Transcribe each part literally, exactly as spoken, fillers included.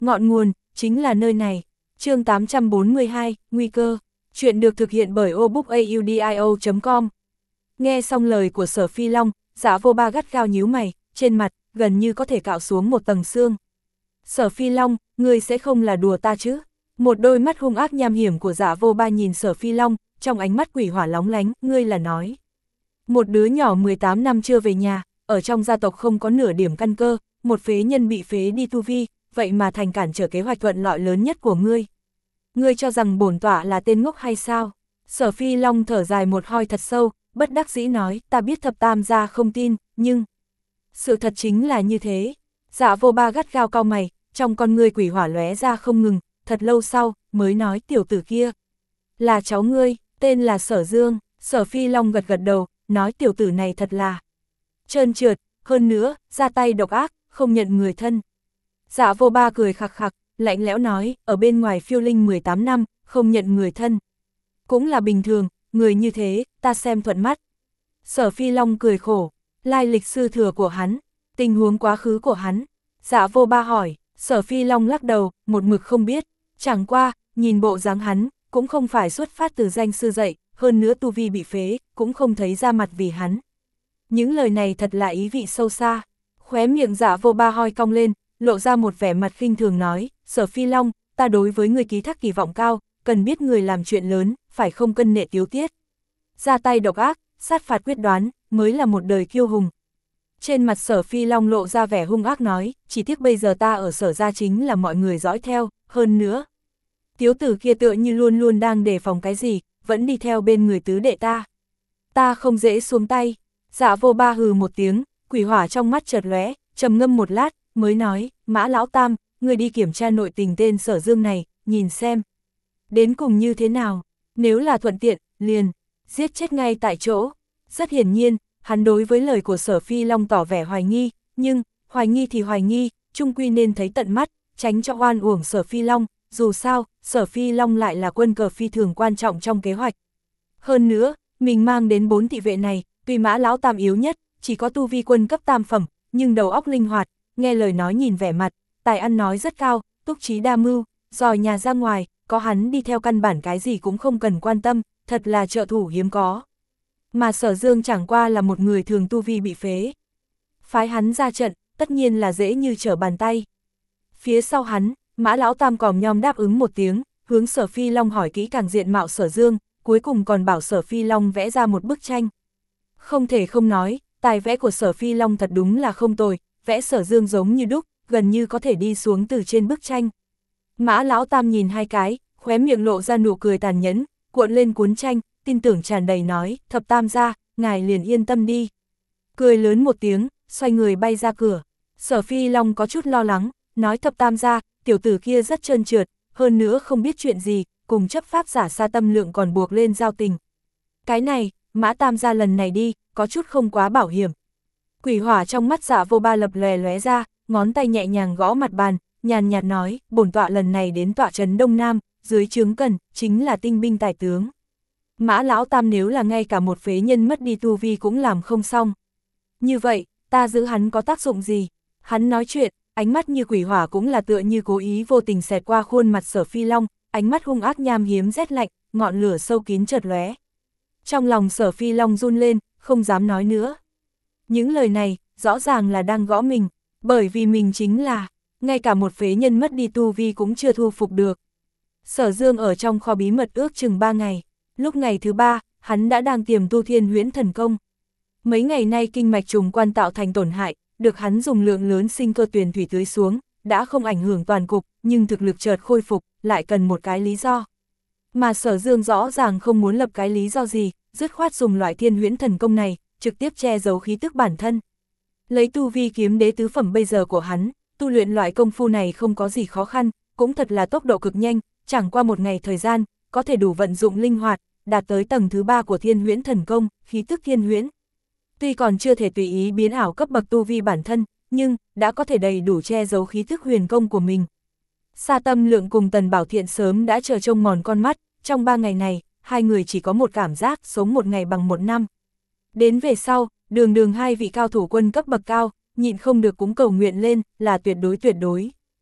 Ngọn nguồn, chính là nơi này. Chương tám trăm bốn mươi hai, Nguy cơ. Chuyện được thực hiện bởi obookaudio chấm com. Nghe xong lời của Sở Phi Long, Dạ Vô Ba gắt gao nhíu mày, trên mặt, gần như có thể cạo xuống một tầng xương. Sở Phi Long, ngươi sẽ không là đùa ta chứ? Một đôi mắt hung ác nham hiểm của Dạ Vô Ba nhìn Sở Phi Long, trong ánh mắt quỷ hỏa lóng lánh, ngươi là nói. Một đứa nhỏ mười tám năm chưa về nhà, ở trong gia tộc không có nửa điểm căn cơ, một phế nhân bị phế đi tu vi, vậy mà thành cản trở kế hoạch thuận lợi lớn nhất của ngươi. Ngươi cho rằng bổn tọa là tên ngốc hay sao? Sở Phi Long thở dài một hơi thật sâu, bất đắc dĩ nói, ta biết thập tam gia không tin, nhưng... sự thật chính là như thế. Dạ Vô Ba gắt gao cau mày, trong con ngươi quỷ hỏa lóe ra không ngừng, thật lâu sau, mới nói tiểu tử kia. Là cháu ngươi, tên là Sở Dương. Sở Phi Long gật gật đầu, nói tiểu tử này thật là trơn trượt, hơn nữa, ra tay độc ác, không nhận người thân. Dạ Vô Ba cười khặc khặc, lạnh lẽo nói, ở bên ngoài phiêu linh mười tám năm, không nhận người thân. Cũng là bình thường, người như thế, ta xem thuận mắt. Sở Phi Long cười khổ, lai lịch sư thừa của hắn, tình huống quá khứ của hắn. Dạ Vô Ba hỏi, Sở Phi Long lắc đầu, một mực không biết, chẳng qua, nhìn bộ dáng hắn, cũng không phải xuất phát từ danh sư dạy, hơn nữa tu vi bị phế, cũng không thấy ra mặt vì hắn. Những lời này thật là ý vị sâu xa. Khóe miệng Dạ Vô Ba hoi cong lên, lộ ra một vẻ mặt khinh thường nói, Sở Phi Long, ta đối với người ký thác kỳ vọng cao, cần biết người làm chuyện lớn, phải không cân nệ tiếu tiết. Ra tay độc ác, sát phạt quyết đoán, mới là một đời kiêu hùng. Trên mặt Sở Phi Long lộ ra vẻ hung ác nói, chỉ tiếc bây giờ ta ở Sở gia chính là mọi người dõi theo, hơn nữa. Tiếu tử kia tựa như luôn luôn đang đề phòng cái gì, vẫn đi theo bên người tứ đệ ta. Ta không dễ xuống tay. Dạ Vô Ba hừ một tiếng, quỷ hỏa trong mắt chợt lóe, trầm ngâm một lát, mới nói, Mã Lão Tam, người đi kiểm tra nội tình tên Sở Dương này, nhìn xem. Đến cùng như thế nào, nếu là thuận tiện, liền, giết chết ngay tại chỗ. Rất hiển nhiên, hắn đối với lời của Sở Phi Long tỏ vẻ hoài nghi, nhưng, hoài nghi thì hoài nghi, chung quy nên thấy tận mắt, tránh cho oan uổng Sở Phi Long, dù sao, Sở Phi Long lại là quân cờ phi thường quan trọng trong kế hoạch. Hơn nữa, mình mang đến bốn thị vệ này, tuy Mã Lão Tam yếu nhất, chỉ có tu vi quân cấp tam phẩm, nhưng đầu óc linh hoạt, nghe lời nói nhìn vẻ mặt, tài ăn nói rất cao, túc trí đa mưu, giỏi nhà ra ngoài, có hắn đi theo căn bản cái gì cũng không cần quan tâm, thật là trợ thủ hiếm có. Mà Sở Dương chẳng qua là một người thường tu vi bị phế. Phái hắn ra trận, tất nhiên là dễ như trở bàn tay. Phía sau hắn, Mã Lão Tam còm nhom đáp ứng một tiếng, hướng Sở Phi Long hỏi kỹ càng diện mạo Sở Dương, cuối cùng còn bảo Sở Phi Long vẽ ra một bức tranh. Không thể không nói, tài vẽ của Sở Phi Long thật đúng là không tồi, vẽ Sở Dương giống như đúc, gần như có thể đi xuống từ trên bức tranh. Mã Lão Tam nhìn hai cái, khóe miệng lộ ra nụ cười tàn nhẫn, cuộn lên cuốn tranh, tin tưởng tràn đầy nói, thập tam gia, ngài liền yên tâm đi. Cười lớn một tiếng, xoay người bay ra cửa. Sở Phi Long có chút lo lắng, nói thập tam gia, tiểu tử kia rất trơn trượt, hơn nữa không biết chuyện gì, cùng chấp pháp giả Sa Tâm Lượng còn buộc lên giao tình. Cái này, Mã tam gia lần này đi, có chút không quá bảo hiểm. Quỷ hỏa trong mắt Dạ Vô Ba lập lòe lóe ra, ngón tay nhẹ nhàng gõ mặt bàn, nhàn nhạt nói, bổn tọa lần này đến tọa trấn Đông Nam, dưới trướng cần, chính là tinh binh tài tướng. Mã Lão Tam nếu là ngay cả một phế nhân mất đi tu vi cũng làm không xong. Như vậy, ta giữ hắn có tác dụng gì? Hắn nói chuyện, ánh mắt như quỷ hỏa cũng là tựa như cố ý vô tình xẹt qua khuôn mặt Sở Phi Long, ánh mắt hung ác nham hiếm rét lạnh, ngọn lửa sâu kín chợt lóe. Trong lòng Sở Phi Long run lên, không dám nói nữa. Những lời này, rõ ràng là đang gõ mình, bởi vì mình chính là, ngay cả một phế nhân mất đi tu vi cũng chưa thu phục được. Sở Dương ở trong kho bí mật ước chừng ba ngày, lúc ngày thứ ba, hắn đã đang tiềm tu thiên huyễn thần công. Mấy ngày nay kinh mạch trùng quan tạo thành tổn hại, được hắn dùng lượng lớn sinh cơ tuyền thủy tưới xuống, đã không ảnh hưởng toàn cục, nhưng thực lực chợt khôi phục, lại cần một cái lý do. Mà Sở Dương rõ ràng không muốn lập cái lý do gì, dứt khoát dùng loại thiên huyễn thần công này, trực tiếp che giấu khí tức bản thân. Lấy tu vi kiếm đế tứ phẩm bây giờ của hắn, tu luyện loại công phu này không có gì khó khăn, cũng thật là tốc độ cực nhanh, chẳng qua một ngày thời gian, có thể đủ vận dụng linh hoạt, đạt tới tầng thứ ba của thiên huyễn thần công, khí tức thiên huyễn. Tuy còn chưa thể tùy ý biến ảo cấp bậc tu vi bản thân, nhưng đã có thể đầy đủ che giấu khí tức huyền công của mình. Sa Tâm Lượng cùng Tần Bảo Thiện sớm đã chờ trông mòn con mắt, trong ba ngày này, hai người chỉ có một cảm giác sống một ngày bằng một năm. Đến về sau, đường đường hai vị cao thủ quân cấp bậc cao, nhịn không được cũng cầu nguyện lên, là tuyệt đối tuyệt đối.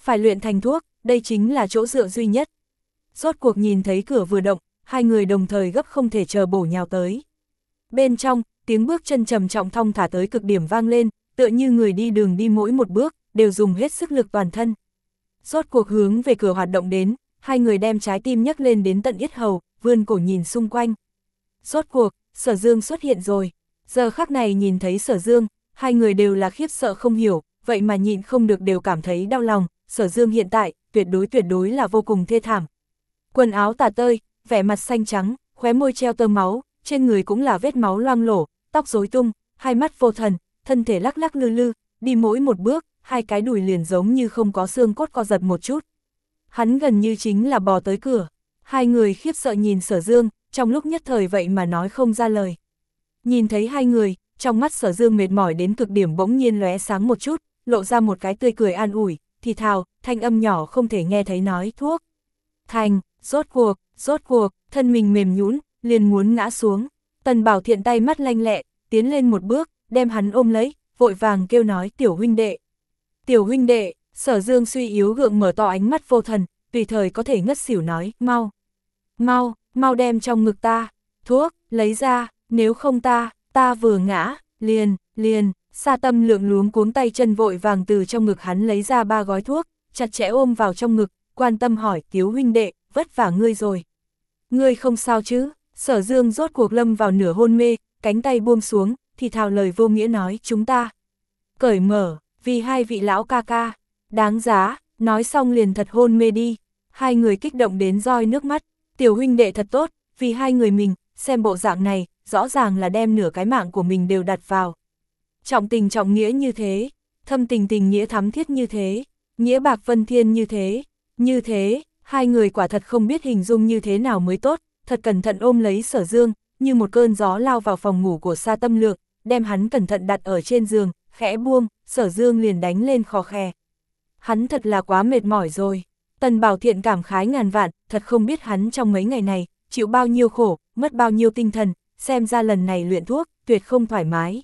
Phải luyện thành thuốc, đây chính là chỗ dựa duy nhất. Rốt cuộc nhìn thấy cửa vừa động, hai người đồng thời gấp không thể chờ bổ nhào tới. Bên trong, tiếng bước chân trầm trọng thong thả tới cực điểm vang lên, tựa như người đi đường đi mỗi một bước, đều dùng hết sức lực toàn thân. Rốt cuộc hướng về cửa hoạt động đến, hai người đem trái tim nhấc lên đến tận yết hầu, vươn cổ nhìn xung quanh. Rốt cuộc, Sở Dương xuất hiện rồi. Giờ khắc này nhìn thấy Sở Dương, hai người đều là khiếp sợ không hiểu, vậy mà nhịn không được đều cảm thấy đau lòng. Sở Dương hiện tại, tuyệt đối tuyệt đối là vô cùng thê thảm. Quần áo tả tơi, vẻ mặt xanh trắng, khóe môi treo tơ máu, trên người cũng là vết máu loang lổ, tóc rối tung, hai mắt vô thần, thân thể lắc lắc lư lư, đi mỗi một bước, hai cái đùi liền giống như không có xương cốt co giật một chút. Hắn gần như chính là bò tới cửa. Hai người khiếp sợ nhìn Sở Dương, trong lúc nhất thời vậy mà nói không ra lời. Nhìn thấy hai người, trong mắt Sở Dương mệt mỏi đến cực điểm bỗng nhiên lóe sáng một chút, lộ ra một cái tươi cười an ủi, thì thào, thanh âm nhỏ không thể nghe thấy nói thuốc. Thành, rốt cuộc, rốt cuộc, thân mình mềm nhũn, liền muốn ngã xuống. Tần Bảo Thiện tay mắt lanh lẹ, tiến lên một bước, đem hắn ôm lấy, vội vàng kêu nói tiểu huynh đệ. Tiểu huynh đệ, Sở Dương suy yếu gượng mở to ánh mắt vô thần, tùy thời có thể ngất xỉu nói, mau, mau, mau đem trong ngực ta, thuốc, lấy ra, nếu không ta, ta vừa ngã, liền, liền, Sa Tâm Lượng luống cuống tay chân vội vàng từ trong ngực hắn lấy ra ba gói thuốc, chặt chẽ ôm vào trong ngực, quan tâm hỏi, Tiếu huynh đệ, vất vả ngươi rồi. Ngươi không sao chứ? Sở Dương rốt cuộc lâm vào nửa hôn mê, cánh tay buông xuống, thì thào lời vô nghĩa nói, chúng ta cởi mở, vì hai vị lão ca ca, đáng giá, nói xong liền thật hôn mê đi. Hai người kích động đến roi nước mắt, tiểu huynh đệ thật tốt, vì hai người mình, xem bộ dạng này, rõ ràng là đem nửa cái mạng của mình đều đặt vào. Trọng tình trọng nghĩa như thế, thâm tình tình nghĩa thắm thiết như thế, nghĩa bạc vân thiên như thế, như thế, hai người quả thật không biết hình dung như thế nào mới tốt, thật cẩn thận ôm lấy Sở Dương, như một cơn gió lao vào phòng ngủ của Sa Tâm Lượng, đem hắn cẩn thận đặt ở trên giường, khẽ buông, Sở Dương liền đánh lên khò khè. Hắn thật là quá mệt mỏi rồi. Tần Bảo Thiện cảm khái ngàn vạn, thật không biết hắn trong mấy ngày này, chịu bao nhiêu khổ, mất bao nhiêu tinh thần, xem ra lần này luyện thuốc, tuyệt không thoải mái.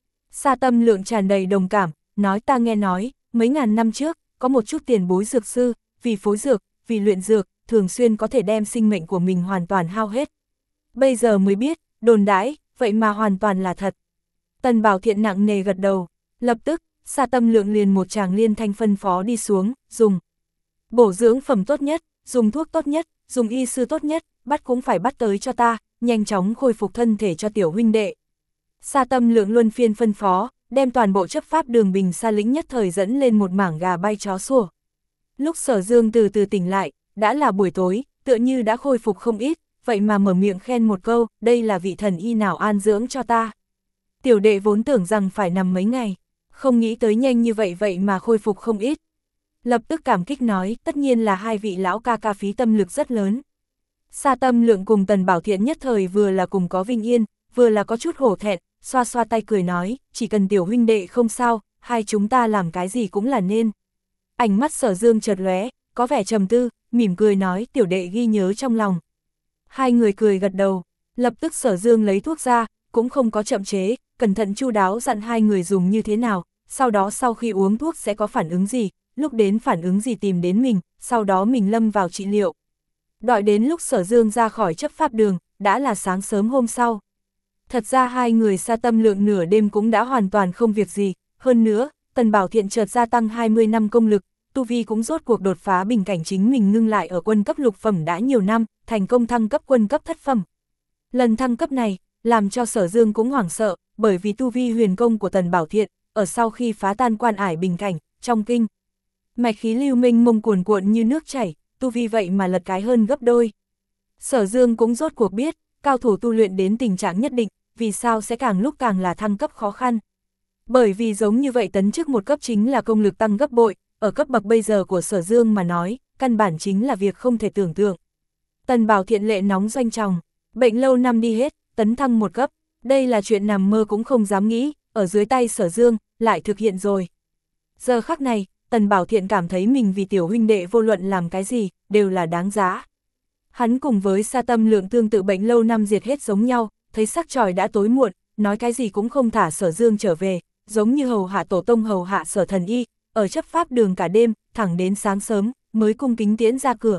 Sa Tâm Lượng tràn đầy đồng cảm, nói ta nghe nói, mấy ngàn năm trước, có một chút tiền bối dược sư, vì phối dược, vì luyện dược, thường xuyên có thể đem sinh mệnh của mình hoàn toàn hao hết. Bây giờ mới biết, đồn đãi, vậy mà hoàn toàn là thật. Tần Bảo Thiện nặng nề gật đầu, lập tức, Sa Tâm Lượng liền một tràng liên thanh phân phó đi xuống, dùng bổ dưỡng phẩm tốt nhất, dùng thuốc tốt nhất, dùng y sư tốt nhất, bắt cũng phải bắt tới cho ta, nhanh chóng khôi phục thân thể cho tiểu huynh đệ. Sa Tâm Lượng luân phiên phân phó, đem toàn bộ chấp pháp đường Bình Sa lĩnh nhất thời dẫn lên một mảng gà bay chó sủa. Lúc Sở Dương từ từ tỉnh lại, đã là buổi tối, tựa như đã khôi phục không ít, vậy mà mở miệng khen một câu, đây là vị thần y nào an dưỡng cho ta. Tiểu đệ vốn tưởng rằng phải nằm mấy ngày, không nghĩ tới nhanh như vậy vậy mà khôi phục không ít. Lập tức cảm kích nói, tất nhiên là hai vị lão ca ca phí tâm lực rất lớn. Sa Tâm Lượng cùng Tần Bảo Thiện nhất thời vừa là cùng có vinh yên, vừa là có chút hổ thẹn, xoa xoa tay cười nói, chỉ cần tiểu huynh đệ không sao, hai chúng ta làm cái gì cũng là nên. Ánh mắt Sở Dương chợt lóe, có vẻ trầm tư, mỉm cười nói, tiểu đệ ghi nhớ trong lòng. Hai người cười gật đầu, lập tức Sở Dương lấy thuốc ra, cũng không có chậm chế, cẩn thận chu đáo dặn hai người dùng như thế nào, sau đó sau khi uống thuốc sẽ có phản ứng gì, lúc đến phản ứng gì tìm đến mình, sau đó mình lâm vào trị liệu. Đợi đến lúc Sở Dương ra khỏi chấp pháp đường, đã là sáng sớm hôm sau. Thật ra hai người Sa Tâm Lượng nửa đêm cũng đã hoàn toàn không việc gì, hơn nữa, Tần Bảo Thiện chợt gia tăng hai mươi năm công lực, tu vi cũng rốt cuộc đột phá bình cảnh chính mình ngưng lại ở quân cấp lục phẩm đã nhiều năm, thành công thăng cấp quân cấp thất phẩm. Lần thăng cấp này, làm cho Sở Dương cũng hoảng sợ, bởi vì tu vi huyền công của Tần Bảo Thiện, ở sau khi phá tan quan ải bình cảnh, trong kinh. Mạch khí lưu minh mông cuồn cuộn như nước chảy, tu vi vậy mà lật cái hơn gấp đôi. Sở Dương cũng rốt cuộc biết, cao thủ tu luyện đến tình trạng nhất định, vì sao sẽ càng lúc càng là thăng cấp khó khăn. Bởi vì giống như vậy tấn chức một cấp chính là công lực tăng gấp bội, ở cấp bậc bây giờ của Sở Dương mà nói, căn bản chính là việc không thể tưởng tượng. Tần Bảo Thiện lệ nóng doanh tròng, bệnh lâu năm đi hết, tấn thăng một cấp, đây là chuyện nằm mơ cũng không dám nghĩ, ở dưới tay Sở Dương, lại thực hiện rồi. Giờ khắc này, Tần Bảo Thiện cảm thấy mình vì tiểu huynh đệ vô luận làm cái gì, đều là đáng giá. Hắn cùng với Sa Tâm Lượng tương tự bệnh lâu năm diệt hết giống nhau, thấy sắc trời đã tối muộn, nói cái gì cũng không thả Sở Dương trở về, giống như hầu hạ tổ tông hầu hạ Sở thần y, ở chấp pháp đường cả đêm, thẳng đến sáng sớm, mới cung kính tiễn ra cửa.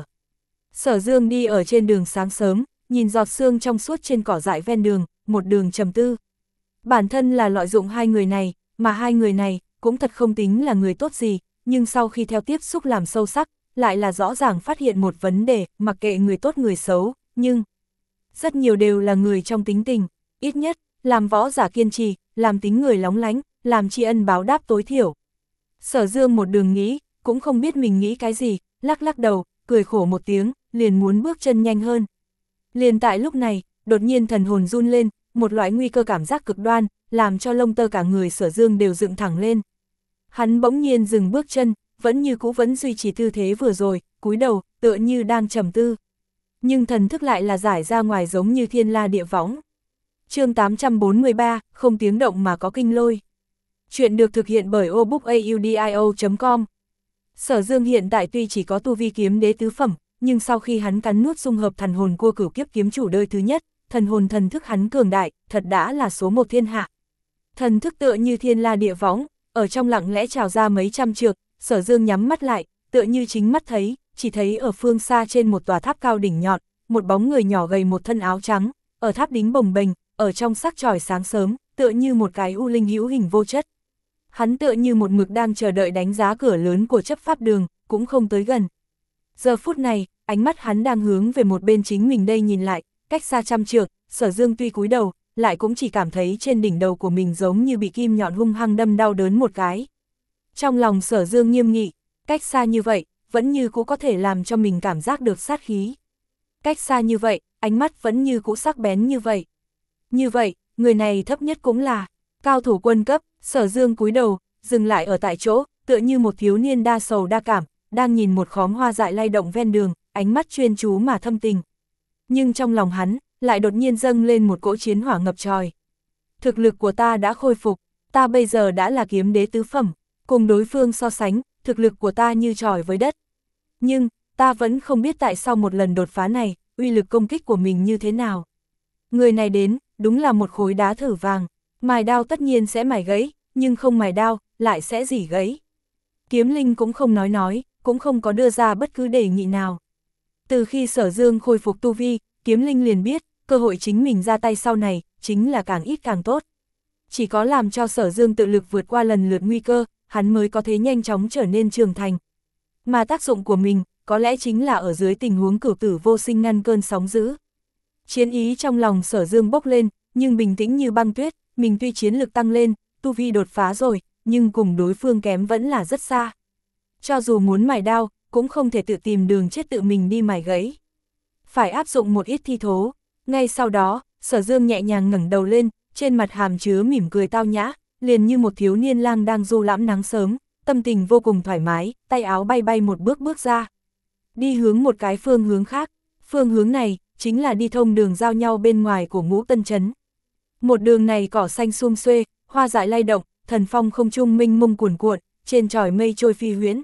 Sở Dương đi ở trên đường sáng sớm, nhìn giọt sương trong suốt trên cỏ dại ven đường, một đường trầm tư. Bản thân là lợi dụng hai người này, mà hai người này cũng thật không tính là người tốt gì, nhưng sau khi theo tiếp xúc làm sâu sắc, lại là rõ ràng phát hiện một vấn đề, mặc kệ người tốt người xấu, nhưng rất nhiều đều là người trong tính tình, ít nhất, làm võ giả kiên trì, làm tính người lóng lánh, làm tri ân báo đáp tối thiểu. Sở Dương một đường nghĩ, cũng không biết mình nghĩ cái gì, lắc lắc đầu, cười khổ một tiếng, liền muốn bước chân nhanh hơn. Liền tại lúc này, đột nhiên thần hồn run lên, một loại nguy cơ cảm giác cực đoan, làm cho lông tơ cả người Sở Dương đều dựng thẳng lên. Hắn bỗng nhiên dừng bước chân, vẫn như cũ vẫn duy trì tư thế vừa rồi, cúi đầu, tựa như đang trầm tư. Nhưng thần thức lại là giải ra ngoài giống như thiên la địa võng. Chương tám trăm bốn mươi ba, không tiếng động mà có kinh lôi. Chuyện được thực hiện bởi obookaudio chấm com. Sở Dương hiện tại tuy chỉ có tu vi kiếm đế tứ phẩm, nhưng sau khi hắn cắn nuốt dung hợp thần hồn cua cửu kiếp kiếm chủ đời thứ nhất, thần hồn thần thức hắn cường đại, thật đã là số một thiên hạ. Thần thức tựa như thiên la địa võng, ở trong lặng lẽ trào ra mấy trăm trượng, Sở Dương nhắm mắt lại, tựa như chính mắt thấy, chỉ thấy ở phương xa trên một tòa tháp cao đỉnh nhọn, một bóng người nhỏ gầy một thân áo trắng, ở tháp đính bồng bềnh, ở trong sắc chòi sáng sớm, tựa như một cái u linh hữu hình vô chất. Hắn tựa như một mực đang chờ đợi đánh giá cửa lớn của chấp pháp đường, cũng không tới gần. Giờ phút này, ánh mắt hắn đang hướng về một bên chính mình đây nhìn lại, cách xa trăm trượng, Sở Dương tuy cúi đầu, lại cũng chỉ cảm thấy trên đỉnh đầu của mình giống như bị kim nhọn hung hăng đâm đau đớn một cái. Trong lòng Sở Dương nghiêm nghị, cách xa như vậy, vẫn như cũ có thể làm cho mình cảm giác được sát khí. Cách xa như vậy, ánh mắt vẫn như cũ sắc bén như vậy. Như vậy, người này thấp nhất cũng là cao thủ quân cấp. Sở Dương cúi đầu, dừng lại ở tại chỗ, tựa như một thiếu niên đa sầu đa cảm, đang nhìn một khóm hoa dại lay động ven đường, ánh mắt chuyên chú mà thâm tình. Nhưng trong lòng hắn, lại đột nhiên dâng lên một cỗ chiến hỏa ngập trời. Thực lực của ta đã khôi phục, ta bây giờ đã là kiếm đế tứ phẩm, cùng đối phương so sánh, thực lực của ta như trời với đất. Nhưng, ta vẫn không biết tại sao một lần đột phá này, uy lực công kích của mình như thế nào. Người này đến, đúng là một khối đá thử vàng. Mài đao tất nhiên sẽ mài gãy, nhưng không mài đao, lại sẽ rỉ gãy. Kiếm Linh cũng không nói nói, cũng không có đưa ra bất cứ đề nghị nào. Từ khi Sở Dương khôi phục tu vi, Kiếm Linh liền biết, cơ hội chính mình ra tay sau này, chính là càng ít càng tốt. Chỉ có làm cho Sở Dương tự lực vượt qua lần lượt nguy cơ, hắn mới có thể nhanh chóng trở nên trưởng thành. Mà tác dụng của mình, có lẽ chính là ở dưới tình huống cửu tử vô sinh ngăn cơn sóng dữ. Chiến ý trong lòng Sở Dương bốc lên, nhưng bình tĩnh như băng tuyết. Mình tuy chiến lực tăng lên, tu vi đột phá rồi, nhưng cùng đối phương kém vẫn là rất xa. Cho dù muốn mài đao, cũng không thể tự tìm đường chết tự mình đi mài gãy. Phải áp dụng một ít thi thố. Ngay sau đó, Sở Dương nhẹ nhàng ngẩng đầu lên, trên mặt hàm chứa mỉm cười tao nhã, liền như một thiếu niên lang đang du lãm nắng sớm, tâm tình vô cùng thoải mái, tay áo bay bay một bước bước ra. Đi hướng một cái phương hướng khác, phương hướng này, chính là đi thông đường giao nhau bên ngoài của Ngũ Tân Trấn. Một đường này cỏ xanh sum xuê, hoa dại lay động, thần phong không trung minh mông cuồn cuộn, trên chòi mây trôi phi huyễn.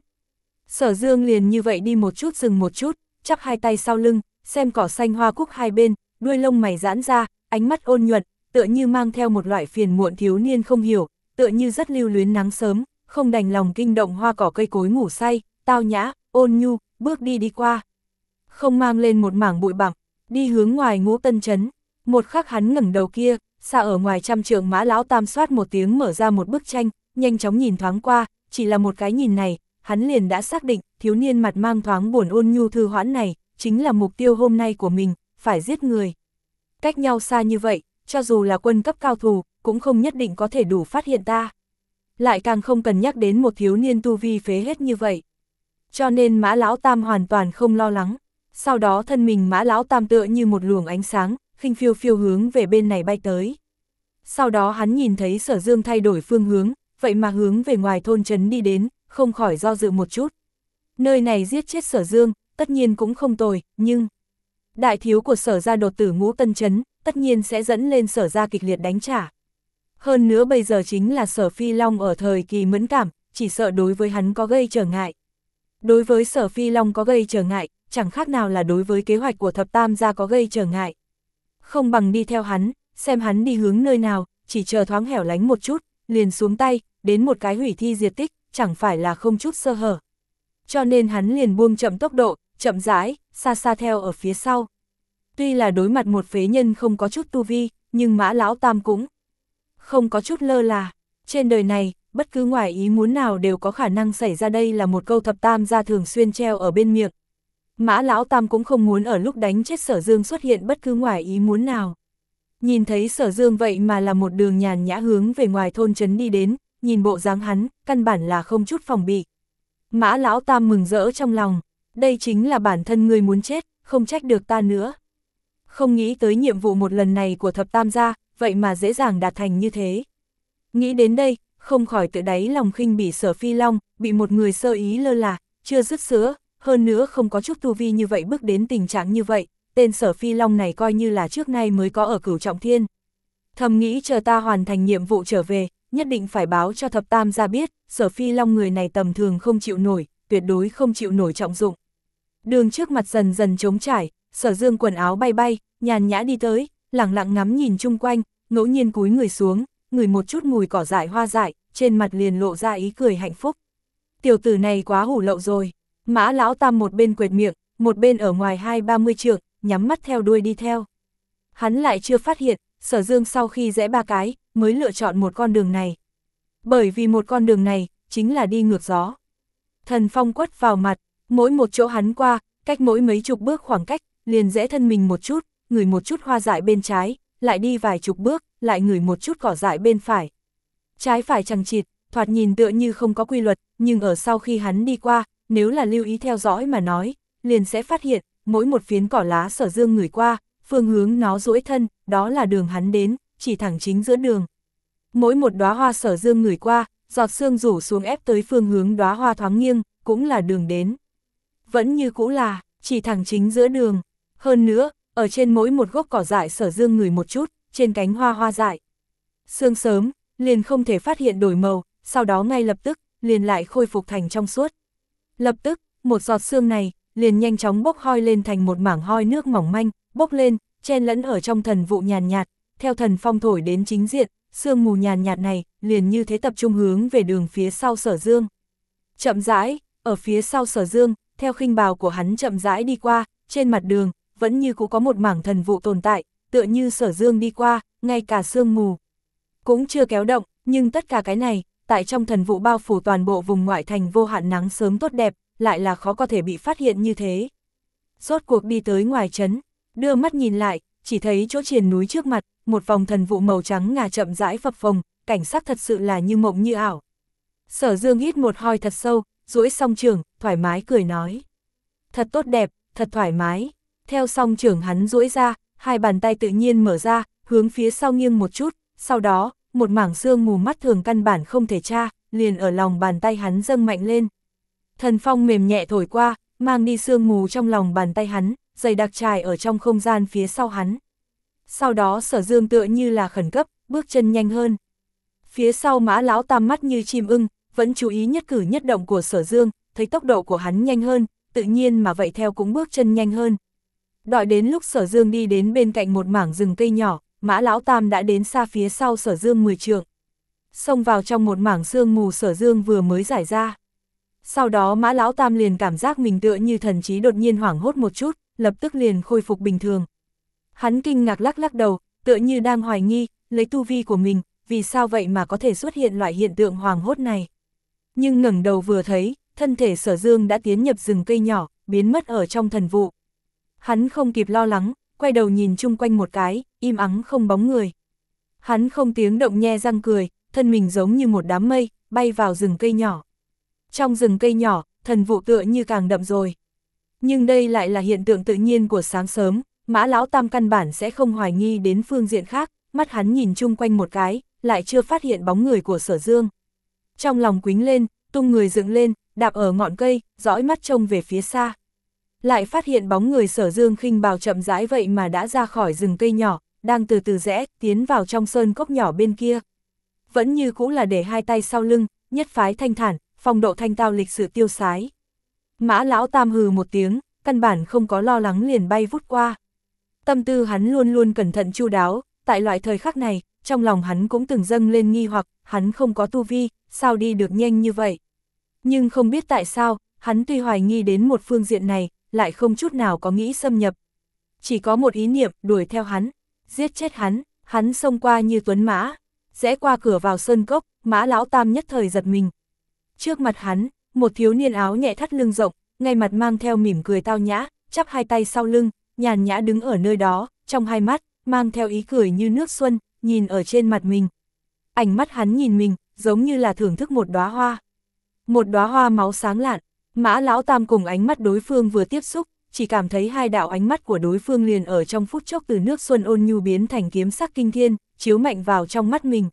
Sở Dương liền như vậy đi một chút dừng một chút, chắp hai tay sau lưng, xem cỏ xanh hoa cúc hai bên, đuôi lông mày giãn ra, ánh mắt ôn nhuận, tựa như mang theo một loại phiền muộn thiếu niên không hiểu, tựa như rất lưu luyến nắng sớm, không đành lòng kinh động hoa cỏ cây cối ngủ say, tao nhã, ôn nhu, bước đi đi qua. Không mang lên một mảng bụi bặm, đi hướng ngoài Ngũ Tân Trấn. Một khắc hắn ngẩng đầu kia, xa ở ngoài trăm trượng Mã Lão Tam soát một tiếng mở ra một bức tranh, nhanh chóng nhìn thoáng qua, chỉ là một cái nhìn này, hắn liền đã xác định, thiếu niên mặt mang thoáng buồn ôn nhu thư hoãn này, chính là mục tiêu hôm nay của mình, phải giết người. Cách nhau xa như vậy, cho dù là quân cấp cao thủ, cũng không nhất định có thể đủ phát hiện ta. Lại càng không cần nhắc đến một thiếu niên tu vi phế hết như vậy. Cho nên Mã Lão Tam hoàn toàn không lo lắng. Sau đó thân mình Mã Lão Tam tựa như một luồng ánh sáng, khinh phiêu phiêu hướng về bên này bay tới. Sau đó hắn nhìn thấy Sở Dương thay đổi phương hướng, vậy mà hướng về ngoài thôn trấn đi đến, không khỏi do dự một chút. Nơi này giết chết Sở Dương, tất nhiên cũng không tồi, nhưng đại thiếu của Sở gia đột tử Ngũ Tân Trấn, tất nhiên sẽ dẫn lên Sở gia kịch liệt đánh trả. Hơn nữa bây giờ chính là Sở Phi Long ở thời kỳ mẫn cảm, chỉ sợ đối với hắn có gây trở ngại. Đối với Sở Phi Long có gây trở ngại, chẳng khác nào là đối với kế hoạch của thập tam gia có gây trở ngại. Không bằng đi theo hắn, xem hắn đi hướng nơi nào, chỉ chờ thoáng hẻo lánh một chút, liền xuống tay, đến một cái hủy thi diệt tích, chẳng phải là không chút sơ hở. cho nên hắn liền buông chậm tốc độ, chậm rãi, xa xa theo ở phía sau. Tuy là đối mặt một phế nhân không có chút tu vi, nhưng Mã Lão Tam cũng không có chút lơ là. Trên đời này, bất cứ ngoài ý muốn nào đều có khả năng xảy ra, đây là một câu thập tam gia thường xuyên treo ở bên miệng. Mã Lão Tam cũng không muốn ở lúc đánh chết Sở Dương xuất hiện bất cứ ngoài ý muốn nào. Nhìn thấy Sở Dương vậy mà là một đường nhàn nhã hướng về ngoài thôn trấn đi đến, nhìn bộ dáng hắn, căn bản là không chút phòng bị. Mã Lão Tam mừng rỡ trong lòng, đây chính là bản thân ngươi muốn chết, không trách được ta nữa. Không nghĩ tới nhiệm vụ một lần này của thập tam gia, vậy mà dễ dàng đạt thành như thế. Nghĩ đến đây, không khỏi tự đáy lòng khinh bỉ Sở Phi Long, bị một người sơ ý lơ là, chưa dứt sữa, hơn nữa không có chút tu vi như vậy bước đến tình trạng như vậy, tên Sở Phi Long này coi như là trước nay mới có ở Cửu Trọng Thiên. Thầm nghĩ chờ ta hoàn thành nhiệm vụ trở về, nhất định phải báo cho thập tam gia biết, Sở Phi Long người này tầm thường không chịu nổi, tuyệt đối không chịu nổi trọng dụng. Đường trước mặt dần dần trống trải, Sở Dương quần áo bay bay, nhàn nhã đi tới, lẳng lặng ngắm nhìn chung quanh, ngẫu nhiên cúi người xuống, ngửi một chút mùi cỏ dại hoa dại, trên mặt liền lộ ra ý cười hạnh phúc. Tiểu tử này quá hủ lậu rồi. Mã Lão Tam một bên quệt miệng, một bên ở ngoài hai ba mươi trượng, nhắm mắt theo đuôi đi theo. Hắn lại chưa phát hiện, Sở Dương sau khi rẽ ba cái, mới lựa chọn một con đường này. Bởi vì một con đường này, chính là đi ngược gió. Thần phong quất vào mặt, mỗi một chỗ hắn qua, cách mỗi mấy chục bước khoảng cách, liền rẽ thân mình một chút, ngửi một chút hoa dại bên trái, lại đi vài chục bước, lại ngửi một chút cỏ dại bên phải. Trái phải chằng chịt, thoạt nhìn tựa như không có quy luật, nhưng ở sau khi hắn đi qua, nếu là lưu ý theo dõi mà nói, liền sẽ phát hiện, mỗi một phiến cỏ lá Sở Dương ngửi qua, phương hướng nó duỗi thân, đó là đường hắn đến, chỉ thẳng chính giữa đường. Mỗi một đóa hoa Sở Dương ngửi qua, giọt sương rủ xuống ép tới phương hướng đóa hoa thoáng nghiêng, cũng là đường đến. Vẫn như cũ là, chỉ thẳng chính giữa đường. Hơn nữa, ở trên mỗi một gốc cỏ dại Sở Dương ngửi một chút, trên cánh hoa hoa dại. Sương sớm, liền không thể phát hiện đổi màu, sau đó ngay lập tức, liền lại khôi phục thành trong suốt. Lập tức, một giọt sương này, liền nhanh chóng bốc hoi lên thành một mảng hoi nước mỏng manh, bốc lên, chen lẫn ở trong thần vụ nhàn nhạt, theo thần phong thổi đến chính diện, sương mù nhàn nhạt này, liền như thế tập trung hướng về đường phía sau Sở Dương. Chậm rãi, ở phía sau Sở Dương, theo khinh bào của hắn chậm rãi đi qua, trên mặt đường, vẫn như cũng có một mảng thần vụ tồn tại, tựa như Sở Dương đi qua, ngay cả sương mù cũng chưa kéo động, nhưng tất cả cái này, tại trong thần vụ bao phủ toàn bộ vùng ngoại thành vô hạn nắng sớm tốt đẹp, lại là khó có thể bị phát hiện như thế. Rốt cuộc đi tới ngoài trấn, đưa mắt nhìn lại, chỉ thấy chỗ triền núi trước mặt, một vòng thần vụ màu trắng ngà chậm rãi phập phồng, cảnh sắc thật sự là như mộng như ảo. Sở Dương hít một hơi thật sâu, duỗi song trưởng, thoải mái cười nói. Thật tốt đẹp, thật thoải mái. Theo song trưởng hắn duỗi ra, hai bàn tay tự nhiên mở ra, hướng phía sau nghiêng một chút, sau đó, một mảng sương mù mắt thường căn bản không thể tra, liền ở lòng bàn tay hắn dâng mạnh lên. Thần phong mềm nhẹ thổi qua, mang đi sương mù trong lòng bàn tay hắn, dày đặc trải ở trong không gian phía sau hắn. Sau đó Sở Dương tựa như là khẩn cấp, bước chân nhanh hơn. Phía sau Mã Lão Tam mắt như chim ưng, vẫn chú ý nhất cử nhất động của Sở Dương, thấy tốc độ của hắn nhanh hơn, tự nhiên mà vậy theo cũng bước chân nhanh hơn. Đợi đến lúc Sở Dương đi đến bên cạnh một mảng rừng cây nhỏ, Mã Lão Tam đã đến xa phía sau Sở Dương mười trượng. Xông vào trong một mảng sương mù Sở Dương vừa mới giải ra. Sau đó Mã Lão Tam liền cảm giác mình tựa như thần trí đột nhiên hoảng hốt một chút, lập tức liền khôi phục bình thường. Hắn kinh ngạc lắc lắc đầu, tựa như đang hoài nghi, lấy tu vi của mình, vì sao vậy mà có thể xuất hiện loại hiện tượng hoàng hốt này. Nhưng ngẩng đầu vừa thấy, thân thể Sở Dương đã tiến nhập rừng cây nhỏ, biến mất ở trong thần vụ. Hắn không kịp lo lắng, quay đầu nhìn chung quanh một cái, im ắng không bóng người. Hắn không tiếng động nhe răng cười, thân mình giống như một đám mây, bay vào rừng cây nhỏ. Trong rừng cây nhỏ, thần vụ tựa như càng đậm rồi. Nhưng đây lại là hiện tượng tự nhiên của sáng sớm, Mã Lão Tam căn bản sẽ không hoài nghi đến phương diện khác, mắt hắn nhìn chung quanh một cái, lại chưa phát hiện bóng người của Sở Dương. Trong lòng quính lên, tung người dựng lên, đạp ở ngọn cây, dõi mắt trông về phía xa. Lại phát hiện bóng người Sở Dương khinh bào chậm rãi vậy mà đã ra khỏi rừng cây nhỏ, đang từ từ rẽ, tiến vào trong sơn cốc nhỏ bên kia. Vẫn như cũ là để hai tay sau lưng, nhất phái thanh thản, phong độ thanh tao lịch sự tiêu sái. Mã Lão Tam hừ một tiếng, căn bản không có lo lắng liền bay vút qua. Tâm tư hắn luôn luôn cẩn thận chu đáo, tại loại thời khắc này, trong lòng hắn cũng từng dâng lên nghi hoặc, hắn không có tu vi, sao đi được nhanh như vậy. Nhưng không biết tại sao, hắn tuy hoài nghi đến một phương diện này, lại không chút nào có nghĩ xâm nhập. Chỉ có một ý niệm, đuổi theo hắn, giết chết hắn, hắn xông qua như tuấn mã, rẽ qua cửa vào sơn cốc, Mã Lão Tam nhất thời giật mình. Trước mặt hắn, một thiếu niên áo nhẹ thắt lưng rộng, ngay mặt mang theo mỉm cười tao nhã, chắp hai tay sau lưng, nhàn nhã đứng ở nơi đó, trong hai mắt, mang theo ý cười như nước xuân, nhìn ở trên mặt mình. Ánh mắt hắn nhìn mình, giống như là thưởng thức một đóa hoa. Một đóa hoa máu sáng lạn, Mã Lão Tam cùng ánh mắt đối phương vừa tiếp xúc, chỉ cảm thấy hai đạo ánh mắt của đối phương liền ở trong phút chốc từ nước xuân ôn nhu biến thành kiếm sắc kinh thiên, chiếu mạnh vào trong mắt mình.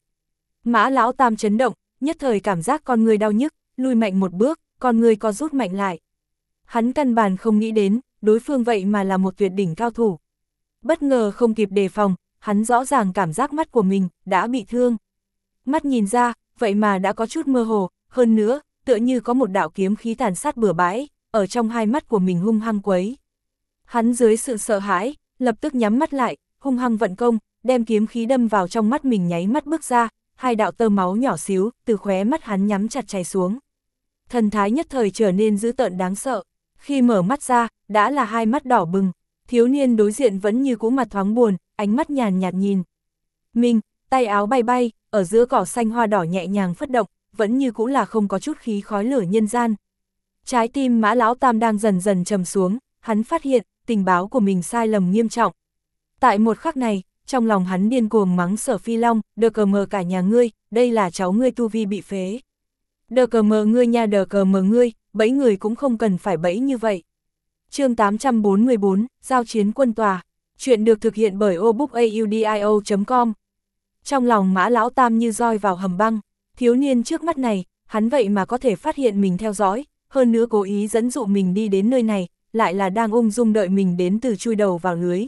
Mã Lão Tam chấn động, nhất thời cảm giác con người đau nhức, lùi mạnh một bước, con người có rút mạnh lại. Hắn căn bản không nghĩ đến, đối phương vậy mà là một tuyệt đỉnh cao thủ. Bất ngờ không kịp đề phòng, hắn rõ ràng cảm giác mắt của mình đã bị thương. Mắt nhìn ra, vậy mà đã có chút mơ hồ, hơn nữa, tựa như có một đạo kiếm khí tàn sát bừa bãi, ở trong hai mắt của mình hung hăng quấy. Hắn dưới sự sợ hãi, lập tức nhắm mắt lại, hung hăng vận công, đem kiếm khí đâm vào trong mắt mình nháy mắt bước ra, hai đạo tơ máu nhỏ xíu, từ khóe mắt hắn nhắm chặt chảy xuống. Thần thái nhất thời trở nên dữ tợn đáng sợ, khi mở mắt ra, đã là hai mắt đỏ bừng, thiếu niên đối diện vẫn như cũ mặt thoáng buồn, ánh mắt nhàn nhạt nhìn. Mình, tay áo bay bay, ở giữa cỏ xanh hoa đỏ nhẹ nhàng phất động, vẫn như cũ là không có chút khí khói lửa nhân gian. Trái tim Mã Lão Tam đang dần dần trầm xuống, hắn phát hiện, tình báo của mình sai lầm nghiêm trọng. Tại một khắc này, trong lòng hắn điên cuồng mắng Sở Phi Long, đờ cờ mờ cả nhà ngươi, đây là cháu ngươi tu vi bị phế. Đờ cờ mờ ngươi nha, đờ cờ mờ ngươi, bẫy người cũng không cần phải bẫy như vậy. Chương tám trăm bốn mươi bốn, Giao chiến quân tòa. Chuyện được thực hiện bởi obookaudio chấm com. Trong lòng Mã Lão Tam như roi vào hầm băng, thiếu niên trước mắt này, hắn vậy mà có thể phát hiện mình theo dõi, hơn nữa cố ý dẫn dụ mình đi đến nơi này, lại là đang ung dung đợi mình đến từ chui đầu vào lưới.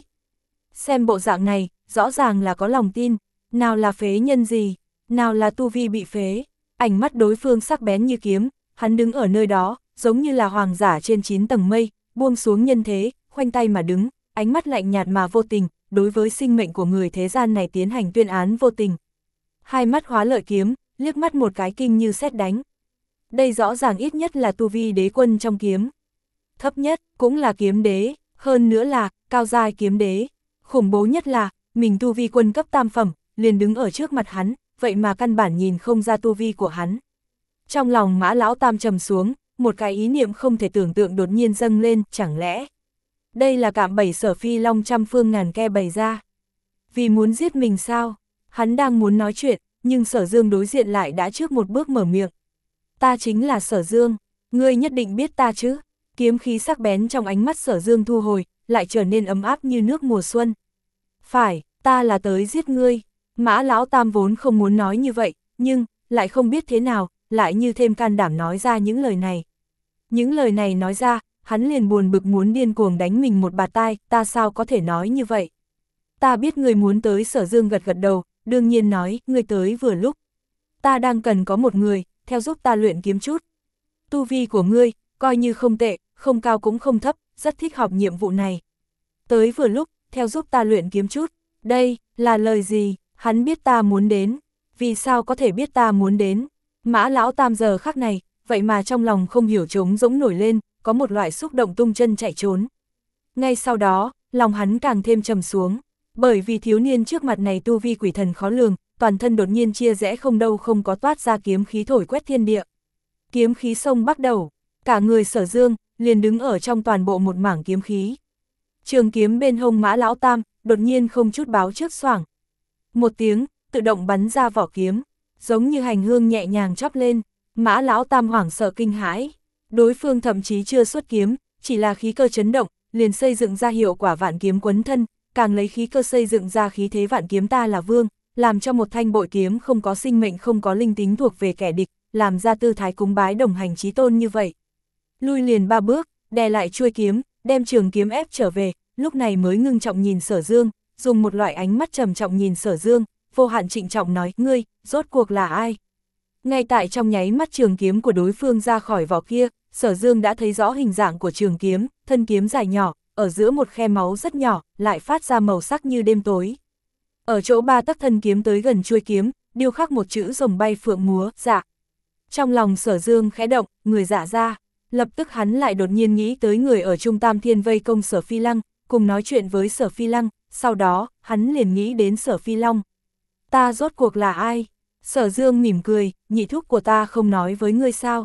Xem bộ dạng này, rõ ràng là có lòng tin, nào là phế nhân gì, nào là tu vi bị phế, ánh mắt đối phương sắc bén như kiếm, hắn đứng ở nơi đó, giống như là hoàng giả trên chín tầng mây, buông xuống nhân thế, khoanh tay mà đứng, ánh mắt lạnh nhạt mà vô tình, đối với sinh mệnh của người thế gian này tiến hành tuyên án vô tình. Hai mắt hóa lợi kiếm, liếc mắt một cái kinh như sét đánh. Đây rõ ràng ít nhất là tu vi đế quân trong kiếm. Thấp nhất, cũng là kiếm đế, hơn nữa là, cao giai kiếm đế. Khủng bố nhất là, mình tu vi quân cấp tam phẩm, liền đứng ở trước mặt hắn, vậy mà căn bản nhìn không ra tu vi của hắn. Trong lòng Mã Lão Tam trầm xuống, một cái ý niệm không thể tưởng tượng đột nhiên dâng lên, chẳng lẽ đây là cạm bẫy Sở Phi Long trăm phương ngàn ke bày ra. Vì muốn giết mình sao? Hắn đang muốn nói chuyện, nhưng Sở Dương đối diện lại đã trước một bước mở miệng. Ta chính là Sở Dương, ngươi nhất định biết ta chứ? Kiếm khí sắc bén trong ánh mắt Sở Dương thu hồi, lại trở nên ấm áp như nước mùa xuân. Phải, ta là tới giết ngươi. Mã Lão Tam vốn không muốn nói như vậy, nhưng, lại không biết thế nào, lại như thêm can đảm nói ra những lời này. Những lời này nói ra, hắn liền buồn bực muốn điên cuồng đánh mình một bạt tai, ta sao có thể nói như vậy? Ta biết ngươi muốn tới. Sở Dương gật gật đầu, đương nhiên nói, ngươi tới vừa lúc. Ta đang cần có một người, theo giúp ta luyện kiếm chút. Tu vi của ngươi, coi như không tệ, không cao cũng không thấp, rất thích hợp nhiệm vụ này. Tới vừa lúc, theo giúp ta luyện kiếm chút. Đây, là lời gì? Hắn biết ta muốn đến. Vì sao có thể biết ta muốn đến? Mã Lão Tam giờ khắc này, vậy mà trong lòng không hiểu trống rỗng nổi lên, có một loại xúc động tung chân chạy trốn. Ngay sau đó, lòng hắn càng thêm trầm xuống, bởi vì thiếu niên trước mặt này tu vi quỷ thần khó lường, toàn thân đột nhiên chia rẽ không đâu không có toát ra kiếm khí thổi quét thiên địa. Kiếm khí sông bắt đầu, cả người Sở Dương liền đứng ở trong toàn bộ một mảng kiếm khí. Trường kiếm bên hông Mã Lão Tam đột nhiên không chút báo trước xoảng. Một tiếng, tự động bắn ra vỏ kiếm, giống như hành hương nhẹ nhàng chóp lên. Mã Lão Tam hoảng sợ kinh hãi. Đối phương thậm chí chưa xuất kiếm, chỉ là khí cơ chấn động, liền xây dựng ra hiệu quả vạn kiếm quấn thân, càng lấy khí cơ xây dựng ra khí thế vạn kiếm ta là vương, làm cho một thanh bội kiếm không có sinh mệnh không có linh tính thuộc về kẻ địch, làm ra tư thái cúng bái đồng hành chí tôn như vậy. Lui liền ba bước, đè lại chuôi kiếm, đem trường kiếm ép trở về, lúc này mới ngưng trọng nhìn Sở Dương, dùng một loại ánh mắt trầm trọng nhìn Sở Dương, vô hạn trịnh trọng nói, ngươi, rốt cuộc là ai? Ngay tại trong nháy mắt trường kiếm của đối phương ra khỏi vỏ kia, Sở Dương đã thấy rõ hình dạng của trường kiếm, thân kiếm dài nhỏ, ở giữa một khe máu rất nhỏ, lại phát ra màu sắc như đêm tối. Ở chỗ ba tấc thân kiếm tới gần chuôi kiếm, điêu khắc một chữ rồng bay phượng múa, dạ. Trong lòng Sở Dương khẽ động, người dạ ra, Lập tức hắn lại đột nhiên nghĩ tới người ở Trung Tam Thiên vây công Sở Phi Lăng, cùng nói chuyện với Sở Phi Lăng, sau đó, hắn liền nghĩ đến Sở Phi Long. Ta rốt cuộc là ai? Sở Dương mỉm cười, nhị thúc của ta không nói với ngươi sao?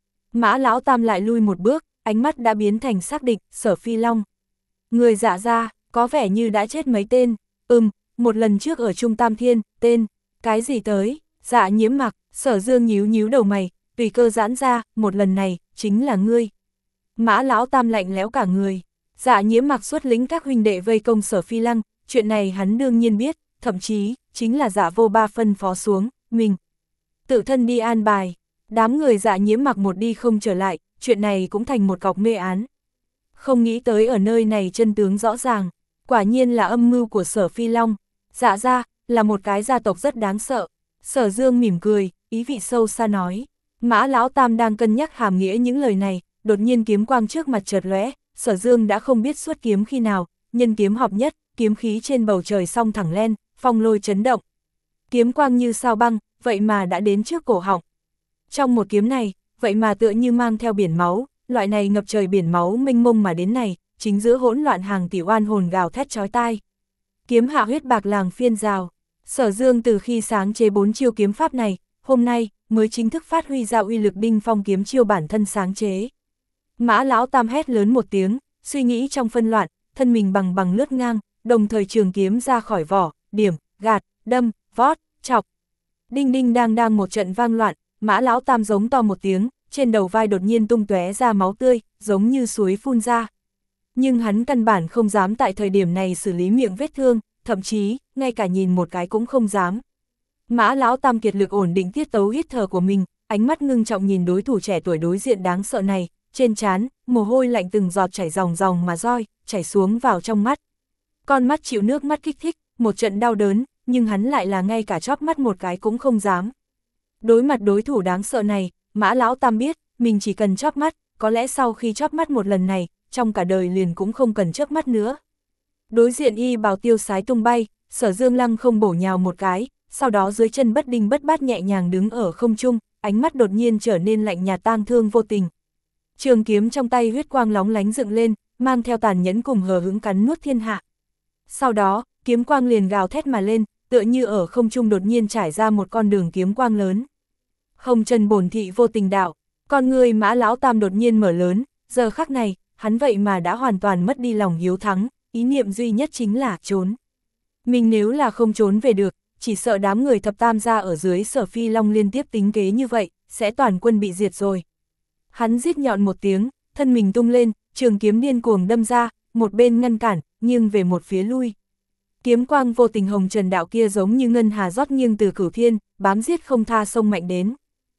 Mã Lão Tam lại lui một bước, ánh mắt đã biến thành xác định, Sở Phi Long. Người Dạ ra, có vẻ như đã chết mấy tên, ừm, một lần trước ở Trung Tam Thiên, tên, cái gì tới, Dạ Nhiễm Mặc, Sở Dương nhíu nhíu đầu mày, tùy cơ giãn ra, một lần này, chính là ngươi. Mã Lão Tam lạnh lẽo cả người, Dạ Nhiễm Mặc xuất lĩnh các huynh đệ vây công Sở Phi Lăng, chuyện này hắn đương nhiên biết, thậm chí, chính là Dạ Vô Ba phân phó xuống, mình tự thân đi an bài. Đám người Dạ Nhiễm Mặc một đi không trở lại, chuyện này cũng thành một cọc mê án. Không nghĩ tới ở nơi này chân tướng rõ ràng, quả nhiên là âm mưu của Sở Phi Long. Dạ ra, là một cái gia tộc rất đáng sợ. Sở Dương mỉm cười, ý vị sâu xa nói. Mã Lão Tam đang cân nhắc hàm nghĩa những lời này, đột nhiên kiếm quang trước mặt chợt lóe, Sở Dương đã không biết xuất kiếm khi nào, nhân kiếm hợp nhất, kiếm khí trên bầu trời song thẳng lên, phong lôi chấn động. Kiếm quang như sao băng, vậy mà đã đến trước cổ họng. Trong một kiếm này, vậy mà tựa như mang theo biển máu, loại này ngập trời biển máu mênh mông mà đến này, chính giữa hỗn loạn hàng tỷ oan hồn gào thét chói tai. Kiếm hạ huyết bạc làng phiên rào. Sở Dương từ khi sáng chế bốn chiêu kiếm pháp này, hôm nay mới chính thức phát huy ra uy lực đinh phong kiếm chiêu bản thân sáng chế. Mã Lão Tam hét lớn một tiếng, suy nghĩ trong phân loạn, thân mình bằng bằng lướt ngang, đồng thời trường kiếm ra khỏi vỏ, điểm, gạt, đâm, vót, chọc. Đinh đinh đang đang một trận vang loạn, Mã Lão Tam giống to một tiếng, trên đầu vai đột nhiên tung tóe ra máu tươi, giống như suối phun ra. Nhưng hắn căn bản không dám tại thời điểm này xử lý miệng vết thương, thậm chí, ngay cả nhìn một cái cũng không dám. Mã Lão Tam kiệt lực ổn định tiết tấu hít thở của mình, ánh mắt ngưng trọng nhìn đối thủ trẻ tuổi đối diện đáng sợ này, trên trán, mồ hôi lạnh từng giọt chảy ròng ròng mà roi, chảy xuống vào trong mắt. Con mắt chịu nước mắt kích thích, một trận đau đớn, nhưng hắn lại là ngay cả chóp mắt một cái cũng không dám. Đối mặt đối thủ đáng sợ này, Mã Lão Tam biết, mình chỉ cần chóp mắt, có lẽ sau khi chóp mắt một lần này, trong cả đời liền cũng không cần chớp mắt nữa. Đối diện y bào tiêu sái tung bay, Sở Dương lăng không bổ nhào một cái, sau đó dưới chân bất đinh bất bát nhẹ nhàng đứng ở không trung, ánh mắt đột nhiên trở nên lạnh nhạt tang thương vô tình. Trường kiếm trong tay huyết quang lóng lánh dựng lên, mang theo tàn nhẫn cùng hờ hững cắn nuốt thiên hạ. Sau đó, kiếm quang liền gào thét mà lên, tựa như ở không trung đột nhiên trải ra một con đường kiếm quang lớn. Hồng Trần bổn thị vô tình đạo, con người Mã Lão Tam đột nhiên mở lớn, giờ khắc này, hắn vậy mà đã hoàn toàn mất đi lòng hiếu thắng, ý niệm duy nhất chính là trốn. Mình nếu là không trốn về được, chỉ sợ đám người thập tam gia ở dưới Sở Phi Long liên tiếp tính kế như vậy, sẽ toàn quân bị diệt rồi. Hắn rít nhọn một tiếng, thân mình tung lên, trường kiếm điên cuồng đâm ra, một bên ngăn cản, nghiêng về một phía lui. Kiếm quang vô tình hồng trần đạo kia giống như ngân hà rót nghiêng từ cửu thiên, bám giết không tha sông mạnh đến.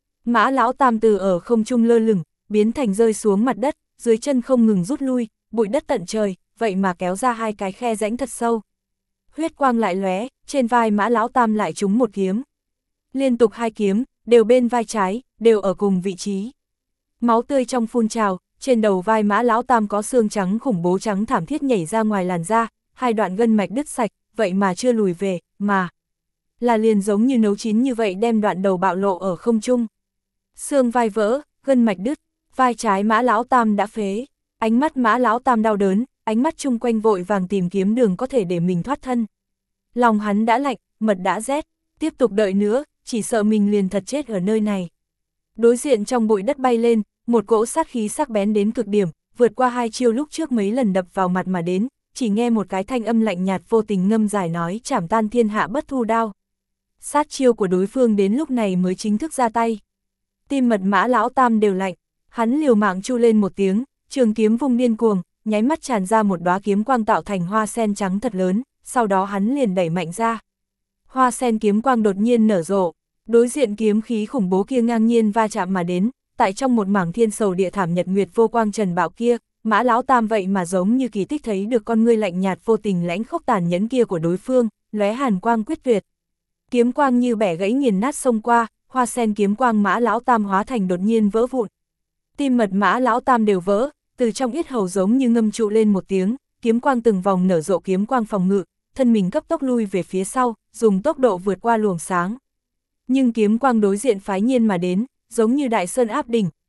Mã Lão Tam từ ở không trung lơ lửng, biến thành rơi xuống mặt đất, dưới chân không ngừng rút lui, bụi đất tận trời, vậy mà kéo ra hai cái khe rãnh thật sâu. Huyết quang lại lóe, trên vai Mã Lão Tam lại trúng một kiếm. Liên tục hai kiếm, đều bên vai trái, đều ở cùng vị trí. Máu tươi trong phun trào, trên đầu vai Mã Lão Tam có xương trắng khủng bố trắng thảm thiết nhảy ra ngoài làn da, hai đoạn gân mạch đứt sạch, vậy mà chưa lùi về, mà là liền giống như nấu chín như vậy đem đoạn đầu bạo lộ ở không trung. Xương vai vỡ, gân mạch đứt, vai trái Mã Lão Tam đã phế, ánh mắt Mã Lão Tam đau đớn, ánh mắt chung quanh vội vàng tìm kiếm đường có thể để mình thoát thân. Lòng hắn đã lạnh, mật đã rét, tiếp tục đợi nữa, chỉ sợ mình liền thật chết ở nơi này. Đối diện trong bụi đất bay lên, một cỗ sát khí sắc bén đến cực điểm, vượt qua hai chiêu lúc trước mấy lần đập vào mặt mà đến, chỉ nghe một cái thanh âm lạnh nhạt vô tình ngâm dài nói chảm tan thiên hạ bất thu đao. Sát chiêu của đối phương đến lúc này mới chính thức ra tay. Tim mật Mã Lão Tam đều lạnh, hắn liều mạng chu lên một tiếng, trường kiếm vung điên cuồng, nháy mắt tràn ra một đóa kiếm quang tạo thành hoa sen trắng thật lớn, sau đó hắn liền đẩy mạnh ra. Hoa sen kiếm quang đột nhiên nở rộ, đối diện kiếm khí khủng bố kia ngang nhiên va chạm mà đến, tại trong một mảng thiên sầu địa thảm nhật nguyệt vô quang trần bạo kia, Mã Lão Tam vậy mà giống như kỳ tích thấy được con ngươi lạnh nhạt vô tình lãnh khốc tàn nhẫn kia của đối phương, lóe hàn quang quyết tuyệt. Kiếm quang như bẻ gãy nghiền nát sông qua, hoa sen kiếm quang Mã Lão Tam hóa thành đột nhiên vỡ vụn. Tim mật Mã Lão Tam đều vỡ, từ trong yết hầu giống như ngâm trụ lên một tiếng, kiếm quang từng vòng nở rộ kiếm quang phòng ngự, thân mình cấp tốc lui về phía sau, dùng tốc độ vượt qua luồng sáng. Nhưng kiếm quang đối diện phái nhiên mà đến, giống như đại sơn áp đỉnh,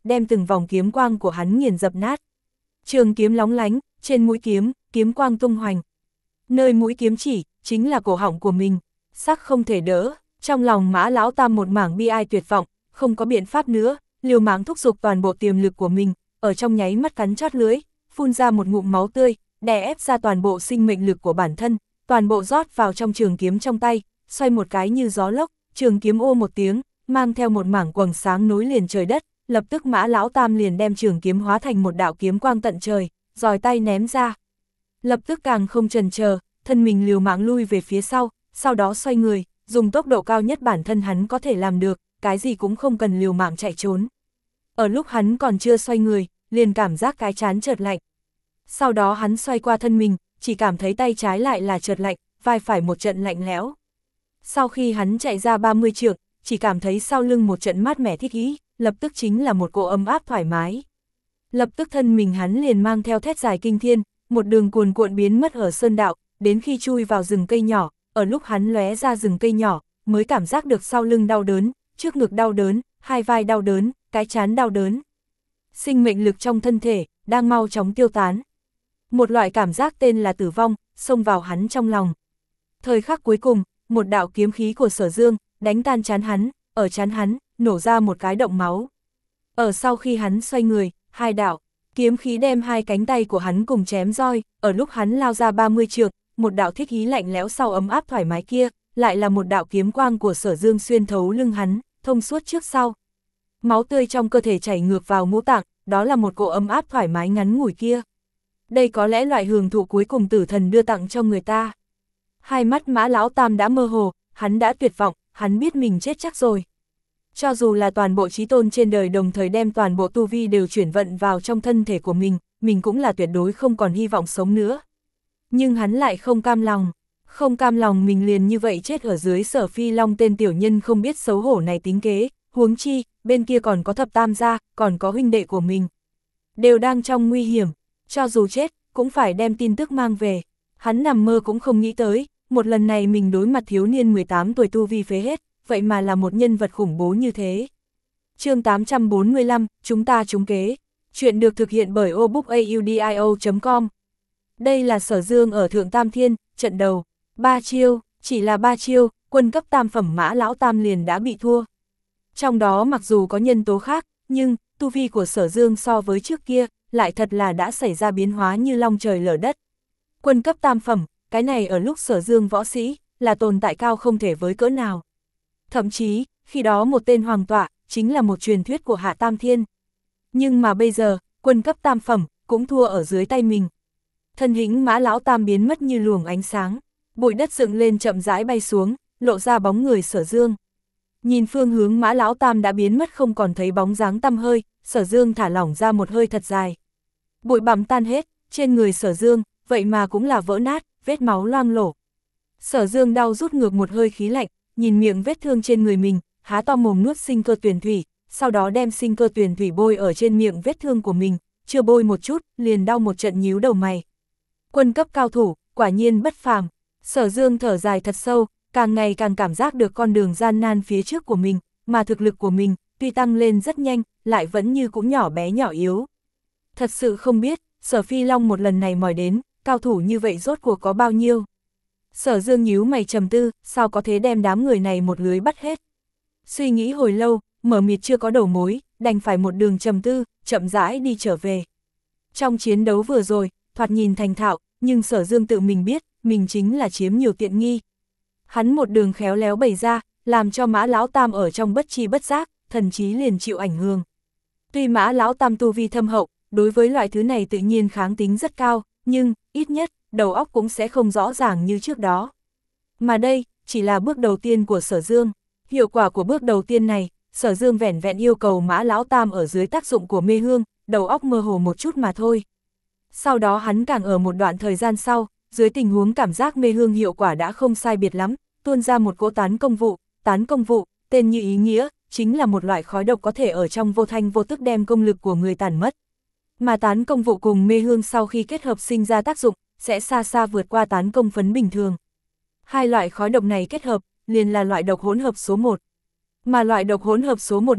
đem từng vòng kiếm quang của hắn nghiền dập nát. Trường kiếm lóng lánh, trên mũi kiếm, kiếm quang tung hoành. Nơi mũi kiếm chỉ, chính là cổ họng của mình, sắc không thể đỡ. Trong lòng Mã Lão Tam một mảng bi ai tuyệt vọng, không có biện pháp nữa, liều mạng thúc giục toàn bộ tiềm lực của mình, ở trong nháy mắt cắn chót lưỡi, phun ra một ngụm máu tươi, đè ép ra toàn bộ sinh mệnh lực của bản thân, toàn bộ rót vào trong trường kiếm trong tay, xoay một cái như gió lốc, trường kiếm ô một tiếng, mang theo một mảng quầng sáng nối liền trời đất, lập tức Mã Lão Tam liền đem trường kiếm hóa thành một đạo kiếm quang tận trời, giòi tay ném ra. Lập tức càng không chần chờ, thân mình liều mạng lui về phía sau, sau đó xoay người, dùng tốc độ cao nhất bản thân hắn có thể làm được, cái gì cũng không cần liều mạng chạy trốn. Ở lúc hắn còn chưa xoay người, liền cảm giác cái trán chợt lạnh. Sau đó hắn xoay qua thân mình, chỉ cảm thấy tay trái lại là chợt lạnh, vai phải một trận lạnh lẽo. Sau khi hắn chạy ra ba mươi trượng, chỉ cảm thấy sau lưng một trận mát mẻ thích ý, lập tức chính là một cỗ ấm áp thoải mái. Lập tức thân mình hắn liền mang theo thét dài kinh thiên, một đường cuồn cuộn biến mất ở sơn đạo, đến khi chui vào rừng cây nhỏ, ở lúc hắn lóe ra rừng cây nhỏ, mới cảm giác được sau lưng đau đớn, trước ngực đau đớn, hai vai đau đớn, cái trán đau đớn. Sinh mệnh lực trong thân thể, đang mau chóng tiêu tán. Một loại cảm giác tên là tử vong, xông vào hắn trong lòng. Thời khắc cuối cùng, một đạo kiếm khí của Sở Dương, đánh tan trán hắn, ở trán hắn, nổ ra một cái động máu. Ở sau khi hắn xoay người, hai đạo, kiếm khí đem hai cánh tay của hắn cùng chém roi, ở lúc hắn lao ra ba mươi trượng, một đạo thích ý lạnh lẽo sau ấm áp thoải mái kia, lại là một đạo kiếm quang của Sở Dương xuyên thấu lưng hắn, thông suốt trước sau. Máu tươi trong cơ thể chảy ngược vào ngũ tạng, đó là một cỗ ấm áp thoải mái ngắn ngủi kia. Đây có lẽ loại hưởng thụ cuối cùng tử thần đưa tặng cho người ta. Hai mắt Mã Lão Tam đã mơ hồ, hắn đã tuyệt vọng, hắn biết mình chết chắc rồi. Cho dù là toàn bộ chí tôn trên đời đồng thời đem toàn bộ tu vi đều chuyển vận vào trong thân thể của mình, mình cũng là tuyệt đối không còn hy vọng sống nữa. Nhưng hắn lại không cam lòng, không cam lòng mình liền như vậy chết ở dưới Sở Phi Long tên tiểu nhân không biết xấu hổ này tính kế, huống chi, bên kia còn có thập tam gia, còn có huynh đệ của mình. Đều đang trong nguy hiểm, cho dù chết, cũng phải đem tin tức mang về. Hắn nằm mơ cũng không nghĩ tới, một lần này mình đối mặt thiếu niên mười tám tuổi tu vi phế hết, vậy mà là một nhân vật khủng bố như thế. Chương tám trăm bốn mươi lăm, chúng ta trúng kế. Chuyện được thực hiện bởi obookaudio chấm com. Đây là Sở Dương ở Thượng Tam Thiên, trận đầu. Ba chiêu, chỉ là ba chiêu, quân cấp tam phẩm Mã Lão Tam liền đã bị thua. Trong đó mặc dù có nhân tố khác, nhưng tu vi của Sở Dương so với trước kia, lại thật là đã xảy ra biến hóa như long trời lở đất. Quân cấp tam phẩm, cái này ở lúc Sở Dương võ sĩ, là tồn tại cao không thể với cỡ nào. Thậm chí, khi đó một tên hoàng tọa, chính là một truyền thuyết của Hạ Tam Thiên. Nhưng mà bây giờ, quân cấp tam phẩm, cũng thua ở dưới tay mình. Thân hình Mã Lão Tam biến mất như luồng ánh sáng, bụi đất dựng lên chậm rãi bay xuống, lộ ra bóng người Sở Dương. Nhìn phương hướng Mã Lão Tam đã biến mất không còn thấy bóng dáng tăm hơi, Sở Dương thả lỏng ra một hơi thật dài. Bụi bặm tan hết, trên người Sở Dương, vậy mà cũng là vỡ nát, vết máu loang lổ. Sở Dương đau rút ngược một hơi khí lạnh, nhìn miệng vết thương trên người mình, há to mồm nuốt sinh cơ tuyền thủy, sau đó đem sinh cơ tuyền thủy bôi ở trên miệng vết thương của mình, chưa bôi một chút, liền đau một trận nhíu đầu mày. Quân cấp cao thủ, quả nhiên bất phàm. Sở Dương thở dài thật sâu, càng ngày càng cảm giác được con đường gian nan phía trước của mình, mà thực lực của mình, tuy tăng lên rất nhanh, lại vẫn như cũng nhỏ bé nhỏ yếu. Thật sự không biết, Sở Phi Long một lần này mỏi đến, cao thủ như vậy rốt cuộc có bao nhiêu. Sở Dương nhíu mày trầm tư, sao có thể đem đám người này một lưới bắt hết. Suy nghĩ hồi lâu, mở mịt chưa có đầu mối, đành phải một đường trầm tư, chậm rãi đi trở về. Trong chiến đấu vừa rồi, thoạt nhìn thành thạo, nhưng Sở Dương tự mình biết, mình chính là chiếm nhiều tiện nghi. Hắn một đường khéo léo bày ra, làm cho Mã Lão Tam ở trong bất chi bất giác, thần trí liền chịu ảnh hưởng. Tuy Mã Lão Tam tu vi thâm hậu, đối với loại thứ này tự nhiên kháng tính rất cao, nhưng, ít nhất, đầu óc cũng sẽ không rõ ràng như trước đó. Mà đây, chỉ là bước đầu tiên của Sở Dương. Hiệu quả của bước đầu tiên này, Sở Dương vẻn vẹn yêu cầu Mã Lão Tam ở dưới tác dụng của mê hương, đầu óc mơ hồ một chút mà thôi. Sau đó hắn càng ở một đoạn thời gian sau, dưới tình huống cảm giác mê hương hiệu quả đã không sai biệt lắm, tuôn ra một cỗ tán công vụ, tán công vụ, tên như ý nghĩa, chính là một loại khói độc có thể ở trong vô thanh vô tức đem công lực của người tàn mất. Mà tán công vụ cùng mê hương sau khi kết hợp sinh ra tác dụng, sẽ xa xa vượt qua tán công phấn bình thường. Hai loại khói độc này kết hợp, liền là loại độc hỗn hợp số một. Mà loại độc hỗn hợp số một này,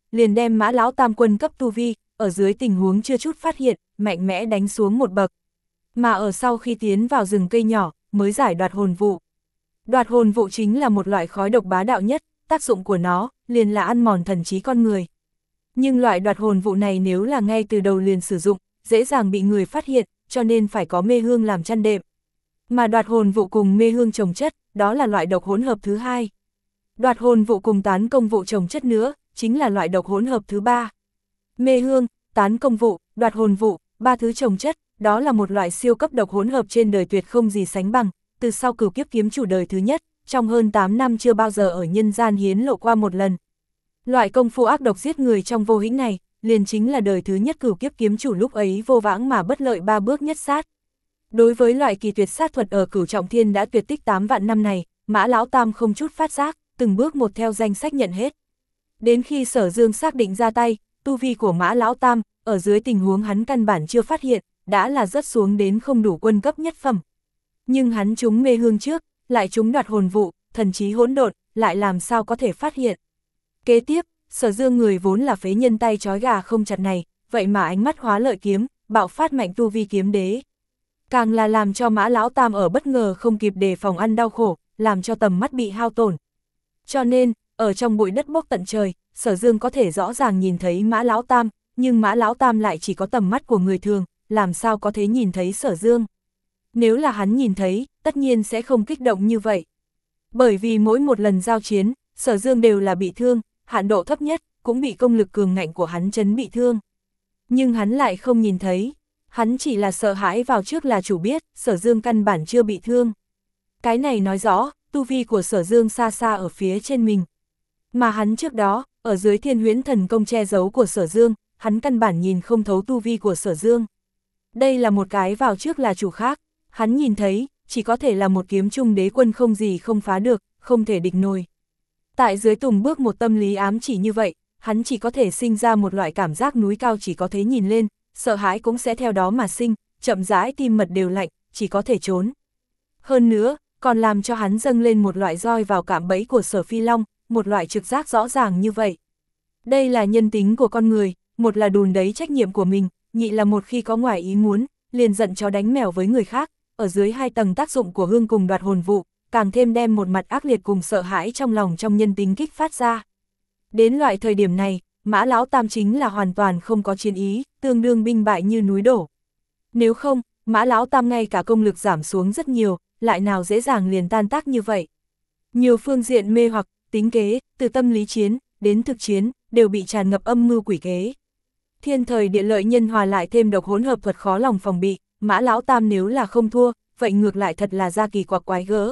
liền đem Mã Lão Tam quân cấp tu vi, ở dưới tình huống chưa chút phát hiện, mạnh mẽ đánh xuống một bậc. Mà ở sau khi tiến vào rừng cây nhỏ, mới giải đoạt hồn vụ. Đoạt hồn vụ chính là một loại khói độc bá đạo nhất, tác dụng của nó, liền là ăn mòn thần trí con người. Nhưng loại đoạt hồn vụ này nếu là ngay từ đầu liền sử dụng, dễ dàng bị người phát hiện, cho nên phải có mê hương làm chăn đệm. Mà đoạt hồn vụ cùng mê hương trồng chất, đó là loại độc hỗn hợp thứ hai. Đoạt hồn vụ cùng tán công vụ trồng chất nữa, chính là loại độc hỗn hợp thứ ba. Mê hương, tán công vụ, đoạt hồn vụ, ba thứ trồng chất, đó là một loại siêu cấp độc hỗn hợp trên đời tuyệt không gì sánh bằng, từ sau Cửu Kiếp kiếm chủ đời thứ nhất, trong hơn tám năm chưa bao giờ ở nhân gian hiến lộ qua một lần. Loại công phu ác độc giết người trong vô hĩnh này, liền chính là đời thứ nhất Cửu Kiếp kiếm chủ lúc ấy vô vãng mà bất lợi ba bước nhất sát. Đối với loại kỳ tuyệt sát thuật ở Cửu Trọng Thiên đã tuyệt tích tám vạn năm này, Mã Lão Tam không chút phát giác, từng bước một theo danh sách nhận hết. Đến khi Sở Dương xác định ra tay, tu vi của Mã Lão Tam, ở dưới tình huống hắn căn bản chưa phát hiện, đã là rớt xuống đến không đủ quân cấp nhất phẩm. Nhưng hắn trúng mê hương trước, lại trúng đoạt hồn vụ, thần trí hỗn độn, lại làm sao có thể phát hiện. Kế tiếp, Sở Dương người vốn là phế nhân tay trói gà không chặt này, vậy mà ánh mắt hóa lợi kiếm, bạo phát mạnh tu vi kiếm đế. Càng là làm cho Mã Lão Tam ở bất ngờ không kịp đề phòng ăn đau khổ, làm cho tầm mắt bị hao tổn. Cho nên, ở trong bụi đất bốc tận trời, Sở Dương có thể rõ ràng nhìn thấy Mã Lão Tam, nhưng Mã Lão Tam lại chỉ có tầm mắt của người thường, làm sao có thể nhìn thấy Sở Dương. Nếu là hắn nhìn thấy, tất nhiên sẽ không kích động như vậy. Bởi vì mỗi một lần giao chiến, Sở Dương đều là bị thương, hạn độ thấp nhất, cũng bị công lực cường ngạnh của hắn chấn bị thương. Nhưng hắn lại không nhìn thấy, hắn chỉ là sợ hãi vào trước là chủ biết, Sở Dương căn bản chưa bị thương. Cái này nói rõ, tu vi của Sở Dương xa xa ở phía trên mình. Mà hắn trước đó, ở dưới Thiên Huyễn Thần Công che giấu của Sở Dương, hắn căn bản nhìn không thấu tu vi của Sở Dương. Đây là một cái vào trước là chủ khác, hắn nhìn thấy, chỉ có thể là một kiếm trung đế quân không gì không phá được, không thể địch nổi. Tại dưới từng bước một tâm lý ám chỉ như vậy, hắn chỉ có thể sinh ra một loại cảm giác núi cao chỉ có thấy nhìn lên, sợ hãi cũng sẽ theo đó mà sinh, chậm rãi tim mật đều lạnh, chỉ có thể trốn. Hơn nữa, còn làm cho hắn dâng lên một loại roi vào cạm bẫy của Sở Phi Long, một loại trực giác rõ ràng như vậy. Đây là nhân tính của con người, một là đùn đấy trách nhiệm của mình, nhị là một khi có ngoài ý muốn, liền giận chó đánh mèo với người khác, ở dưới hai tầng tác dụng của hương cùng đoạt hồn vụ, càng thêm đem một mặt ác liệt cùng sợ hãi trong lòng trong nhân tính kích phát ra. Đến loại thời điểm này, Mã Lão Tam chính là hoàn toàn không có chiến ý, tương đương binh bại như núi đổ. Nếu không, Mã Lão Tam ngay cả công lực giảm xuống rất nhiều, lại nào dễ dàng liền tan tác như vậy. Nhiều phương diện mê hoặc, tính kế, từ tâm lý chiến, đến thực chiến, đều bị tràn ngập âm mưu quỷ kế. Thiên thời địa lợi nhân hòa lại thêm độc hỗn hợp thuật khó lòng phòng bị, Mã Lão Tam nếu là không thua, vậy ngược lại thật là ra kỳ quặc quái gỡ.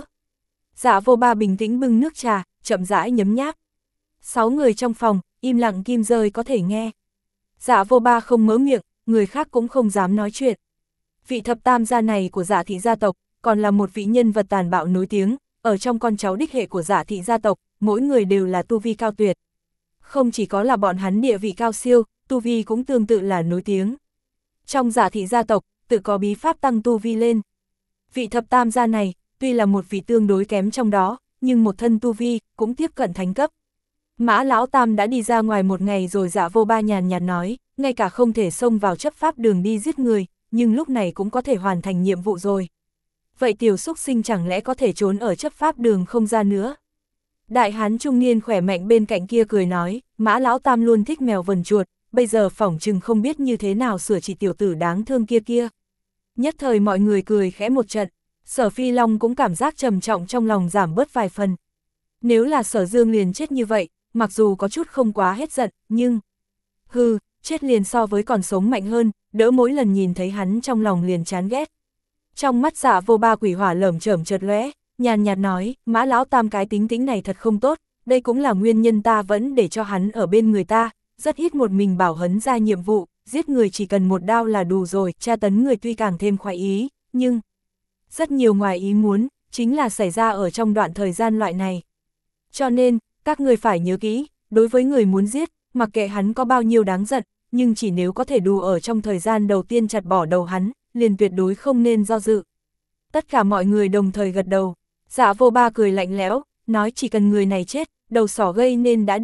Dạ Vô Ba bình tĩnh bưng nước trà, chậm rãi nhấm nháp. Sáu người trong phòng, im lặng kim rơi có thể nghe. Dạ Vô Ba không mớ miệng, người khác cũng không dám nói chuyện. Vị thập tam gia này của Dạ thị gia tộc, còn là một vị nhân vật tàn bạo nổi tiếng, ở trong con cháu đích hệ của Dạ thị gia tộc, mỗi người đều là tu vi cao tuyệt. Không chỉ có là bọn hắn địa vị cao siêu, tu vi cũng tương tự là nổi tiếng. Trong Dạ thị gia tộc, tự có bí pháp tăng tu vi lên. Vị thập tam gia này, tuy là một vị tương đối kém trong đó, nhưng một thân tu vi, cũng tiếp cận thánh cấp. Mã Lão Tam đã đi ra ngoài một ngày rồi. Dạ Vô Ba nhàn nhạt nói, ngay cả không thể xông vào chấp pháp đường đi giết người, nhưng lúc này cũng có thể hoàn thành nhiệm vụ rồi. Vậy tiểu xúc sinh chẳng lẽ có thể trốn ở chấp pháp đường không ra nữa? Đại hán trung niên khỏe mạnh bên cạnh kia cười nói, Mã Lão Tam luôn thích mèo vần chuột, bây giờ phỏng chừng không biết như thế nào sửa trị tiểu tử đáng thương kia kia. Nhất thời mọi người cười khẽ một trận, Sở Phi Long cũng cảm giác trầm trọng trong lòng giảm bớt vài phần. Nếu là Sở Dương liền chết như vậy, mặc dù có chút không quá hết giận, nhưng... Hừ, chết liền so với còn sống mạnh hơn, đỡ mỗi lần nhìn thấy hắn trong lòng liền chán ghét. Trong mắt Dạ Vô Ba quỷ hỏa lởm chởm chợt lóe, nhàn nhạt nói, Mã Lão Tam cái tính tính này thật không tốt, đây cũng là nguyên nhân ta vẫn để cho hắn ở bên người ta, rất ít một mình bảo hấn ra nhiệm vụ, giết người chỉ cần một đao là đủ rồi, tra tấn người tuy càng thêm khoái ý, nhưng... Rất nhiều ngoài ý muốn, chính là xảy ra ở trong đoạn thời gian loại này. Cho nên, các người phải nhớ kỹ, đối với người muốn giết, mặc kệ hắn có bao nhiêu đáng giận, nhưng chỉ nếu có thể đủ ở trong thời gian đầu tiên chặt bỏ đầu hắn, liền tuyệt đối không nên do dự. Tất cả mọi người đồng thời gật đầu. Dạ Vô Ba cười lạnh lẽo, nói chỉ cần người này chết, đầu sỏ gây nên đã đi,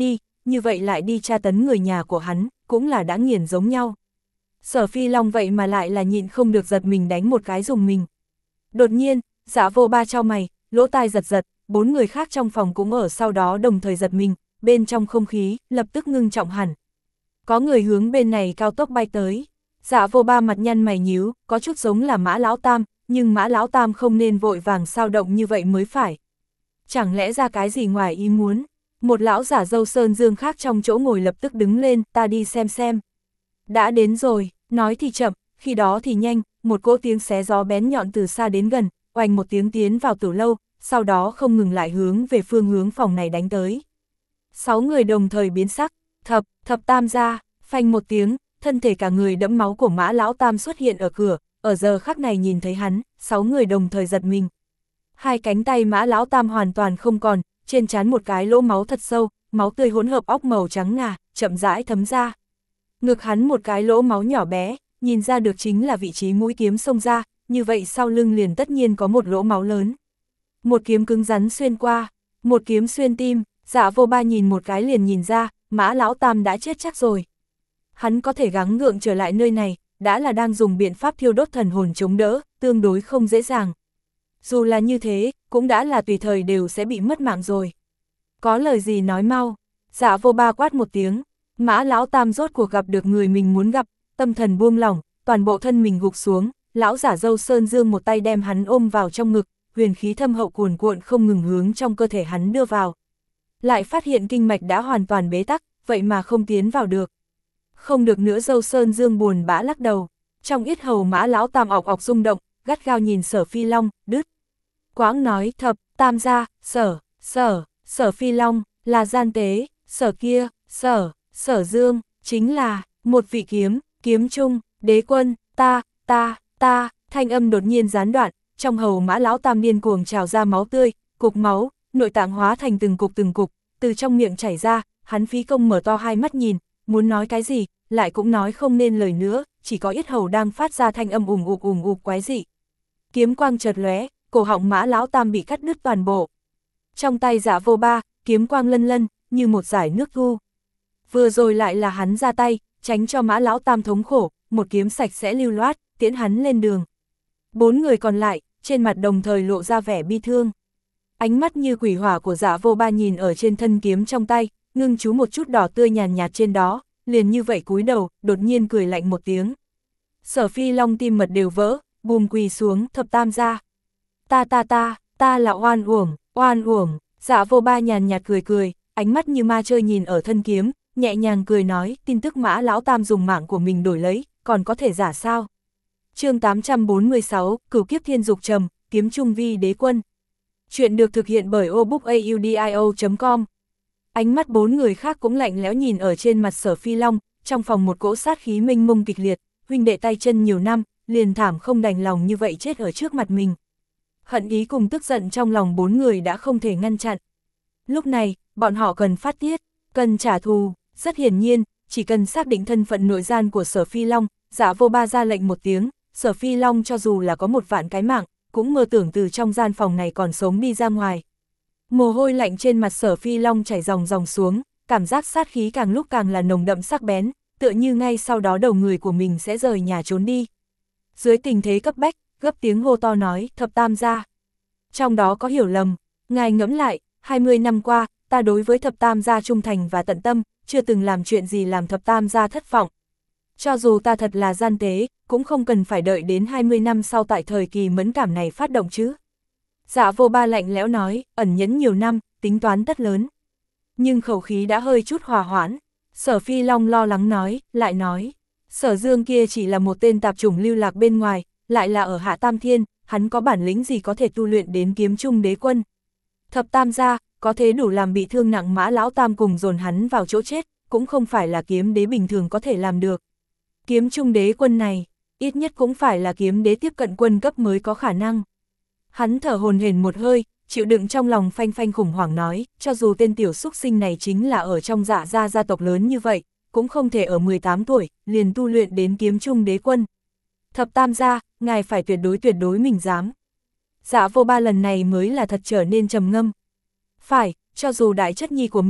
như vậy lại đi tra tấn người nhà của hắn, cũng là đã nghiền giống nhau. Sở Phi Long vậy mà lại là nhịn không được giật mình đánh một cái dùng mình. Đột nhiên, Dạ Vô Ba chau mày, lỗ tai giật giật, bốn người khác trong phòng cũng ở sau đó đồng thời giật mình, bên trong không khí, lập tức ngưng trọng hẳn. Có người hướng bên này cao tốc bay tới. Dạ Vô Ba mặt nhăn mày nhíu, có chút giống là Mã Lão Tam, nhưng Mã Lão Tam không nên vội vàng sao động như vậy mới phải. Chẳng lẽ ra cái gì ngoài ý muốn? Một lão giả râu sơn dương khác trong chỗ ngồi lập tức đứng lên, ta đi xem xem. Đã đến rồi, nói thì chậm, khi đó thì nhanh, một cỗ tiếng xé gió bén nhọn từ xa đến gần, oanh một tiếng tiến vào tử lâu, sau đó không ngừng lại hướng về phương hướng phòng này đánh tới. Sáu người đồng thời biến sắc, thập, thập tam gia, phanh một tiếng, thân thể cả người đẫm máu của Mã Lão Tam xuất hiện ở cửa, ở giờ khắc này nhìn thấy hắn, sáu người đồng thời giật mình. Hai cánh tay Mã Lão Tam hoàn toàn không còn, trên trán một cái lỗ máu thật sâu, máu tươi hỗn hợp óc màu trắng ngà, chậm rãi thấm ra. Ngực hắn một cái lỗ máu nhỏ bé, nhìn ra được chính là vị trí mũi kiếm xông ra, như vậy sau lưng liền tất nhiên có một lỗ máu lớn. Một kiếm cứng rắn xuyên qua, một kiếm xuyên tim, Dạ Vô Ba nhìn một cái liền nhìn ra, Mã Lão Tam đã chết chắc rồi. Hắn có thể gắng gượng trở lại nơi này, đã là đang dùng biện pháp thiêu đốt thần hồn chống đỡ, tương đối không dễ dàng. Dù là như thế, cũng đã là tùy thời đều sẽ bị mất mạng rồi. Có lời gì nói mau, Dạ Vô Ba quát một tiếng, Mã Lão Tam rốt cuộc gặp được người mình muốn gặp, tâm thần buông lỏng, toàn bộ thân mình gục xuống, lão giả râu sơn dương một tay đem hắn ôm vào trong ngực, huyền khí thâm hậu cuồn cuộn không ngừng hướng trong cơ thể hắn đưa vào. Lại phát hiện kinh mạch đã hoàn toàn bế tắc, vậy mà không tiến vào được. Không được nữa, râu sơn dương buồn bã lắc đầu, trong yết hầu Mã Lão Tam ọc ọc rung động, gắt gao nhìn Sở Phi Long, đứt. Quãng nói thập, tam gia, sở, sở, Sở Phi Long, là gian tế, sở kia, sở, sở dương, chính là, một vị kiếm, kiếm trung, đế quân, ta, ta, ta, thanh âm đột nhiên gián đoạn, trong hầu Mã Lão Tam điên cuồng trào ra máu tươi, cục máu, nội tạng hóa thành từng cục từng cục, từ trong miệng chảy ra, hắn phí công mở to hai mắt nhìn, muốn nói cái gì, lại cũng nói không nên lời nữa, chỉ có yết hầu đang phát ra thanh âm ùng ục ùng ục quái dị. Kiếm quang chợt lóe, cổ họng Mã Lão Tam bị cắt đứt toàn bộ. Trong tay Dạ Vô Ba, kiếm quang lân lân, như một dải nước thu. Vừa rồi lại là hắn ra tay, tránh cho Mã Lão Tam thống khổ, một kiếm sạch sẽ lưu loát, tiễn hắn lên đường. Bốn người còn lại, trên mặt đồng thời lộ ra vẻ bi thương. Ánh mắt như quỷ hỏa của Dạ Vô Ba nhìn ở trên thân kiếm trong tay, ngưng chú một chút đỏ tươi nhàn nhạt trên đó, liền như vậy cúi đầu, đột nhiên cười lạnh một tiếng. Sở Phi Long tim mật đều vỡ, bùm quỳ xuống, thập tam gia. Ta ta ta, ta là oan uổng, oan uổng. Dạ Vô Ba nhàn nhạt cười cười, ánh mắt như ma chơi nhìn ở thân kiếm, nhẹ nhàng cười nói, tin tức Mã Lão Tam dùng mạng của mình đổi lấy, còn có thể giả sao? Chương tám trăm bốn mươi sáu, Cửu Kiếp Thiên Dục Trầm, kiếm trung vi đế quân. Chuyện được thực hiện bởi obookaudio chấm com. Ánh mắt bốn người khác cũng lạnh lẽo nhìn ở trên mặt Sở Phi Long, trong phòng một cỗ sát khí mênh mông kịch liệt, huynh đệ tay chân nhiều năm, liền thảm không đành lòng như vậy chết ở trước mặt mình. Hận ý cùng tức giận trong lòng bốn người đã không thể ngăn chặn. Lúc này, bọn họ cần phát tiết, cần trả thù, rất hiển nhiên, chỉ cần xác định thân phận nội gian của Sở Phi Long, Dạ Vô Ba ra lệnh một tiếng, Sở Phi Long cho dù là có một vạn cái mạng, cũng mơ tưởng từ trong gian phòng này còn sống đi ra ngoài. Mồ hôi lạnh trên mặt Sở Phi Long chảy ròng ròng xuống, cảm giác sát khí càng lúc càng là nồng đậm sắc bén, tựa như ngay sau đó đầu người của mình sẽ rời nhà trốn đi. Dưới tình thế cấp bách, gấp tiếng hô to nói, thập tam gia. Trong đó có hiểu lầm, ngài ngẫm lại, hai mươi năm qua, ta đối với thập tam gia trung thành và tận tâm, chưa từng làm chuyện gì làm thập tam gia thất vọng. Cho dù ta thật là gian tế, cũng không cần phải đợi đến hai mươi năm sau tại thời kỳ mẫn cảm này phát động chứ. Dạ Vô Ba lạnh lẽo nói, ẩn nhẫn nhiều năm, tính toán tất lớn. Nhưng khẩu khí đã hơi chút hòa hoãn. Sở Phi Long lo lắng nói, lại nói, Sở Dương kia chỉ là một tên tạp chủng lưu lạc bên ngoài, lại là ở Hạ Tam Thiên, hắn có bản lĩnh gì có thể tu luyện đến kiếm trung đế quân. Thập tam gia, có thế đủ làm bị thương nặng Mã Lão Tam cùng dồn hắn vào chỗ chết, cũng không phải là kiếm đế bình thường có thể làm được. Kiếm trung đế quân này, ít nhất cũng phải là kiếm đế tiếp cận quân cấp mới có khả năng. Hắn thở hồn hển một hơi, chịu đựng trong lòng phanh phanh khủng hoảng nói, cho dù tên tiểu xúc sinh này chính là ở trong Dạ gia gia tộc lớn như vậy, cũng không thể ở mười tám tuổi, liền tu luyện đến kiếm trung đế quân. Thập tam gia, ngài phải tuyệt đối tuyệt đối mình dám. Dạ Vô Ba lần này mới là thật trở nên trầm ngâm. Phải, cho dù đại chất nhi của mình,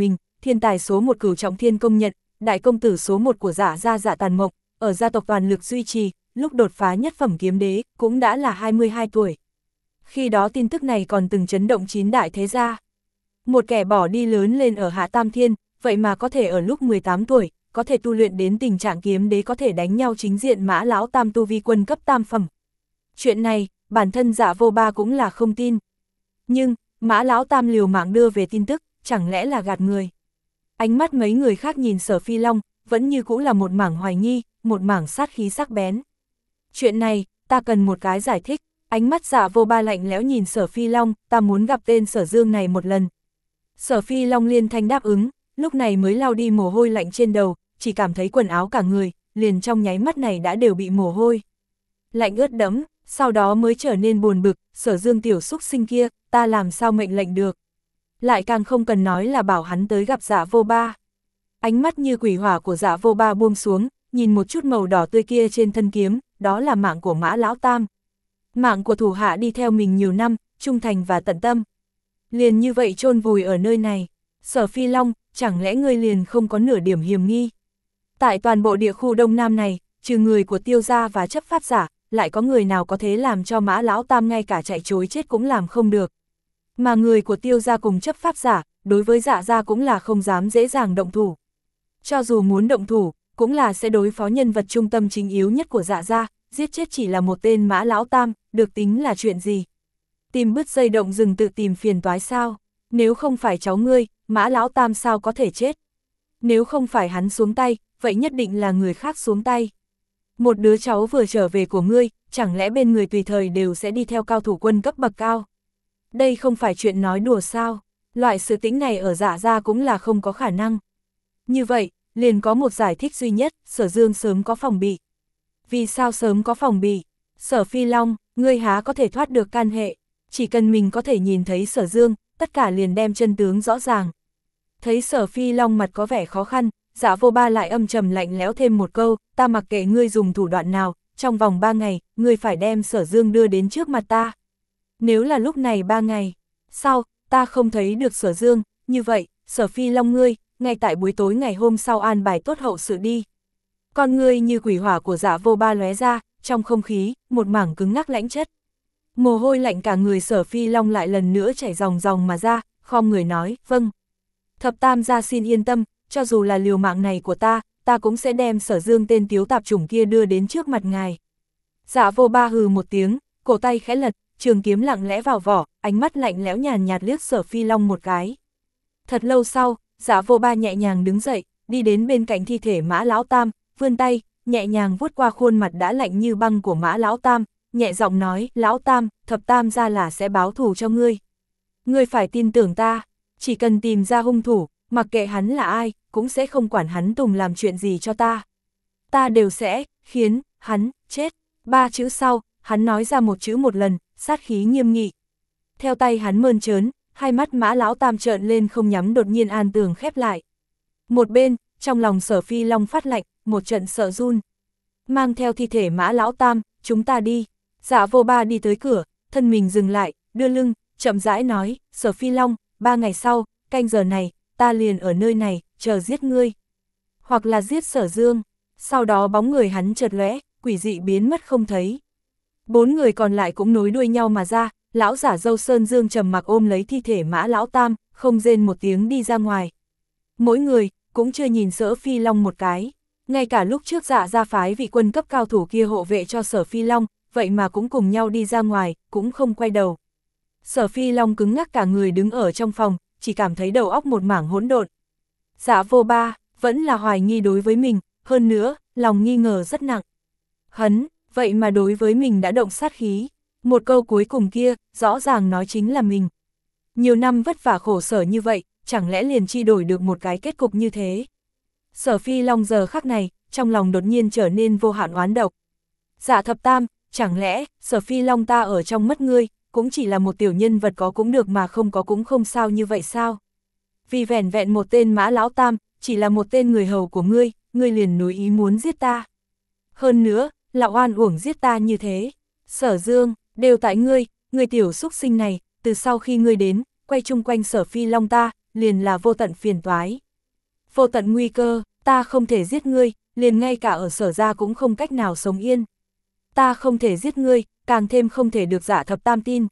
thiên tài số một Cửu Trọng Thiên công nhận, đại công tử số một của Dạ gia Dạ Tàn Mộng, ở gia tộc toàn lực duy trì, lúc đột phá nhất phẩm kiếm đế, cũng đã là hai mươi hai tuổi. Khi đó tin tức này còn từng chấn động chín đại thế gia. Một kẻ bỏ đi lớn lên ở Hạ Tam Thiên, vậy mà có thể ở lúc mười tám tuổi, có thể tu luyện đến tình trạng kiếm đế, có thể đánh nhau chính diện Mã Lão Tam tu vi quân cấp tam phẩm. Chuyện này, bản thân Dạ Vô Ba cũng là không tin. Nhưng, Mã Lão Tam liều mạng đưa về tin tức, chẳng lẽ là gạt người. Ánh mắt mấy người khác nhìn Sở Phi Long, vẫn như cũ là một mảng hoài nghi, một mảng sát khí sắc bén. Chuyện này, ta cần một cái giải thích. Ánh mắt Dạ Vô Ba lạnh lẽo nhìn Sở Phi Long, ta muốn gặp tên Sở Dương này một lần. Sở Phi Long liên thanh đáp ứng, lúc này mới lau đi mồ hôi lạnh trên đầu, chỉ cảm thấy quần áo cả người, liền trong nháy mắt này đã đều bị mồ hôi lạnh ướt đẫm, sau đó mới trở nên buồn bực, Sở Dương tiểu xúc sinh kia, ta làm sao mệnh lệnh được. Lại càng không cần nói là bảo hắn tới gặp Dạ Vô Ba. Ánh mắt như quỷ hỏa của Dạ Vô Ba buông xuống, nhìn một chút màu đỏ tươi kia trên thân kiếm, đó là mạng của Mã Lão Tam. Mạng của thủ hạ đi theo mình nhiều năm, trung thành và tận tâm. Liền như vậy chôn vùi ở nơi này. Sở Phi Long, chẳng lẽ ngươi liền không có nửa điểm hiềm nghi? Tại toàn bộ địa khu Đông Nam này, trừ người của Tiêu gia và chấp pháp giả, lại có người nào có thể làm cho Mã Lão Tam ngay cả chạy trối chết cũng làm không được. Mà người của Tiêu gia cùng chấp pháp giả, đối với Dạ gia cũng là không dám dễ dàng động thủ. Cho dù muốn động thủ, cũng là sẽ đối phó nhân vật trung tâm chính yếu nhất của Dạ gia, giết chết chỉ là một tên Mã Lão Tam, được tính là chuyện gì? Tìm bứt dây động rừng tự tìm phiền toái sao? Nếu không phải cháu ngươi, Mã Lão Tam sao có thể chết? Nếu không phải hắn xuống tay, vậy nhất định là người khác xuống tay. Một đứa cháu vừa trở về của ngươi, chẳng lẽ bên người tùy thời đều sẽ đi theo cao thủ quân cấp bậc cao? Đây không phải chuyện nói đùa sao? Loại sự tính này ở Dạ gia cũng là không có khả năng. Như vậy, liền có một giải thích duy nhất, Sở Dương sớm có phòng bị. Vì sao sớm có phòng bị? Sở Phi Long, ngươi há có thể thoát được can hệ, chỉ cần mình có thể nhìn thấy Sở Dương, tất cả liền đem chân tướng rõ ràng. Thấy Sở Phi Long mặt có vẻ khó khăn, Dạ Vô Ba lại âm trầm lạnh lẽo thêm một câu, ta mặc kệ ngươi dùng thủ đoạn nào, trong vòng ba ngày, ngươi phải đem Sở Dương đưa đến trước mặt ta. Nếu là lúc này ba ngày, sau, ta không thấy được Sở Dương, như vậy, Sở Phi Long ngươi, ngay tại buổi tối ngày hôm sau an bài tốt hậu sự đi. Con ngươi như quỷ hỏa của Dạ Vô Ba lóe ra, trong không khí, một mảng cứng ngắc lãnh chất. Mồ hôi lạnh cả người Sở Phi Long lại lần nữa chảy ròng ròng mà ra, khom người nói, vâng. Thập Tam gia xin yên tâm, cho dù là liều mạng này của ta, ta cũng sẽ đem Sở Dương tên tiếu tạp chủng kia đưa đến trước mặt ngài. Dạ Vô Ba hừ một tiếng, cổ tay khẽ lật, trường kiếm lặng lẽ vào vỏ, ánh mắt lạnh lẽo nhàn nhạt liếc Sở Phi Long một cái. Thật lâu sau, Dạ Vô Ba nhẹ nhàng đứng dậy, đi đến bên cạnh thi thể Mã Lão Tam, vươn tay, nhẹ nhàng vuốt qua khuôn mặt đã lạnh như băng của Mã Lão Tam, nhẹ giọng nói, Lão Tam, Thập Tam gia là sẽ báo thù cho ngươi. Ngươi phải tin tưởng ta, chỉ cần tìm ra hung thủ, mặc kệ hắn là ai, cũng sẽ không quản hắn Tùng làm chuyện gì cho ta. Ta đều sẽ, khiến, hắn, chết. Ba chữ sau, hắn nói ra một chữ một lần, sát khí nghiêm nghị. Theo tay hắn mơn trớn, hai mắt Mã Lão Tam trợn lên không nhắm đột nhiên an tường khép lại. Một bên, trong lòng Sở Phi Long phát lạnh, một trận sợ run. Mang theo thi thể Mã Lão Tam, chúng ta đi. Dạ Vô Ba đi tới cửa, thân mình dừng lại, đưa lưng, chậm rãi nói, Sở Phi Long, ba ngày sau, canh giờ này, ta liền ở nơi này, chờ giết ngươi. Hoặc là giết Sở Dương. Sau đó bóng người hắn chợt lóe, quỷ dị biến mất không thấy. Bốn người còn lại cũng nối đuôi nhau mà ra, lão giả râu Sơn Dương trầm mặc ôm lấy thi thể Mã Lão Tam, không rên một tiếng đi ra ngoài. Mỗi người, cũng chưa nhìn Sở Phi Long một cái. Ngay cả lúc trước Dạ gia phái vị quân cấp cao thủ kia hộ vệ cho Sở Phi Long, vậy mà cũng cùng nhau đi ra ngoài, cũng không quay đầu. Sở Phi Long cứng ngắc cả người đứng ở trong phòng, chỉ cảm thấy đầu óc một mảng hỗn độn. Dạ Vô Ba, vẫn là hoài nghi đối với mình, hơn nữa, lòng nghi ngờ rất nặng. Hắn, vậy mà đối với mình đã động sát khí. Một câu cuối cùng kia, rõ ràng nói chính là mình. Nhiều năm vất vả khổ sở như vậy, chẳng lẽ liền chi đổi được một cái kết cục như thế. Sở Phi Long giờ khắc này, trong lòng đột nhiên trở nên vô hạn oán độc. Dạ Thập Tam, chẳng lẽ, Sở Phi Long ta ở trong mắt ngươi, cũng chỉ là một tiểu nhân vật có cũng được mà không có cũng không sao như vậy sao? Vì vẻn vẹn một tên Mã Lão Tam, chỉ là một tên người hầu của ngươi, ngươi liền núi ý muốn giết ta. Hơn nữa, lão oan uổng giết ta như thế. Sở Dương, đều tại ngươi, ngươi tiểu xúc sinh này, từ sau khi ngươi đến, quay chung quanh Sở Phi Long ta, liền là vô tận phiền toái. vô tận nguy cơ, ta không thể giết ngươi, liền ngay cả ở Sở gia cũng không cách nào sống yên. Ta không thể giết ngươi, càng thêm không thể được giả thập tam tin.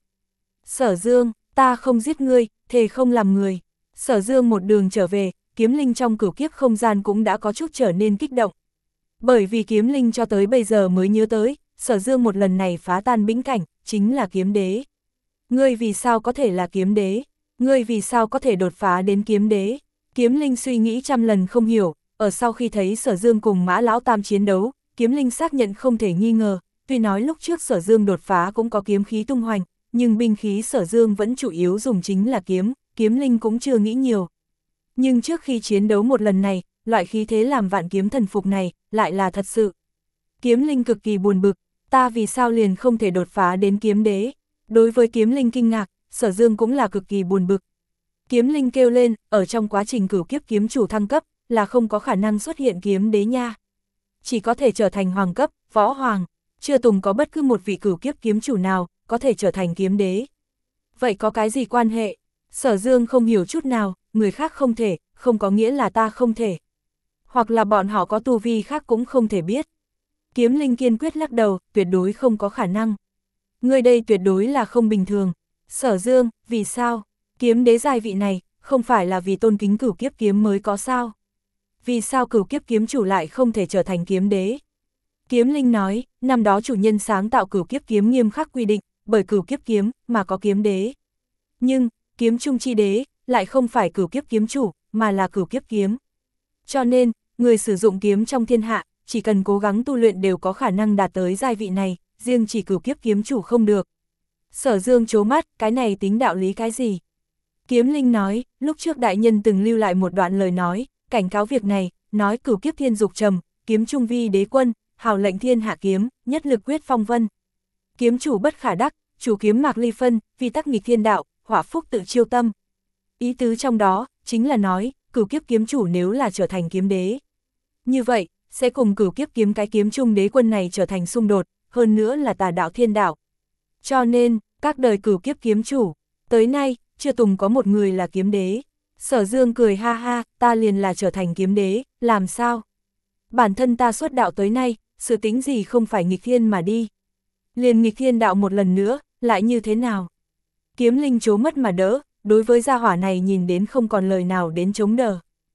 Sở Dương, ta không giết ngươi, thề không làm người. Sở Dương một đường trở về, kiếm linh trong cửu kiếp không gian cũng đã có chút trở nên kích động. Bởi vì kiếm linh cho tới bây giờ mới nhớ tới, Sở Dương một lần này phá tan bĩnh cảnh, chính là kiếm đế. Ngươi vì sao có thể là kiếm đế? Ngươi vì sao có thể đột phá đến kiếm đế? Kiếm linh suy nghĩ trăm lần không hiểu, ở sau khi thấy Sở Dương cùng Mã Lão Tam chiến đấu, kiếm linh xác nhận không thể nghi ngờ, tuy nói lúc trước Sở Dương đột phá cũng có kiếm khí tung hoành, nhưng binh khí Sở Dương vẫn chủ yếu dùng chính là kiếm, kiếm linh cũng chưa nghĩ nhiều. Nhưng trước khi chiến đấu một lần này, loại khí thế làm vạn kiếm thần phục này, lại là thật sự. Kiếm linh cực kỳ buồn bực, ta vì sao liền không thể đột phá đến kiếm đế? Đối với kiếm linh kinh ngạc, Sở Dương cũng là cực kỳ buồn bực. Kiếm linh kêu lên, ở trong quá trình cửu kiếp kiếm chủ thăng cấp, là không có khả năng xuất hiện kiếm đế nha. Chỉ có thể trở thành hoàng cấp, võ hoàng, chưa từng có bất cứ một vị cửu kiếp kiếm chủ nào, có thể trở thành kiếm đế. Vậy có cái gì quan hệ? Sở Dương không hiểu chút nào, người khác không thể, không có nghĩa là ta không thể. Hoặc là bọn họ có tu vi khác cũng không thể biết. Kiếm linh kiên quyết lắc đầu, tuyệt đối không có khả năng. Người đây tuyệt đối là không bình thường. Sở Dương, vì sao? Kiếm đế giai vị này, không phải là vì tôn kính cửu kiếp kiếm mới có sao? Vì sao cửu kiếp kiếm chủ lại không thể trở thành kiếm đế? Kiếm linh nói, năm đó chủ nhân sáng tạo cửu kiếp kiếm nghiêm khắc quy định, bởi cửu kiếp kiếm mà có kiếm đế. Nhưng, kiếm trung chi đế, lại không phải cửu kiếp kiếm chủ, mà là cửu kiếp kiếm. Cho nên, người sử dụng kiếm trong thiên hạ, chỉ cần cố gắng tu luyện đều có khả năng đạt tới giai vị này, riêng chỉ cửu kiếp kiếm chủ không được. Sở Dương trố mắt, cái này tính đạo lý cái gì? Kiếm linh nói, lúc trước đại nhân từng lưu lại một đoạn lời nói, cảnh cáo việc này, nói cửu kiếp thiên dục trầm, kiếm trung vi đế quân, hào lệnh thiên hạ kiếm, nhất lực quyết phong vân. Kiếm chủ bất khả đắc, chủ kiếm mạc ly phân, vì tắc nghịch thiên đạo, hỏa phúc tự chiêu tâm. Ý tứ trong đó, chính là nói, cửu kiếp kiếm chủ nếu là trở thành kiếm đế. Như vậy, sẽ cùng cửu kiếp kiếm cái kiếm trung đế quân này trở thành xung đột, hơn nữa là tà đạo thiên đạo. Cho nên, các đời cửu kiếp kiếm chủ, tới nay, chưa từng có một người là kiếm đế. Sở Dương cười ha ha, ta liền là trở thành kiếm đế, làm sao? Bản thân ta xuất đạo tới nay, sự tính gì không phải nghịch thiên mà đi. Liền nghịch thiên đạo một lần nữa, lại như thế nào? Kiếm linh trố mất mà đỡ, đối với gia hỏa này nhìn đến không còn lời nào đến chống đỡ.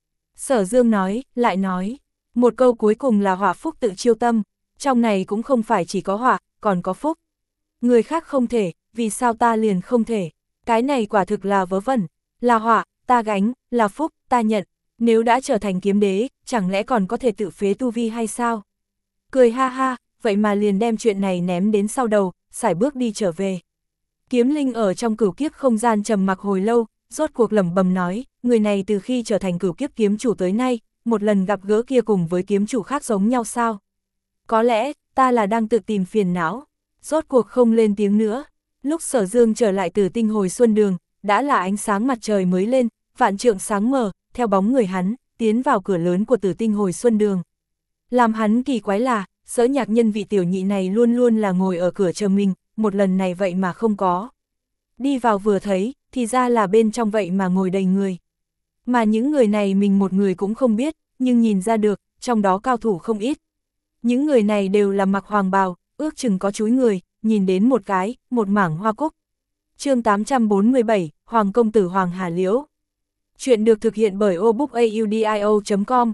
Sở Dương nói, lại nói, một câu cuối cùng là hỏa phúc tự chiêu tâm, trong này cũng không phải chỉ có hỏa, còn có phúc. Người khác không thể, vì sao ta liền không thể? Cái này quả thực là vớ vẩn, là hỏa, ta gánh, là phúc, ta nhận. Nếu đã trở thành kiếm đế, chẳng lẽ còn có thể tự phế tu vi hay sao? Cười ha ha, vậy mà liền đem chuyện này ném đến sau đầu, sải bước đi trở về. Kiếm linh ở trong cửu kiếp không gian trầm mặc hồi lâu, rốt cuộc lẩm bẩm nói, người này từ khi trở thành cửu kiếp kiếm chủ tới nay, một lần gặp gỡ kia cùng với kiếm chủ khác giống nhau sao? Có lẽ, ta là đang tự tìm phiền não. Rốt cuộc không lên tiếng nữa. Lúc Sở Dương trở lại từ tinh hồi xuân đường, đã là ánh sáng mặt trời mới lên, vạn trượng sáng mờ, theo bóng người hắn, tiến vào cửa lớn của tử tinh hồi xuân đường. Làm hắn kỳ quái là, Sở Nhạc Nhân vị tiểu nhị này luôn luôn là ngồi ở cửa chờ mình, một lần này vậy mà không có. Đi vào vừa thấy, thì ra là bên trong vậy mà ngồi đầy người. Mà những người này mình một người cũng không biết, nhưng nhìn ra được, trong đó cao thủ không ít. Những người này đều là mặc hoàng bào, ước chừng có chúi người, nhìn đến một cái, một mảng hoa cúc. Chương tám trăm bốn mươi bảy, Hoàng công tử Hoàng Hà Liễu. Chuyện được thực hiện bởi o book audio chấm com.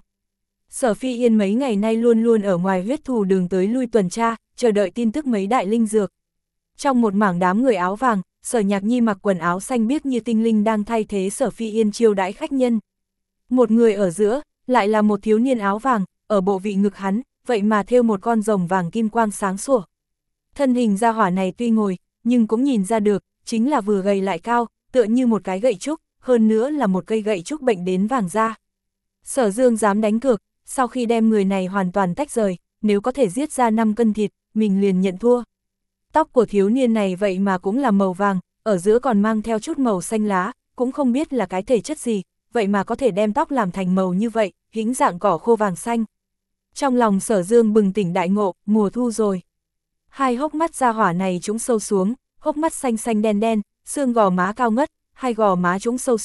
Sở Phi Yên mấy ngày nay luôn luôn ở ngoài huyết thù đường tới lui tuần tra, chờ đợi tin tức mấy đại linh dược. Trong một mảng đám người áo vàng, Sở Nhạc Nhi mặc quần áo xanh biếc như tinh linh đang thay thế Sở Phi Yên chiêu đãi khách nhân. Một người ở giữa, lại là một thiếu niên áo vàng, ở bộ vị ngực hắn, vậy mà thêu một con rồng vàng kim quang sáng sủa. Thân hình gia hỏa này tuy ngồi, nhưng cũng nhìn ra được, chính là vừa gầy lại cao, tựa như một cái gậy trúc, hơn nữa là một cây gậy trúc bệnh đến vàng da. Sở Dương dám đánh cược, sau khi đem người này hoàn toàn tách rời, nếu có thể giết ra năm cân thịt, mình liền nhận thua. Tóc của thiếu niên này vậy mà cũng là màu vàng, ở giữa còn mang theo chút màu xanh lá, cũng không biết là cái thể chất gì, vậy mà có thể đem tóc làm thành màu như vậy, hình dạng cỏ khô vàng xanh. Trong lòng Sở Dương bừng tỉnh đại ngộ, mùa thu rồi. Hai hốc mắt gia hỏa này trũng sâu xuống, hốc mắt xanh xanh đen đen, xương gò má cao ngất, hai gò má trũng sâu xuống,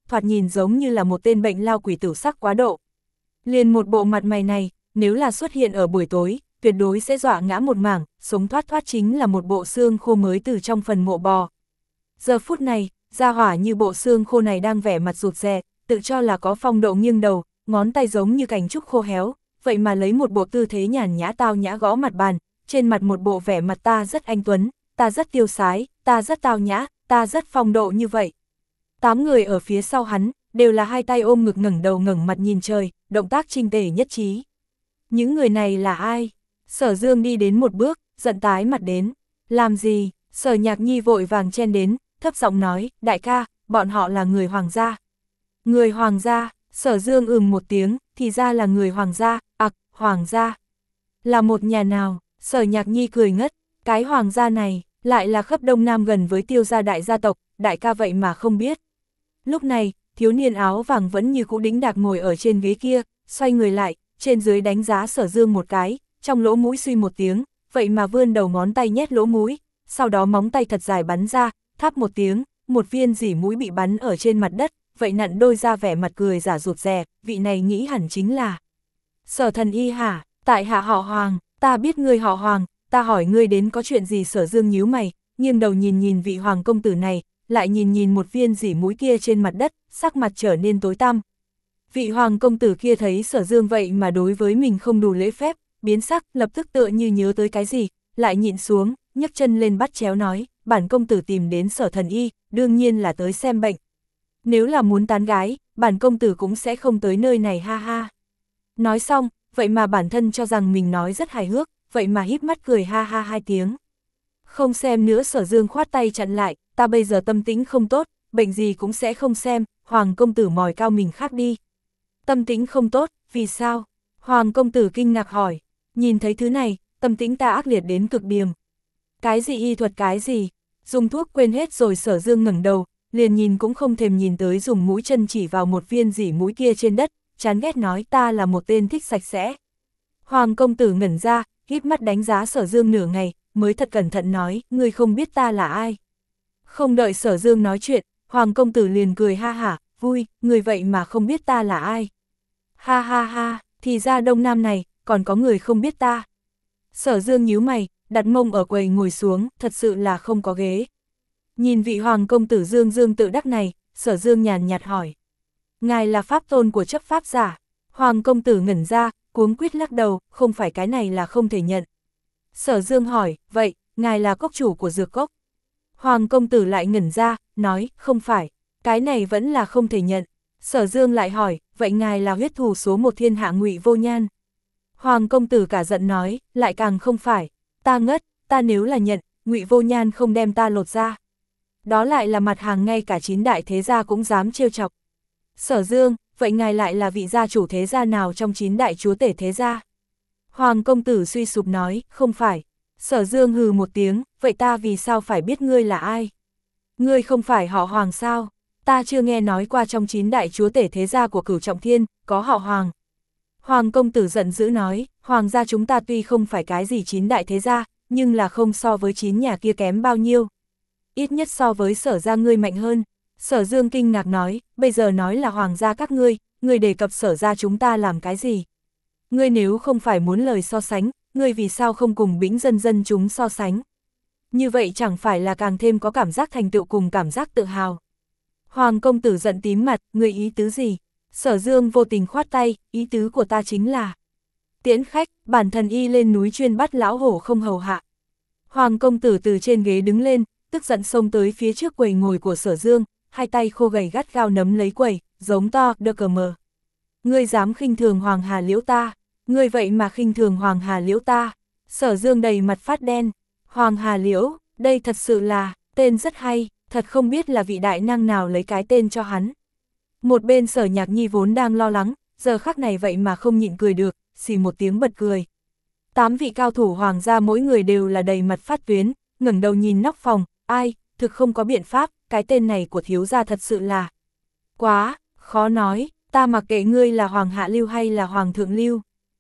thoạt nhìn giống như là một tên bệnh lao quỷ tử sắc quá độ. Liền một bộ mặt mày này, nếu là xuất hiện ở buổi tối, tuyệt đối sẽ dọa ngã một mảng, sống thoát thoát chính là một bộ xương khô mới từ trong phần mộ bò. Giờ phút này, gia hỏa như bộ xương khô này đang vẻ mặt rụt rè, tự cho là có phong độ nghiêng đầu, ngón tay giống như cành trúc khô héo, vậy mà lấy một bộ tư thế nhàn nhã tao nhã gõ mặt bàn, trên mặt một bộ vẻ mặt ta rất anh tuấn, ta rất tiêu sái, ta rất tao nhã, ta rất phong độ như vậy. Tám người ở phía sau hắn, đều là hai tay ôm ngực ngẩng đầu ngẩng mặt nhìn trời, động tác chỉnh tề nhất trí. Những người này là ai? Sở Dương đi đến một bước, giận tái mặt đến. Làm gì? Sở Nhạc Nhi vội vàng chen đến, thấp giọng nói, đại ca, bọn họ là người hoàng gia. Người hoàng gia, Sở Dương ừm một tiếng, thì ra là người hoàng gia, ặc, hoàng gia. Là một nhà nào? Sở Nhạc Nhi cười ngất, cái hoàng gia này, lại là khắp Đông Nam gần với Tiêu gia đại gia tộc, đại ca vậy mà không biết. Lúc này, thiếu niên áo vàng vẫn như cũ đĩnh đạc ngồi ở trên ghế kia, xoay người lại, trên dưới đánh giá Sở Dương một cái, trong lỗ mũi suy một tiếng, vậy mà vươn đầu ngón tay nhét lỗ mũi, sau đó móng tay thật dài bắn ra, tháp một tiếng, một viên dỉ mũi bị bắn ở trên mặt đất, vậy nặn đôi ra vẻ mặt cười giả rụt rè, vị này nghĩ hẳn chính là Sở Thần Y hả? Tại hạ họ Hoàng, ta biết ngươi họ Hoàng, ta hỏi ngươi đến có chuyện gì? Sở Dương nhíu mày, nghiêng đầu nhìn nhìn vị hoàng công tử này, lại nhìn nhìn một viên dỉ mũi kia trên mặt đất, sắc mặt trở nên tối tăm. Vị hoàng công tử kia thấy Sở Dương vậy mà đối với mình không đủ lễ phép, biến sắc, lập tức tựa như nhớ tới cái gì, lại nhịn xuống, nhấc chân lên bắt chéo nói, bản công tử tìm đến Sở Thần Y, đương nhiên là tới xem bệnh. Nếu là muốn tán gái, bản công tử cũng sẽ không tới nơi này, ha ha. Nói xong, vậy mà bản thân cho rằng mình nói rất hài hước, vậy mà híp mắt cười ha ha hai tiếng. Không xem nữa. Sở Dương khoát tay chặn lại, ta bây giờ tâm tĩnh không tốt, bệnh gì cũng sẽ không xem, hoàng công tử mòi cao mình khác đi. Tâm tĩnh không tốt, vì sao? Hoàng công tử kinh ngạc hỏi, nhìn thấy thứ này, tâm tĩnh ta ác liệt đến cực điểm. Cái gì y thuật cái gì? Dùng thuốc quên hết rồi. Sở Dương ngẩng đầu, liền nhìn cũng không thèm nhìn tới, dùng mũi chân chỉ vào một viên dỉ mũi kia trên đất, chán ghét nói, ta là một tên thích sạch sẽ. Hoàng công tử ngẩn ra, híp mắt đánh giá Sở Dương nửa ngày, mới thật cẩn thận nói, ngươi không biết ta là ai. Không đợi Sở Dương nói chuyện, Hoàng công tử liền cười ha hả, vui, người vậy mà không biết ta là ai. Ha ha ha, thì ra Đông Nam này, còn có người không biết ta. Sở Dương nhíu mày, đặt mông ở quầy ngồi xuống, thật sự là không có ghế. Nhìn vị Hoàng công tử Dương Dương tự đắc này, Sở Dương nhàn nhạt hỏi. Ngài là pháp tôn của chấp pháp giả. Hoàng công tử ngẩn ra, cuống quýt lắc đầu, không phải, cái này là không thể nhận. Sở Dương hỏi, vậy, ngài là cốc chủ của dược cốc? Hoàng công tử lại ngẩn ra, nói, không phải, cái này vẫn là không thể nhận. Sở Dương lại hỏi, vậy ngài là huyết thủ số một thiên hạ Ngụy Vô Nhan? Hoàng công tử cả giận nói, lại càng không phải, ta ngất, ta nếu là nhận, Ngụy Vô Nhan không đem ta lột ra. Đó lại là mặt hàng ngay cả chín đại thế gia cũng dám trêu chọc. Sở Dương, vậy ngài lại là vị gia chủ thế gia nào trong chín đại chúa tể thế gia? Hoàng công tử suy sụp nói, không phải. Sở Dương hừ một tiếng, vậy ta vì sao phải biết ngươi là ai? Ngươi không phải họ Hoàng sao? Ta chưa nghe nói qua trong chín đại chúa tể thế gia của Cửu Trọng Thiên, có họ Hoàng. Hoàng công tử giận dữ nói, Hoàng gia chúng ta tuy không phải cái gì chín đại thế gia, nhưng là không so với chín nhà kia kém bao nhiêu. Ít nhất so với Sở gia ngươi mạnh hơn. Sở Dương kinh ngạc nói, bây giờ nói là Hoàng gia các ngươi, ngươi đề cập Sở gia chúng ta làm cái gì? Ngươi nếu không phải muốn lời so sánh, ngươi vì sao không cùng Bĩnh dân dân chúng so sánh? Như vậy chẳng phải là càng thêm có cảm giác thành tựu cùng cảm giác tự hào. Hoàng công tử giận tím mặt, ngươi ý tứ gì? Sở Dương vô tình khoát tay, ý tứ của ta chính là tiễn khách, bản thần y lên núi chuyên bắt lão hổ không hầu hạ. Hoàng công tử từ trên ghế đứng lên, tức giận xông tới phía trước quầy ngồi của Sở Dương, hai tay khô gầy gắt gao nắm lấy quầy, giống to, đơ cờ mờ. Ngươi dám khinh thường Hoàng Hà Liễu ta, ngươi vậy mà khinh thường Hoàng Hà Liễu ta. Sở Dương đầy mặt phát đen, Hoàng Hà Liễu, đây thật sự là, tên rất hay, thật không biết là vị đại năng nào lấy cái tên cho hắn. Một bên Sở Nhạc Nhi vốn đang lo lắng, giờ khắc này vậy mà không nhịn cười được, xì một tiếng bật cười. Tám vị cao thủ Hoàng gia mỗi người đều là đầy mặt phát tuyến, ngẩng đầu nhìn nóc phòng, ai, thực không có biện pháp, cái tên này của thiếu gia thật sự là quá, khó nói, ta mặc kệ ngươi là Hoàng Hạ Lưu hay là Hoàng Thượng Lưu.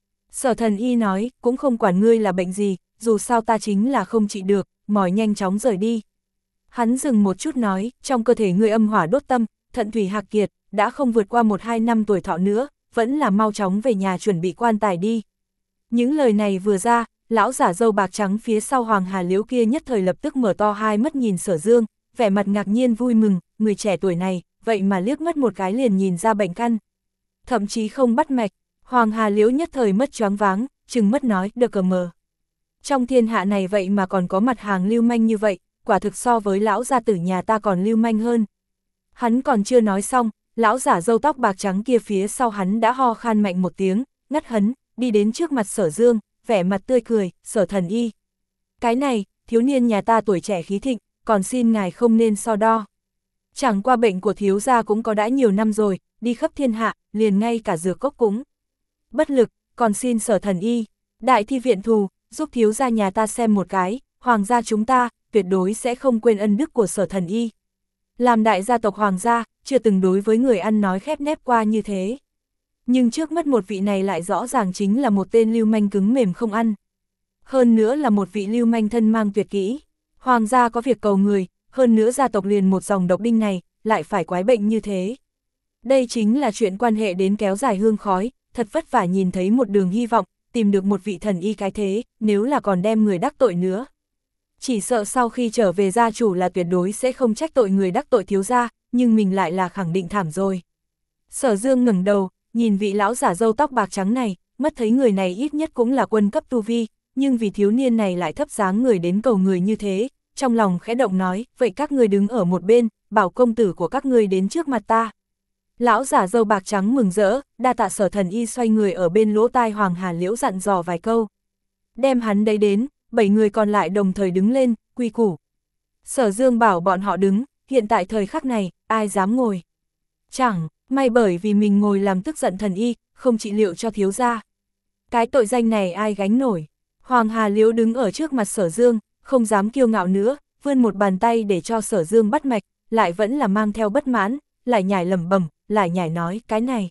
Sở Thần Y nói, cũng không quản ngươi là bệnh gì, dù sao ta chính là không trị được, mỏi nhanh chóng rời đi. Hắn dừng một chút nói, trong cơ thể ngươi âm hỏa đốt tâm, thận thủy hạc kiệt, đã không vượt qua một hai năm tuổi thọ nữa, vẫn là mau chóng về nhà chuẩn bị quan tài đi. Những lời này vừa ra, lão giả râu bạc trắng phía sau Hoàng Hà Liễu kia nhất thời lập tức mở to hai mắt nhìn Sở Dương, vẻ mặt ngạc nhiên vui mừng, người trẻ tuổi này, vậy mà liếc mắt một cái liền nhìn ra bệnh căn. Thậm chí không bắt mạch, Hoàng Hà Liễu nhất thời mất choáng váng, chừng mất nói, đờ cờ mờ. Trong thiên hạ này vậy mà còn có mặt hàng lưu manh như vậy, quả thực so với lão gia tử nhà ta còn lưu manh hơn. Hắn còn chưa nói xong, lão giả râu tóc bạc trắng kia phía sau hắn đã ho khan mạnh một tiếng, ngắt hấn, đi đến trước mặt Sở Dương, vẻ mặt tươi cười, Sở thần y. Cái này, thiếu niên nhà ta tuổi trẻ khí thịnh, còn xin ngài không nên so đo. Chẳng qua bệnh của thiếu gia cũng có đã nhiều năm rồi, đi khắp thiên hạ, liền ngay cả dược cốc cũng bất lực, còn xin Sở thần y, đại thi viện thù, giúp thiếu gia nhà ta xem một cái, hoàng gia chúng ta, tuyệt đối sẽ không quên ân đức của Sở thần y. Làm đại gia tộc hoàng gia, chưa từng đối với người ăn nói khép nép qua như thế. Nhưng trước mắt một vị này lại rõ ràng chính là một tên lưu manh cứng mềm không ăn. Hơn nữa là một vị lưu manh thân mang tuyệt kỹ. Hoàng gia có việc cầu người, hơn nữa gia tộc liền một dòng độc đinh này, lại phải quái bệnh như thế. Đây chính là chuyện quan hệ đến kéo dài hương khói, thật vất vả nhìn thấy một đường hy vọng, tìm được một vị thần y cái thế, nếu là còn đem người đắc tội nữa. Chỉ sợ sau khi trở về gia chủ là tuyệt đối sẽ không trách tội người đắc tội thiếu gia, nhưng mình lại là khẳng định thảm rồi. Sở Dương ngẩng đầu, nhìn vị lão giả râu tóc bạc trắng này, mất thấy người này ít nhất cũng là quân cấp tu vi, nhưng vì thiếu niên này lại thấp dáng người đến cầu người như thế, trong lòng khẽ động nói, vậy các ngươi đứng ở một bên, bảo công tử của các ngươi đến trước mặt ta. Lão giả râu bạc trắng mừng rỡ, đa tạ Sở thần y xoay người ở bên lỗ tai Hoàng Hà Liễu dặn dò vài câu. Đem hắn đấy đến, bảy người còn lại đồng thời đứng lên, quy củ. Sở Dương bảo bọn họ đứng, hiện tại thời khắc này, ai dám ngồi. Chẳng, may bởi vì mình ngồi làm tức giận thần y, không trị liệu cho thiếu gia. Cái tội danh này ai gánh nổi. Hoàng Hà Liễu đứng ở trước mặt Sở Dương, không dám kiêu ngạo nữa, vươn một bàn tay để cho Sở Dương bắt mạch, lại vẫn là mang theo bất mãn, lại nhảy lẩm bẩm, lại nhảy nói, cái này.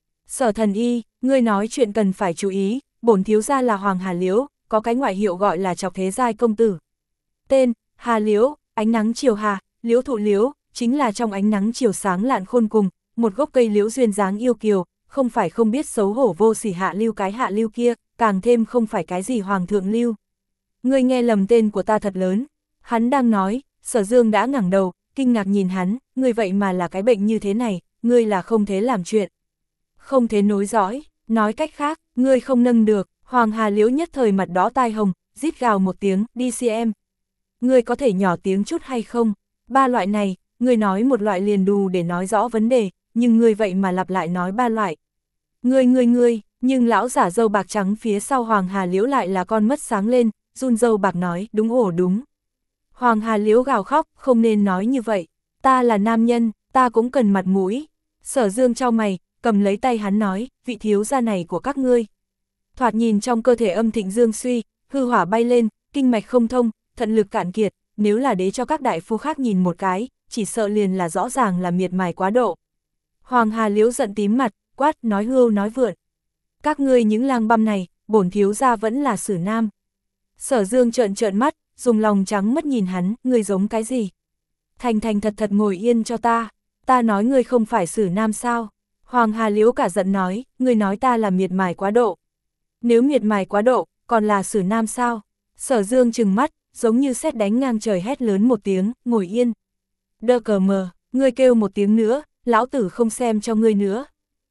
Sở thần y, ngươi nói chuyện cần phải chú ý, bổn thiếu gia là Hoàng Hà Liễu, có cái ngoại hiệu gọi là Chọc Thế Giai công tử. Tên, Hà Liễu, ánh nắng chiều hà, liễu thụ liễu, chính là trong ánh nắng chiều sáng lạn khôn cùng, một gốc cây liễu duyên dáng yêu kiều, không phải không biết xấu hổ vô sỉ hạ lưu cái hạ lưu kia, càng thêm không phải cái gì hoàng thượng lưu. Ngươi nghe lầm tên của ta thật lớn. Hắn đang nói, Sở Dương đã ngẩng đầu, kinh ngạc nhìn hắn, ngươi vậy mà là cái bệnh như thế này, ngươi là không thể làm chuyện. Không thể nối dõi, nói cách khác, ngươi không nâng được. Hoàng Hà Liễu nhất thời mặt đỏ tai hồng, rít gào một tiếng, đi xem. Ngươi có thể nhỏ tiếng chút hay không? Ba loại này, ngươi nói một loại liền đủ để nói rõ vấn đề, nhưng ngươi vậy mà lặp lại nói ba loại. Ngươi ngươi ngươi, nhưng lão giả râu bạc trắng phía sau Hoàng Hà Liễu lại là con mắt sáng lên, run râu bạc nói, đúng ổ đúng. Hoàng Hà Liễu gào khóc, không nên nói như vậy, ta là nam nhân, ta cũng cần mặt mũi. Sở Dương chau mày, cầm lấy tay hắn nói, vị thiếu gia này của các ngươi. Thoạt nhìn trong cơ thể âm thịnh dương suy, hư hỏa bay lên, kinh mạch không thông, thận lực cạn kiệt, nếu là để cho các đại phu khác nhìn một cái, chỉ sợ liền là rõ ràng là miệt mài quá độ. Hoàng Hà Liễu giận tím mặt, quát, nói hưu nói vượn. Các ngươi những lang băm này, bổn thiếu gia vẫn là Sử Nam. Sở Dương trợn trợn mắt, dùng lòng trắng mất nhìn hắn, ngươi giống cái gì? Thành thành thật thật ngồi yên cho ta, ta nói ngươi không phải Sử Nam sao? Hoàng Hà Liễu cả giận nói, ngươi nói ta là miệt mài quá độ. Nếu miệt mài quá độ, còn là Sử Nam sao? Sở Dương trừng mắt, giống như sét đánh ngang trời hét lớn một tiếng, ngồi yên. Đơ cờ mờ, ngươi kêu một tiếng nữa, lão tử không xem cho ngươi nữa.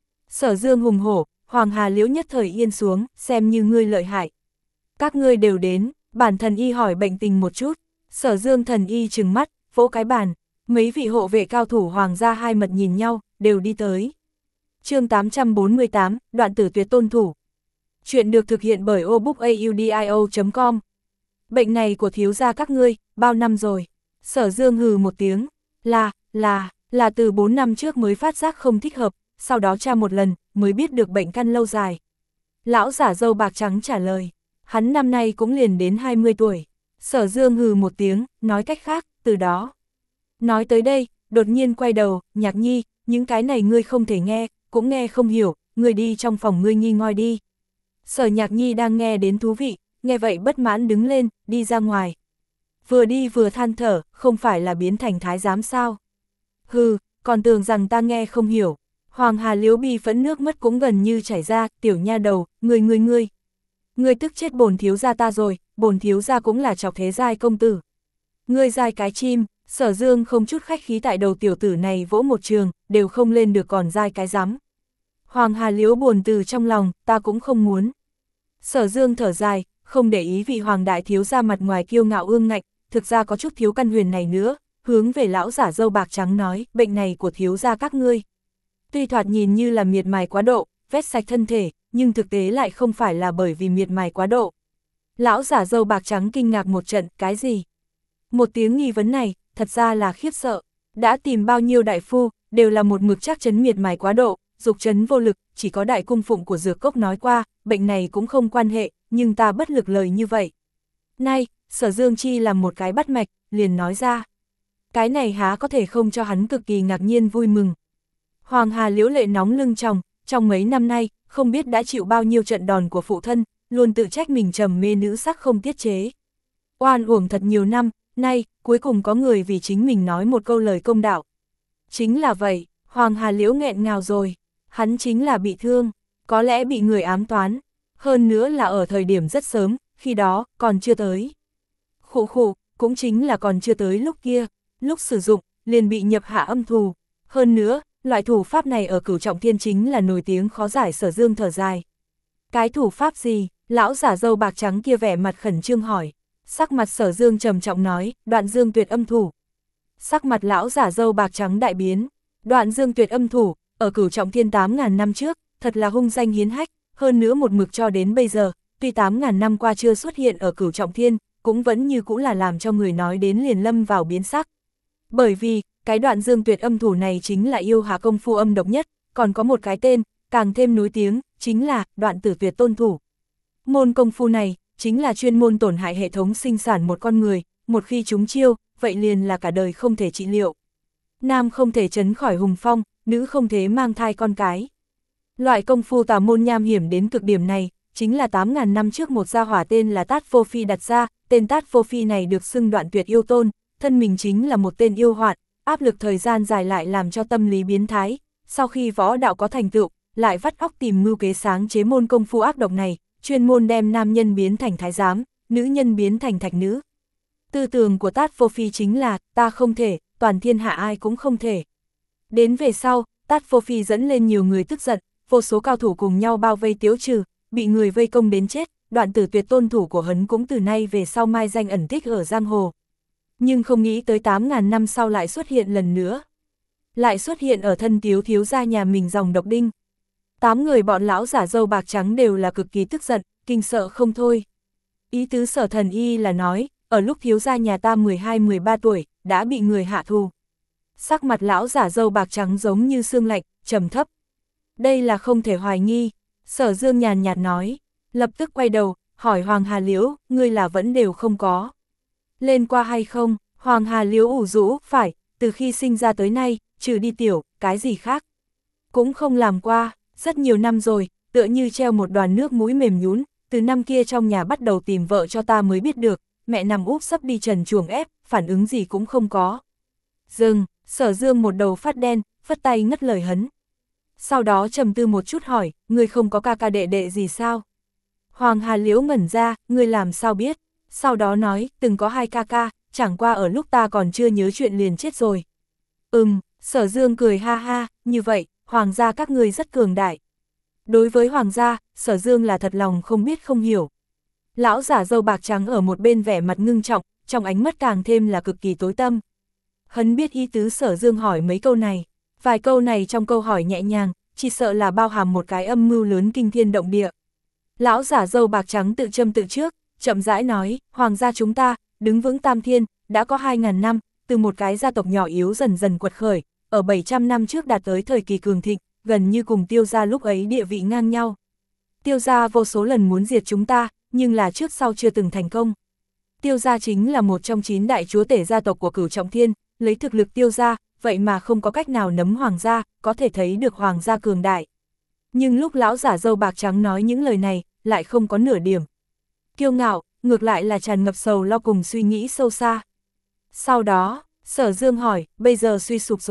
Sở Dương hùng hổ, Hoàng Hà Liễu nhất thời yên xuống, xem như ngươi lợi hại. Các ngươi đều đến, bản thần y hỏi bệnh tình một chút. Sở Dương thần y trừng mắt, vỗ cái bàn, mấy vị hộ vệ cao thủ hoàng gia hai mật nhìn nhau, đều đi tới. Chương tám trăm bốn mươi tám, đoạn tử tuyệt tôn thủ. Chuyện được thực hiện bởi obookaudio chấm com. Bệnh này của thiếu gia các ngươi, bao năm rồi? Sở Dương hừ một tiếng, là, là, là từ bốn năm trước mới phát giác không thích hợp, sau đó tra một lần, mới biết được bệnh căn lâu dài. Lão giả râu bạc trắng trả lời, hắn năm nay cũng liền đến hai mươi tuổi. Sở Dương hừ một tiếng, nói cách khác, từ đó. Nói tới đây, đột nhiên quay đầu, Nhạc Nhi, những cái này ngươi không thể nghe, cũng nghe không hiểu, ngươi đi trong phòng ngươi nghi ngoi đi. Sở Nhạc Nhi đang nghe đến thú vị, nghe vậy bất mãn đứng lên, đi ra ngoài. Vừa đi vừa than thở, không phải là biến thành thái giám sao? Hừ, còn tưởng rằng ta nghe không hiểu. Hoàng Hà Liễu bi phẫn nước mắt cũng gần như chảy ra, tiểu nha đầu, ngươi ngươi ngươi. Ngươi tức chết bổn thiếu gia ta rồi, bổn thiếu gia cũng là chọc thế giai công tử. Ngươi giai cái chim, Sở Dương không chút khách khí tại đầu tiểu tử này vỗ một trường, đều không lên được còn giai cái rắm. Hoàng Hà Liễu buồn từ trong lòng, ta cũng không muốn. Sở Dương thở dài, không để ý vị hoàng đại thiếu gia mặt ngoài kiêu ngạo ương ngạnh, thực ra có chút thiếu căn huyền này nữa, hướng về lão giả râu bạc trắng nói, bệnh này của thiếu gia các ngươi. Tuy thoạt nhìn như là miệt mài quá độ, vét sạch thân thể, nhưng thực tế lại không phải là bởi vì miệt mài quá độ. Lão giả râu bạc trắng kinh ngạc một trận, cái gì? Một tiếng nghi vấn này, thật ra là khiếp sợ, đã tìm bao nhiêu đại phu, đều là một mực chắc chắn miệt mài quá độ, dục chấn vô lực, chỉ có đại cung phụng của dược cốc nói qua, bệnh này cũng không quan hệ, nhưng ta bất lực lời như vậy. Nay, Sở Dương chi làm một cái bắt mạch, liền nói ra. Cái này há có thể không cho hắn cực kỳ ngạc nhiên vui mừng. Hoàng Hà Liễu lệ nóng lưng tròng, trong mấy năm nay, không biết đã chịu bao nhiêu trận đòn của phụ thân, luôn tự trách mình trầm mê nữ sắc không tiết chế. Oan uổng thật nhiều năm, nay, cuối cùng có người vì chính mình nói một câu lời công đạo. Chính là vậy, Hoàng Hà Liễu nghẹn ngào rồi, hắn chính là bị thương, có lẽ bị người ám toán, hơn nữa là ở thời điểm rất sớm, khi đó, còn chưa tới. Khụ khụ, cũng chính là còn chưa tới lúc kia, lúc sử dụng, liền bị nhập hạ âm thù, hơn nữa, loại thủ pháp này ở Cửu Trọng Thiên chính là nổi tiếng khó giải. Sở Dương thở dài. Cái thủ pháp gì? Lão giả râu bạc trắng kia vẻ mặt khẩn trương hỏi. Sắc mặt Sở Dương trầm trọng nói, Đoạn Dương Tuyệt âm thủ. Sắc mặt lão giả râu bạc trắng đại biến. Đoạn Dương Tuyệt âm thủ, ở Cửu Trọng Thiên tám ngàn năm trước, thật là hung danh hiến hách, hơn nữa một mực cho đến bây giờ, tuy tám ngàn năm qua chưa xuất hiện ở Cửu Trọng Thiên, cũng vẫn như cũ là làm cho người nói đến liền lâm vào biến sắc. Bởi vì, cái Đoạn Dương Tuyệt âm thủ này chính là yêu hạ công phu âm độc nhất, còn có một cái tên, càng thêm nổi tiếng, chính là Đoạn Tử Tuyệt tôn thủ. Môn công phu này, chính là chuyên môn tổn hại hệ thống sinh sản một con người, một khi chúng chiêu, vậy liền là cả đời không thể trị liệu. Nam không thể trấn khỏi hùng phong, nữ không thể mang thai con cái. Loại công phu tà môn nham hiểm đến cực điểm này, chính là tám ngàn năm trước một gia hỏa tên là Tát Vô Phi đặt ra, tên Tát Vô Phi này được xưng Đoạn Tuyệt yêu tôn, thân mình chính là một tên yêu hoạn, áp lực thời gian dài lại làm cho tâm lý biến thái, sau khi võ đạo có thành tựu, lại vắt óc tìm mưu kế sáng chế môn công phu ác độc này, chuyên môn đem nam nhân biến thành thái giám, nữ nhân biến thành thạch nữ. Tư tưởng của Tát Vô Phi chính là, ta không thể, toàn thiên hạ ai cũng không thể. Đến về sau, Tát Vô Phi dẫn lên nhiều người tức giận, vô số cao thủ cùng nhau bao vây tiếu trừ, bị người vây công đến chết, Đoạn Tử Tuyệt tôn thủ của hắn cũng từ nay về sau mai danh ẩn tích ở giang hồ. Nhưng không nghĩ tới tám ngàn năm sau lại xuất hiện lần nữa. Lại xuất hiện ở thân Tiếu thiếu gia nhà mình dòng độc đinh. Tám người bọn lão giả râu bạc trắng đều là cực kỳ tức giận, kinh sợ không thôi. Ý tứ Sở Thần Y là nói, ở lúc thiếu gia nhà ta mười hai mười ba tuổi, đã bị người hạ thù. Sắc mặt lão giả râu bạc trắng giống như xương lạnh, trầm thấp. Đây là không thể hoài nghi, Sở Dương nhàn nhạt nói, lập tức quay đầu, hỏi Hoàng Hà Liễu, ngươi là vẫn đều không có. Lên qua hay không? Hoàng Hà Liễu ủ rũ, phải, từ khi sinh ra tới nay, trừ đi tiểu, cái gì khác. Cũng không làm qua, rất nhiều năm rồi, tựa như treo một đoàn nước mũi mềm nhún, từ năm kia trong nhà bắt đầu tìm vợ cho ta mới biết được, mẹ nằm úp sấp đi trần chuồng ép, phản ứng gì cũng không có. Dừng, Sở Dương một đầu phát đen, phất tay ngất lời hấn. Sau đó trầm tư một chút hỏi, ngươi không có ca ca đệ đệ gì sao? Hoàng Hà Liễu ngẩn ra, ngươi làm sao biết? Sau đó nói, từng có hai ca ca, chẳng qua ở lúc ta còn chưa nhớ chuyện liền chết rồi. Ừm, Sở Dương cười ha ha, như vậy, Hoàng gia các ngươi rất cường đại. Đối với Hoàng gia, Sở Dương là thật lòng không biết không hiểu. Lão giả râu bạc trắng ở một bên vẻ mặt ngưng trọng, trong ánh mắt càng thêm là cực kỳ tối tâm. Hắn biết ý tứ Sở Dương hỏi mấy câu này, vài câu này trong câu hỏi nhẹ nhàng, chỉ sợ là bao hàm một cái âm mưu lớn kinh thiên động địa. Lão giả râu bạc trắng tự châm tự trước, chậm rãi nói, Hoàng gia chúng ta, đứng vững tam thiên, đã có hai ngàn năm, từ một cái gia tộc nhỏ yếu dần dần quật khởi, ở bảy trăm năm trước đạt tới thời kỳ cường thịnh, gần như cùng Tiêu gia lúc ấy địa vị ngang nhau. Tiêu gia vô số lần muốn diệt chúng ta, nhưng là trước sau chưa từng thành công. Tiêu gia chính là một trong chín đại chúa tể gia tộc của Cửu Trọng Thiên, lấy thực lực Tiêu gia, vậy mà không có cách nào nấm Hoàng gia, có thể thấy được Hoàng gia cường đại. Nhưng lúc lão giả râu bạc trắng nói những lời này, lại không có nửa điểm kiêu ngạo, ngược lại là tràn ngập sầu lo cùng suy nghĩ sâu xa. Sau đó, Sở Dương hỏi, bây giờ suy sụp rồi,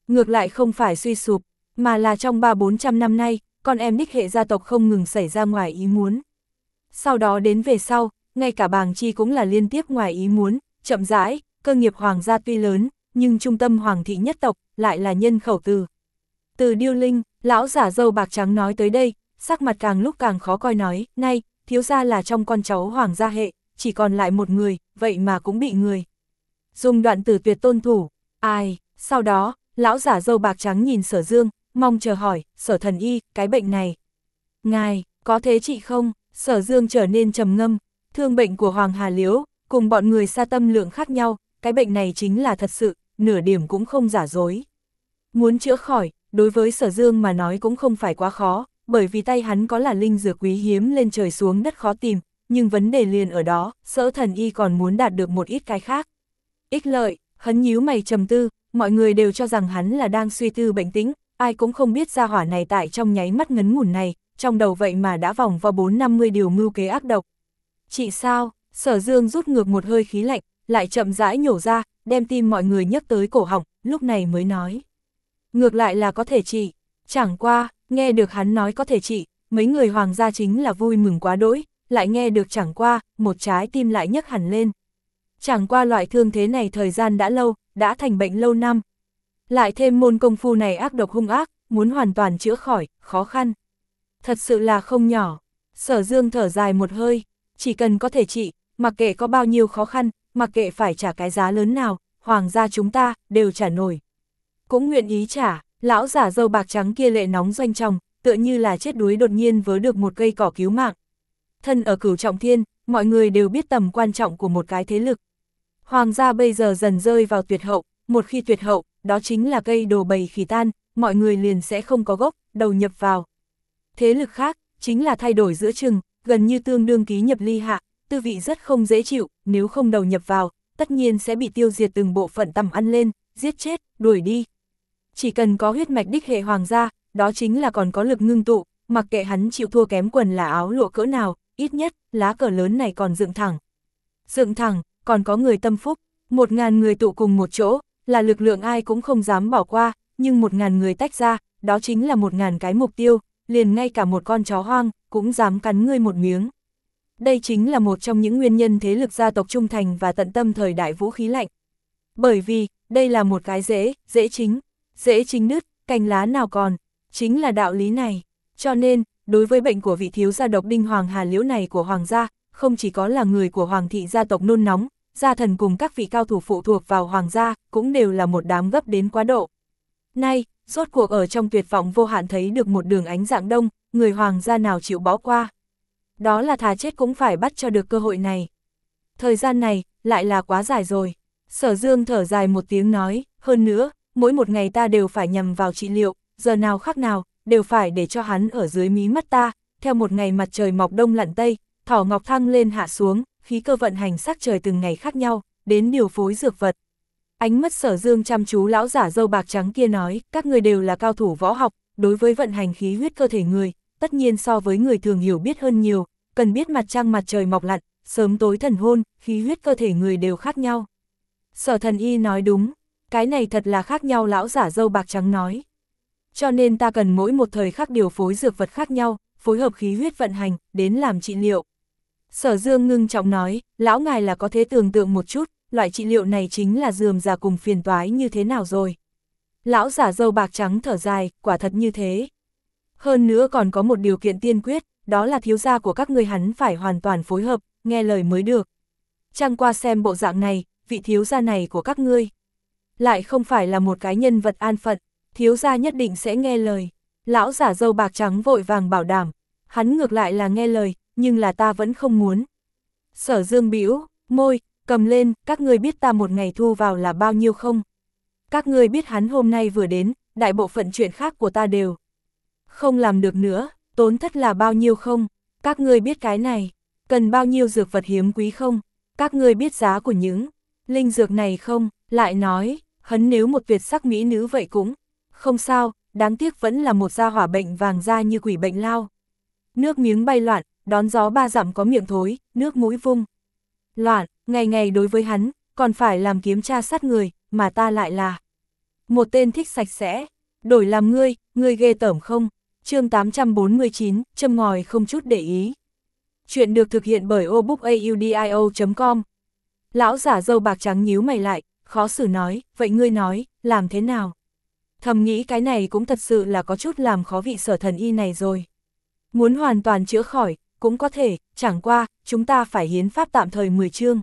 ngược lại không phải suy sụp, mà là trong ba bốn trăm năm nay, con em đích hệ gia tộc không ngừng xảy ra ngoài ý muốn. Sau đó đến về sau, ngay cả Bàng Chi cũng là liên tiếp ngoài ý muốn, chậm rãi, cơ nghiệp hoàng gia tuy lớn, nhưng trung tâm hoàng thị nhất tộc lại là nhân khẩu từ. Từ Điêu Linh, lão giả râu bạc trắng nói tới đây, sắc mặt càng lúc càng khó coi nói, nay, thiếu gia là trong con cháu hoàng gia hệ, chỉ còn lại một người, vậy mà cũng bị người dùng đoạn tử tuyệt tôn thủ. Ai, sau đó, lão giả râu bạc trắng nhìn Sở Dương, mong chờ hỏi, Sở thần y, cái bệnh này. Ngài, có thế trị không? Sở Dương trở nên trầm ngâm, thương bệnh của Hoàng Hà Liễu, cùng bọn người xa tâm lượng khác nhau, cái bệnh này chính là thật sự, nửa điểm cũng không giả dối. Muốn chữa khỏi, đối với Sở Dương mà nói cũng không phải quá khó, bởi vì tay hắn có là linh dược quý hiếm lên trời xuống đất khó tìm, nhưng vấn đề liền ở đó, Sở thần y còn muốn đạt được một ít cái khác. Ích lợi, hắn nhíu mày trầm tư, mọi người đều cho rằng hắn là đang suy tư bệnh tĩnh, ai cũng không biết ra hỏa này tại trong nháy mắt ngắn ngủn này, trong đầu vậy mà đã vòng vào bốn năm mươi điều mưu kế ác độc. Chị sao? Sở Dương rút ngược một hơi khí lạnh, lại chậm rãi nhổ ra, đem tim mọi người nhấc tới cổ họng, lúc này mới nói. Ngược lại là có thể trị, chẳng qua, nghe được hắn nói có thể trị, mấy người hoàng gia chính là vui mừng quá đỗi, lại nghe được chẳng qua, một trái tim lại nhấc hẳn lên. Chẳng qua loại thương thế này thời gian đã lâu, đã thành bệnh lâu năm. Lại thêm môn công phu này ác độc hung ác, muốn hoàn toàn chữa khỏi, khó khăn. Thật sự là không nhỏ. Sở Dương thở dài một hơi, chỉ cần có thể trị, mặc kệ có bao nhiêu khó khăn, mặc kệ phải trả cái giá lớn nào, hoàng gia chúng ta đều trả nổi. Cũng nguyện ý trả, lão giả râu bạc trắng kia lệ nóng doanh trọng, tựa như là chết đuối đột nhiên vớ được một cây cỏ cứu mạng. Thân ở Cửu Trọng Thiên, mọi người đều biết tầm quan trọng của một cái thế lực. Hoàng gia bây giờ dần rơi vào tuyệt hậu, một khi tuyệt hậu, đó chính là cây đồ bầy khỉ tan, mọi người liền sẽ không có gốc, đầu nhập vào. Thế lực khác, chính là thay đổi giữa chừng, gần như tương đương ký nhập ly hạ, tư vị rất không dễ chịu, nếu không đầu nhập vào, tất nhiên sẽ bị tiêu diệt từng bộ phận tầm ăn lên, giết chết, đuổi đi. Chỉ cần có huyết mạch đích hệ hoàng gia, đó chính là còn có lực ngưng tụ, mặc kệ hắn chịu thua kém quần là áo lụa cỡ nào, ít nhất, lá cờ lớn này còn dựng thẳng. Dựng thẳng, còn có người tâm phúc, một ngàn người tụ cùng một chỗ, là lực lượng ai cũng không dám bỏ qua, nhưng một ngàn người tách ra, đó chính là một ngàn cái mục tiêu, liền ngay cả một con chó hoang, cũng dám cắn ngươi một miếng. Đây chính là một trong những nguyên nhân thế lực gia tộc trung thành và tận tâm thời đại vũ khí lạnh. Bởi vì, đây là một cái dễ, dễ chính, dễ chính nứt, cành lá nào còn, chính là đạo lý này. Cho nên, đối với bệnh của vị thiếu gia độc đinh Hoàng Hà Liễu này của Hoàng gia, không chỉ có là người của Hoàng thị gia tộc nôn nóng, gia thần cùng các vị cao thủ phụ thuộc vào Hoàng gia, cũng đều là một đám gấp đến quá độ. Nay, rốt cuộc ở trong tuyệt vọng vô hạn thấy được một đường ánh dạng đông, người Hoàng gia nào chịu bỏ qua. Đó là thà chết cũng phải bắt cho được cơ hội này. Thời gian này, lại là quá dài rồi. Sở Dương thở dài một tiếng nói, hơn nữa, mỗi một ngày ta đều phải nhằm vào trị liệu, giờ nào khác nào, đều phải để cho hắn ở dưới mí mắt ta, theo một ngày mặt trời mọc đông lặn tây, thỏ ngọc thăng lên hạ xuống, khí cơ vận hành sắc trời từng ngày khác nhau, đến điều phối dược vật. Ánh mắt Sở Dương chăm chú lão giả râu bạc trắng kia nói, các người đều là cao thủ võ học, đối với vận hành khí huyết cơ thể người, tất nhiên so với người thường hiểu biết hơn nhiều, cần biết mặt trăng mặt trời mọc lặn, sớm tối thần hôn, khí huyết cơ thể người đều khác nhau. Sở thần y nói đúng, cái này thật là khác nhau lão giả râu bạc trắng nói. Cho nên ta cần mỗi một thời khắc điều phối dược vật khác nhau, phối hợp khí huyết vận hành, đến làm trị liệu. Sở Dương ngưng trọng nói, lão ngài là có thể tưởng tượng một chút, loại trị liệu này chính là rườm rà cùng phiền toái như thế nào rồi. Lão giả râu bạc trắng thở dài, quả thật như thế. Hơn nữa còn có một điều kiện tiên quyết, đó là thiếu gia của các ngươi hắn phải hoàn toàn phối hợp, nghe lời mới được. Chẳng qua xem bộ dạng này, vị thiếu gia này của các ngươi lại không phải là một cái nhân vật an phận, thiếu gia nhất định sẽ nghe lời. Lão giả râu bạc trắng vội vàng bảo đảm, hắn ngược lại là nghe lời, nhưng là ta vẫn không muốn. Sở Dương bĩu môi, cầm lên, các ngươi biết ta một ngày thu vào là bao nhiêu không? Các ngươi biết hắn hôm nay vừa đến, đại bộ phận chuyện khác của ta đều không làm được nữa, tốn thất là bao nhiêu không? Các ngươi biết cái này, cần bao nhiêu dược vật hiếm quý không? Các ngươi biết giá của những linh dược này không? Lại nói, hắn nếu một tuyệt sắc mỹ nữ vậy cũng không sao, đáng tiếc vẫn là một gia hỏa bệnh vàng da như quỷ bệnh lao. Nước miếng bay loạn, đón gió ba dặm có miệng thối, nước mũi vung loạn, ngày ngày đối với hắn, còn phải làm kiếm tra sát người, mà ta lại là một tên thích sạch sẽ, đổi làm ngươi, ngươi ghê tởm không? Chương tám trăm bốn mươi chín, châm ngòi không chút để ý. Chuyện được thực hiện bởi obookaudio chấm com. Lão giả râu bạc trắng nhíu mày lại, khó xử nói, vậy ngươi nói, làm thế nào? Thầm nghĩ cái này cũng thật sự là có chút làm khó vị Sở Thần Y này rồi. Muốn hoàn toàn chữa khỏi, cũng có thể, chẳng qua, chúng ta phải hiến pháp tạm thời mười chương.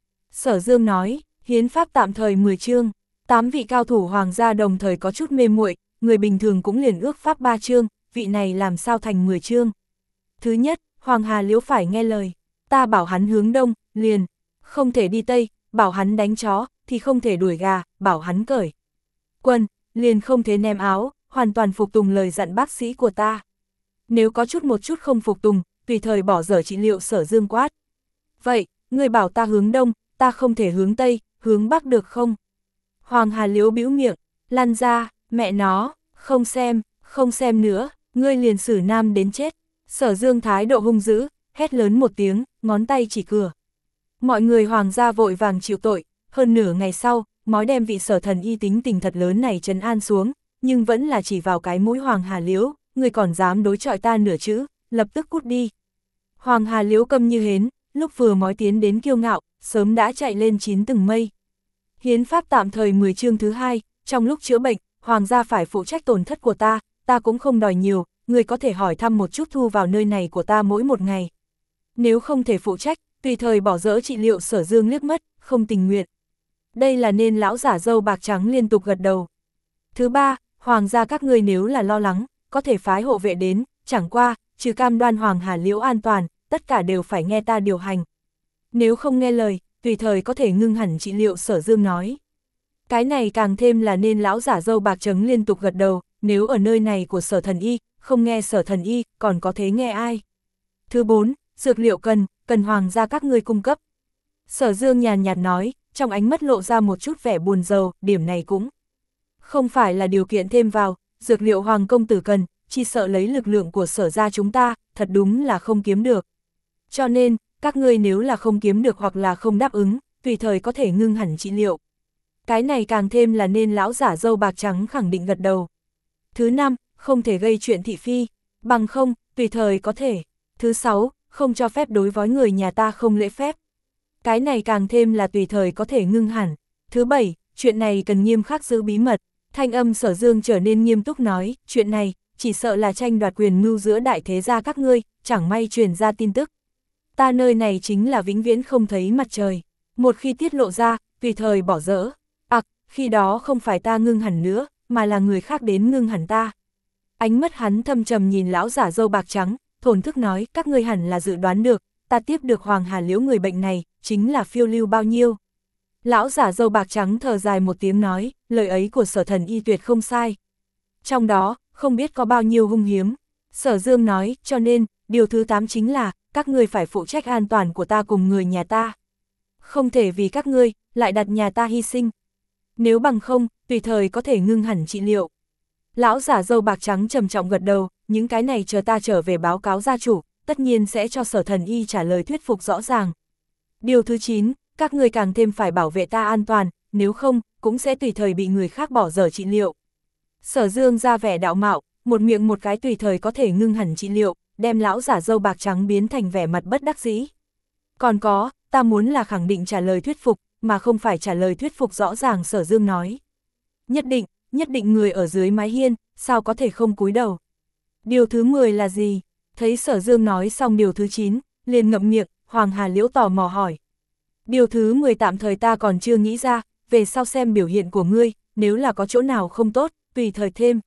Sở Dương nói, hiến pháp tạm thời mười chương, tám vị cao thủ hoàng gia đồng thời có chút mê muội, người bình thường cũng liền ước pháp ba chương, vị này làm sao thành mười chương. Thứ nhất, Hoàng Hà Liễu phải nghe lời, ta bảo hắn hướng đông, liền, không thể đi tây, bảo hắn đánh chó, thì không thể đuổi gà, bảo hắn cởi quần, liền không thể ném áo, hoàn toàn phục tùng lời dặn bác sĩ của ta. Nếu có chút một chút không phục tùng, tùy thời bỏ dở trị liệu. Sở Dương quát. Vậy, người bảo ta hướng đông, ta không thể hướng tây, hướng bắc được không? Hoàng Hà Liễu bĩu miệng, lăn ra, mẹ nó, không xem, không xem nữa, ngươi liền xử nam đến chết. Sở Dương thái độ hung dữ, hét lớn một tiếng, ngón tay chỉ cửa. Mọi người hoàng gia vội vàng chịu tội, hơn nửa ngày sau, mói đem vị Sở Thần Y tính tình thật lớn này trấn an xuống, nhưng vẫn là chỉ vào cái mũi Hoàng Hà Liễu, người còn dám đối chọi ta nửa chữ, lập tức cút đi. Hoàng Hà Liễu câm như hến, lúc vừa mói tiến đến kiêu ngạo, sớm đã chạy lên chín tầng mây. Hiến pháp tạm thời mười chương thứ hai, trong lúc chữa bệnh, hoàng gia phải phụ trách tổn thất của ta, ta cũng không đòi nhiều, người có thể hỏi thăm một chút thu vào nơi này của ta mỗi một ngày. Nếu không thể phụ trách, tùy thời bỏ dỡ trị liệu. Sở Dương liếc mắt, không tình nguyện. Đây là nên lão giả râu bạc trắng liên tục gật đầu. Thứ ba, hoàng gia các ngươi nếu là lo lắng, có thể phái hộ vệ đến, chẳng qua, trừ cam đoan Hoàng Hà Liễu an toàn, tất cả đều phải nghe ta điều hành. Nếu không nghe lời, tùy thời có thể ngưng hẳn trị liệu. Sở Dương nói. Cái này càng thêm là nên lão giả râu bạc trắng liên tục gật đầu, nếu ở nơi này của Sở Thần Y, không nghe Sở Thần Y, còn có thế nghe ai? Thứ bốn, dược liệu cần, cần hoàng gia các ngươi cung cấp. Sở Dương nhàn nhạt nói, trong ánh mắt lộ ra một chút vẻ buồn rầu, điểm này cũng không phải là điều kiện thêm vào, dược liệu hoàng công tử cần, chỉ sợ lấy lực lượng của Sở gia chúng ta, thật đúng là không kiếm được. Cho nên, các ngươi nếu là không kiếm được hoặc là không đáp ứng, tùy thời có thể ngưng hẳn trị liệu. Cái này càng thêm là nên lão giả râu bạc trắng khẳng định gật đầu. Thứ năm, không thể gây chuyện thị phi, bằng không, tùy thời có thể. Thứ sáu, không cho phép đối với người nhà ta không lễ phép. Cái này càng thêm là tùy thời có thể ngưng hẳn. Thứ bảy, chuyện này cần nghiêm khắc giữ bí mật. Thanh âm Sở Dương trở nên nghiêm túc nói, chuyện này, chỉ sợ là tranh đoạt quyền mưu giữa đại thế gia các ngươi, chẳng may truyền ra tin tức. Ta nơi này chính là vĩnh viễn không thấy mặt trời. Một khi tiết lộ ra, tùy thời bỏ dỡ. À, khi đó không phải ta ngưng hẳn nữa, mà là người khác đến ngưng hẳn ta. Ánh mắt hắn thâm trầm nhìn lão giả râu bạc trắng, thổn thức nói, các ngươi hẳn là dự đoán được, ta tiếp được Hoàng Hà Liễu người bệnh này, chính là phiêu lưu bao nhiêu. Lão giả râu bạc trắng thở dài một tiếng nói, lời ấy của Sở Thần Y tuyệt không sai. Trong đó, không biết có bao nhiêu hung hiếm. Sở Dương nói, cho nên, điều thứ tám chính là, các ngươi phải phụ trách an toàn của ta cùng người nhà ta. Không thể vì các ngươi, lại đặt nhà ta hy sinh. Nếu bằng không, tùy thời có thể ngưng hẳn trị liệu. Lão giả râu bạc trắng trầm trọng gật đầu, những cái này chờ ta trở về báo cáo gia chủ, tất nhiên sẽ cho Sở Thần Y trả lời thuyết phục rõ ràng. Điều thứ chín, các ngươi càng thêm phải bảo vệ ta an toàn, nếu không, cũng sẽ tùy thời bị người khác bỏ dở trị liệu. Sở Dương ra vẻ đạo mạo, một miệng một cái tùy thời có thể ngưng hẳn trị liệu, đem lão giả râu bạc trắng biến thành vẻ mặt bất đắc dĩ. Còn có, ta muốn là khẳng định trả lời thuyết phục, mà không phải trả lời thuyết phục rõ ràng. Sở Dương nói. Nhất định, nhất định người ở dưới mái hiên, sao có thể không cúi đầu. Điều thứ mười là gì? Thấy Sở Dương nói xong điều thứ chín, liền ngậm miệng, Hoàng Hà Liễu tò mò hỏi. Điều thứ mười tạm thời ta còn chưa nghĩ ra, về sau xem biểu hiện của ngươi, nếu là có chỗ nào không tốt, tùy thời thêm.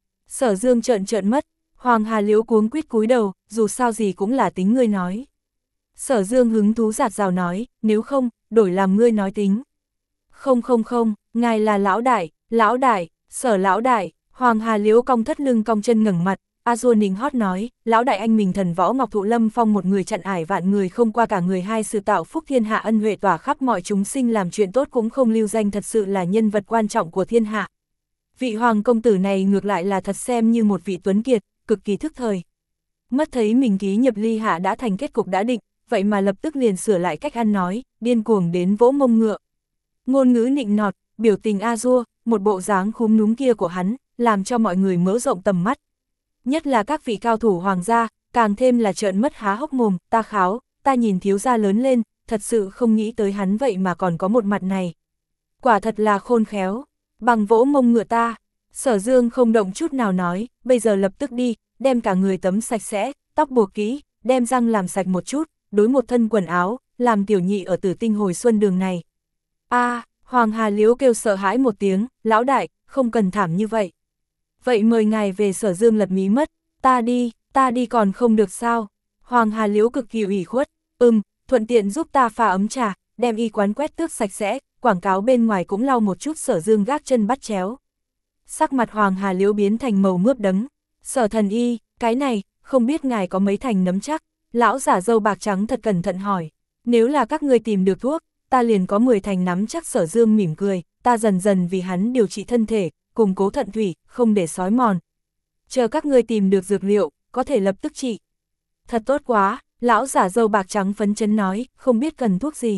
Sở Dương trợn trợn mắt, Hoàng Hà Liễu cuống quýt cúi đầu, dù sao gì cũng là tính ngươi nói. Sở Dương hứng thú giạt rào nói, nếu không, đổi làm ngươi nói tính. Không không không, ngài là lão đại, lão đại, Sở lão đại. Hoàng Hà Liễu cong thất lưng cong chân ngẩng mặt, A Dua Ninh hót nói, lão đại anh mình thần võ Ngọc Thụ Lâm Phong một người chặn ải vạn người không qua cả người hai sự tạo phúc thiên hạ ân huệ tỏa khắp mọi chúng sinh làm chuyện tốt cũng không lưu danh thật sự là nhân vật quan trọng của thiên hạ. Vị hoàng công tử này ngược lại là thật xem như một vị tuấn kiệt, cực kỳ thức thời. Mất thấy mình ký nhập ly hạ đã thành kết cục đã định, vậy mà lập tức liền sửa lại cách ăn nói, điên cuồng đến vỗ mông ngựa. Ngôn ngữ nịnh nọt, biểu tình A Dua, một bộ dáng khúm núm kia của hắn, làm cho mọi người mở rộng tầm mắt. Nhất là các vị cao thủ hoàng gia, càng thêm là trợn mất há hốc mồm, ta kháo, ta nhìn thiếu gia lớn lên, thật sự không nghĩ tới hắn vậy mà còn có một mặt này. Quả thật là khôn khéo, bằng vỗ mông ngựa ta. Sở Dương không động chút nào nói, bây giờ lập tức đi, đem cả người tấm sạch sẽ, tóc buộc kỹ, đem răng làm sạch một chút, đối một thân quần áo, làm tiểu nhị ở Tử Tinh hồi xuân đường này. A, à, Hoàng Hà Liễu kêu sợ hãi một tiếng, lão đại, không cần thảm như vậy. Vậy mời ngài về. Sở Dương lật mí mất, ta đi, ta đi còn không được sao? Hoàng Hà Liễu cực kỳ ủy khuất, ừm, thuận tiện giúp ta pha ấm trà, đem y quán quét tước sạch sẽ, quảng cáo bên ngoài cũng lau một chút. Sở Dương gác chân bắt chéo. Sắc mặt Hoàng Hà Liễu biến thành màu mướp đắng. Sở thần y, cái này, không biết ngài có mấy thành nắm chắc? Lão giả râu bạc trắng thật cẩn thận hỏi. Nếu là các ngươi tìm được thuốc, ta liền có mười thành nắm chắc. Sở Dương mỉm cười, ta dần dần vì hắn điều trị thân thể, củng cố thận thủy, không để sói mòn. Chờ các ngươi tìm được dược liệu, có thể lập tức trị. Thật tốt quá, lão giả râu bạc trắng phấn chấn nói, không biết cần thuốc gì.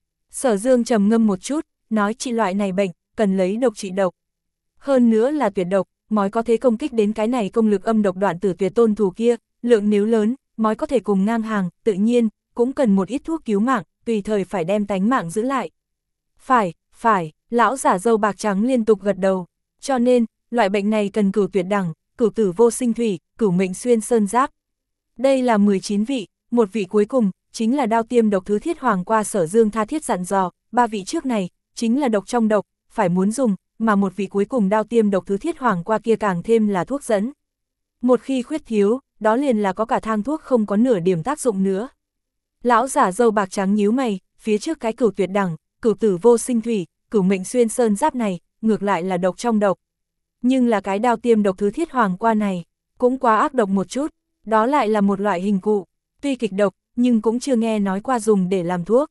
Sở Dương trầm ngâm một chút, nói trị loại này bệnh, cần lấy độc trị độc. Hơn nữa là tuyệt độc, mói có thể công kích đến cái này công lực âm độc đoạn tử tuyệt tôn thủ kia, lượng nếu lớn, mói có thể cùng ngang hàng, tự nhiên, cũng cần một ít thuốc cứu mạng, tùy thời phải đem tánh mạng giữ lại. Phải, phải, lão giả râu bạc trắng liên tục gật đầu, cho nên, loại bệnh này cần cửu tuyệt đẳng, cửu tử vô sinh thủy, cửu mệnh xuyên sơn giáp. Đây là mười chín vị, một vị cuối cùng, chính là đao tiêm độc thứ thiết hoàng qua. Sở Dương tha thiết dặn dò, ba vị trước này, chính là độc trong độc, phải muốn dùng, mà một vị cuối cùng đao tiêm độc thứ thiết hoàng qua kia càng thêm là thuốc dẫn. Một khi khuyết thiếu, đó liền là có cả thang thuốc không có nửa điểm tác dụng nữa. Lão giả râu bạc trắng nhíu mày, phía trước cái cửu tuyệt đẳng, cửu tử vô sinh thủy, cửu mệnh xuyên sơn giáp này, ngược lại là độc trong độc. Nhưng là cái đao tiêm độc thứ thiết hoàng qua này, cũng quá ác độc một chút, đó lại là một loại hình cụ, tuy kịch độc, nhưng cũng chưa nghe nói qua dùng để làm thuốc.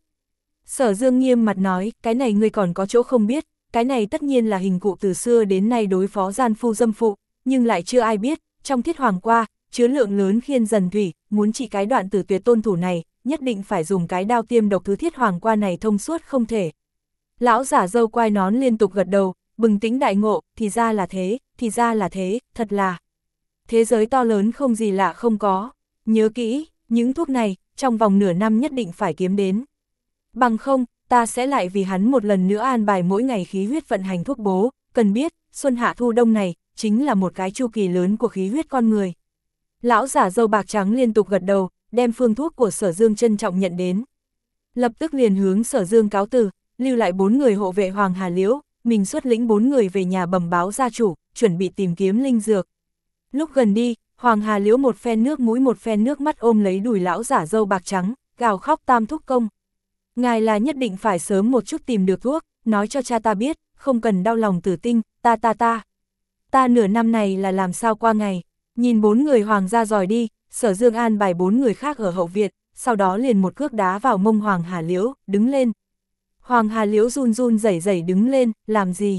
Sở Dương nghiêm mặt nói, cái này ngươi còn có chỗ không biết, cái này tất nhiên là hình cụ từ xưa đến nay đối phó gian phu dâm phụ, nhưng lại chưa ai biết, trong thiết hoàng qua, chứa lượng lớn khiên dần thủy, muốn trị cái đoạn tử tuyệt tôn thủ này, nhất định phải dùng cái đao tiêm độc thứ thiết hoàng qua này thông suốt không thể. Lão giả râu quai nón liên tục gật đầu, bừng tỉnh đại ngộ, thì ra là thế, thì ra là thế, thật là. Thế giới to lớn không gì lạ không có, nhớ kỹ, những thuốc này, trong vòng nửa năm nhất định phải kiếm đến. Bằng không, ta sẽ lại vì hắn một lần nữa an bài mỗi ngày khí huyết vận hành thuốc bố, cần biết, xuân hạ thu đông này, chính là một cái chu kỳ lớn của khí huyết con người. Lão giả râu bạc trắng liên tục gật đầu, đem phương thuốc của Sở Dương trân trọng nhận đến. Lập tức liền hướng Sở Dương cáo từ, lưu lại bốn người hộ vệ Hoàng Hà Liễu, mình xuất lĩnh bốn người về nhà bẩm báo gia chủ, chuẩn bị tìm kiếm linh dược. Lúc gần đi, Hoàng Hà Liễu một phen nước mũi một phen nước mắt ôm lấy đùi lão giả râu bạc trắng, gào khóc tam thúc công. Ngài là nhất định phải sớm một chút tìm được thuốc, nói cho cha ta biết, không cần đau lòng tử tinh, ta ta ta. Ta nửa năm này là làm sao qua ngày, nhìn bốn người hoàng gia dòi đi, Sở Dương an bài bốn người khác ở hậu viện, sau đó liền một cước đá vào mông Hoàng Hà Liễu, đứng lên. Hoàng Hà Liễu run run rẩy rẩy đứng lên, làm gì?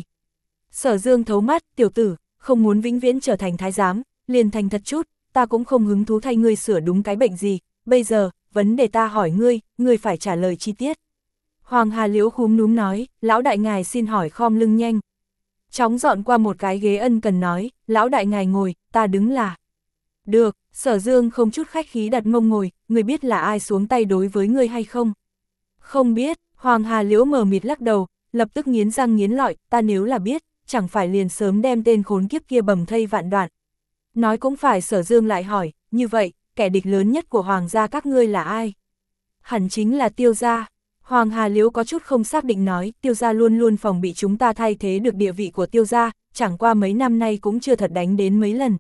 Sở Dương thấu mắt, tiểu tử, không muốn vĩnh viễn trở thành thái giám, liền thành thật chút, ta cũng không hứng thú thay ngươi sửa đúng cái bệnh gì, bây giờ, vấn đề ta hỏi ngươi, ngươi phải trả lời chi tiết. Hoàng Hà Liễu khúm núm nói, lão đại ngài xin hỏi khom lưng nhanh. Chóng dọn qua một cái ghế ân cần nói, lão đại ngài ngồi, ta đứng là. Được, Sở Dương không chút khách khí đặt mông ngồi, ngươi biết là ai xuống tay đối với ngươi hay không? Không biết, Hoàng Hà Liễu mờ mịt lắc đầu, lập tức nghiến răng nghiến lợi, ta nếu là biết, chẳng phải liền sớm đem tên khốn kiếp kia bầm thây vạn đoạn. Nói cũng phải. Sở Dương lại hỏi, như vậy, kẻ địch lớn nhất của Hoàng gia các ngươi là ai? Hẳn chính là Tiêu gia. Hoàng Hà Liễu có chút không xác định nói, Tiêu gia luôn luôn phòng bị chúng ta thay thế được địa vị của Tiêu gia, chẳng qua mấy năm nay cũng chưa thật đánh đến mấy lần.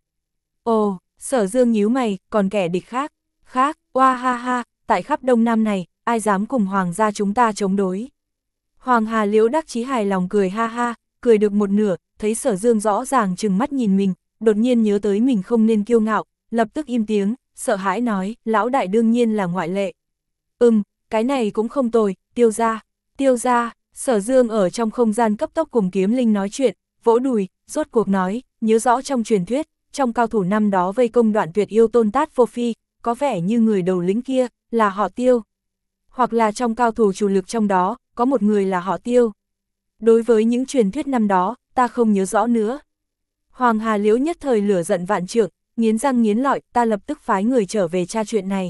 Ồ, Sở Dương nhíu mày, còn kẻ địch khác? Khác, oa ha ha, tại khắp Đông Nam này, ai dám cùng Hoàng gia chúng ta chống đối? Hoàng Hà Liễu đắc chí hài lòng cười ha ha, cười được một nửa, thấy Sở Dương rõ ràng trừng mắt nhìn mình, đột nhiên nhớ tới mình không nên kiêu ngạo, lập tức im tiếng, sợ hãi nói, lão đại đương nhiên là ngoại lệ. Ừm, cái này cũng không tồi, Tiêu gia, Tiêu gia. Sở Dương ở trong không gian cấp tốc cùng Kiếm Linh nói chuyện, vỗ đùi, rốt cuộc nói, nhớ rõ trong truyền thuyết, trong cao thủ năm đó vây công Đoạn Tuyệt yêu tôn Tát Vô Phi, có vẻ như người đầu lĩnh kia, là họ Tiêu. Hoặc là trong cao thủ chủ lực trong đó, có một người là họ Tiêu. Đối với những truyền thuyết năm đó, ta không nhớ rõ nữa. Hoàng Hà Liễu nhất thời lửa giận vạn trượng, nghiến răng nghiến lợi, ta lập tức phái người trở về tra chuyện này.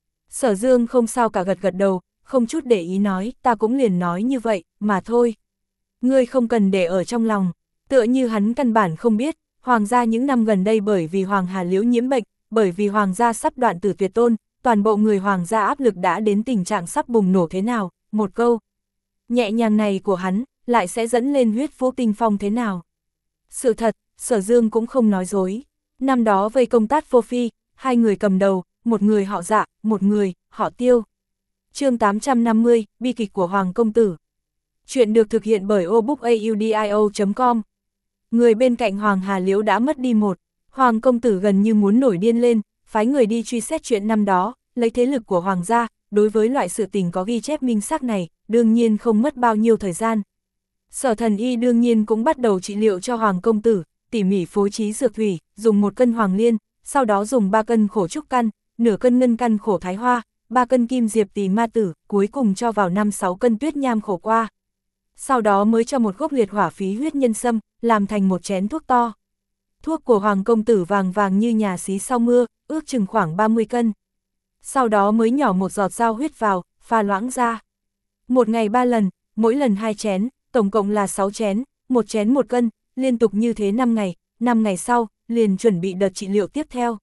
Sở Dương không sao cả gật gật đầu, không chút để ý nói, ta cũng liền nói như vậy, mà thôi. Ngươi không cần để ở trong lòng, tựa như hắn căn bản không biết, Hoàng gia những năm gần đây bởi vì Hoàng Hà Liễu nhiễm bệnh, bởi vì Hoàng gia sắp đoạn tử tuyệt tôn, toàn bộ người Hoàng gia áp lực đã đến tình trạng sắp bùng nổ thế nào, một câu. Nhẹ nhàng này của hắn, lại sẽ dẫn lên huyết vũ tinh phong thế nào. Sự thật, Sở Dương cũng không nói dối. Năm đó vây công Tát Vô Phi, hai người cầm đầu, một người họ Dạ, một người, họ Tiêu. Chương tám trăm năm mươi, bi kịch của Hoàng công tử. Chuyện được thực hiện bởi obookaudio chấm com. Người bên cạnh Hoàng Hà Liễu đã mất đi một. Hoàng công tử gần như muốn nổi điên lên, phái người đi truy xét chuyện năm đó, lấy thế lực của Hoàng gia, đối với loại sự tình có ghi chép minh xác này, đương nhiên không mất bao nhiêu thời gian. Sở Thần Y đương nhiên cũng bắt đầu trị liệu cho Hoàng công tử, tỉ mỉ phối trí dược thủy, dùng một cân hoàng liên, sau đó dùng ba cân khổ trúc căn, nửa cân ngân căn khổ thái hoa, ba cân kim diệp tỳ ma tử, cuối cùng cho vào năm sáu cân tuyết nham khổ qua. Sau đó mới cho một gốc liệt hỏa phí huyết nhân sâm, làm thành một chén thuốc to. Thuốc của Hoàng công tử vàng vàng như nhà xí sau mưa, ước chừng khoảng ba mươi cân. Sau đó mới nhỏ một giọt dao huyết vào, pha loãng ra. Một ngày ba lần, mỗi lần hai chén, tổng cộng là sáu chén, một chén một cân, liên tục như thế năm ngày, năm ngày sau, liền chuẩn bị đợt trị liệu tiếp theo.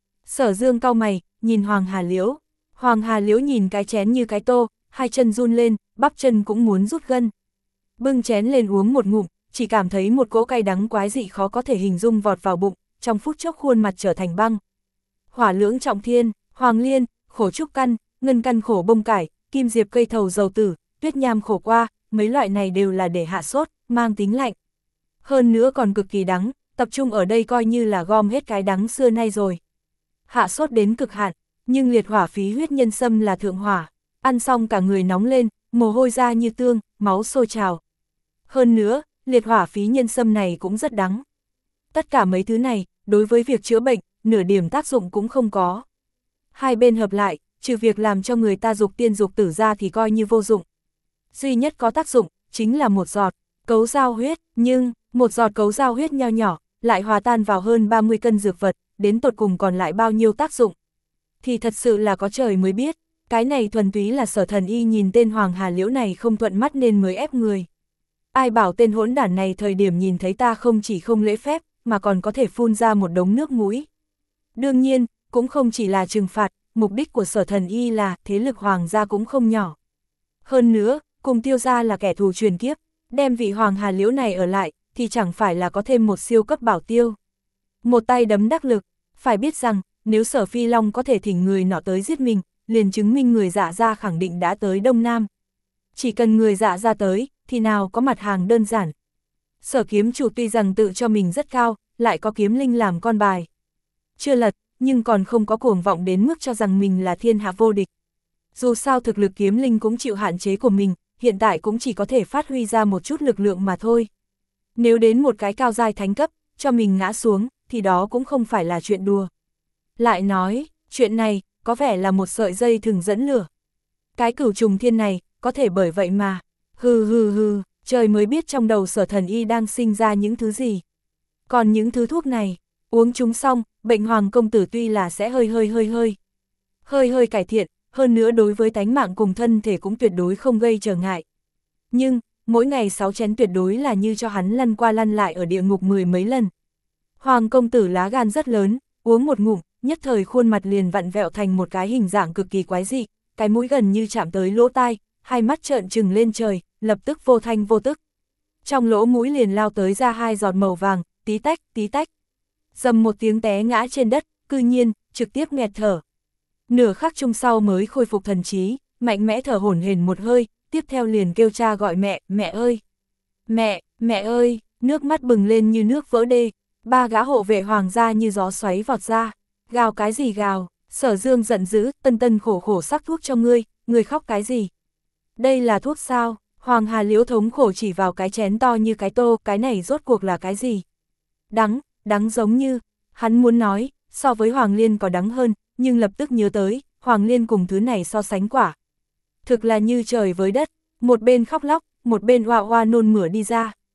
Sở Dương cau mày, nhìn Hoàng Hà Liễu. Hoàng Hà Liễu nhìn cái chén như cái tô, hai chân run lên, bắp chân cũng muốn rút gân. Bưng chén lên uống một ngụm, chỉ cảm thấy một cỗ cay đắng quái dị khó có thể hình dung vọt vào bụng, trong phút chốc khuôn mặt trở thành băng. Hỏa lưỡng trọng thiên, hoàng liên, khổ trúc căn, ngân căn khổ bông cải, kim diệp cây thầu dầu tử, tuyết nham khổ qua, mấy loại này đều là để hạ sốt, mang tính lạnh. Hơn nữa còn cực kỳ đắng, tập trung ở đây coi như là gom hết cái đắng xưa nay rồi. Hạ sốt đến cực hạn, nhưng liệt hỏa phí huyết nhân sâm là thượng hỏa, ăn xong cả người nóng lên, mồ hôi ra như tương, máu sôi trào. Hơn nữa, liệt hỏa phí nhân sâm này cũng rất đắng. Tất cả mấy thứ này, đối với việc chữa bệnh, nửa điểm tác dụng cũng không có. Hai bên hợp lại, trừ việc làm cho người ta dục tiên dục tử ra thì coi như vô dụng. Duy nhất có tác dụng, chính là một giọt cấu dao huyết, nhưng, một giọt cấu dao huyết nho nhỏ, lại hòa tan vào hơn ba mươi cân dược vật, đến tột cùng còn lại bao nhiêu tác dụng. Thì thật sự là có trời mới biết, cái này thuần túy là Sở Thần Y nhìn tên Hoàng Hà Liễu này không thuận mắt nên mới ép người. Ai bảo tên hỗn đản này thời điểm nhìn thấy ta không chỉ không lễ phép, mà còn có thể phun ra một đống nước mũi. Đương nhiên, cũng không chỉ là trừng phạt, mục đích của Sở Thần Y là thế lực Hoàng gia cũng không nhỏ. Hơn nữa, cùng Tiêu gia là kẻ thù truyền kiếp, đem vị Hoàng Hà Liễu này ở lại, thì chẳng phải là có thêm một siêu cấp bảo tiêu. Một tay đấm đắc lực, phải biết rằng, nếu Sở Phi Long có thể thỉnh người nọ tới giết mình, liền chứng minh người Dạ gia khẳng định đã tới Đông Nam. Chỉ cần người Dạ gia tới, thì nào có mặt hàng đơn giản. Sở kiếm chủ tuy rằng tự cho mình rất cao, lại có kiếm linh làm con bài. Chưa lật, nhưng còn không có cuồng vọng đến mức cho rằng mình là thiên hạ vô địch. Dù sao thực lực kiếm linh cũng chịu hạn chế của mình, hiện tại cũng chỉ có thể phát huy ra một chút lực lượng mà thôi. Nếu đến một cái cao giai thánh cấp, cho mình ngã xuống, thì đó cũng không phải là chuyện đùa. Lại nói, chuyện này, có vẻ là một sợi dây thừng dẫn lửa. Cái cửu trùng thiên này, có thể bởi vậy mà, hừ hừ hừ, trời mới biết trong đầu Sở Thần Y đang sinh ra những thứ gì. Còn những thứ thuốc này, uống chúng xong, bệnh Hoàng công tử tuy là sẽ hơi hơi hơi hơi, hơi hơi cải thiện, hơn nữa đối với tánh mạng cùng thân thể cũng tuyệt đối không gây trở ngại. Nhưng, mỗi ngày sáu chén tuyệt đối là như cho hắn lăn qua lăn lại ở địa ngục mười mấy lần. Hoàng công tử lá gan rất lớn, uống một ngụm, nhất thời khuôn mặt liền vặn vẹo thành một cái hình dạng cực kỳ quái dị, cái mũi gần như chạm tới lỗ tai, hai mắt trợn trừng lên trời, lập tức vô thanh vô tức. Trong lỗ mũi liền lao tới ra hai giọt màu vàng, tí tách, tí tách. Dầm một tiếng té ngã trên đất, cư nhiên, trực tiếp nghẹt thở. Nửa khắc chung sau mới khôi phục thần trí, mạnh mẽ thở hổn hển một hơi, tiếp theo liền kêu cha gọi mẹ, mẹ ơi. Mẹ, mẹ ơi, nước mắt bừng lên như nước vỡ đê, ba gã hộ vệ Hoàng gia như gió xoáy vọt ra. Gào cái gì gào, Sở Dương giận dữ, tân tân khổ khổ sắc thuốc cho ngươi, ngươi khóc cái gì? Đây là thuốc sao? Hoàng Hà Liễu thống khổ chỉ vào cái chén to như cái tô, cái này rốt cuộc là cái gì? Đắng, đắng giống như, hắn muốn nói, so với Hoàng Liên có đắng hơn, nhưng lập tức nhớ tới, Hoàng Liên cùng thứ này so sánh quả. Thực là như trời với đất, một bên khóc lóc, một bên oa oa nôn mửa đi ra.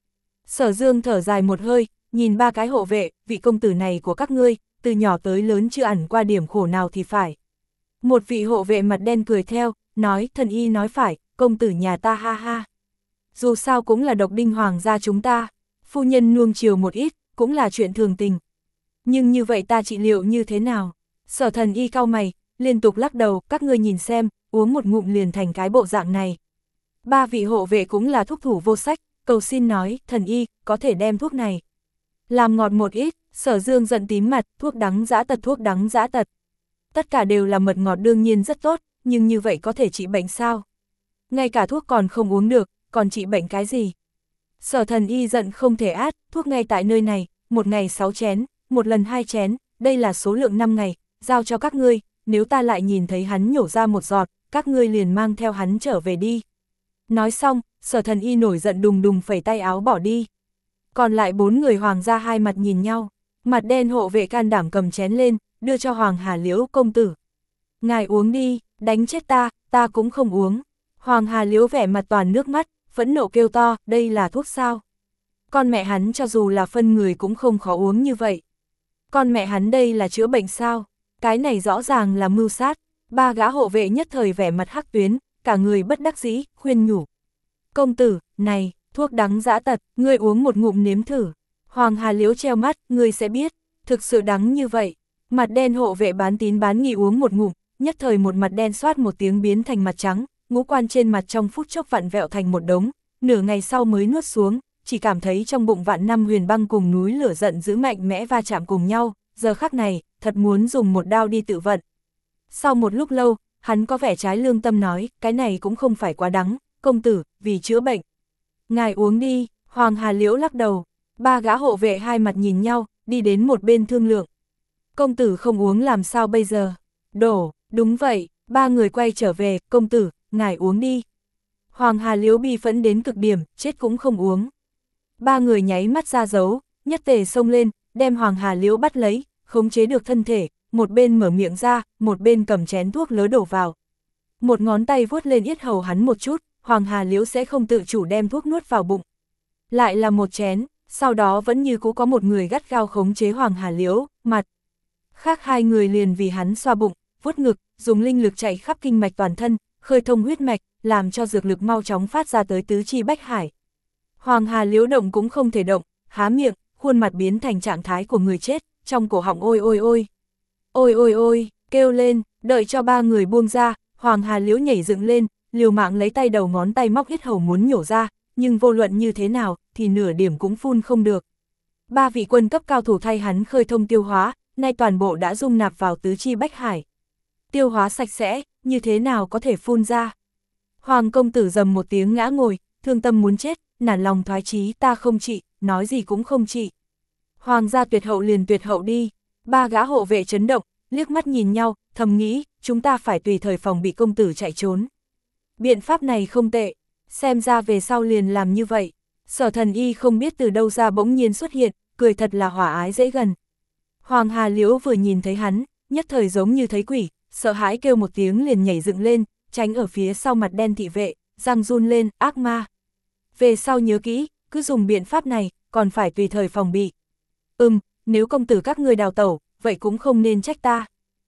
Sở Dương thở dài một hơi, nhìn ba cái hộ vệ, vị công tử này của các ngươi, từ nhỏ tới lớn chưa ẩn qua điểm khổ nào thì phải. Một vị hộ vệ mặt đen cười theo, nói, thần y nói phải, công tử nhà ta ha ha. Dù sao cũng là độc đinh hoàng gia chúng ta, phu nhân nuông chiều một ít, cũng là chuyện thường tình. Nhưng như vậy ta trị liệu như thế nào? Sở thần y cau mày, liên tục lắc đầu, các ngươi nhìn xem, uống một ngụm liền thành cái bộ dạng này. Ba vị hộ vệ cũng là thúc thủ vô sách, cầu xin nói, thần y, có thể đem thuốc này làm ngọt một ít. Sở Dương giận tím mặt, thuốc đắng dã tật, thuốc đắng dã tật. Tất cả đều là mật ngọt đương nhiên rất tốt, nhưng như vậy có thể trị bệnh sao? Ngay cả thuốc còn không uống được, còn trị bệnh cái gì? Sở thần y giận không thể át, thuốc ngay tại nơi này, một ngày sáu chén, một lần hai chén, đây là số lượng năm ngày, giao cho các ngươi, nếu ta lại nhìn thấy hắn nhổ ra một giọt, các ngươi liền mang theo hắn trở về đi. Nói xong, sở thần y nổi giận đùng đùng phẩy tay áo bỏ đi. Còn lại bốn người hoàng gia hai mặt nhìn nhau, mặt đen hộ vệ can đảm cầm chén lên, đưa cho Hoàng Hà Liễu công tử. Ngài uống đi, đánh chết ta, ta cũng không uống. Hoàng Hà Liễu vẻ mặt toàn nước mắt, phẫn nộ kêu to, đây là thuốc sao? Con mẹ hắn cho dù là phân người cũng không khó uống như vậy. Con mẹ hắn đây là chữa bệnh sao? Cái này rõ ràng là mưu sát. Ba gã hộ vệ nhất thời vẻ mặt hắc tuyến, cả người bất đắc dĩ, khuyên nhủ. Công tử, này, thuốc đắng dã tật, ngươi uống một ngụm nếm thử. Hoàng Hà Liễu treo mắt, ngươi sẽ biết, thực sự đắng như vậy. Mặt đen hộ vệ bán tín bán nghi uống một ngụm, nhất thời một mặt đen xoát một tiếng biến thành mặt trắng, ngũ quan trên mặt trong phút chốc vặn vẹo thành một đống, nửa ngày sau mới nuốt xuống, chỉ cảm thấy trong bụng vạn năm huyền băng cùng núi lửa giận dữ mạnh mẽ va chạm cùng nhau, giờ khắc này, thật muốn dùng một đao đi tự vận. Sau một lúc lâu, hắn có vẻ trái lương tâm nói, cái này cũng không phải quá đắng, công tử, vì chữa bệnh. Ngài uống đi, Hoàng Hà Liễu lắc đầu, ba gã hộ vệ hai mặt nhìn nhau, đi đến một bên thương lượng. Công tử không uống làm sao bây giờ? Đổ, đúng vậy, ba người quay trở về, công tử, ngài uống đi. Hoàng Hà Liễu bi phẫn đến cực điểm, chết cũng không uống. Ba người nháy mắt ra dấu, nhất tề xông lên, đem Hoàng Hà Liễu bắt lấy, khống chế được thân thể, một bên mở miệng ra, một bên cầm chén thuốc lớ đổ vào. Một ngón tay vuốt lên yết hầu hắn một chút, Hoàng Hà Liễu sẽ không tự chủ đem thuốc nuốt vào bụng. Lại là một chén, sau đó vẫn như cũ có một người gắt gao khống chế Hoàng Hà Liễu, mặt. Khác hai người liền vì hắn xoa bụng, vuốt ngực, dùng linh lực chạy khắp kinh mạch toàn thân, khơi thông huyết mạch, làm cho dược lực mau chóng phát ra tới tứ chi bách hải. Hoàng Hà Liễu động cũng không thể động, há miệng, khuôn mặt biến thành trạng thái của người chết, trong cổ họng ôi ôi ôi. Ôi ôi ôi, kêu lên, đợi cho ba người buông ra, Hoàng Hà Liễu nhảy dựng lên, liều mạng lấy tay đầu ngón tay móc yết hầu muốn nhổ ra, nhưng vô luận như thế nào, thì nửa điểm cũng phun không được. Ba vị quân cấp cao thủ thay hắn khơi thông tiêu hóa, nay toàn bộ đã dung nạp vào tứ chi bách hải. Tiêu hóa sạch sẽ, như thế nào có thể phun ra. Hoàng công tử rầm một tiếng ngã ngồi, thương tâm muốn chết, nản lòng thoái chí, ta không trị, nói gì cũng không trị. Hoàng gia tuyệt hậu liền tuyệt hậu đi, ba gã hộ vệ chấn động, liếc mắt nhìn nhau, thầm nghĩ, chúng ta phải tùy thời phòng bị công tử chạy trốn. Biện pháp này không tệ, xem ra về sau liền làm như vậy. Sở thần y không biết từ đâu ra bỗng nhiên xuất hiện, cười thật là hòa ái dễ gần. Hoàng Hà Liễu vừa nhìn thấy hắn, nhất thời giống như thấy quỷ, sợ hãi kêu một tiếng liền nhảy dựng lên, tránh ở phía sau mặt đen thị vệ, răng run lên, ác ma. Về sau nhớ kỹ, cứ dùng biện pháp này, còn phải tùy thời phòng bị. Ừm, nếu công tử các ngươi đào tẩu, vậy cũng không nên trách ta.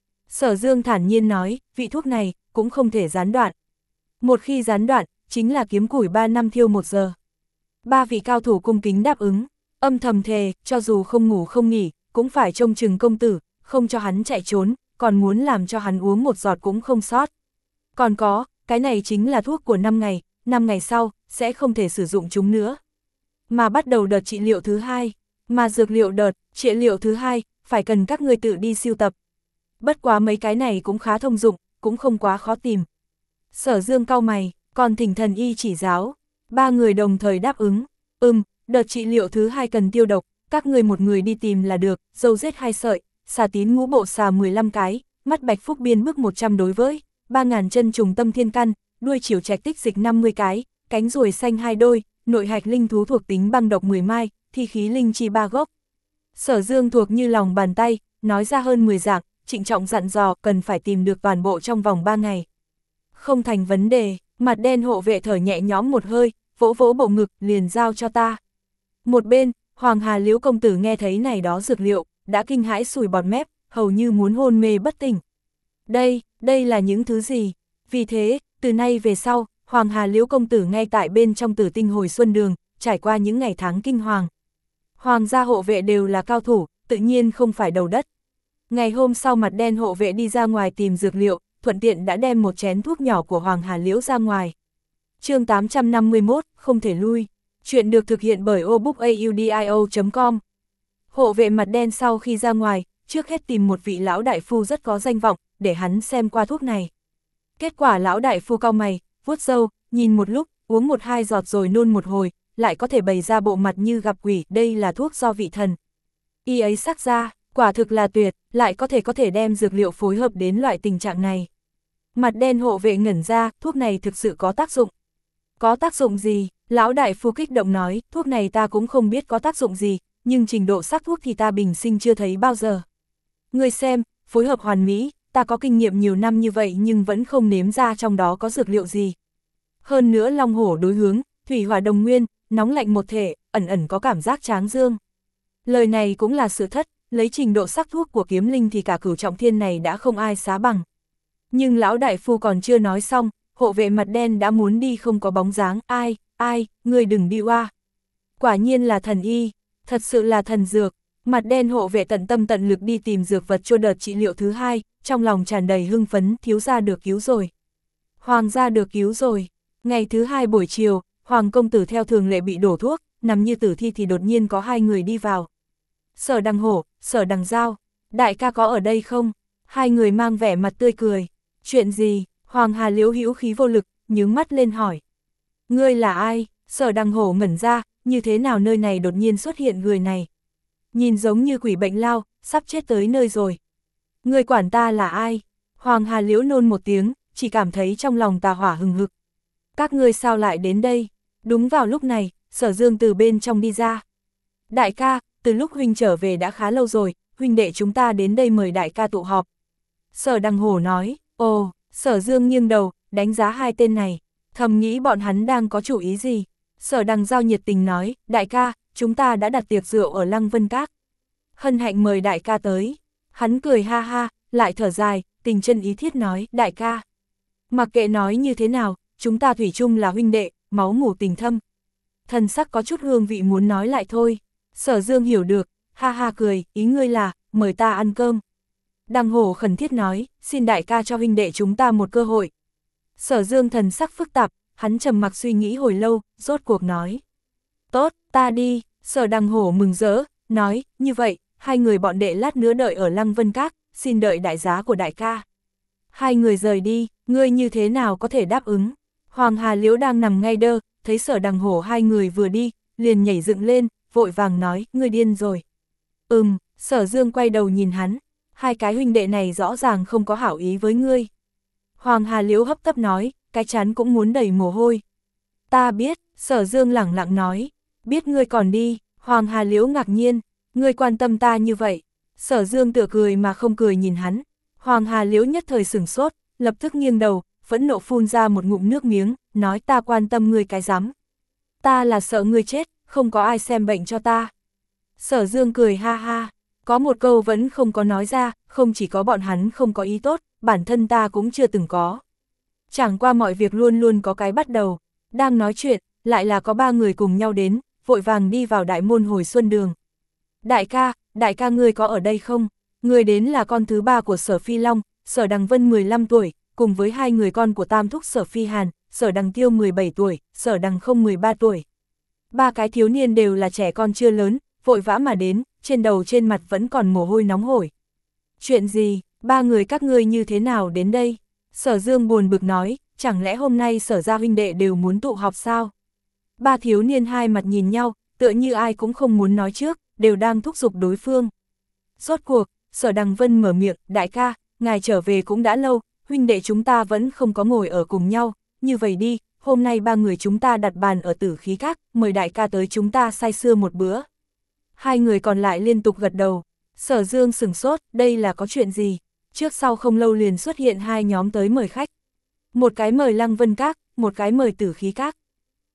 Sở Dương thản nhiên nói, vị thuốc này, cũng không thể gián đoạn. Một khi gián đoạn, chính là kiếm củi ba năm thiêu một giờ. Ba vị cao thủ cung kính đáp ứng, âm thầm thề, cho dù không ngủ không nghỉ, cũng phải trông chừng công tử, không cho hắn chạy trốn, còn muốn làm cho hắn uống một giọt cũng không sót. Còn có, cái này chính là thuốc của năm ngày, năm ngày sau, sẽ không thể sử dụng chúng nữa. Mà bắt đầu đợt trị liệu thứ hai, mà dược liệu đợt, trị liệu thứ hai, phải cần các người tự đi siêu tập. Bất quá mấy cái này cũng khá thông dụng, cũng không quá khó tìm. Sở Dương cau mày, còn thỉnh thần y chỉ giáo. Ba người đồng thời đáp ứng, ừm, đợt trị liệu thứ hai cần tiêu độc, các người một người đi tìm là được, dâu rết hai sợi, xà tín ngũ bộ xà mười lăm cái, mắt bạch phúc biên bức một trăm đối với, ba ngàn chân trùng tâm thiên căn, đuôi chiều trạch tích dịch năm mươi cái, cánh ruồi xanh hai đôi, nội hạch linh thú thuộc tính băng độc mười mai, thi khí linh chi ba gốc. Sở Dương thuộc như lòng bàn tay, nói ra hơn mười dạng, trịnh trọng dặn dò cần phải tìm được toàn bộ trong vòng ba ngày. Không thành vấn đề, mặt đen hộ vệ thở nhẹ nhõm một hơi, vỗ vỗ bộ ngực, liền giao cho ta. Một bên, Hoàng Hà Liễu công tử nghe thấy này đó dược liệu, đã kinh hãi sùi bọt mép, hầu như muốn hôn mê bất tỉnh. Đây, đây là những thứ gì? Vì thế, từ nay về sau, Hoàng Hà Liễu công tử ngay tại bên trong Tử Tinh Hồi Xuân Đường, trải qua những ngày tháng kinh hoàng. Hoàng gia hộ vệ đều là cao thủ, tự nhiên không phải đầu đất. Ngày hôm sau mặt đen hộ vệ đi ra ngoài tìm dược liệu, thuận tiện đã đem một chén thuốc nhỏ của Hoàng Hà Liễu ra ngoài. chương tám trăm năm mươi mốt, không thể lui. Chuyện được thực hiện bởi obookaudio chấm com. Hộ vệ mặt đen sau khi ra ngoài, trước hết tìm một vị lão đại phu rất có danh vọng, để hắn xem qua thuốc này. Kết quả lão đại phu cau mày, vuốt râu, nhìn một lúc, uống một hai giọt rồi nôn một hồi, lại có thể bày ra bộ mặt như gặp quỷ, đây là thuốc do vị thần. Y ấy sắc ra, quả thực là tuyệt, lại có thể có thể đem dược liệu phối hợp đến loại tình trạng này. Mặt đen hộ vệ ngẩn ra, thuốc này thực sự có tác dụng. Có tác dụng gì? Lão đại phu kích động nói, thuốc này ta cũng không biết có tác dụng gì, nhưng trình độ sắc thuốc thì ta bình sinh chưa thấy bao giờ. Ngươi xem, phối hợp hoàn mỹ, ta có kinh nghiệm nhiều năm như vậy nhưng vẫn không nếm ra trong đó có dược liệu gì. Hơn nữa long hổ đối hướng, thủy hỏa đồng nguyên, nóng lạnh một thể, ẩn ẩn có cảm giác tráng dương. Lời này cũng là sự thất, lấy trình độ sắc thuốc của kiếm linh thì cả cửu trọng thiên này đã không ai xá bằng. Nhưng lão đại phu còn chưa nói xong, hộ vệ mặt đen đã muốn đi không có bóng dáng, ai, ai, ngươi đừng đi oa. Quả nhiên là thần y, thật sự là thần dược. Mặt đen hộ vệ tận tâm tận lực đi tìm dược vật cho đợt trị liệu thứ hai, trong lòng tràn đầy hưng phấn, thiếu gia được cứu rồi. Hoàng gia được cứu rồi. Ngày thứ hai buổi chiều, Hoàng công tử theo thường lệ bị đổ thuốc, nằm như tử thi thì đột nhiên có hai người đi vào. Sở Đằng Hổ, Sở Đằng Giao, đại ca có ở đây không? Hai người mang vẻ mặt tươi cười. Chuyện gì? Hoàng Hà Liễu hữu khí vô lực, nhướng mắt lên hỏi. Ngươi là ai? Sở Đằng Hổ ngẩn ra, như thế nào nơi này đột nhiên xuất hiện người này? Nhìn giống như quỷ bệnh lao, sắp chết tới nơi rồi. Ngươi quản ta là ai? Hoàng Hà Liễu nôn một tiếng, chỉ cảm thấy trong lòng tà hỏa hừng hực. Các ngươi sao lại đến đây? Đúng vào lúc này, Sở Dương từ bên trong đi ra. Đại ca, từ lúc huynh trở về đã khá lâu rồi, huynh đệ chúng ta đến đây mời đại ca tụ họp. Sở Đằng Hổ nói, ồ, Sở Dương nghiêng đầu, đánh giá hai tên này, thầm nghĩ bọn hắn đang có chủ ý gì. Sở Đằng Giao nhiệt tình nói, đại ca, chúng ta đã đặt tiệc rượu ở Lăng Vân Các. Hân hạnh mời đại ca tới. Hắn cười ha ha, lại thở dài, tình chân ý thiết nói, đại ca. Mặc kệ nói như thế nào, chúng ta thủy chung là huynh đệ, máu mủ tình thâm. Thần sắc có chút hương vị muốn nói lại thôi. Sở Dương hiểu được, ha ha cười, ý ngươi là, mời ta ăn cơm. Đằng Hổ khẩn thiết nói, xin đại ca cho huynh đệ chúng ta một cơ hội. Sở Dương thần sắc phức tạp, hắn trầm mặc suy nghĩ hồi lâu, rốt cuộc nói. Tốt, ta đi. Sở Đằng Hổ mừng rỡ, nói, như vậy, hai người bọn đệ lát nữa đợi ở Lăng Vân Các, xin đợi đại giá của đại ca. Hai người rời đi, ngươi như thế nào có thể đáp ứng? Hoàng Hà Liễu đang nằm ngay đơ, thấy Sở Đằng Hổ hai người vừa đi, liền nhảy dựng lên, vội vàng nói, ngươi điên rồi. Ừm, Sở Dương quay đầu nhìn hắn, hai cái huynh đệ này rõ ràng không có hảo ý với ngươi. Hoàng Hà Liễu hấp tấp nói, cái chán cũng muốn đầy mồ hôi. Ta biết, Sở Dương lẳng lặng nói, biết ngươi còn đi. Hoàng Hà Liễu ngạc nhiên, ngươi quan tâm ta như vậy. Sở Dương tựa cười mà không cười nhìn hắn. Hoàng Hà Liễu nhất thời sửng sốt, lập tức nghiêng đầu, phẫn nộ phun ra một ngụm nước miếng, nói ta quan tâm ngươi cái rắm. Ta là sợ ngươi chết, không có ai xem bệnh cho ta. Sở Dương cười ha ha, có một câu vẫn không có nói ra, không chỉ có bọn hắn không có ý tốt, bản thân ta cũng chưa từng có. Chẳng qua mọi việc luôn luôn có cái bắt đầu, đang nói chuyện, lại là có ba người cùng nhau đến, vội vàng đi vào đại môn Hồi Xuân Đường. Đại ca, đại ca ngươi có ở đây không? Người đến là con thứ ba của Sở Phi Long, Sở Đằng Vân mười lăm tuổi, cùng với hai người con của tam thúc Sở Phi Hàn, Sở Đằng Tiêu mười bảy tuổi, Sở Đằng Không mười ba tuổi. Ba cái thiếu niên đều là trẻ con chưa lớn, vội vã mà đến, trên đầu trên mặt vẫn còn mồ hôi nóng hổi. Chuyện gì, ba người các ngươi như thế nào đến đây? Sở Dương buồn bực nói, chẳng lẽ hôm nay Sở gia huynh đệ đều muốn tụ họp sao? Ba thiếu niên hai mặt nhìn nhau, tựa như ai cũng không muốn nói trước, đều đang thúc giục đối phương. Rốt cuộc, Sở Đằng Vân mở miệng, đại ca, ngài trở về cũng đã lâu, huynh đệ chúng ta vẫn không có ngồi ở cùng nhau, như vậy đi, hôm nay ba người chúng ta đặt bàn ở Tử Khí Các, mời đại ca tới chúng ta say sưa một bữa. Hai người còn lại liên tục gật đầu. Sở Dương sửng sốt, đây là có chuyện gì? Trước sau không lâu liền xuất hiện hai nhóm tới mời khách. Một cái mời Lăng Vân Các, một cái mời Tử Khí Các.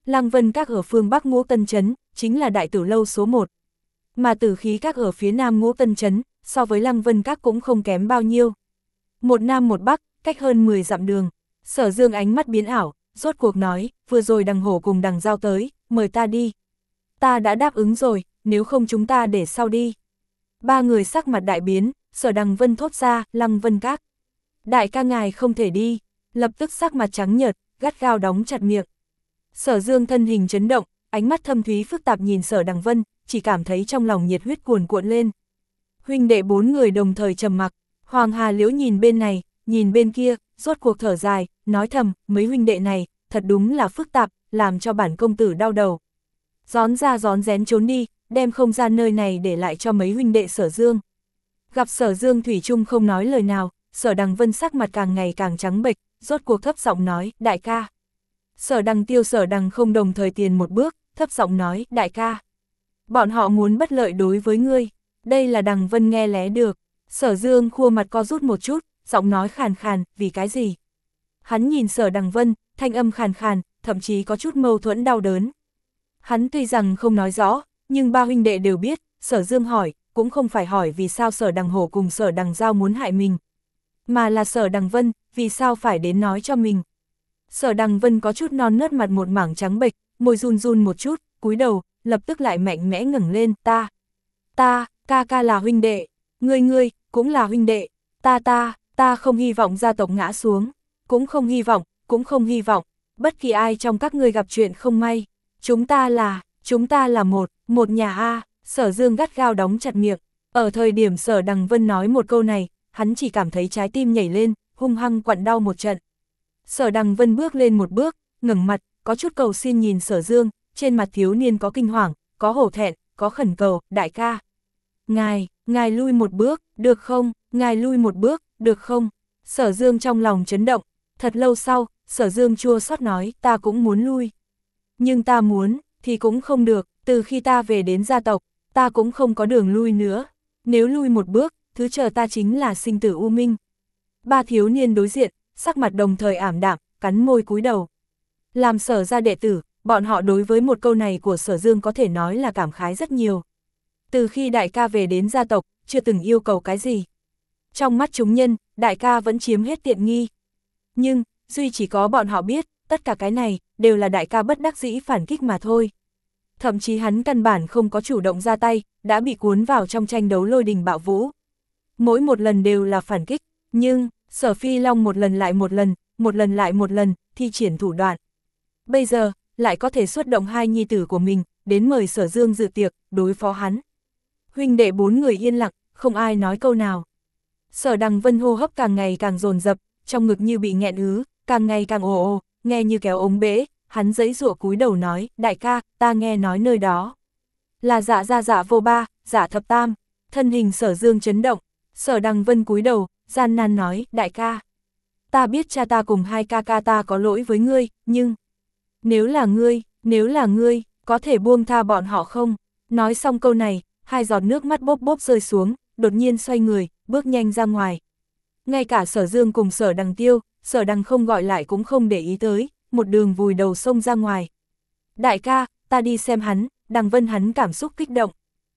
Lăng Vân Các ở phương Bắc Ngũ Tân Trấn, chính là đại tử lâu số một. Mà Tử Khí Các ở phía Nam Ngũ Tân Trấn, so với Lăng Vân Các cũng không kém bao nhiêu. Một Nam một Bắc, cách hơn mười dặm đường. Sở Dương ánh mắt biến ảo, rốt cuộc nói, vừa rồi Đằng Hổ cùng Đằng Giao tới, mời ta đi. Ta đã đáp ứng rồi, nếu không chúng ta để sau đi. Ba người sắc mặt đại biến, Sở Đằng Vân thốt ra, Lăng Vân Các. Đại ca ngài không thể đi, lập tức sắc mặt trắng nhợt, gắt gao đóng chặt miệng. Sở Dương thân hình chấn động, ánh mắt thâm thúy phức tạp nhìn Sở Đằng Vân, chỉ cảm thấy trong lòng nhiệt huyết cuồn cuộn lên. Huynh đệ bốn người đồng thời trầm mặc, Hoàng Hà Liễu nhìn bên này, nhìn bên kia, rốt cuộc thở dài, nói thầm, mấy huynh đệ này, thật đúng là phức tạp, làm cho bản công tử đau đầu. Gión ra gión rén trốn đi, đem không gian nơi này để lại cho mấy huynh đệ Sở Dương. Gặp Sở Dương thủy chung không nói lời nào, Sở Đằng Vân sắc mặt càng ngày càng trắng bệch, rốt cuộc thấp giọng nói, đại ca. Sở Đằng Tiêu Sở Đằng không đồng thời tiền một bước, thấp giọng nói, đại ca. Bọn họ muốn bất lợi đối với ngươi, đây là Đằng Vân nghe lé được. Sở Dương khua mặt co rút một chút, giọng nói khàn khàn, vì cái gì? Hắn nhìn Sở Đằng Vân, thanh âm khàn khàn, thậm chí có chút mâu thuẫn đau đớn. Hắn tuy rằng không nói rõ, nhưng ba huynh đệ đều biết, Sở Dương hỏi, cũng không phải hỏi vì sao Sở Đằng Hổ cùng Sở Đằng Giao muốn hại mình, mà là Sở Đằng Vân, vì sao phải đến nói cho mình. Sở Đằng Vân có chút non nớt mặt một mảng trắng bệch, môi run run một chút, cúi đầu, lập tức lại mạnh mẽ ngẩng lên, ta, ta, ca ca là huynh đệ, ngươi ngươi, cũng là huynh đệ, ta ta, ta không hy vọng gia tộc ngã xuống, cũng không hy vọng, cũng không hy vọng, bất kỳ ai trong các ngươi gặp chuyện không may, chúng ta là, chúng ta là một, một nhà a. Sở Dương gắt gao đóng chặt miệng, ở thời điểm Sở Đằng Vân nói một câu này, hắn chỉ cảm thấy trái tim nhảy lên, hung hăng quặn đau một trận. Sở Đằng Vân bước lên một bước, ngẩng mặt, có chút cầu xin nhìn Sở Dương, trên mặt thiếu niên có kinh hoàng, có hổ thẹn, có khẩn cầu, đại ca. Ngài, ngài lui một bước, được không, ngài lui một bước, được không? Sở Dương trong lòng chấn động, thật lâu sau, Sở Dương chua xót nói, ta cũng muốn lui. Nhưng ta muốn, thì cũng không được, từ khi ta về đến gia tộc, ta cũng không có đường lui nữa. Nếu lui một bước, thứ chờ ta chính là sinh tử u minh. Ba thiếu niên đối diện, sắc mặt đồng thời ảm đạm, cắn môi cúi đầu. Làm Sở gia đệ tử, bọn họ đối với một câu này của Sở Dương có thể nói là cảm khái rất nhiều. Từ khi đại ca về đến gia tộc, chưa từng yêu cầu cái gì. Trong mắt chúng nhân, đại ca vẫn chiếm hết tiện nghi. Nhưng, duy chỉ có bọn họ biết, tất cả cái này, đều là đại ca bất đắc dĩ phản kích mà thôi. Thậm chí hắn căn bản không có chủ động ra tay, đã bị cuốn vào trong tranh đấu lôi đình bạo vũ. Mỗi một lần đều là phản kích, nhưng, Sở Phi Long một lần lại một lần, một lần lại một lần, thi triển thủ đoạn. Bây giờ, lại có thể xuất động hai nhi tử của mình, đến mời Sở Dương dự tiệc, đối phó hắn. Huynh đệ bốn người yên lặng, không ai nói câu nào. Sở Đằng Vân hô hấp càng ngày càng dồn dập, trong ngực như bị nghẹn ứ, càng ngày càng ồ ồ, nghe như kéo ống bể, hắn giãy giụa cúi đầu nói, đại ca, ta nghe nói nơi đó là Dạ gia Dạ vô ba, Dạ thập tam. Thân hình Sở Dương chấn động, Sở Đằng Vân cúi đầu, gian nan nói, đại ca, ta biết cha ta cùng hai ca ca ta có lỗi với ngươi, nhưng nếu là ngươi, nếu là ngươi, có thể buông tha bọn họ không? Nói xong câu này, hai giọt nước mắt bốp bốp rơi xuống, đột nhiên xoay người, bước nhanh ra ngoài. Ngay cả Sở Dương cùng Sở Đằng Tiêu, Sở Đằng không gọi lại cũng không để ý tới, một đường vùi đầu xông ra ngoài. Đại ca, ta đi xem hắn, Đằng Vân hắn cảm xúc kích động.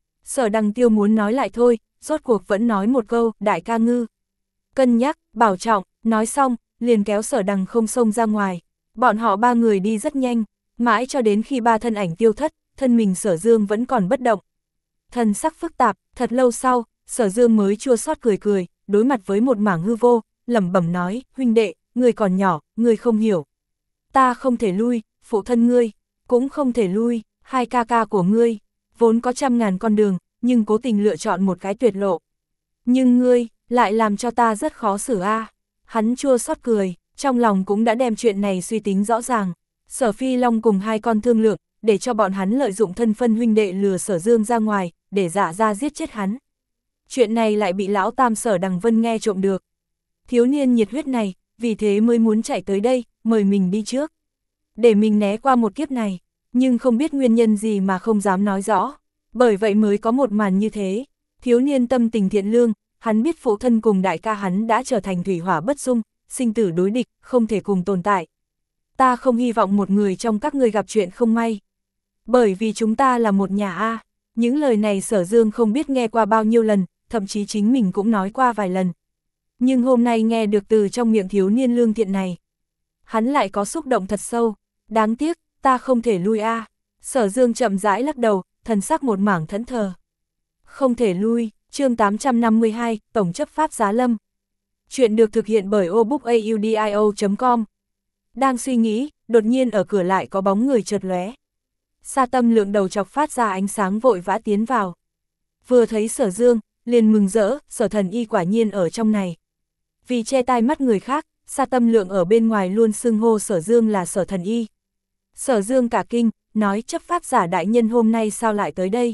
Sở Đằng Tiêu muốn nói lại thôi, rốt cuộc vẫn nói một câu, đại ca ngư. Cân nhắc, bảo trọng, nói xong, liền kéo Sở Đằng không xông ra ngoài. Bọn họ ba người đi rất nhanh, mãi cho đến khi ba thân ảnh tiêu thất, thân mình Sở Dương vẫn còn bất động. Thần sắc phức tạp, thật lâu sau, Sở Dương mới chua xót cười cười, đối mặt với một mảng hư vô, lẩm bẩm nói, huynh đệ, người còn nhỏ, người không hiểu. Ta không thể lui, phụ thân ngươi, cũng không thể lui, hai ca ca của ngươi, vốn có trăm ngàn con đường, nhưng cố tình lựa chọn một cái tuyệt lộ. Nhưng ngươi, lại làm cho ta rất khó xử a. À. Hắn chua xót cười, trong lòng cũng đã đem chuyện này suy tính rõ ràng. Sở Phi Long cùng hai con thương lượng, để cho bọn hắn lợi dụng thân phân huynh đệ lừa Sở Dương ra ngoài, để Dạ ra giết chết hắn. Chuyện này lại bị lão tam Sở Đằng Vân nghe trộm được. Thiếu niên nhiệt huyết này, vì thế mới muốn chạy tới đây, mời mình đi trước. Để mình né qua một kiếp này, nhưng không biết nguyên nhân gì mà không dám nói rõ. Bởi vậy mới có một màn như thế. Thiếu niên tâm tình thiện lương, hắn biết phụ thân cùng đại ca hắn đã trở thành thủy hỏa bất dung, sinh tử đối địch, không thể cùng tồn tại. ta không hy vọng một người trong các ngươi gặp chuyện không may. Bởi vì chúng ta là một nhà a. Những lời này Sở Dương không biết nghe qua bao nhiêu lần, thậm chí chính mình cũng nói qua vài lần. Nhưng hôm nay nghe được từ trong miệng thiếu niên lương thiện này. Hắn lại có xúc động thật sâu, đáng tiếc, ta không thể lui a. Sở Dương chậm rãi lắc đầu, thần sắc một mảng thẫn thờ. Không thể lui, chương tám trăm năm mươi hai, Tổng chấp pháp Giá Lâm. Chuyện được thực hiện bởi obookaudio chấm com. Đang suy nghĩ, đột nhiên ở cửa lại có bóng người chợt lóe. Sa Tâm Lượng đầu chọc phát ra ánh sáng vội vã tiến vào. Vừa thấy Sở Dương, liền mừng rỡ, Sở Thần Y quả nhiên ở trong này. Vì che tai mắt người khác, Sa Tâm Lượng ở bên ngoài luôn xưng hô Sở Dương là Sở Thần Y. Sở Dương cả kinh, nói chấp pháp giả đại nhân hôm nay sao lại tới đây.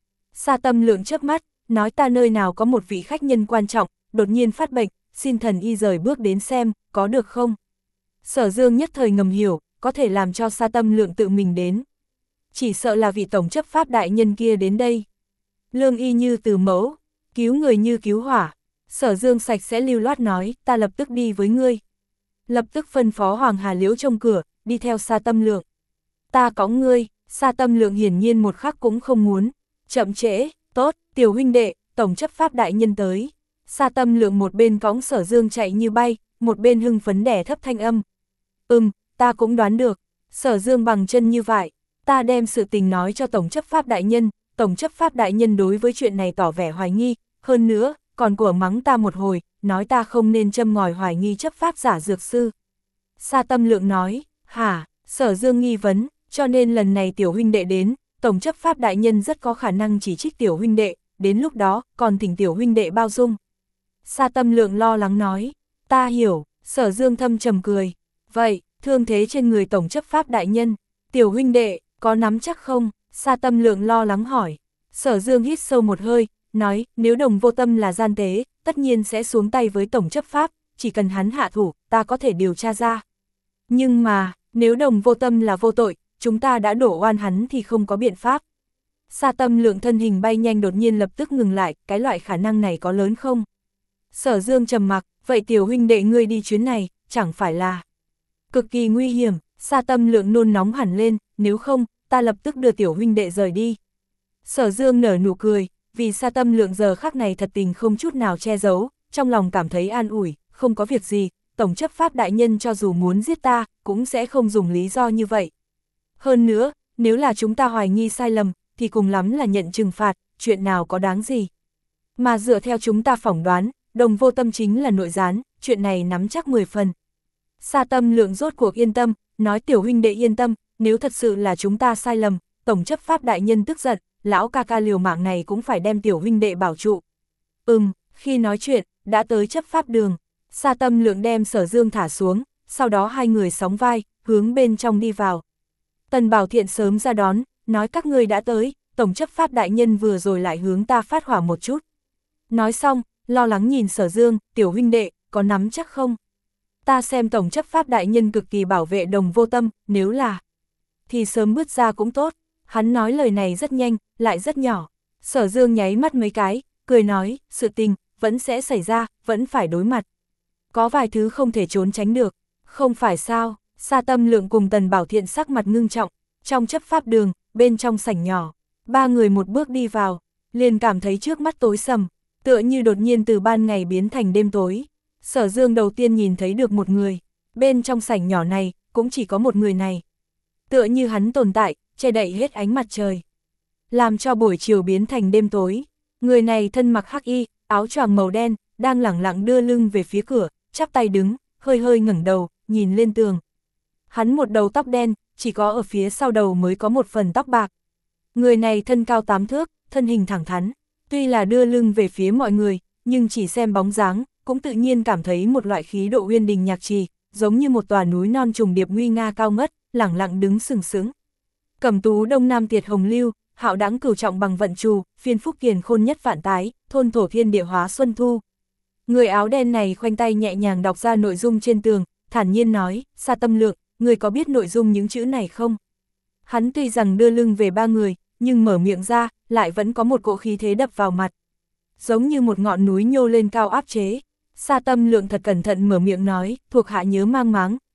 Sa Tâm Lượng chớp mắt, nói ta nơi nào có một vị khách nhân quan trọng, đột nhiên phát bệnh, xin Thần Y rời bước đến xem, có được không? Sở Dương nhất thời ngầm hiểu, có thể làm cho Sa Tâm Lượng tự mình đến. Chỉ sợ là vị tổng chấp pháp đại nhân kia đến đây. Lương y như từ mẫu, cứu người như cứu hỏa. Sở Dương sạch sẽ lưu loát nói, ta lập tức đi với ngươi. Lập tức phân phó Hoàng Hà Liễu trong cửa, đi theo Sa Tâm Lượng. Ta cõng ngươi, Sa Tâm Lượng hiển nhiên một khắc cũng không muốn. Chậm trễ, tốt, tiểu huynh đệ, tổng chấp pháp đại nhân tới. Sa Tâm Lượng một bên cõng Sở Dương chạy như bay, một bên hưng phấn đẻ thấp thanh âm. Ừm, ta cũng đoán được. Sở Dương bằng chân như vậy. Ta đem sự tình nói cho Tổng chấp pháp đại nhân, Tổng chấp pháp đại nhân đối với chuyện này tỏ vẻ hoài nghi, hơn nữa, còn của mắng ta một hồi, nói ta không nên châm ngòi hoài nghi chấp pháp giả dược sư. Sa Tâm Lượng nói, hả, Sở Dương nghi vấn, cho nên lần này tiểu huynh đệ đến, Tổng chấp pháp đại nhân rất có khả năng chỉ trích tiểu huynh đệ, đến lúc đó, còn thỉnh tiểu huynh đệ bao dung. Sa Tâm Lượng lo lắng nói, ta hiểu, Sở Dương thâm trầm cười, vậy, thương thế trên người Tổng chấp pháp đại nhân, tiểu huynh đệ, có nắm chắc không? Sa Tâm Lượng lo lắng hỏi. Sở Dương hít sâu một hơi, nói, nếu Đồng Vô Tâm là gian tế, tất nhiên sẽ xuống tay với tổng chấp pháp, chỉ cần hắn hạ thủ, ta có thể điều tra ra. Nhưng mà, nếu Đồng Vô Tâm là vô tội, chúng ta đã đổ oan hắn thì không có biện pháp. Sa Tâm Lượng thân hình bay nhanh đột nhiên lập tức ngừng lại, cái loại khả năng này có lớn không? Sở Dương trầm mặc, vậy tiểu huynh đệ ngươi đi chuyến này, chẳng phải là cực kỳ nguy hiểm. Sa Tâm Lượng nôn nóng hẳn lên, nếu không, ta lập tức đưa tiểu huynh đệ rời đi. Sở Dương nở nụ cười, vì Sa Tâm Lượng giờ khắc này thật tình không chút nào che giấu, trong lòng cảm thấy an ủi, không có việc gì, tổng chấp pháp đại nhân cho dù muốn giết ta, cũng sẽ không dùng lý do như vậy. Hơn nữa, nếu là chúng ta hoài nghi sai lầm, thì cùng lắm là nhận trừng phạt, chuyện nào có đáng gì. Mà dựa theo chúng ta phỏng đoán, Đồng Vô Tâm chính là nội gián, chuyện này nắm chắc mười phần. Sa Tâm Lượng rốt cuộc yên tâm, nói tiểu huynh đệ yên tâm, nếu thật sự là chúng ta sai lầm, tổng chấp pháp đại nhân tức giận, lão ca ca liều mạng này cũng phải đem tiểu huynh đệ bảo trụ. Ừm, khi nói chuyện, đã tới chấp pháp đường, Sa Tâm Lượng đem Sở Dương thả xuống, sau đó hai người sóng vai, hướng bên trong đi vào. Tần Bảo Thiện sớm ra đón, nói các ngươi đã tới, tổng chấp pháp đại nhân vừa rồi lại hướng ta phát hỏa một chút. Nói xong, lo lắng nhìn Sở Dương, tiểu huynh đệ, có nắm chắc không? Ta xem tổng chấp pháp đại nhân cực kỳ bảo vệ Đồng Vô Tâm, nếu là thì sớm bước ra cũng tốt. Hắn nói lời này rất nhanh, lại rất nhỏ. Sở Dương nháy mắt mấy cái, cười nói, sự tình, vẫn sẽ xảy ra, vẫn phải đối mặt. Có vài thứ không thể trốn tránh được. Không phải sao? Sa Tâm Lượng cùng Tần Bảo Thiện sắc mặt ngưng trọng. Trong chấp pháp đường, bên trong sảnh nhỏ, ba người một bước đi vào, liền cảm thấy trước mắt tối sầm, tựa như đột nhiên từ ban ngày biến thành đêm tối. Sở Dương đầu tiên nhìn thấy được một người, bên trong sảnh nhỏ này, cũng chỉ có một người này. Tựa như hắn tồn tại, che đậy hết ánh mặt trời, làm cho buổi chiều biến thành đêm tối. Người này thân mặc hắc y, áo choàng màu đen, đang lẳng lặng đưa lưng về phía cửa, chắp tay đứng, hơi hơi ngẩng đầu, nhìn lên tường. Hắn một đầu tóc đen, chỉ có ở phía sau đầu mới có một phần tóc bạc. Người này thân cao tám thước, thân hình thẳng thắn, tuy là đưa lưng về phía mọi người, nhưng chỉ xem bóng dáng, cũng tự nhiên cảm thấy một loại khí độ uyên đình nhạc trì, giống như một tòa núi non trùng điệp nguy nga cao ngất, lẳng lặng đứng sừng sững. Cẩm tú đông nam tiệt hồng lưu, hạo đãng cửu trọng bằng vận trù, phiên phúc kiền khôn nhất vạn tái, thôn thổ thiên địa hóa xuân thu. Người áo đen này khoanh tay nhẹ nhàng đọc ra nội dung trên tường, thản nhiên nói, Sa Tâm Lượng, người có biết nội dung những chữ này không? Hắn tuy rằng đưa lưng về ba người, nhưng mở miệng ra, lại vẫn có một cỗ khí thế đập vào mặt. Giống như một ngọn núi nhô lên cao áp chế. Sa Tâm Lượng thật cẩn thận mở miệng nói, thuộc hạ nhớ mang máng,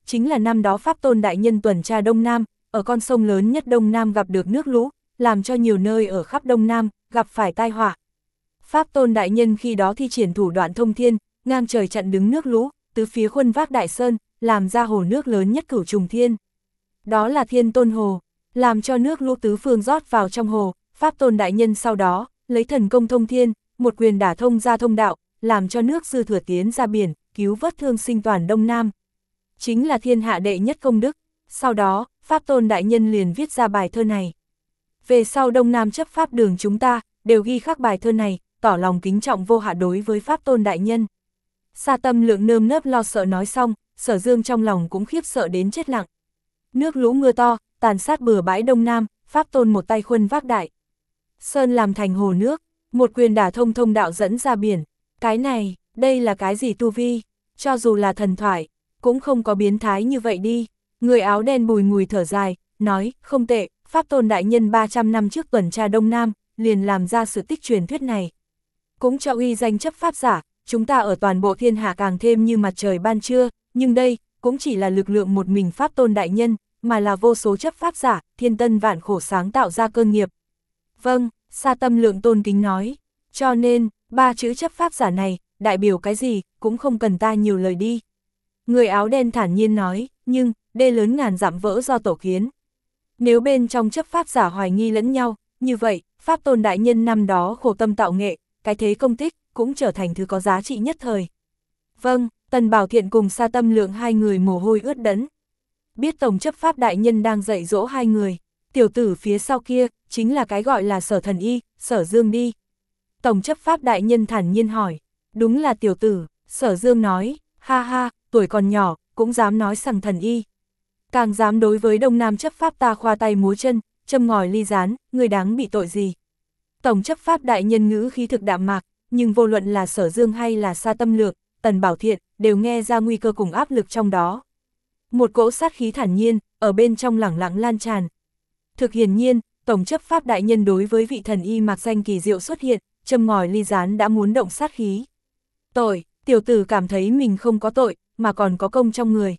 chính là năm đó Pháp Tôn Đại Nhân tuần tra Đông Nam, ở con sông lớn nhất Đông Nam gặp được nước lũ, làm cho nhiều nơi ở khắp Đông Nam gặp phải tai họa. Pháp Tôn Đại Nhân khi đó thi triển thủ đoạn thông thiên, ngang trời chặn đứng nước lũ, tứ phía khuân vác đại sơn, làm ra hồ nước lớn nhất Cửu Trùng Thiên. Đó là Thiên Tôn Hồ, làm cho nước lũ tứ phương rót vào trong hồ. Pháp Tôn Đại Nhân sau đó, lấy thần công thông thiên, một quyền đả thông ra thông đạo, làm cho nước dư thừa tiến ra biển, cứu vớt thương sinh toàn Đông Nam. Chính là thiên hạ đệ nhất công đức. Sau đó, Pháp Tôn Đại Nhân liền viết ra bài thơ này. Về sau Đông Nam chấp pháp đường chúng ta, đều ghi khắc bài thơ này, tỏ lòng kính trọng vô hạ đối với Pháp Tôn Đại Nhân. Sa Tâm Lượng nơm nớp lo sợ nói xong, Sở Dương trong lòng cũng khiếp sợ đến chết lặng. Nước lũ mưa to, tàn sát bừa bãi Đông Nam, Pháp Tôn một tay khuân vác đại sơn làm thành hồ nước, một quyền đả thông thông đạo dẫn ra biển. Cái này, đây là cái gì tu vi? Cho dù là thần thoại, cũng không có biến thái như vậy đi. Người áo đen bùi ngùi thở dài, nói, không tệ, Pháp Tôn Đại Nhân ba trăm năm trước tuần tra Đông Nam, liền làm ra sự tích truyền thuyết này. Cũng cho uy danh chấp pháp giả, chúng ta ở toàn bộ thiên hạ càng thêm như mặt trời ban trưa, nhưng đây, cũng chỉ là lực lượng một mình Pháp Tôn Đại Nhân, mà là vô số chấp pháp giả, thiên tân vạn khổ sáng tạo ra cơ nghiệp. Vâng, Sa Tâm Lượng tôn kính nói, cho nên, ba chữ chấp pháp giả này, đại biểu cái gì, cũng không cần ta nhiều lời đi. Người áo đen thản nhiên nói, nhưng, đê lớn ngàn dặm vỡ do tổ kiến. Nếu bên trong chấp pháp giả hoài nghi lẫn nhau, như vậy, Pháp Tôn Đại Nhân năm đó khổ tâm tạo nghệ, cái thế công tích, cũng trở thành thứ có giá trị nhất thời. Vâng, Tần Bảo Thiện cùng Sa Tâm Lượng hai người mồ hôi ướt đẫm. Biết Tổng chấp pháp Đại Nhân đang dạy dỗ hai người, tiểu tử phía sau kia, chính là cái gọi là Sở Thần Y, Sở Dương đi. Tổng chấp pháp Đại Nhân thản nhiên hỏi, đúng là tiểu tử, Sở Dương nói, ha ha, tuổi còn nhỏ, cũng dám nói sằng thần y. Càng dám đối với Đông Nam chấp pháp ta khoa tay múa chân, châm ngòi ly gián, người đáng bị tội gì. Tổng chấp pháp Đại Nhân ngữ khí thực đạm mạc, nhưng vô luận là Sở Dương hay là Sa Tâm Lượng, Tần Bảo Thiện, đều nghe ra nguy cơ cùng áp lực trong đó. Một cỗ sát khí thản nhiên, ở bên trong lẳng lặng lan tràn. Thực hiển nhiên, Tổng chấp pháp Đại Nhân đối với vị thần y mạc danh kỳ diệu xuất hiện, châm ngòi ly gián đã muốn động sát khí. Tội, tiểu tử cảm thấy mình không có tội, mà còn có công trong người.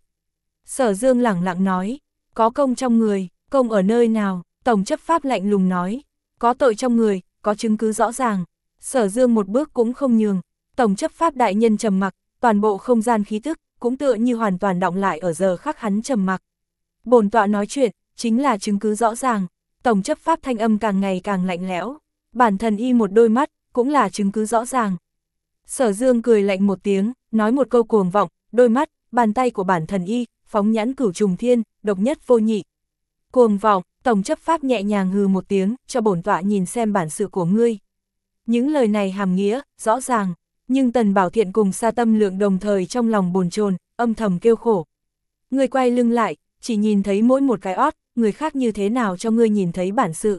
Sở Dương lẳng lặng nói, có công trong người, công ở nơi nào? Tổng chấp pháp lạnh lùng nói, có tội trong người, có chứng cứ rõ ràng. Sở Dương một bước cũng không nhường. Tổng chấp pháp Đại Nhân trầm mặc, toàn bộ không gian khí tức cũng tựa như hoàn toàn đọng lại ở giờ khắc hắn trầm mặc. Bổn tọa nói chuyện, chính là chứng cứ rõ ràng. Tổng chấp pháp thanh âm càng ngày càng lạnh lẽo. Bản thần y một đôi mắt, cũng là chứng cứ rõ ràng. Sở Dương cười lạnh một tiếng, nói một câu cuồng vọng, đôi mắt, bàn tay của bản thần y, phóng nhãn Cửu Trùng Thiên, độc nhất vô nhị. Cuồng vọng, Tổng chấp pháp nhẹ nhàng hừ một tiếng, cho bổn tọa nhìn xem bản sự của ngươi. Những lời này hàm nghĩa, rõ ràng, nhưng Tần Bảo Thiện cùng Sa Tâm Lượng đồng thời trong lòng bồn chồn, âm thầm kêu khổ. Ngươi quay lưng lại, chỉ nhìn thấy mỗi một cái ót, người khác như thế nào cho ngươi nhìn thấy bản sự.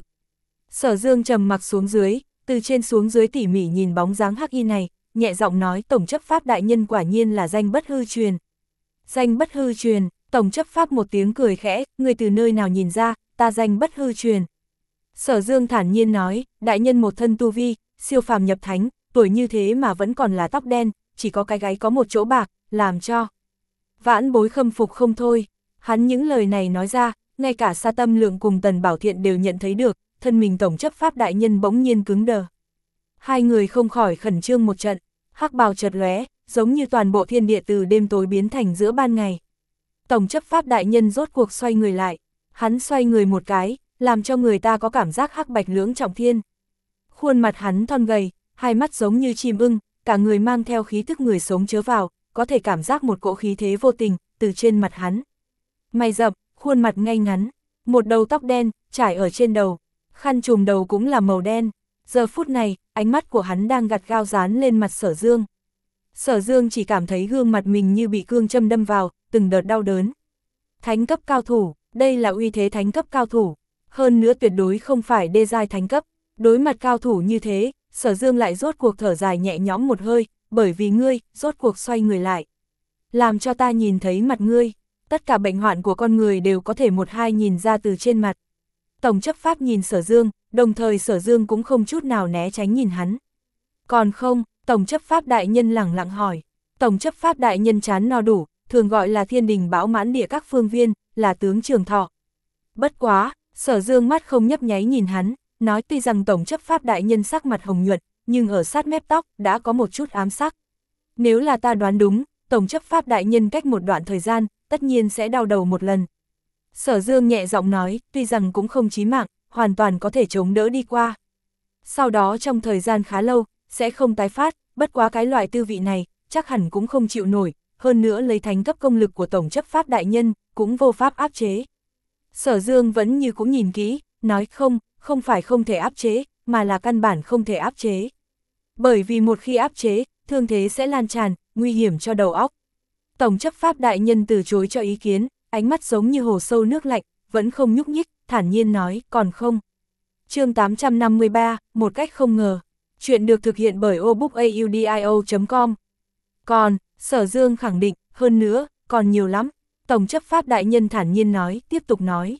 Sở Dương trầm mặc xuống dưới, từ trên xuống dưới tỉ mỉ nhìn bóng dáng hắc y này, nhẹ giọng nói Tổng chấp pháp Đại Nhân quả nhiên là danh bất hư truyền. Danh bất hư truyền, Tổng chấp pháp một tiếng cười khẽ, người từ nơi nào nhìn ra, ta danh bất hư truyền. Sở Dương thản nhiên nói, Đại Nhân một thân tu vi, siêu phàm nhập thánh, tuổi như thế mà vẫn còn là tóc đen, chỉ có cái gáy có một chỗ bạc, làm cho vãn bối khâm phục không thôi. Hắn những lời này nói ra, ngay cả Sa Tâm Lượng cùng Tần Bảo Thiện đều nhận thấy được, thân mình Tổng chấp pháp Đại Nhân bỗng nhiên cứng đờ. Hai người không khỏi khẩn trương một trận, hắc bào chợt lóe, giống như toàn bộ thiên địa từ đêm tối biến thành giữa ban ngày. Tổng chấp pháp Đại Nhân rốt cuộc xoay người lại, hắn xoay người một cái, làm cho người ta có cảm giác hắc bạch lưỡng trọng thiên. Khuôn mặt hắn thon gầy, hai mắt giống như chim ưng, cả người mang theo khí tức người sống chớ vào, có thể cảm giác một cỗ khí thế vô tình, từ trên mặt hắn. Mày rậm, khuôn mặt ngay ngắn, một đầu tóc đen, trải ở trên đầu, khăn trùm đầu cũng là màu đen. Giờ phút này, ánh mắt của hắn đang gắt gao dán lên mặt Sở Dương. Sở Dương chỉ cảm thấy gương mặt mình như bị cương châm đâm vào, từng đợt đau đớn. Thánh cấp cao thủ, đây là uy thế thánh cấp cao thủ, hơn nữa tuyệt đối không phải đê giai thánh cấp. Đối mặt cao thủ như thế, Sở Dương lại rốt cuộc thở dài nhẹ nhõm một hơi, bởi vì ngươi, rốt cuộc xoay người lại. Làm cho ta nhìn thấy mặt ngươi, tất cả bệnh hoạn của con người đều có thể một hai nhìn ra từ trên mặt. Tổng chấp pháp nhìn Sở Dương, đồng thời Sở Dương cũng không chút nào né tránh nhìn hắn. Còn không, Tổng chấp pháp Đại Nhân lẳng lặng hỏi. Tổng chấp pháp Đại Nhân chán no đủ, thường gọi là thiên đình bão mãn địa các phương viên, là tướng Trường Thọ. Bất quá, Sở Dương mắt không nhấp nháy nhìn hắn, nói tuy rằng tổng chấp pháp đại nhân sắc mặt hồng nhuận, nhưng ở sát mép tóc đã có một chút ám sắc. Nếu là ta đoán đúng, tổng chấp pháp đại nhân cách một đoạn thời gian, tất nhiên sẽ đau đầu một lần. Sở Dương nhẹ giọng nói, tuy rằng cũng không chí mạng, hoàn toàn có thể chống đỡ đi qua. Sau đó trong thời gian khá lâu, sẽ không tái phát, bất quá cái loại tư vị này, chắc hẳn cũng không chịu nổi, hơn nữa lấy thánh cấp công lực của tổng chấp pháp đại nhân, cũng vô pháp áp chế. Sở Dương vẫn như cũng nhìn kỹ, nói không, không phải không thể áp chế, mà là căn bản không thể áp chế. Bởi vì một khi áp chế, thương thế sẽ lan tràn, nguy hiểm cho đầu óc. Tổng chấp pháp đại nhân từ chối cho ý kiến, ánh mắt giống như hồ sâu nước lạnh, vẫn không nhúc nhích, thản nhiên nói, còn không. Chương tám trăm năm mươi ba, một cách không ngờ. Chuyện được thực hiện bởi obookaudio chấm com. Còn, Sở Dương khẳng định, hơn nữa, còn nhiều lắm. Tổng chấp pháp đại nhân thản nhiên nói, tiếp tục nói.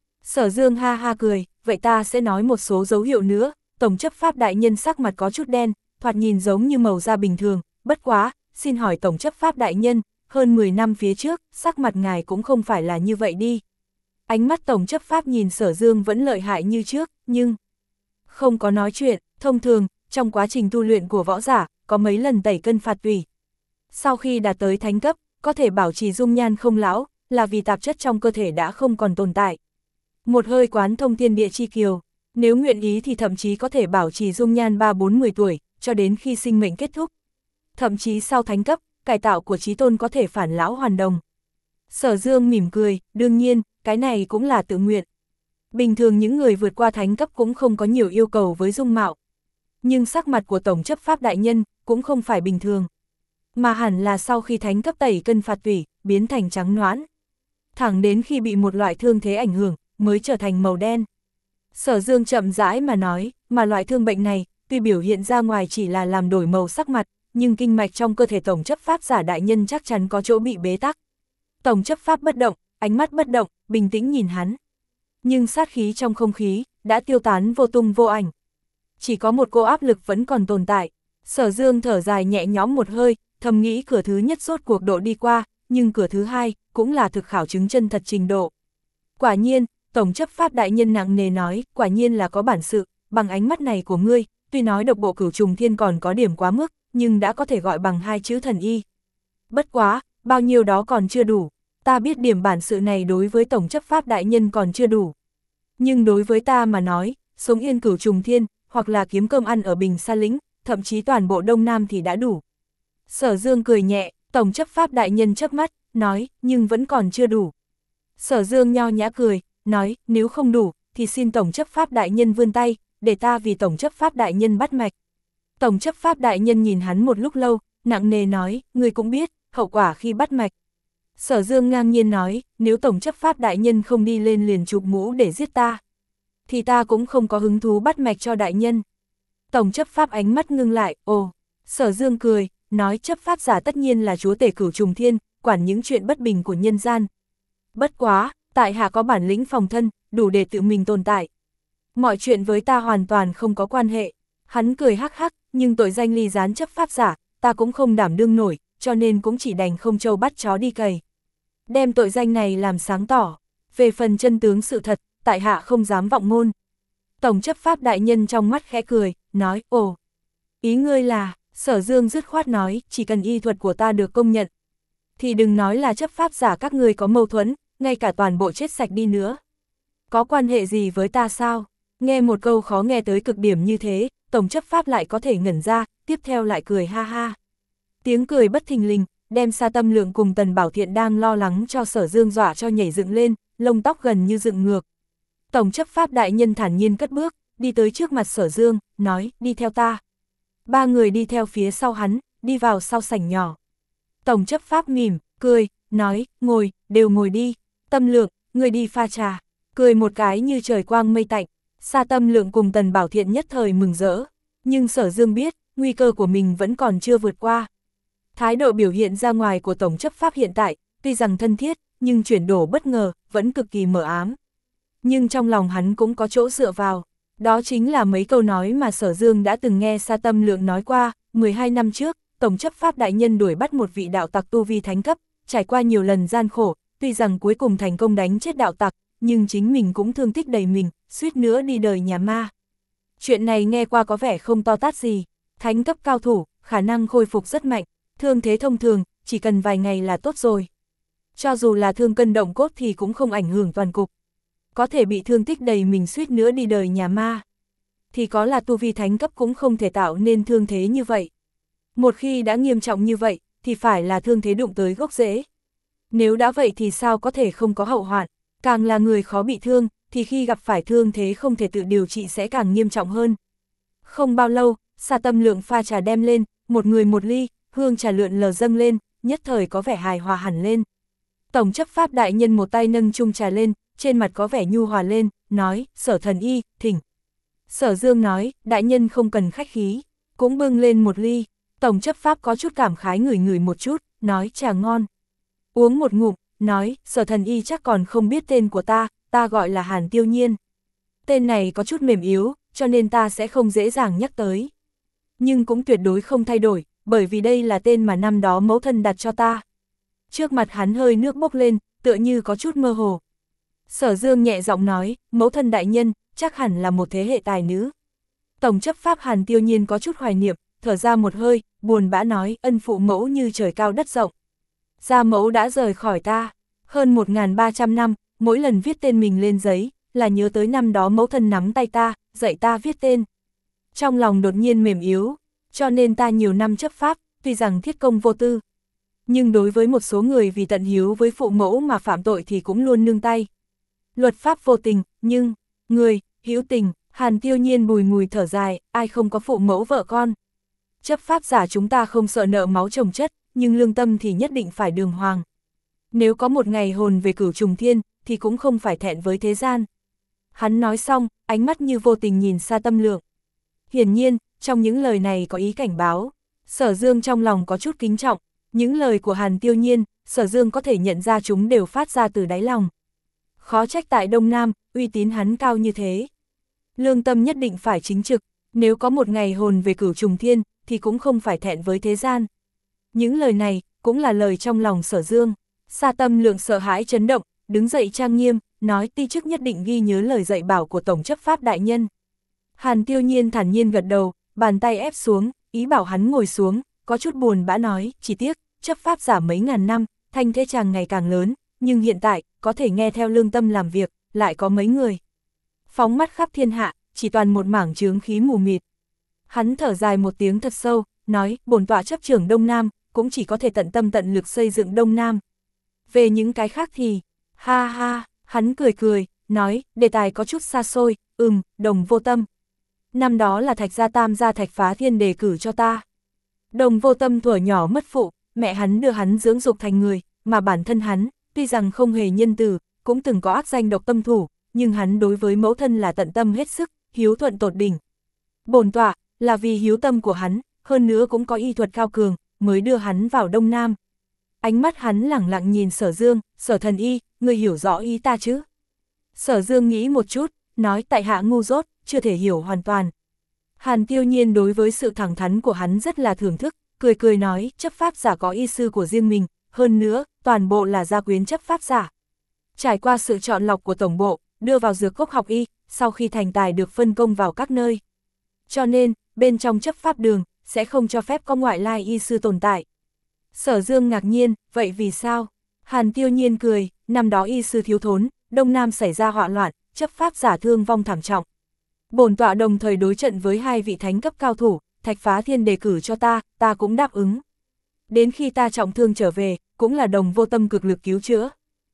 Sở Dương ha ha cười, vậy ta sẽ nói một số dấu hiệu nữa. Tổng chấp pháp đại nhân sắc mặt có chút đen, thoạt nhìn giống như màu da bình thường, bất quá, xin hỏi tổng chấp pháp đại nhân, hơn mười năm phía trước, sắc mặt ngài cũng không phải là như vậy đi. Ánh mắt tổng chấp pháp nhìn Sở Dương vẫn lợi hại như trước, nhưng không có nói chuyện. Thông thường, trong quá trình tu luyện của võ giả, có mấy lần tẩy cân phạt tùy. Sau khi đạt tới thánh cấp, có thể bảo trì dung nhan không lão, là vì tạp chất trong cơ thể đã không còn tồn tại. Một hơi quán thông thiên địa chi kiều, nếu nguyện ý thì thậm chí có thể bảo trì dung nhan ba bốn mươi tuổi, cho đến khi sinh mệnh kết thúc. Thậm chí sau thánh cấp, cải tạo của chí tôn có thể phản lão hoàn đồng. Sở Dương mỉm cười, đương nhiên, cái này cũng là tự nguyện. Bình thường những người vượt qua thánh cấp cũng không có nhiều yêu cầu với dung mạo. Nhưng sắc mặt của tổng chấp pháp đại nhân cũng không phải bình thường. Mà hẳn là sau khi thánh cấp tẩy cân phạt tủy, biến thành trắng noãn. Thẳng đến khi bị một loại thương thế ảnh hưởng, mới trở thành màu đen. Sở Dương chậm rãi mà nói, mà loại thương bệnh này, tuy biểu hiện ra ngoài chỉ là làm đổi màu sắc mặt, nhưng kinh mạch trong cơ thể tổng chấp pháp giả đại nhân chắc chắn có chỗ bị bế tắc. Tổng chấp pháp bất động, ánh mắt bất động, bình tĩnh nhìn hắn. Nhưng sát khí trong không khí, đã tiêu tán vô tung vô ảnh. Chỉ có một cô áp lực vẫn còn tồn tại. Sở Dương thở dài nhẹ nhõm một hơi, thầm nghĩ cửa thứ nhất rốt cuộc độ đi qua, nhưng cửa thứ hai, cũng là thực khảo chứng chân thật trình độ. Quả nhiên, tổng chấp pháp đại nhân nặng nề nói, quả nhiên là có bản sự, bằng ánh mắt này của ngươi, tuy nói độc bộ cửu trùng thiên còn có điểm quá mức, nhưng đã có thể gọi bằng hai chữ thần y. Bất quá, bao nhiêu đó còn chưa đủ, ta biết điểm bản sự này đối với tổng chấp pháp đại nhân còn chưa đủ. Nhưng đối với ta mà nói, sống yên cửu trùng thiên, hoặc là kiếm cơm ăn ở Bình Sa Lĩnh, thậm chí toàn bộ Đông Nam thì đã đủ. Sở Dương cười nhẹ, tổng chấp pháp đại nhân chớp mắt, nói, nhưng vẫn còn chưa đủ. Sở Dương nho nhã cười, nói, nếu không đủ, thì xin tổng chấp pháp đại nhân vươn tay, để ta vì tổng chấp pháp đại nhân bắt mạch. Tổng chấp pháp đại nhân nhìn hắn một lúc lâu, nặng nề nói, ngươi cũng biết, hậu quả khi bắt mạch. Sở Dương ngang nhiên nói, nếu tổng chấp pháp đại nhân không đi lên liền chụp mũ để giết ta, thì ta cũng không có hứng thú bắt mạch cho đại nhân. Tổng chấp pháp ánh mắt ngưng lại, ồ, Sở Dương cười, nói chấp pháp giả tất nhiên là chúa tể cửu trùng thiên, quản những chuyện bất bình của nhân gian. Bất quá, tại hạ có bản lĩnh phòng thân, đủ để tự mình tồn tại. Mọi chuyện với ta hoàn toàn không có quan hệ. Hắn cười hắc hắc, nhưng tội danh ly gián chấp pháp giả, ta cũng không đảm đương nổi, cho nên cũng chỉ đành không trâu bắt chó đi cày. Đem tội danh này làm sáng tỏ. Về phần chân tướng sự thật, tại hạ không dám vọng ngôn. Tổng chấp pháp đại nhân trong mắt khẽ cười, nói, ồ, ý ngươi là, Sở Dương dứt khoát nói, chỉ cần y thuật của ta được công nhận, thì đừng nói là chấp pháp giả các ngươi có mâu thuẫn, ngay cả toàn bộ chết sạch đi nữa. Có quan hệ gì với ta sao? Nghe một câu khó nghe tới cực điểm như thế, tổng chấp pháp lại có thể ngẩn ra, tiếp theo lại cười ha ha. Tiếng cười bất thình lình, đem Sa Tâm Lượng cùng Tần Bảo Thiện đang lo lắng cho Sở Dương dọa cho nhảy dựng lên, lông tóc gần như dựng ngược. Tổng chấp pháp đại nhân thản nhiên cất bước, đi tới trước mặt Sở Dương, nói, đi theo ta. Ba người đi theo phía sau hắn, đi vào sau sảnh nhỏ. Tổng chấp pháp mỉm, cười, nói, ngồi, đều ngồi đi. Tâm Lượng, người đi pha trà. Cười một cái như trời quang mây tạnh. Sa Tâm Lượng cùng Tần Bảo Thiện nhất thời mừng rỡ. Nhưng Sở Dương biết, nguy cơ của mình vẫn còn chưa vượt qua. Thái độ biểu hiện ra ngoài của tổng chấp pháp hiện tại, tuy rằng thân thiết, nhưng chuyển đổi bất ngờ, vẫn cực kỳ mờ ám. Nhưng trong lòng hắn cũng có chỗ dựa vào. Đó chính là mấy câu nói mà Sở Dương đã từng nghe Sa Tâm Lượng nói qua, mười hai năm trước, tổng chấp pháp đại nhân đuổi bắt một vị đạo tặc tu vi thánh cấp, trải qua nhiều lần gian khổ, tuy rằng cuối cùng thành công đánh chết đạo tặc, nhưng chính mình cũng thương tích đầy mình, suýt nữa đi đời nhà ma. Chuyện này nghe qua có vẻ không to tát gì, thánh cấp cao thủ, khả năng khôi phục rất mạnh, thương thế thông thường, chỉ cần vài ngày là tốt rồi. Cho dù là thương cân động cốt thì cũng không ảnh hưởng toàn cục. Có thể bị thương tích đầy mình suýt nữa đi đời nhà ma. Thì có là tu vi thánh cấp cũng không thể tạo nên thương thế như vậy. Một khi đã nghiêm trọng như vậy, thì phải là thương thế đụng tới gốc rễ. Nếu đã vậy thì sao có thể không có hậu hoạn, càng là người khó bị thương, thì khi gặp phải thương thế không thể tự điều trị sẽ càng nghiêm trọng hơn. Không bao lâu, Sa Tâm Lượng pha trà đem lên, một người một ly, hương trà lượn lờ dâng lên, nhất thời có vẻ hài hòa hẳn lên. Tổng chấp pháp đại nhân một tay nâng chung trà lên, trên mặt có vẻ nhu hòa lên, nói, Sở thần y, thỉnh. Sở Dương nói, đại nhân không cần khách khí, cũng bưng lên một ly. Tổng chấp pháp có chút cảm khái ngửi ngửi một chút, nói trà ngon. Uống một ngụm, nói, Sở thần y chắc còn không biết tên của ta, ta gọi là Hàn Tiêu Nhiên. Tên này có chút mềm yếu, cho nên ta sẽ không dễ dàng nhắc tới. Nhưng cũng tuyệt đối không thay đổi, bởi vì đây là tên mà năm đó mẫu thân đặt cho ta. Trước mặt hắn hơi nước bốc lên, tựa như có chút mơ hồ. Sở Dương nhẹ giọng nói, mẫu thân đại nhân, chắc hẳn là một thế hệ tài nữ. Tổng chấp pháp Hàn Tiêu Nhiên có chút hoài niệm, thở ra một hơi, buồn bã nói, ân phụ mẫu như trời cao đất rộng. Gia mẫu đã rời khỏi ta, hơn một nghìn ba trăm năm, mỗi lần viết tên mình lên giấy, là nhớ tới năm đó mẫu thân nắm tay ta, dạy ta viết tên. Trong lòng đột nhiên mềm yếu, cho nên ta nhiều năm chấp pháp, tuy rằng thiết công vô tư. Nhưng đối với một số người vì tận hiếu với phụ mẫu mà phạm tội thì cũng luôn nương tay. Luật pháp vô tình, nhưng, người, hữu tình, Hàn Tiêu Nhiên bùi ngùi thở dài, ai không có phụ mẫu vợ con. Chấp pháp giả chúng ta không sợ nợ máu chồng chất, nhưng lương tâm thì nhất định phải đường hoàng. Nếu có một ngày hồn về cửu trùng thiên, thì cũng không phải thẹn với thế gian. Hắn nói xong, ánh mắt như vô tình nhìn Sa Tâm Lượng. Hiển nhiên, trong những lời này có ý cảnh báo. Sở Dương trong lòng có chút kính trọng, những lời của Hàn Tiêu Nhiên, Sở Dương có thể nhận ra chúng đều phát ra từ đáy lòng. Khó trách tại Đông Nam, uy tín hắn cao như thế. Lương tâm nhất định phải chính trực, nếu có một ngày hồn về cửu trùng thiên, thì cũng không phải thẹn với thế gian. Những lời này, cũng là lời trong lòng Sở Dương. Sa Tâm Lượng sợ hãi chấn động, đứng dậy trang nghiêm, nói ti chức nhất định ghi nhớ lời dạy bảo của Tổng chấp pháp đại nhân. Hàn Tiêu Nhiên thản nhiên gật đầu, bàn tay ép xuống, ý bảo hắn ngồi xuống, có chút buồn bã nói, chỉ tiếc, chấp pháp giả mấy ngàn năm, thanh thế chàng ngày càng lớn, nhưng hiện tại, có thể nghe theo lương tâm làm việc, lại có mấy người. Phóng mắt khắp thiên hạ, chỉ toàn một mảng chướng khí mù mịt. Hắn thở dài một tiếng thật sâu, nói, bổn tọa chấp trưởng Đông Nam, cũng chỉ có thể tận tâm tận lực xây dựng Đông Nam. Về những cái khác thì, ha ha, hắn cười cười, nói, đề tài có chút xa xôi, ừm, Đồng Vô Tâm. Năm đó là Thạch Gia Tam gia Thạch Phá Thiên đề cử cho ta. Đồng Vô Tâm thuở nhỏ mất phụ, mẹ hắn đưa hắn dưỡng dục thành người, mà bản thân hắn, tuy rằng không hề nhân từ, cũng từng có ác danh độc tâm thủ, nhưng hắn đối với mẫu thân là tận tâm hết sức, hiếu thuận tột đỉnh. Bổn tọa, là vì hiếu tâm của hắn, hơn nữa cũng có y thuật cao cường, mới đưa hắn vào Đông Nam. Ánh mắt hắn lẳng lặng nhìn Sở Dương, Sở thần y, ngươi hiểu rõ ý ta chứ? Sở Dương nghĩ một chút, nói tại hạ ngu dốt, chưa thể hiểu hoàn toàn. Hàn Tiêu Nhiên đối với sự thẳng thắn của hắn rất là thưởng thức, cười cười nói, chấp pháp giả có y sư của riêng mình, hơn nữa, toàn bộ là gia quyến chấp pháp giả. Trải qua sự chọn lọc của tổng bộ, đưa vào dược cốc học y, sau khi thành tài được phân công vào các nơi. Cho nên, bên trong chấp pháp đường, sẽ không cho phép có ngoại lai y sư tồn tại. Sở Dương ngạc nhiên, vậy vì sao? Hàn Tiêu Nhiên cười, năm đó y sư thiếu thốn, Đông Nam xảy ra họa loạn, chấp pháp giả thương vong thảm trọng. Bổn tọa đồng thời đối trận với hai vị thánh cấp cao thủ, Thạch Phá Thiên đề cử cho ta, ta cũng đáp ứng. Đến khi ta trọng thương trở về, cũng là Đồng Vô Tâm cực lực cứu chữa.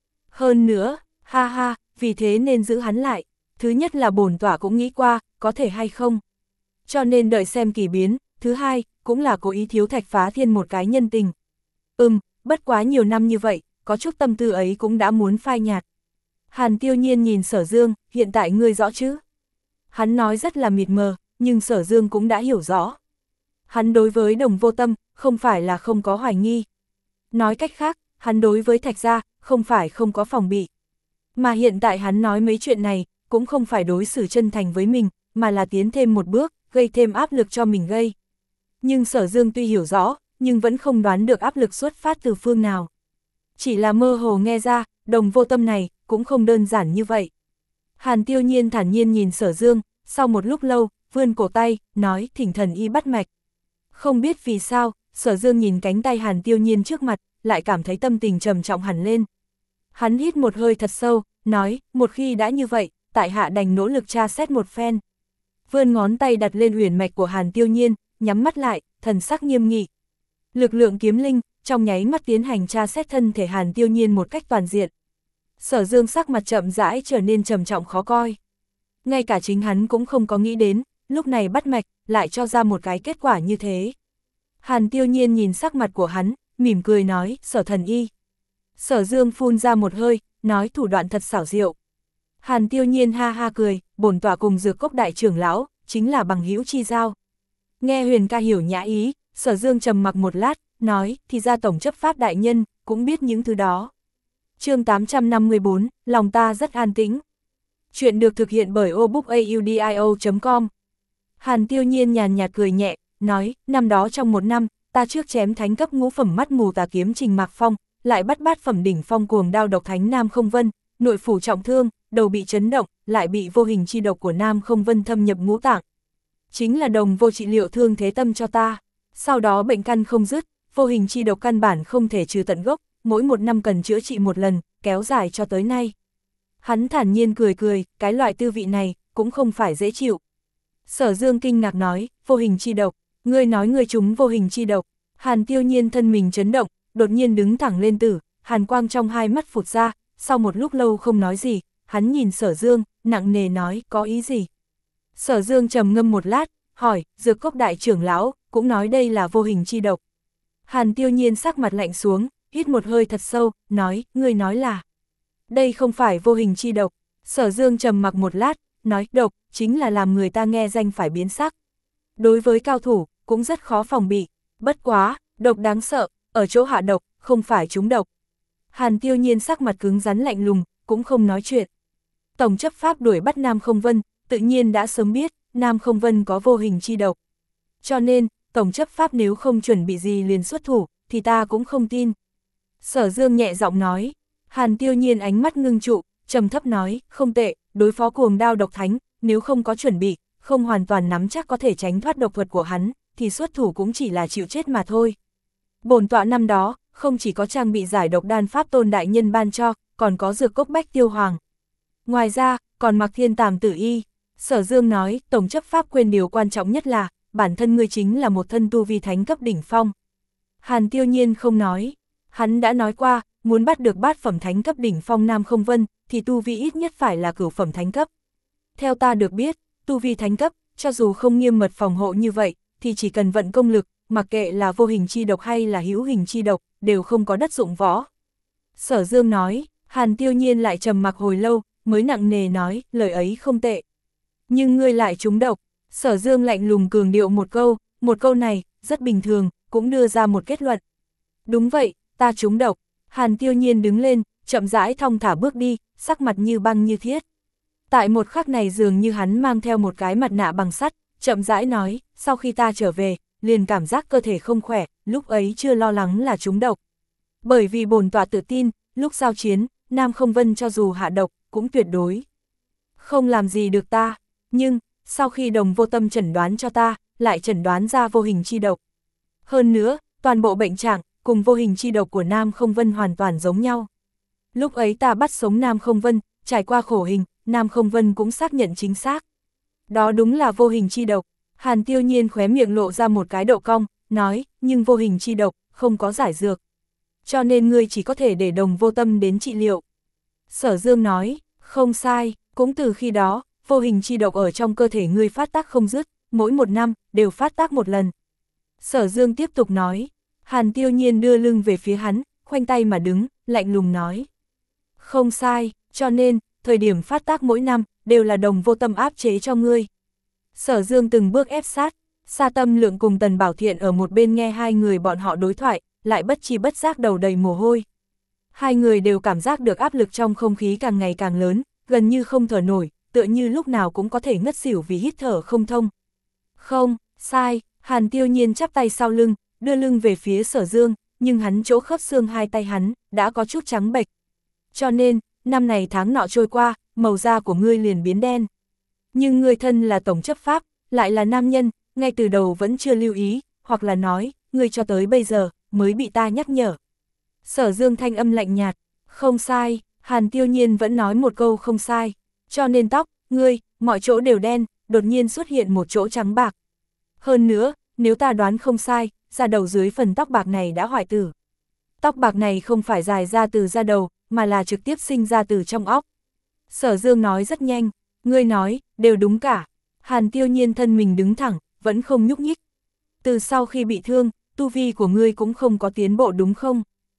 Hơn nữa, ha ha, vì thế nên giữ hắn lại. Thứ nhất là bổn tọa cũng nghĩ qua, có thể hay không. Cho nên đợi xem kỳ biến, thứ hai, cũng là cố ý thiếu Thạch Phá Thiên một cái nhân tình. Ừm, bất quá nhiều năm như vậy, có chút tâm tư ấy cũng đã muốn phai nhạt. Hàn Tiêu Nhiên nhìn Sở Dương, hiện tại ngươi rõ chứ? Hắn nói rất là mịt mờ, nhưng Sở Dương cũng đã hiểu rõ. Hắn đối với Đồng Vô Tâm, không phải là không có hoài nghi. Nói cách khác, hắn đối với Thạch Gia, không phải không có phòng bị. Mà hiện tại hắn nói mấy chuyện này, cũng không phải đối xử chân thành với mình, mà là tiến thêm một bước, gây thêm áp lực cho mình gây. Nhưng Sở Dương tuy hiểu rõ, nhưng vẫn không đoán được áp lực xuất phát từ phương nào. Chỉ là mơ hồ nghe ra, Đồng Vô Tâm này, cũng không đơn giản như vậy. Hàn Tiêu Nhiên thản nhiên nhìn Sở Dương, sau một lúc lâu, vươn cổ tay, nói thỉnh thần y bắt mạch. Không biết vì sao, Sở Dương nhìn cánh tay Hàn Tiêu Nhiên trước mặt, lại cảm thấy tâm tình trầm trọng hẳn lên. Hắn hít một hơi thật sâu, nói, một khi đã như vậy, tại hạ đành nỗ lực tra xét một phen. Vươn ngón tay đặt lên uyển mạch của Hàn Tiêu Nhiên, nhắm mắt lại, thần sắc nghiêm nghị. Lực lượng kiếm linh, trong nháy mắt tiến hành tra xét thân thể Hàn Tiêu Nhiên một cách toàn diện. Sở Dương sắc mặt chậm rãi trở nên trầm trọng khó coi. Ngay cả chính hắn cũng không có nghĩ đến, lúc này bắt mạch, lại cho ra một cái kết quả như thế. Hàn Tiêu Nhiên nhìn sắc mặt của hắn, mỉm cười nói, Sở thần y. Sở Dương phun ra một hơi, nói thủ đoạn thật xảo diệu. Hàn Tiêu Nhiên ha ha cười, bổn tọa cùng Dược Cốc đại trưởng lão, chính là bằng hữu chi giao. Nghe Huyền ca hiểu nhã ý, Sở Dương trầm mặc một lát, nói, thì ra tổng chấp pháp đại nhân, cũng biết những thứ đó. Chương tám trăm năm mươi bốn, lòng ta rất an tĩnh. Chuyện được thực hiện bởi obookaudio chấm com. Hàn Tiêu Nhiên nhàn nhạt cười nhẹ, nói, năm đó trong một năm, ta trước chém thánh cấp ngũ phẩm mắt mù tà kiếm Trình Mạc Phong, lại bắt bát phẩm đỉnh phong cuồng đao độc thánh Nam Không Vân, nội phủ trọng thương, đầu bị chấn động, lại bị vô hình chi độc của Nam Không Vân thâm nhập ngũ tạng. Chính là Đồng Vô trị liệu thương thế tâm cho ta. Sau đó bệnh căn không dứt, vô hình chi độc căn bản không thể trừ tận gốc, mỗi một năm cần chữa trị một lần, kéo dài cho tới nay. Hắn thản nhiên cười cười, cái loại tư vị này, cũng không phải dễ chịu. Sở Dương kinh ngạc nói, vô hình chi độc, ngươi nói ngươi trúng vô hình chi độc. Hàn Tiêu Nhiên thân mình chấn động, đột nhiên đứng thẳng lên tử, hàn quang trong hai mắt phụt ra, sau một lúc lâu không nói gì, hắn nhìn Sở Dương, nặng nề nói, có ý gì? Sở Dương trầm ngâm một lát, hỏi, Dược Cốc đại trưởng lão, cũng nói đây là vô hình chi độc. Hàn Tiêu Nhiên sắc mặt lạnh xuống, hít một hơi thật sâu, nói, ngươi nói là, đây không phải vô hình chi độc. Sở Dương trầm mặc một lát, nói, độc, chính là làm người ta nghe danh phải biến sắc. Đối với cao thủ, cũng rất khó phòng bị, bất quá, độc đáng sợ, ở chỗ hạ độc, không phải trúng độc. Hàn Tiêu Nhiên sắc mặt cứng rắn lạnh lùng, cũng không nói chuyện. Tổng chấp pháp đuổi bắt Nam Không Vân, tự nhiên đã sớm biết, Nam Không Vân có vô hình chi độc. Cho nên, tổng chấp pháp nếu không chuẩn bị gì liền xuất thủ, thì ta cũng không tin. Sở Dương nhẹ giọng nói. Hàn Tiêu Nhiên ánh mắt ngưng trụ, trầm thấp nói, không tệ, đối phó cuồng đao độc thánh, nếu không có chuẩn bị, không hoàn toàn nắm chắc có thể tránh thoát độc thuật của hắn, thì xuất thủ cũng chỉ là chịu chết mà thôi. Bổn tọa năm đó, không chỉ có trang bị giải độc đan pháp tôn đại nhân ban cho, còn có Dược Cốc bách tiêu hoàng. Ngoài ra, còn mặc thiên tàm tử y. Sở Dương nói, tổng chấp pháp quên điều quan trọng nhất là, bản thân ngươi chính là một thân tu vi thánh cấp đỉnh phong. Hàn Tiêu Nhiên không nói. Hắn đã nói qua, muốn bắt được bát phẩm thánh cấp đỉnh phong Nam Không Vân, thì tu vi ít nhất phải là cửu phẩm thánh cấp. Theo ta được biết, tu vi thánh cấp, cho dù không nghiêm mật phòng hộ như vậy, thì chỉ cần vận công lực, mặc kệ là vô hình chi độc hay là hữu hình chi độc, đều không có đất dụng võ. Sở Dương nói, Hàn Tiêu Nhiên lại trầm mặc hồi lâu, mới nặng nề nói, lời ấy không tệ. Nhưng ngươi lại trúng độc. Sở Dương lạnh lùng cường điệu một câu, một câu này, rất bình thường, cũng đưa ra một kết luận. Đúng vậy, ta trúng độc. Hàn Tiêu Nhiên đứng lên, chậm rãi thong thả bước đi, sắc mặt như băng như thiết. Tại một khắc này dường như hắn mang theo một cái mặt nạ bằng sắt, chậm rãi nói, sau khi ta trở về, liền cảm giác cơ thể không khỏe, lúc ấy chưa lo lắng là trúng độc. Bởi vì bổn tọa tự tin, lúc giao chiến, Nam Không Vân cho dù hạ độc, cũng tuyệt đối không làm gì được ta. Nhưng, sau khi Đồng Vô Tâm chẩn đoán cho ta, lại chẩn đoán ra vô hình chi độc. Hơn nữa, toàn bộ bệnh trạng, cùng vô hình chi độc của Nam Không Vân hoàn toàn giống nhau. Lúc ấy ta bắt sống Nam Không Vân, trải qua khổ hình, Nam Không Vân cũng xác nhận chính xác. Đó đúng là vô hình chi độc. Hàn Tiêu Nhiên khóe miệng lộ ra một cái độ cong, nói, nhưng vô hình chi độc, không có giải dược. Cho nên ngươi chỉ có thể để Đồng Vô Tâm đến trị liệu. Sở Dương nói, không sai, cũng từ khi đó, vô hình chi độc ở trong cơ thể ngươi phát tác không dứt, mỗi một năm, đều phát tác một lần. Sở Dương tiếp tục nói, Hàn Tiêu Nhiên đưa lưng về phía hắn, khoanh tay mà đứng, lạnh lùng nói. Không sai, cho nên, thời điểm phát tác mỗi năm, đều là Đồng Vô Tâm áp chế cho ngươi. Sở Dương từng bước ép sát, Sa Tâm Lượng cùng Tần Bảo Thiện ở một bên nghe hai người bọn họ đối thoại, lại bất chi bất giác đầu đầy mồ hôi. Hai người đều cảm giác được áp lực trong không khí càng ngày càng lớn, gần như không thở nổi, tựa như lúc nào cũng có thể ngất xỉu vì hít thở không thông. Không, sai, Hàn Tiêu Nhiên chắp tay sau lưng, đưa lưng về phía Sở Dương, nhưng hắn chỗ khớp xương hai tay hắn, đã có chút trắng bệch. Cho nên, năm này tháng nọ trôi qua, màu da của ngươi liền biến đen. Nhưng ngươi thân là tổng chấp pháp, lại là nam nhân, ngay từ đầu vẫn chưa lưu ý, hoặc là nói, ngươi cho tới bây giờ, mới bị ta nhắc nhở. Sở Dương thanh âm lạnh nhạt, không sai, Hàn Tiêu Nhiên vẫn nói một câu không sai, cho nên tóc, ngươi, mọi chỗ đều đen, đột nhiên xuất hiện một chỗ trắng bạc. Hơn nữa, nếu ta đoán không sai, da đầu dưới phần tóc bạc này đã hoại tử. Tóc bạc này không phải dài ra từ da đầu, mà là trực tiếp sinh ra từ trong óc. Sở Dương nói rất nhanh, ngươi nói, đều đúng cả. Hàn Tiêu Nhiên thân mình đứng thẳng, vẫn không nhúc nhích. Từ sau khi bị thương, tu vi của ngươi cũng không có tiến bộ đúng không?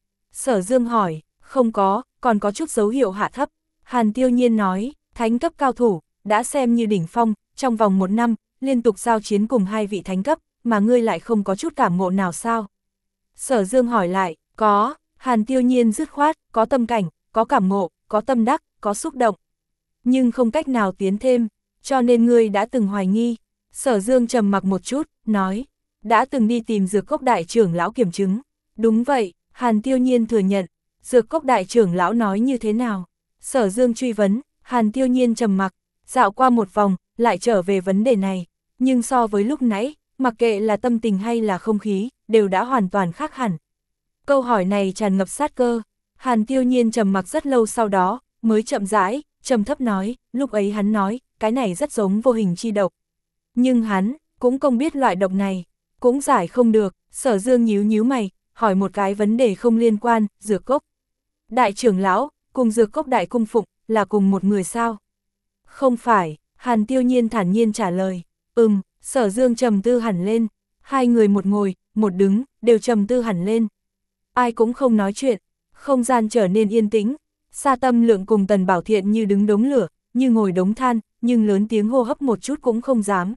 Sở Dương hỏi, không có, còn có chút dấu hiệu hạ thấp. Hàn Tiêu Nhiên nói, thánh cấp cao thủ, đã xem như đỉnh phong, trong vòng một năm, liên tục giao chiến cùng hai vị thánh cấp, mà ngươi lại không có chút cảm ngộ nào sao? Sở Dương hỏi lại, có, Hàn Tiêu Nhiên dứt khoát, có tâm cảnh, có cảm ngộ, có tâm đắc, có xúc động. Nhưng không cách nào tiến thêm, cho nên ngươi đã từng hoài nghi. Sở Dương trầm mặc một chút, nói, đã từng đi tìm Dược Cốc đại trưởng lão kiểm chứng. Đúng vậy, Hàn Tiêu Nhiên thừa nhận. Dược Cốc đại trưởng lão nói như thế nào? Sở Dương truy vấn, Hàn Tiêu Nhiên trầm mặc, dạo qua một vòng, lại trở về vấn đề này. Nhưng so với lúc nãy, mặc kệ là tâm tình hay là không khí, đều đã hoàn toàn khác hẳn. Câu hỏi này tràn ngập sát cơ. Hàn Tiêu Nhiên trầm mặc rất lâu sau đó, mới chậm rãi, trầm thấp nói, lúc ấy hắn nói, cái này rất giống vô hình chi độc. Nhưng hắn, cũng không biết loại độc này, cũng giải không được. Sở Dương nhíu nhíu mày, hỏi một cái vấn đề không liên quan, Dược Cốc đại trưởng lão, cùng Dược Cốc đại cung phụng, là cùng một người sao? Không phải, Hàn Tiêu Nhiên thản nhiên trả lời, ừm. Sở Dương trầm tư hẳn lên, hai người một ngồi, một đứng, đều trầm tư hẳn lên. Ai cũng không nói chuyện, không gian trở nên yên tĩnh. Sa Tâm Lượng cùng Tần Bảo Thiện như đứng đống lửa, như ngồi đống than, nhưng lớn tiếng hô hấp một chút cũng không dám.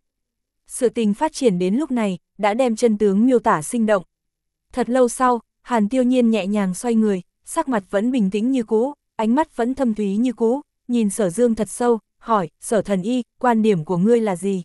Sự tình phát triển đến lúc này, đã đem chân tướng miêu tả sinh động. Thật lâu sau, Hàn Tiêu Nhiên nhẹ nhàng xoay người, sắc mặt vẫn bình tĩnh như cũ, ánh mắt vẫn thâm thúy như cũ, nhìn Sở Dương thật sâu, hỏi, Sở thần y, quan điểm của ngươi là gì?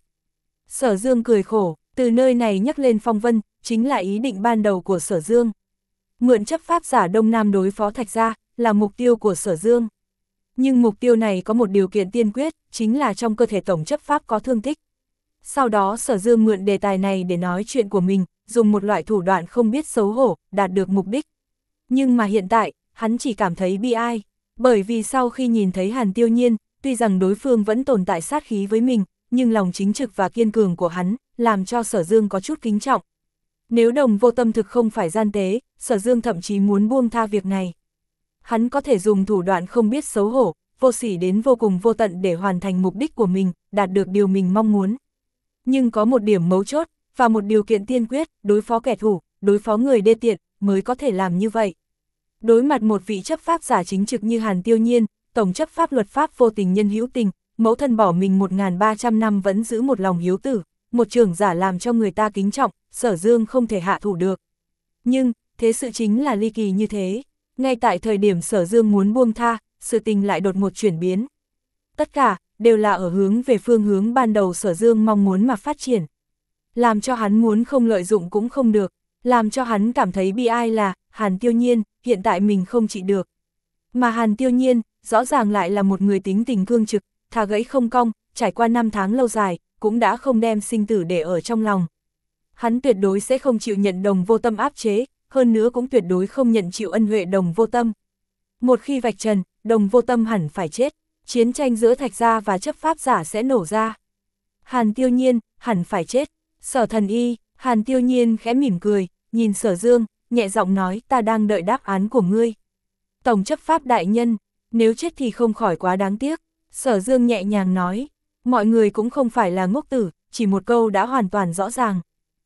Sở Dương cười khổ, từ nơi này nhắc lên phong vân, chính là ý định ban đầu của Sở Dương. Mượn chấp pháp giả Đông Nam đối phó Thạch Gia, là mục tiêu của Sở Dương. Nhưng mục tiêu này có một điều kiện tiên quyết, chính là trong cơ thể tổng chấp pháp có thương tích. Sau đó Sở Dương mượn đề tài này để nói chuyện của mình, dùng một loại thủ đoạn không biết xấu hổ, đạt được mục đích. Nhưng mà hiện tại, hắn chỉ cảm thấy bi ai, bởi vì sau khi nhìn thấy Hàn Tiêu Nhiên, tuy rằng đối phương vẫn tồn tại sát khí với mình, nhưng lòng chính trực và kiên cường của hắn, làm cho Sở Dương có chút kính trọng. Nếu Đồng Vô Tâm thực không phải gian tế, Sở Dương thậm chí muốn buông tha việc này. Hắn có thể dùng thủ đoạn không biết xấu hổ, vô sỉ đến vô cùng vô tận để hoàn thành mục đích của mình, đạt được điều mình mong muốn. Nhưng có một điểm mấu chốt, và một điều kiện tiên quyết, đối phó kẻ thù, đối phó người đê tiện, mới có thể làm như vậy. Đối mặt một vị chấp pháp giả chính trực như Hàn Tiêu Nhiên, tổng chấp pháp luật pháp vô tình nhân hữu tình, mẫu thân bỏ mình một nghìn ba trăm năm vẫn giữ một lòng hiếu tử, một trưởng giả làm cho người ta kính trọng, Sở Dương không thể hạ thủ được. Nhưng, thế sự chính là ly kỳ như thế. Ngay tại thời điểm Sở Dương muốn buông tha, sự tình lại đột ngột chuyển biến. Tất cả, đều là ở hướng về phương hướng ban đầu Sở Dương mong muốn mà phát triển. Làm cho hắn muốn không lợi dụng cũng không được, làm cho hắn cảm thấy bi ai là, Hàn Tiêu Nhiên, hiện tại mình không trị được. Mà Hàn Tiêu Nhiên, rõ ràng lại là một người tính tình cương trực, thà gãy không cong, trải qua năm tháng lâu dài, cũng đã không đem sinh tử để ở trong lòng. Hắn tuyệt đối sẽ không chịu nhận Đồng Vô Tâm áp chế, hơn nữa cũng tuyệt đối không nhận chịu ân huệ Đồng Vô Tâm. Một khi vạch trần, Đồng Vô Tâm hẳn phải chết, chiến tranh giữa Thạch Gia và chấp pháp giả sẽ nổ ra. Hàn Tiêu Nhiên, hẳn phải chết. Sở thần y, Hàn Tiêu Nhiên khẽ mỉm cười, nhìn Sở Dương, nhẹ giọng nói, ta đang đợi đáp án của ngươi. Tổng chấp pháp đại nhân, nếu chết thì không khỏi quá đáng tiếc. Sở Dương nhẹ nhàng nói, mọi người cũng không phải là ngốc tử, chỉ một câu đã hoàn toàn rõ ràng.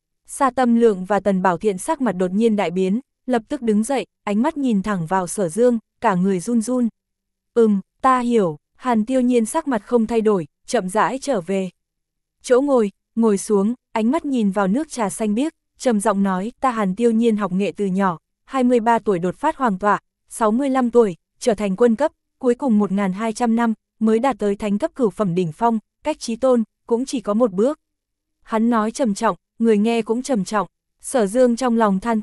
Sa Tâm Lượng và Tần Bảo Thiện sắc mặt đột nhiên đại biến, lập tức đứng dậy, ánh mắt nhìn thẳng vào Sở Dương, cả người run run. Ừm, ta hiểu. Hàn Tiêu Nhiên sắc mặt không thay đổi, chậm rãi trở về. Chỗ ngồi, ngồi xuống, ánh mắt nhìn vào nước trà xanh biếc, trầm giọng nói, ta Hàn Tiêu Nhiên học nghệ từ nhỏ, hai mươi ba tuổi đột phát hoàng tọa, sáu mươi lăm tuổi, trở thành quân cấp, cuối cùng một nghìn hai trăm năm, mới đạt tới thánh cấp cửu phẩm đỉnh phong, cách chí tôn, cũng chỉ có một bước. Hắn nói trầm trọng, người nghe cũng trầm trọng. Sở Dương trong lòng than thở,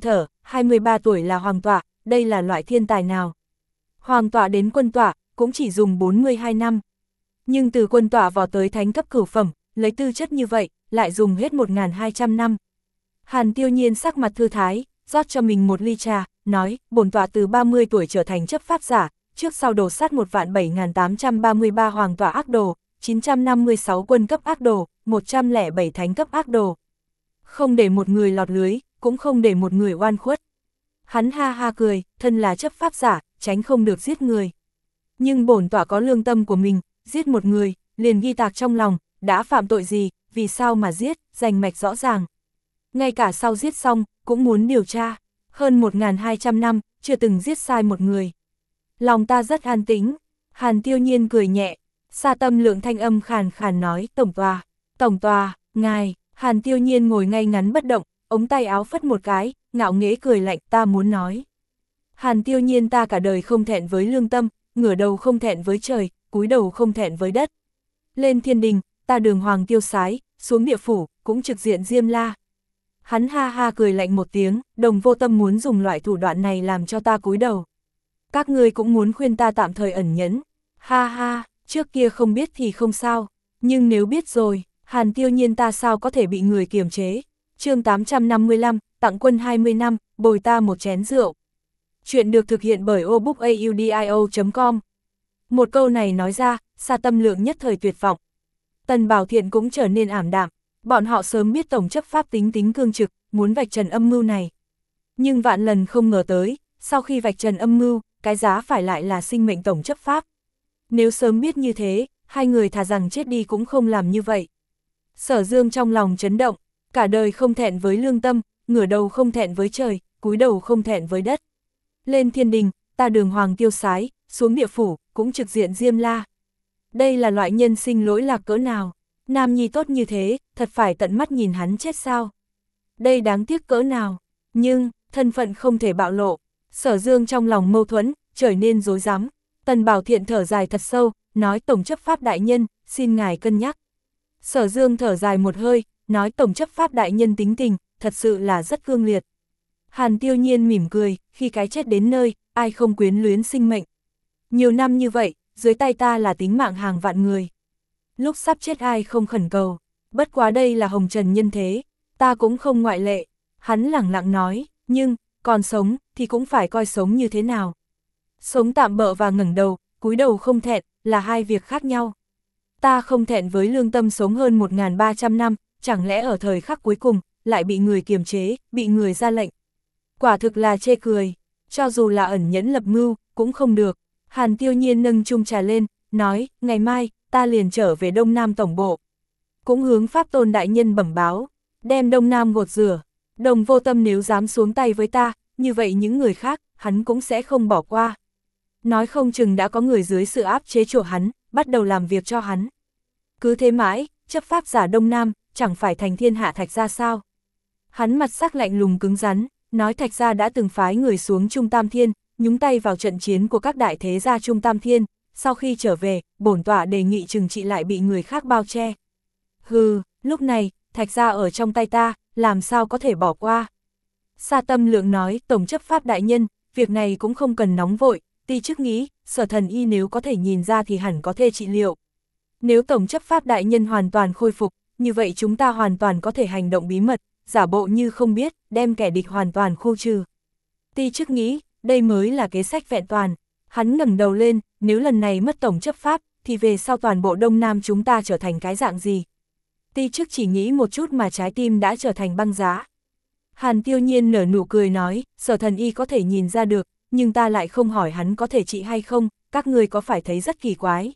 hai mươi ba tuổi là hoàng tọa, đây là loại thiên tài nào? Hoàng tọa đến quân tọa, cũng chỉ dùng bốn mươi hai năm. Nhưng từ quân tọa vào tới thánh cấp cửu phẩm, lấy tư chất như vậy, lại dùng hết một nghìn hai trăm năm. Hàn Tiêu Nhiên sắc mặt thư thái, rót cho mình một ly trà, nói, bổn tọa từ ba mươi tuổi trở thành chấp pháp giả, trước sau đổ sát một vạn bảy nghìn tám trăm ba mươi ba hoàng tọa ác đồ, chín trăm năm mươi sáu quân cấp ác đồ, một trăm lẻ bảy thánh cấp ác đồ. Không để một người lọt lưới, cũng không để một người oan khuất. Hắn ha ha cười, thân là chấp pháp giả, tránh không được giết người. Nhưng bổn tọa có lương tâm của mình, giết một người, liền ghi tạc trong lòng, đã phạm tội gì, vì sao mà giết, rành mạch rõ ràng. Ngay cả sau giết xong, cũng muốn điều tra, hơn một nghìn hai trăm năm, chưa từng giết sai một người. Lòng ta rất an tĩnh, Hàn Tiêu Nhiên cười nhẹ, Sa Tâm Lượng thanh âm khàn khàn nói, tổng tòa, tổng tòa, ngài. Hàn Tiêu Nhiên ngồi ngay ngắn bất động, ống tay áo phất một cái, ngạo nghễ cười lạnh, ta muốn nói. Hàn Tiêu Nhiên ta cả đời không thẹn với lương tâm, ngửa đầu không thẹn với trời, cúi đầu không thẹn với đất. Lên thiên đình, ta đường hoàng tiêu sái, xuống địa phủ, cũng trực diện Diêm La. Hắn ha ha cười lạnh một tiếng, Đồng Vô Tâm muốn dùng loại thủ đoạn này làm cho ta cúi đầu. Các ngươi cũng muốn khuyên ta tạm thời ẩn nhẫn. Ha ha, trước kia không biết thì không sao, nhưng nếu biết rồi, Hàn Tiêu Nhiên ta sao có thể bị người kiềm chế. Chương tám trăm năm mươi lăm, tặng quân hai mươi năm, bồi ta một chén rượu. Chuyện được thực hiện bởi obookaudio chấm com. Một câu này nói ra, Sa Tâm Lượng nhất thời tuyệt vọng. Tần Bảo Thiện cũng trở nên ảm đạm, bọn họ sớm biết tổng chấp pháp tính tính cương trực, muốn vạch trần âm mưu này. Nhưng vạn lần không ngờ tới, sau khi vạch trần âm mưu, cái giá phải lại là sinh mệnh tổng chấp pháp. Nếu sớm biết như thế, hai người thà rằng chết đi cũng không làm như vậy. Sở Dương trong lòng chấn động, cả đời không thẹn với lương tâm, ngửa đầu không thẹn với trời, cúi đầu không thẹn với đất. Lên thiên đình, ta đường hoàng tiêu sái, xuống địa phủ, cũng trực diện Diêm La. Đây là loại nhân sinh lỗi lạc cỡ nào? Nam nhi tốt như thế, thật phải tận mắt nhìn hắn chết sao? Đây đáng tiếc cỡ nào? Nhưng, thân phận không thể bạo lộ. Sở Dương trong lòng mâu thuẫn, trở nên rối rắm. Tần Bảo Thiện thở dài thật sâu, nói tổng chấp pháp đại nhân, xin ngài cân nhắc. Sở Dương thở dài một hơi, nói tổng chấp pháp đại nhân tính tình, thật sự là rất cương liệt. Hàn Tiêu Nhiên mỉm cười, khi cái chết đến nơi, ai không quyến luyến sinh mệnh. Nhiều năm như vậy, dưới tay ta là tính mạng hàng vạn người. Lúc sắp chết ai không khẩn cầu, bất quá đây là hồng trần nhân thế, ta cũng không ngoại lệ. Hắn lẳng lặng nói, nhưng, còn sống, thì cũng phải coi sống như thế nào. Sống tạm bợ và ngẩng đầu, cúi đầu không thẹn, là hai việc khác nhau. Ta không thẹn với lương tâm sống hơn một nghìn ba trăm năm, chẳng lẽ ở thời khắc cuối cùng, lại bị người kiềm chế, bị người ra lệnh. Quả thực là chê cười, cho dù là ẩn nhẫn lập mưu, cũng không được. Hàn Tiêu Nhiên nâng chung trà lên, nói, ngày mai, ta liền trở về Đông Nam Tổng Bộ. Cũng hướng Pháp Tôn Đại Nhân bẩm báo, đem Đông Nam gột rửa. Đồng Vô Tâm nếu dám xuống tay với ta, như vậy những người khác, hắn cũng sẽ không bỏ qua. Nói không chừng đã có người dưới sự áp chế chỗ hắn, bắt đầu làm việc cho hắn. Cứ thế mãi, chấp pháp giả Đông Nam, chẳng phải thành thiên hạ Thạch Gia sao? Hắn mặt sắc lạnh lùng cứng rắn, nói Thạch Gia đã từng phái người xuống Trung Tam Thiên, nhúng tay vào trận chiến của các đại thế gia Trung Tam Thiên, sau khi trở về, bổn tọa đề nghị trừng trị lại bị người khác bao che. Hừ, lúc này, Thạch Gia ở trong tay ta, làm sao có thể bỏ qua? Sa Tâm Lượng nói, tổng chấp pháp đại nhân, việc này cũng không cần nóng vội, ti chức nghĩ, Sở Thần Y nếu có thể nhìn ra thì hẳn có thể trị liệu. Nếu tổng chấp pháp đại nhân hoàn toàn khôi phục, như vậy chúng ta hoàn toàn có thể hành động bí mật, giả bộ như không biết, đem kẻ địch hoàn toàn khu trừ. Ti chức nghĩ, đây mới là kế sách vẹn toàn. Hắn ngẩng đầu lên, nếu lần này mất tổng chấp pháp, thì về sau toàn bộ Đông Nam chúng ta trở thành cái dạng gì? Ti chức chỉ nghĩ một chút mà trái tim đã trở thành băng giá. Hàn Tiêu Nhiên nở nụ cười nói, Sở Thần Y có thể nhìn ra được, nhưng ta lại không hỏi hắn có thể trị hay không, các người có phải thấy rất kỳ quái?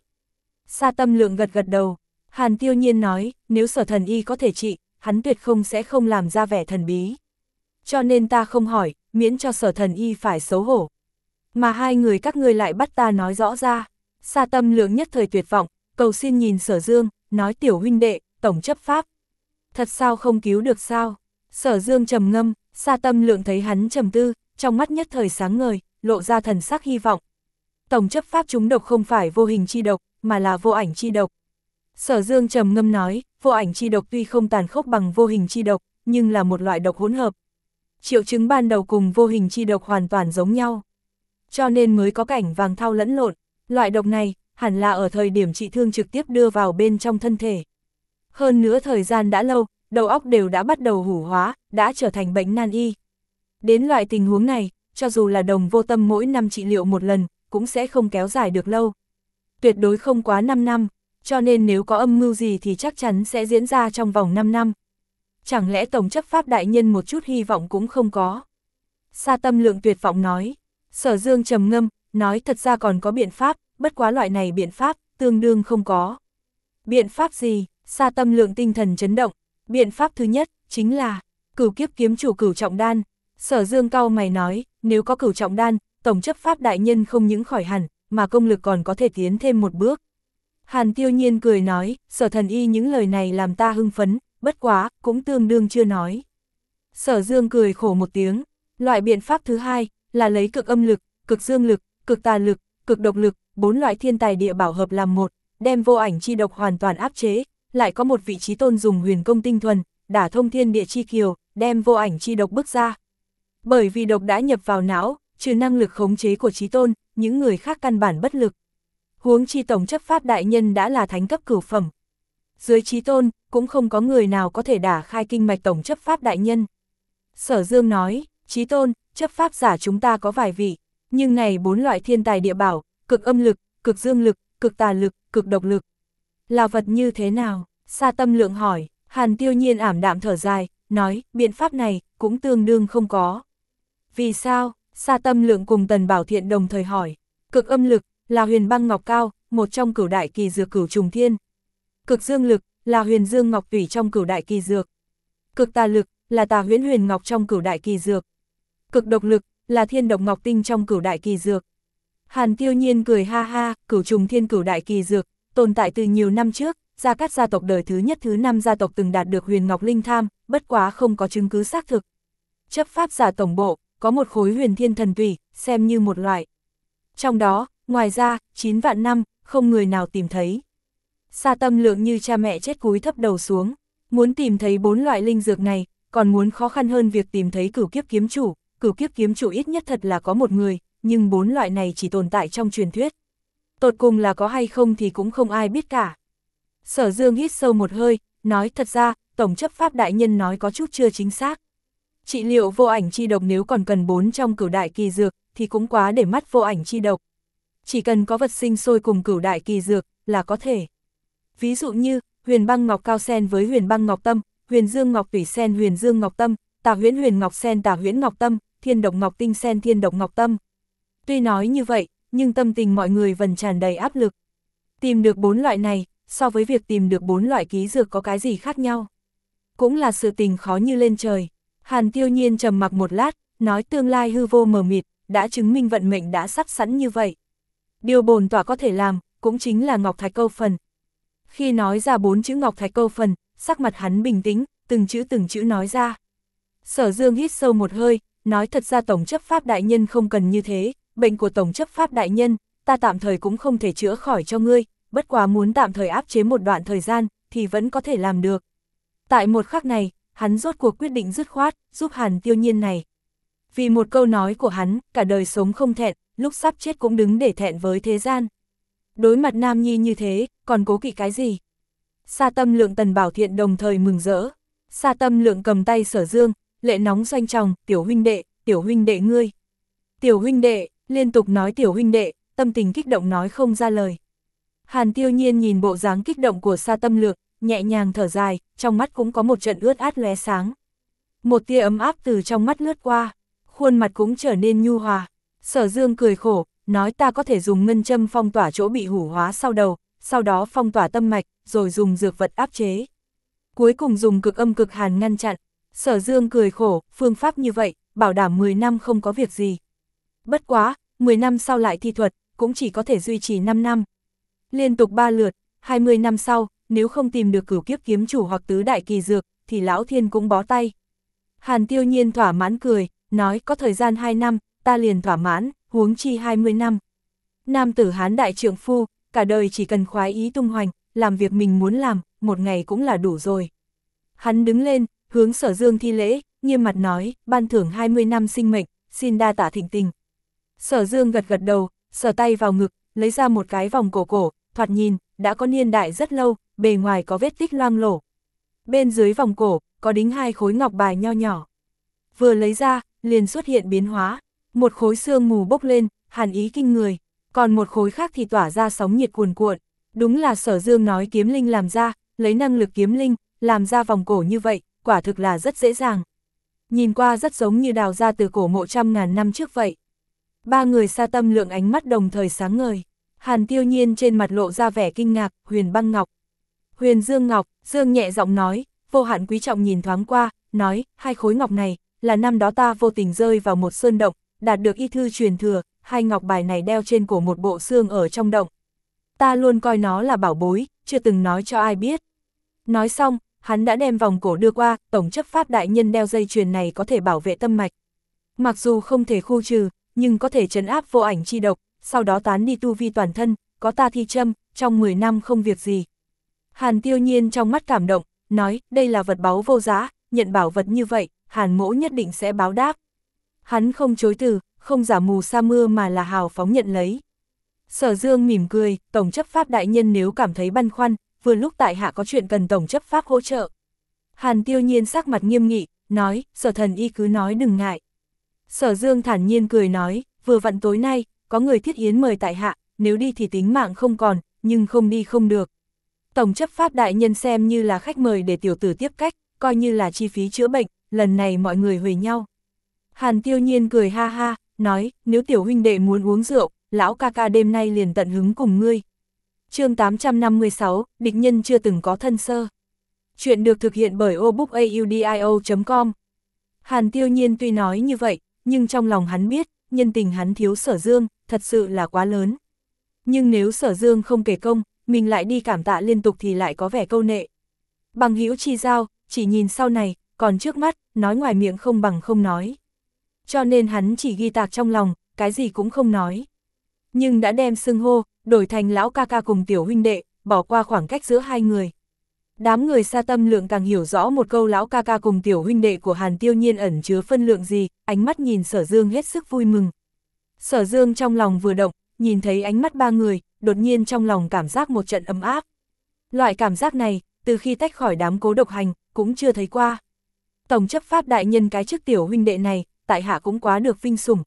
Sa Tâm Lượng gật gật đầu. Hàn Tiêu Nhiên nói, nếu Sở Thần Y có thể trị, hắn tuyệt không sẽ không làm ra vẻ thần bí. Cho nên ta không hỏi, miễn cho Sở Thần Y phải xấu hổ. Mà hai người các ngươi lại bắt ta nói rõ ra. Sa Tâm Lượng nhất thời tuyệt vọng, cầu xin nhìn Sở Dương, nói tiểu huynh đệ, tổng chấp pháp. Thật sao không cứu được sao? Sở Dương trầm ngâm, Sa Tâm Lượng thấy hắn trầm tư, trong mắt nhất thời sáng ngời, lộ ra thần sắc hy vọng. Tổng chấp pháp chúng độc không phải vô hình chi độc, mà là vô ảnh chi độc. Sở Dương trầm ngâm nói, vô ảnh chi độc tuy không tàn khốc bằng vô hình chi độc, nhưng là một loại độc hỗn hợp. Triệu chứng ban đầu cùng vô hình chi độc hoàn toàn giống nhau. Cho nên mới có cảnh vàng thau lẫn lộn, loại độc này, hẳn là ở thời điểm trị thương trực tiếp đưa vào bên trong thân thể. Hơn nữa thời gian đã lâu, đầu óc đều đã bắt đầu hủ hóa, đã trở thành bệnh nan y. Đến loại tình huống này, cho dù là Đồng Vô Tâm mỗi năm trị liệu một lần, cũng sẽ không kéo dài được lâu. Tuyệt đối không quá năm năm, cho nên nếu có âm mưu gì thì chắc chắn sẽ diễn ra trong vòng năm năm. Chẳng lẽ Tổng chấp pháp đại nhân một chút hy vọng cũng không có? Sa Tâm Lượng tuyệt vọng nói. Sở Dương trầm ngâm, nói thật ra còn có biện pháp, bất quá loại này biện pháp, tương đương không có. Biện pháp gì? Sa Tâm Lượng tinh thần chấn động. Biện pháp thứ nhất, chính là Cửu Kiếp kiếm chủ Cửu Trọng Đan. Sở Dương cau mày nói, nếu có Cửu Trọng Đan, Tổng chấp pháp đại nhân không những khỏi hẳn, mà công lực còn có thể tiến thêm một bước. Hàn Tiêu Nhiên cười nói, Sở thần y những lời này làm ta hưng phấn, bất quá, cũng tương đương chưa nói. Sở Dương cười khổ một tiếng, loại biện pháp thứ hai, là lấy cực âm lực, cực dương lực, cực tà lực, cực độc lực, bốn loại thiên tài địa bảo hợp làm một, đem vô ảnh chi độc hoàn toàn áp chế, lại có một vị trí tôn dùng huyền công tinh thuần, đả thông thiên địa chi kiều, đem vô ảnh chi độc bước ra. Bởi vì độc đã nhập vào não, trừ năng lực khống chế của chí tôn, những người khác căn bản bất lực. Huống chi Tổng chấp pháp đại nhân đã là thánh cấp cửu phẩm. Dưới chí tôn, cũng không có người nào có thể đả khai kinh mạch Tổng chấp pháp đại nhân. Sở Dương nói, chí tôn, chấp pháp giả chúng ta có vài vị, nhưng này bốn loại thiên tài địa bảo, cực âm lực, cực dương lực, cực tà lực, cực độc lực. Là vật như thế nào? Sa Tâm Lượng hỏi. Hàn Tiêu Nhiên ảm đạm thở dài, nói, biện pháp này, cũng tương đương không có. Vì sao? Sa Tâm Lượng cùng Tần Bảo Thiện đồng thời hỏi. Cực âm lực, là huyền băng ngọc cao, một trong cửu đại kỳ dược cửu trùng thiên. Cực dương lực, là huyền dương ngọc tủy trong cửu đại kỳ dược. Cực tà lực, là tà huyễn huyền ngọc trong cửu đại kỳ dược. Cực độc lực, là thiên độc ngọc tinh trong cửu đại kỳ dược. Hàn Tiêu Nhiên cười ha ha, cửu trùng thiên cửu đại kỳ dược, tồn tại từ nhiều năm trước, Gia Cát gia tộc đời thứ nhất thứ năm gia tộc từng đạt được huyền ngọc linh tham, bất quá không có chứng cứ xác thực. Chấp pháp giả tổng bộ, có một khối huyền thiên thần tủy, xem như một loại. Trong đó, ngoài ra, chín vạn năm, không người nào tìm thấy. Sa Tâm Lượng như cha mẹ chết cúi thấp đầu xuống, muốn tìm thấy bốn loại linh dược này, còn muốn khó khăn hơn việc tìm thấy cửu kiếp kiếm chủ. Cửu kiếp kiếm chủ ít nhất thật là có một người, nhưng bốn loại này chỉ tồn tại trong truyền thuyết. Tột cùng là có hay không thì cũng không ai biết cả. Sở Dương hít sâu một hơi, nói thật ra, Tổng chấp pháp đại nhân nói có chút chưa chính xác. Trị liệu vô ảnh chi độc nếu còn cần bốn trong cửu đại kỳ dược, thì cũng quá để mắt vô ảnh chi độc. Chỉ cần có vật sinh sôi cùng cửu đại kỳ dược, là có thể. Ví dụ như, huyền băng ngọc cao sen với huyền băng ngọc tâm, huyền dương ngọc tủy sen huyền dương ngọc tâm, tà huyễn huyền ngọc sen tà huyễn ngọc tâm, thiên độc ngọc tinh sen thiên độc ngọc tâm. Tuy nói như vậy, nhưng tâm tình mọi người vẫn tràn đầy áp lực. Tìm được bốn loại này, so với việc tìm được bốn loại ký dược có cái gì khác nhau. Cũng là sự tình khó như lên trời. Hàn Tiêu Nhiên trầm mặc một lát, nói tương lai hư vô mờ mịt, đã chứng minh vận mệnh đã sắp sẵn như vậy. Điều bổn tọa có thể làm, cũng chính là Ngọc Thạch Câu Phần. Khi nói ra bốn chữ Ngọc Thạch Câu Phần, sắc mặt hắn bình tĩnh, từng chữ từng chữ nói ra. Sở Dương hít sâu một hơi, nói thật ra Tổng chấp pháp đại nhân không cần như thế, bệnh của Tổng chấp pháp đại nhân, ta tạm thời cũng không thể chữa khỏi cho ngươi, bất quá muốn tạm thời áp chế một đoạn thời gian, thì vẫn có thể làm được. Tại một khắc này, hắn rốt cuộc quyết định dứt khoát, giúp Hàn Tiêu Nhiên này. Vì một câu nói của hắn, cả đời sống không thẹn, lúc sắp chết cũng đứng để thẹn với thế gian. Đối mặt nam nhi như thế, còn cố kỵ cái gì? Sa Tâm Lượng Tần Bảo Thiện đồng thời mừng rỡ. Sa Tâm Lượng cầm tay Sở Dương, lệ nóng doanh tròng, tiểu huynh đệ, tiểu huynh đệ ngươi. Tiểu huynh đệ, liên tục nói tiểu huynh đệ, tâm tình kích động nói không ra lời. Hàn Tiêu Nhiên nhìn bộ dáng kích động của Sa Tâm Lượng, nhẹ nhàng thở dài, trong mắt cũng có một trận ướt át lóe sáng. Một tia ấm áp từ trong mắt lướt qua, khuôn mặt cũng trở nên nhu hòa. Sở Dương cười khổ, nói ta có thể dùng ngân châm phong tỏa chỗ bị hủ hóa sau đầu, sau đó phong tỏa tâm mạch, rồi dùng dược vật áp chế. Cuối cùng dùng cực âm cực hàn ngăn chặn. Sở Dương cười khổ, phương pháp như vậy, bảo đảm mười năm không có việc gì. Bất quá, mười năm sau lại thi thuật, cũng chỉ có thể duy trì năm năm. Liên tục ba lượt, hai mươi năm sau, nếu không tìm được cửu kiếp kiếm chủ hoặc tứ đại kỳ dược, thì lão thiên cũng bó tay. Hàn Tiêu Nhiên thỏa mãn cười, nói có thời gian hai năm, ta liền thỏa mãn, huống chi hai mươi năm. Nam tử Hán đại trượng phu, cả đời chỉ cần khoái ý tung hoành, làm việc mình muốn làm, một ngày cũng là đủ rồi. Hắn đứng lên, hướng Sở Dương thi lễ, nghiêm mặt nói, ban thưởng hai mươi năm sinh mệnh, xin đa tạ thịnh tình. Sở Dương gật gật đầu, sờ tay vào ngực, lấy ra một cái vòng cổ cổ, thoạt nhìn, đã có niên đại rất lâu, bề ngoài có vết tích loang lổ. Bên dưới vòng cổ, có đính hai khối ngọc bài nho nhỏ. Vừa lấy ra, liền xuất hiện biến hóa, một khối sương mù bốc lên, hàn ý kinh người, còn một khối khác thì tỏa ra sóng nhiệt cuồn cuộn. Đúng là Sở Dương nói kiếm linh làm ra, lấy năng lực kiếm linh, làm ra vòng cổ như vậy, quả thực là rất dễ dàng. Nhìn qua rất giống như đào ra từ cổ mộ trăm ngàn năm trước vậy. Ba người Sa Tâm Lượng ánh mắt đồng thời sáng ngời. Hàn Tiêu Nhiên trên mặt lộ ra vẻ kinh ngạc, Huyền Băng Ngọc. Huyền Dương Ngọc, Dương nhẹ giọng nói, Vô Hạn quý trọng nhìn thoáng qua, nói, hai khối ngọc này, là năm đó ta vô tình rơi vào một sơn động, đạt được y thư truyền thừa, hai ngọc bài này đeo trên cổ một bộ xương ở trong động. Ta luôn coi nó là bảo bối, chưa từng nói cho ai biết. Nói xong, hắn đã đem vòng cổ đưa qua, tổng chấp pháp đại nhân đeo dây chuyền này có thể bảo vệ tâm mạch. Mặc dù không thể khu trừ, nhưng có thể trấn áp vô ảnh chi độc, sau đó tán đi tu vi toàn thân, có ta thi châm, trong mười năm không việc gì. Hàn Tiêu Nhiên trong mắt cảm động, nói, đây là vật báu vô giá, nhận bảo vật như vậy, Hàn mỗ nhất định sẽ báo đáp. Hắn không chối từ, không giả mù sa mưa mà là hào phóng nhận lấy. Sở Dương mỉm cười, tổng chấp pháp đại nhân nếu cảm thấy băn khoăn, vừa lúc tại hạ có chuyện cần tổng chấp pháp hỗ trợ. Hàn Tiêu Nhiên sắc mặt nghiêm nghị, nói, Sở thần y cứ nói đừng ngại. Sở Dương thản nhiên cười nói, vừa vặn tối nay, có người thiết yến mời tại hạ, nếu đi thì tính mạng không còn, nhưng không đi không được. Tổng chấp pháp đại nhân xem như là khách mời để tiểu tử tiếp cách, coi như là chi phí chữa bệnh, lần này mọi người huề nhau. Hàn Tiêu Nhiên cười ha ha, nói, nếu tiểu huynh đệ muốn uống rượu, lão ca ca đêm nay liền tận hứng cùng ngươi. Chương tám trăm năm mươi sáu, địch nhân chưa từng có thân sơ. Chuyện được thực hiện bởi obookaudio chấm com. Hàn Tiêu Nhiên tuy nói như vậy, nhưng trong lòng hắn biết, nhân tình hắn thiếu Sở Dương, thật sự là quá lớn. Nhưng nếu Sở Dương không kể công, mình lại đi cảm tạ liên tục thì lại có vẻ câu nệ. Bằng hữu chi giao, chỉ nhìn sau này, còn trước mắt, nói ngoài miệng không bằng không nói. Cho nên hắn chỉ ghi tạc trong lòng, cái gì cũng không nói. Nhưng đã đem xưng hô, đổi thành lão ca ca cùng tiểu huynh đệ, bỏ qua khoảng cách giữa hai người. Đám người Sa Tâm Lượng càng hiểu rõ một câu lão ca ca cùng tiểu huynh đệ của Hàn Tiêu Nhiên ẩn chứa phân lượng gì, ánh mắt nhìn Sở Dương hết sức vui mừng. Sở Dương trong lòng vừa động, nhìn thấy ánh mắt ba người, đột nhiên trong lòng cảm giác một trận ấm áp. Loại cảm giác này, từ khi tách khỏi đám cố độc hành, cũng chưa thấy qua. Tổng chấp pháp đại nhân cái chức tiểu huynh đệ này, tại hạ cũng quá được vinh sủng.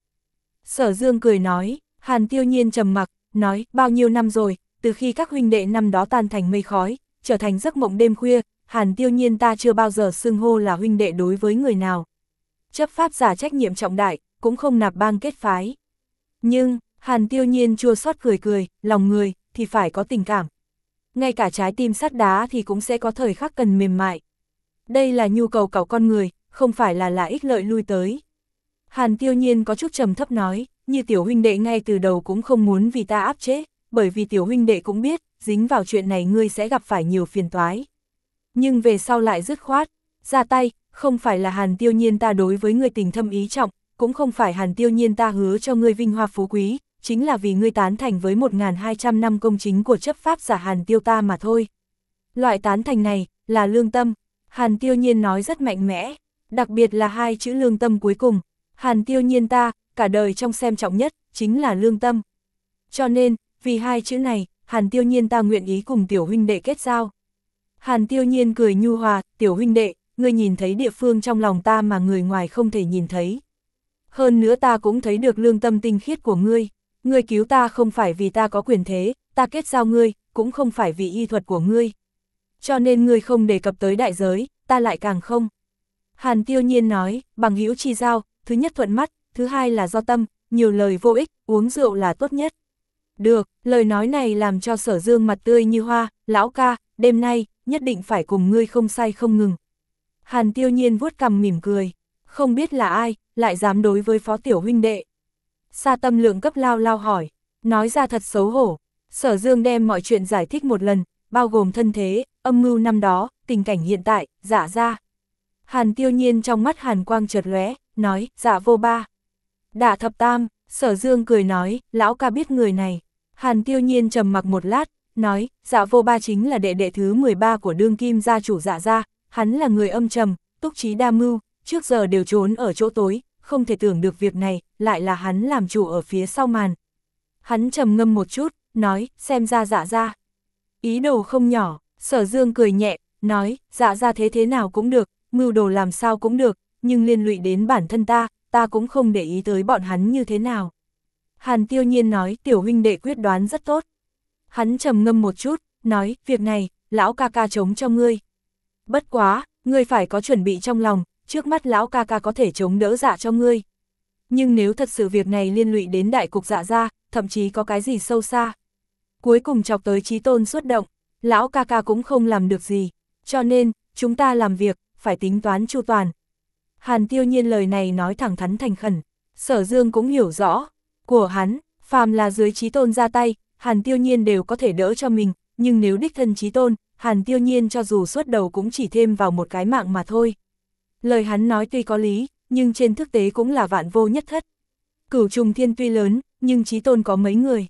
Sở Dương cười nói, Hàn Tiêu Nhiên trầm mặc, nói, bao nhiêu năm rồi, từ khi các huynh đệ năm đó tan thành mây khói, trở thành giấc mộng đêm khuya, Hàn Tiêu Nhiên ta chưa bao giờ xưng hô là huynh đệ đối với người nào. Chấp pháp giả trách nhiệm trọng đại, cũng không nạp bang kết phái. Nhưng, Hàn Tiêu Nhiên chua xót cười cười, lòng người, thì phải có tình cảm. Ngay cả trái tim sắt đá thì cũng sẽ có thời khắc cần mềm mại. Đây là nhu cầu của con người, không phải là là ích lợi lui tới. Hàn Tiêu Nhiên có chút trầm thấp nói, như tiểu huynh đệ ngay từ đầu cũng không muốn vì ta áp chế, bởi vì tiểu huynh đệ cũng biết, dính vào chuyện này ngươi sẽ gặp phải nhiều phiền toái. Nhưng về sau lại dứt khoát, ra tay, không phải là Hàn Tiêu Nhiên ta đối với ngươi tình thâm ý trọng, cũng không phải Hàn Tiêu Nhiên ta hứa cho ngươi vinh hoa phú quý, chính là vì ngươi tán thành với một nghìn hai trăm năm công chính của chấp pháp giả Hàn Tiêu ta mà thôi. Loại tán thành này, là lương tâm, Hàn Tiêu Nhiên nói rất mạnh mẽ, đặc biệt là hai chữ lương tâm cuối cùng. Hàn Tiêu Nhiên ta, cả đời trong xem trọng nhất, chính là lương tâm. Cho nên, vì hai chữ này, Hàn Tiêu Nhiên ta nguyện ý cùng tiểu huynh đệ kết giao. Hàn Tiêu Nhiên cười nhu hòa, tiểu huynh đệ, ngươi nhìn thấy địa phương trong lòng ta mà người ngoài không thể nhìn thấy. Hơn nữa ta cũng thấy được lương tâm tinh khiết của ngươi, ngươi cứu ta không phải vì ta có quyền thế, ta kết giao ngươi, cũng không phải vì y thuật của ngươi. Cho nên ngươi không đề cập tới đại giới, ta lại càng không. Hàn Tiêu Nhiên nói, bằng hữu chi giao, thứ nhất thuận mắt, thứ hai là do tâm, nhiều lời vô ích, uống rượu là tốt nhất. Được, lời nói này làm cho Sở Dương mặt tươi như hoa, lão ca, đêm nay, nhất định phải cùng ngươi không say không ngừng. Hàn Tiêu Nhiên vuốt cằm mỉm cười, không biết là ai, lại dám đối với phó tiểu huynh đệ. Sa Tâm Lượng cấp lao lao hỏi, nói ra thật xấu hổ. Sở Dương đem mọi chuyện giải thích một lần, bao gồm thân thế, âm mưu năm đó, tình cảnh hiện tại, dạ ra. Hàn Tiêu Nhiên trong mắt hàn quang chợt lóe, nói, dạ vô ba. Đả thập tam, Sở Dương cười nói, lão ca biết người này. Hàn Tiêu Nhiên trầm mặc một lát, nói, dạ vô ba chính là đệ đệ thứ mười ba của đương kim gia chủ dạ gia, hắn là người âm trầm, túc trí đa mưu, trước giờ đều trốn ở chỗ tối, không thể tưởng được việc này, lại là hắn làm chủ ở phía sau màn. Hắn trầm ngâm một chút, nói, xem ra Dạ gia. Ý đồ không nhỏ, Sở Dương cười nhẹ, nói, Dạ gia thế thế nào cũng được, mưu đồ làm sao cũng được, nhưng liên lụy đến bản thân ta, ta cũng không để ý tới bọn hắn như thế nào. Hàn Tiêu Nhiên nói, tiểu huynh đệ quyết đoán rất tốt. Hắn trầm ngâm một chút, nói, việc này, lão ca ca chống cho ngươi. Bất quá, ngươi phải có chuẩn bị trong lòng, trước mắt lão ca ca có thể chống đỡ Dạ cho ngươi. Nhưng nếu thật sự việc này liên lụy đến đại cục Dạ gia, thậm chí có cái gì sâu xa, cuối cùng chọc tới chí tôn xuất động, lão ca ca cũng không làm được gì, cho nên, chúng ta làm việc, phải tính toán chu toàn. Hàn Tiêu Nhiên lời này nói thẳng thắn thành khẩn, Sở Dương cũng hiểu rõ, của hắn, phàm là dưới chí tôn ra tay, Hàn Tiêu Nhiên đều có thể đỡ cho mình, nhưng nếu đích thân chí tôn, Hàn Tiêu Nhiên cho dù xuất đầu cũng chỉ thêm vào một cái mạng mà thôi. Lời hắn nói tuy có lý, nhưng trên thực tế cũng là vạn vô nhất thất. Cửu trùng thiên tuy lớn, nhưng chí tôn có mấy người.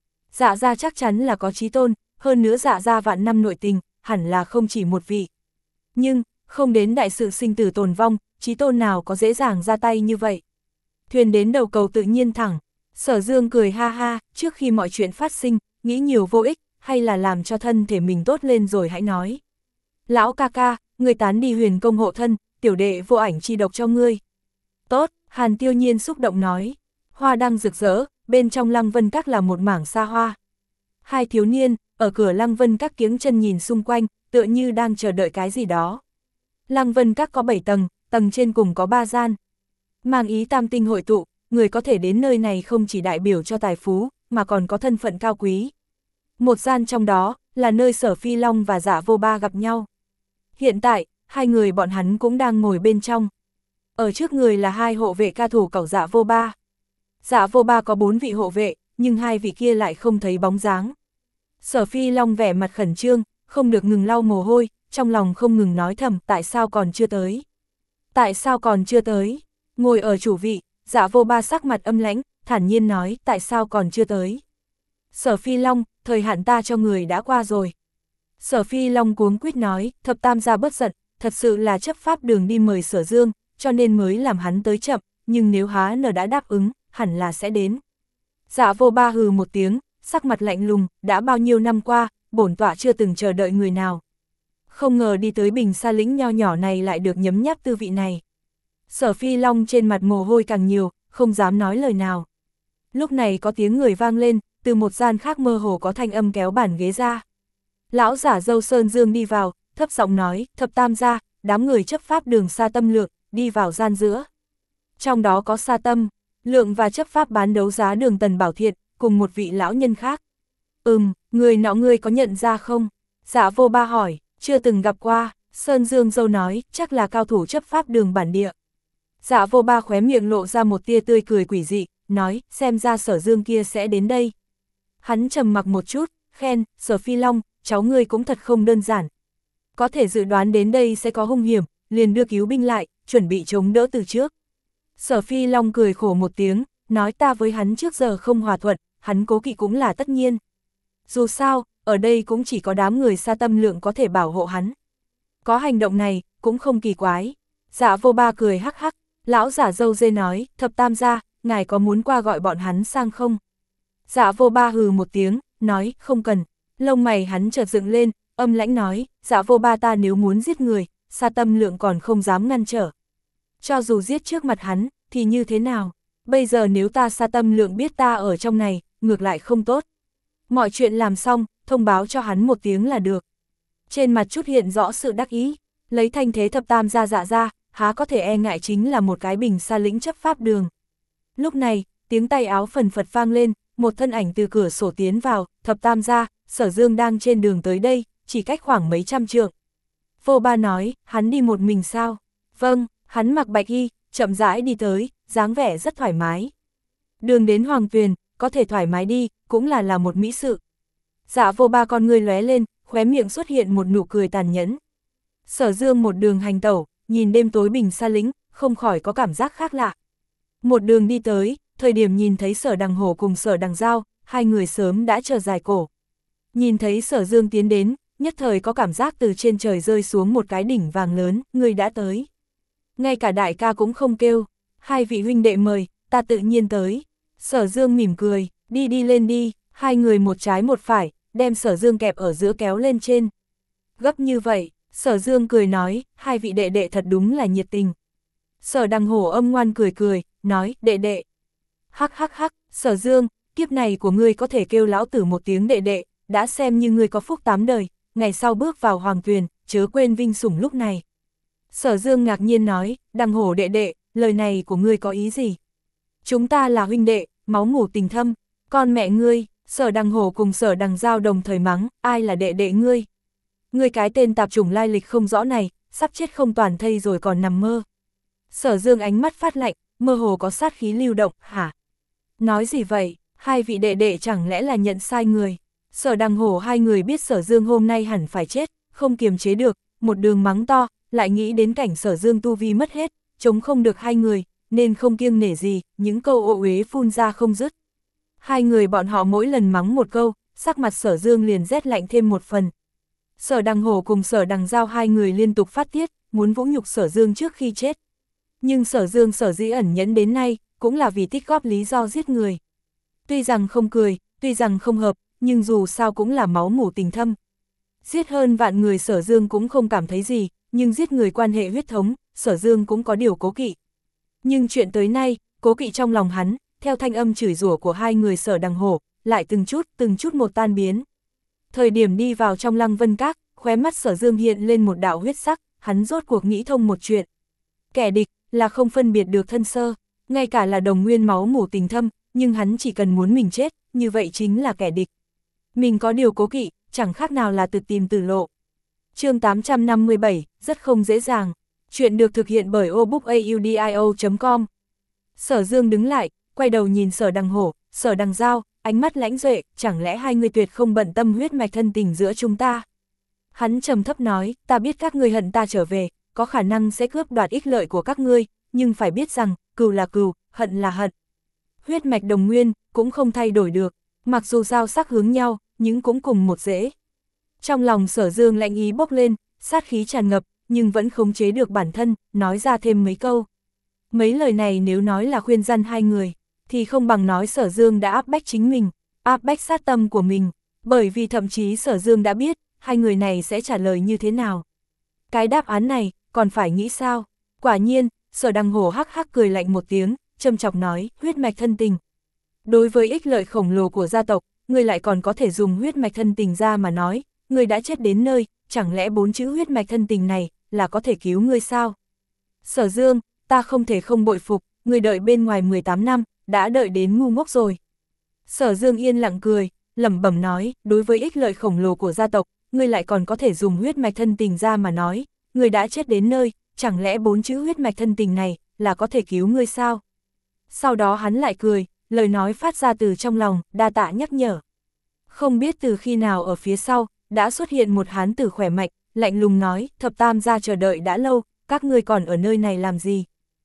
Dạ gia chắc chắn là có chí tôn, hơn nữa Dạ gia vạn năm nội tình, hẳn là không chỉ một vị. Nhưng, không đến đại sự sinh tử tồn vong, chí tôn nào có dễ dàng ra tay như vậy. Thuyền đến đầu cầu tự nhiên thẳng, Sở Dương cười ha ha, trước khi mọi chuyện phát sinh, nghĩ nhiều vô ích, hay là làm cho thân thể mình tốt lên rồi hãy nói. Lão ca ca, người tán đi huyền công hộ thân, tiểu đệ vô ảnh chi độc cho ngươi. Tốt, Hàn Tiêu Nhiên xúc động nói, hoa đăng rực rỡ, bên trong Lăng Vân Các là một mảng xa hoa. Hai thiếu niên, ở cửa Lăng Vân Các kiếng chân nhìn xung quanh, tựa như đang chờ đợi cái gì đó. Lăng Vân Các có bảy tầng, tầng trên cùng có ba gian. Mang ý tam tinh hội tụ, người có thể đến nơi này không chỉ đại biểu cho tài phú, mà còn có thân phận cao quý. Một gian trong đó, là nơi Sở Phi Long và Dạ Vô Ba gặp nhau. Hiện tại, hai người bọn hắn cũng đang ngồi bên trong. Ở trước người là hai hộ vệ ca thủ cẩu Dạ Vô Ba. Dạ Vô Ba có bốn vị hộ vệ, nhưng hai vị kia lại không thấy bóng dáng. Sở Phi Long vẻ mặt khẩn trương, không được ngừng lau mồ hôi, trong lòng không ngừng nói thầm, tại sao còn chưa tới? Tại sao còn chưa tới? Ngồi ở chủ vị, Dạ Vô Ba sắc mặt âm lãnh, thản nhiên nói, tại sao còn chưa tới? Sở Phi Long, thời hạn ta cho người đã qua rồi. Sở Phi Long cuống quýt nói, thập tam gia bất giận, thật sự là chấp pháp đường đi mời Sở Dương, cho nên mới làm hắn tới chậm, nhưng nếu há nở đã đáp ứng, hẳn là sẽ đến. Dạ Vô Ba hừ một tiếng, sắc mặt lạnh lùng, đã bao nhiêu năm qua, bổn tọa chưa từng chờ đợi người nào. Không ngờ đi tới Bình Sa lĩnh nho nhỏ này lại được nhấm nháp tư vị này. Sở Phi Long trên mặt mồ hôi càng nhiều, không dám nói lời nào. Lúc này có tiếng người vang lên, từ một gian khác mơ hồ có thanh âm kéo bàn ghế ra. Lão giả Dâu Sơn Dương đi vào, thấp giọng nói, thập tam gia, đám người chấp pháp đường Sa Tâm Lượng, đi vào gian giữa. Trong đó có Sa Tâm, Lượng và chấp pháp bán đấu giá đường Tần Bảo Thiện, cùng một vị lão nhân khác. Ừm, người nọ ngươi có nhận ra không? Dạ Vô Ba hỏi, chưa từng gặp qua, Sơn Dương Dâu nói, chắc là cao thủ chấp pháp đường bản địa. Dạ Vô Ba khóe miệng lộ ra một tia tươi cười quỷ dị, nói, xem ra Sở Dương kia sẽ đến đây. Hắn trầm mặc một chút, khen, Sở Phi Long, cháu ngươi cũng thật không đơn giản. Có thể dự đoán đến đây sẽ có hung hiểm, liền đưa cứu binh lại, chuẩn bị chống đỡ từ trước. Sở Phi Long cười khổ một tiếng, nói ta với hắn trước giờ không hòa thuận, hắn cố kỵ cũng là tất nhiên. Dù sao, ở đây cũng chỉ có đám người Sa Tâm Lượng có thể bảo hộ hắn. Có hành động này, cũng không kỳ quái. Dạ Vô Ba cười hắc hắc, lão giả Dâu Dê nói, thập tam gia, ngài có muốn qua gọi bọn hắn sang không? Dạ Vô Ba hừ một tiếng, nói, không cần. Lông mày hắn chợt dựng lên, âm lãnh nói, Dạ Vô Ba ta nếu muốn giết người, Sa Tâm Lượng còn không dám ngăn trở. Cho dù giết trước mặt hắn, thì như thế nào? Bây giờ nếu ta Sa Tâm Lượng biết ta ở trong này, ngược lại không tốt. Mọi chuyện làm xong, thông báo cho hắn một tiếng là được. Trên mặt chút hiện rõ sự đắc ý, lấy thanh thế thập tam gia Dạ ra, há có thể e ngại chính là một cái Bình Sa lĩnh chấp pháp đường. Lúc này, tiếng tay áo phần phật vang lên, một thân ảnh từ cửa sổ tiến vào, thập tam gia, Sở Dương đang trên đường tới đây, chỉ cách khoảng mấy trăm trượng. Vô Ba nói, hắn đi một mình sao? Vâng, hắn mặc bạch y, chậm rãi đi tới, dáng vẻ rất thoải mái. Đường đến Hoàng Tuyền, có thể thoải mái đi, cũng là là một mỹ sự. Dạ Vô Ba con ngươi lóe lên, khóe miệng xuất hiện một nụ cười tàn nhẫn. Sở Dương một đường hành tẩu, nhìn đêm tối Bình Sa lĩnh, không khỏi có cảm giác khác lạ. Một đường đi tới, thời điểm nhìn thấy Sở Đằng Hổ cùng Sở Đằng Giao, hai người sớm đã chờ dài cổ. Nhìn thấy Sở Dương tiến đến, nhất thời có cảm giác từ trên trời rơi xuống một cái đỉnh vàng lớn, người đã tới. ngay cả đại ca cũng không kêu, hai vị huynh đệ mời, ta tự nhiên tới. Sở Dương mỉm cười, đi đi lên đi, hai người một trái một phải, đem Sở Dương kẹp ở giữa kéo lên trên. Gấp như vậy, Sở Dương cười nói, hai vị đệ đệ thật đúng là nhiệt tình. Sở Đằng Hổ âm ngoan cười cười, nói, đệ đệ. Hắc hắc hắc, Sở Dương, kiếp này của ngươi có thể kêu lão tử một tiếng đệ đệ, đã xem như ngươi có phúc tám đời, ngày sau bước vào hoàng tuyền, chớ quên vinh sủng lúc này. Sở Dương ngạc nhiên nói, Đằng Hổ đệ đệ, lời này của ngươi có ý gì? Chúng ta là huynh đệ, máu mủ tình thâm, con mẹ ngươi. Sở Đằng Hổ cùng Sở Đằng Giao đồng thời mắng, ai là đệ đệ ngươi? Ngươi cái tên tạp chủng lai lịch không rõ này, sắp chết không toàn thây rồi còn nằm mơ. Sở Dương ánh mắt phát lạnh, mơ hồ có sát khí lưu động, hả? Nói gì vậy, hai vị đệ đệ chẳng lẽ là nhận sai người? Sở Đằng Hổ hai người biết Sở Dương hôm nay hẳn phải chết, không kiềm chế được, một đường mắng to, lại nghĩ đến cảnh Sở Dương tu vi mất hết, chống không được hai người, nên không kiêng nể gì, những câu ô uế phun ra không dứt. Hai người bọn họ mỗi lần mắng một câu, sắc mặt Sở Dương liền rét lạnh thêm một phần. Sở Đằng Hổ cùng Sở Đằng Giao hai người liên tục phát tiết, muốn vũ nhục Sở Dương trước khi chết. Nhưng Sở Dương sở dĩ ẩn nhẫn đến nay, cũng là vì tích góp lý do giết người. Tuy rằng không cười, tuy rằng không hợp, nhưng dù sao cũng là máu mủ tình thâm. Giết hơn vạn người Sở Dương cũng không cảm thấy gì, nhưng giết người quan hệ huyết thống, Sở Dương cũng có điều cố kỵ. Nhưng chuyện tới nay, cố kỵ trong lòng hắn, theo thanh âm chửi rủa của hai người Sở Đằng Hổ, lại từng chút, từng chút một tan biến. Thời điểm đi vào trong Lăng Vân Các, khóe mắt Sở Dương hiện lên một đạo huyết sắc, hắn rốt cuộc nghĩ thông một chuyện. Kẻ địch, là không phân biệt được thân sơ, ngay cả là đồng nguyên máu mủ tình thâm, nhưng hắn chỉ cần muốn mình chết, như vậy chính là kẻ địch. Mình có điều cố kỵ, chẳng khác nào là tự tìm tử lộ. Chương tám trăm năm mươi bảy, rất không dễ dàng. Chuyện được thực hiện bởi obookaudio chấm com. Sở Dương đứng lại, quay đầu nhìn Sở Đằng Hổ, Sở Đằng Giao, ánh mắt lãnh duệ, chẳng lẽ hai người tuyệt không bận tâm huyết mạch thân tình giữa chúng ta? Hắn trầm thấp nói, ta biết các ngươi hận ta trở về, có khả năng sẽ cướp đoạt ích lợi của các ngươi, nhưng phải biết rằng, cừu là cừu, hận là hận. Huyết mạch đồng nguyên, cũng không thay đổi được, mặc dù giao sắc hướng nhau, nhưng cũng cùng một rễ. Trong lòng Sở Dương lạnh ý bốc lên, sát khí tràn ngập, nhưng vẫn khống chế được bản thân, nói ra thêm mấy câu. Mấy lời này nếu nói là khuyên răn hai người, thì không bằng nói Sở Dương đã áp bách chính mình, áp bách sát tâm của mình, bởi vì thậm chí Sở Dương đã biết, hai người này sẽ trả lời như thế nào. Cái đáp án này, còn phải nghĩ sao? Quả nhiên, Sở Đằng Hổ hắc hắc cười lạnh một tiếng, châm chọc nói, huyết mạch thân tình. Đối với ích lợi khổng lồ của gia tộc, ngươi lại còn có thể dùng huyết mạch thân tình ra mà nói, ngươi đã chết đến nơi, chẳng lẽ bốn chữ huyết mạch thân tình này, là có thể cứu ngươi sao? Sở Dương, ta không thể không bội phục, ngươi đợi bên ngoài mười tám năm, đã đợi đến ngu ngốc rồi. Sở Dương yên lặng cười, lẩm bẩm nói, đối với ích lợi khổng lồ của gia tộc, ngươi lại còn có thể dùng huyết mạch thân tình ra mà nói, ngươi đã chết đến nơi, chẳng lẽ bốn chữ huyết mạch thân tình này, là có thể cứu ngươi sao? Sau đó hắn lại cười, lời nói phát ra từ trong lòng, đa tạ nhắc nhở. Không biết từ khi nào ở phía sau, đã xuất hiện một hán tử khỏe mạnh, lạnh lùng nói, thập tam gia chờ đợi đã lâu, các ngươi còn ở nơi này làm gì?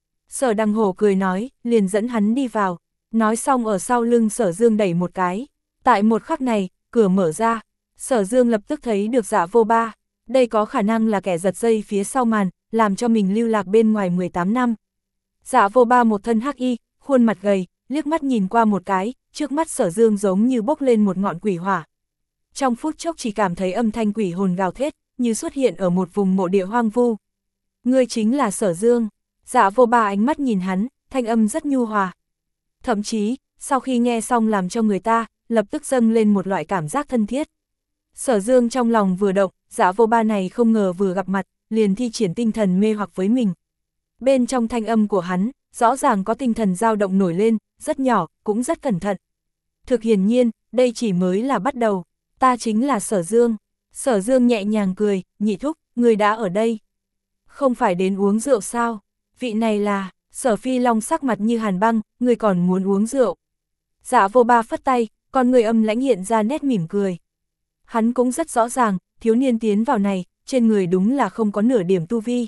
Sở Đằng Hổ cười nói, liền dẫn hắn đi vào, nói xong ở sau lưng Sở Dương đẩy một cái. Tại một khắc này, cửa mở ra, Sở Dương lập tức thấy được Dạ Vô Ba, đây có khả năng là kẻ giật dây phía sau màn, làm cho mình lưu lạc bên ngoài mười tám năm. Dạ Vô Ba một thân hắc y, khuôn mặt gầy, liếc mắt nhìn qua một cái, trước mắt Sở Dương giống như bốc lên một ngọn quỷ hỏa. Trong phút chốc chỉ cảm thấy âm thanh quỷ hồn gào thét, như xuất hiện ở một vùng mộ địa hoang vu. Ngươi chính là Sở Dương. Dạ Vô Ba ánh mắt nhìn hắn, thanh âm rất nhu hòa. Thậm chí, sau khi nghe xong làm cho người ta, lập tức dâng lên một loại cảm giác thân thiết. Sở Dương trong lòng vừa động, Dạ Vô Ba này không ngờ vừa gặp mặt, liền thi triển tinh thần mê hoặc với mình. Bên trong thanh âm của hắn, rõ ràng có tinh thần dao động nổi lên, rất nhỏ, cũng rất cẩn thận. Thực hiển nhiên, đây chỉ mới là bắt đầu, ta chính là Sở Dương. Sở Dương nhẹ nhàng cười, nhị thúc, người đã ở đây. Không phải đến uống rượu sao? Vị này là, Sở Phi Long sắc mặt như hàn băng, người còn muốn uống rượu. Dạ Vô Ba phất tay, còn người âm lãnh hiện ra nét mỉm cười. Hắn cũng rất rõ ràng, thiếu niên tiến vào này, trên người đúng là không có nửa điểm tu vi.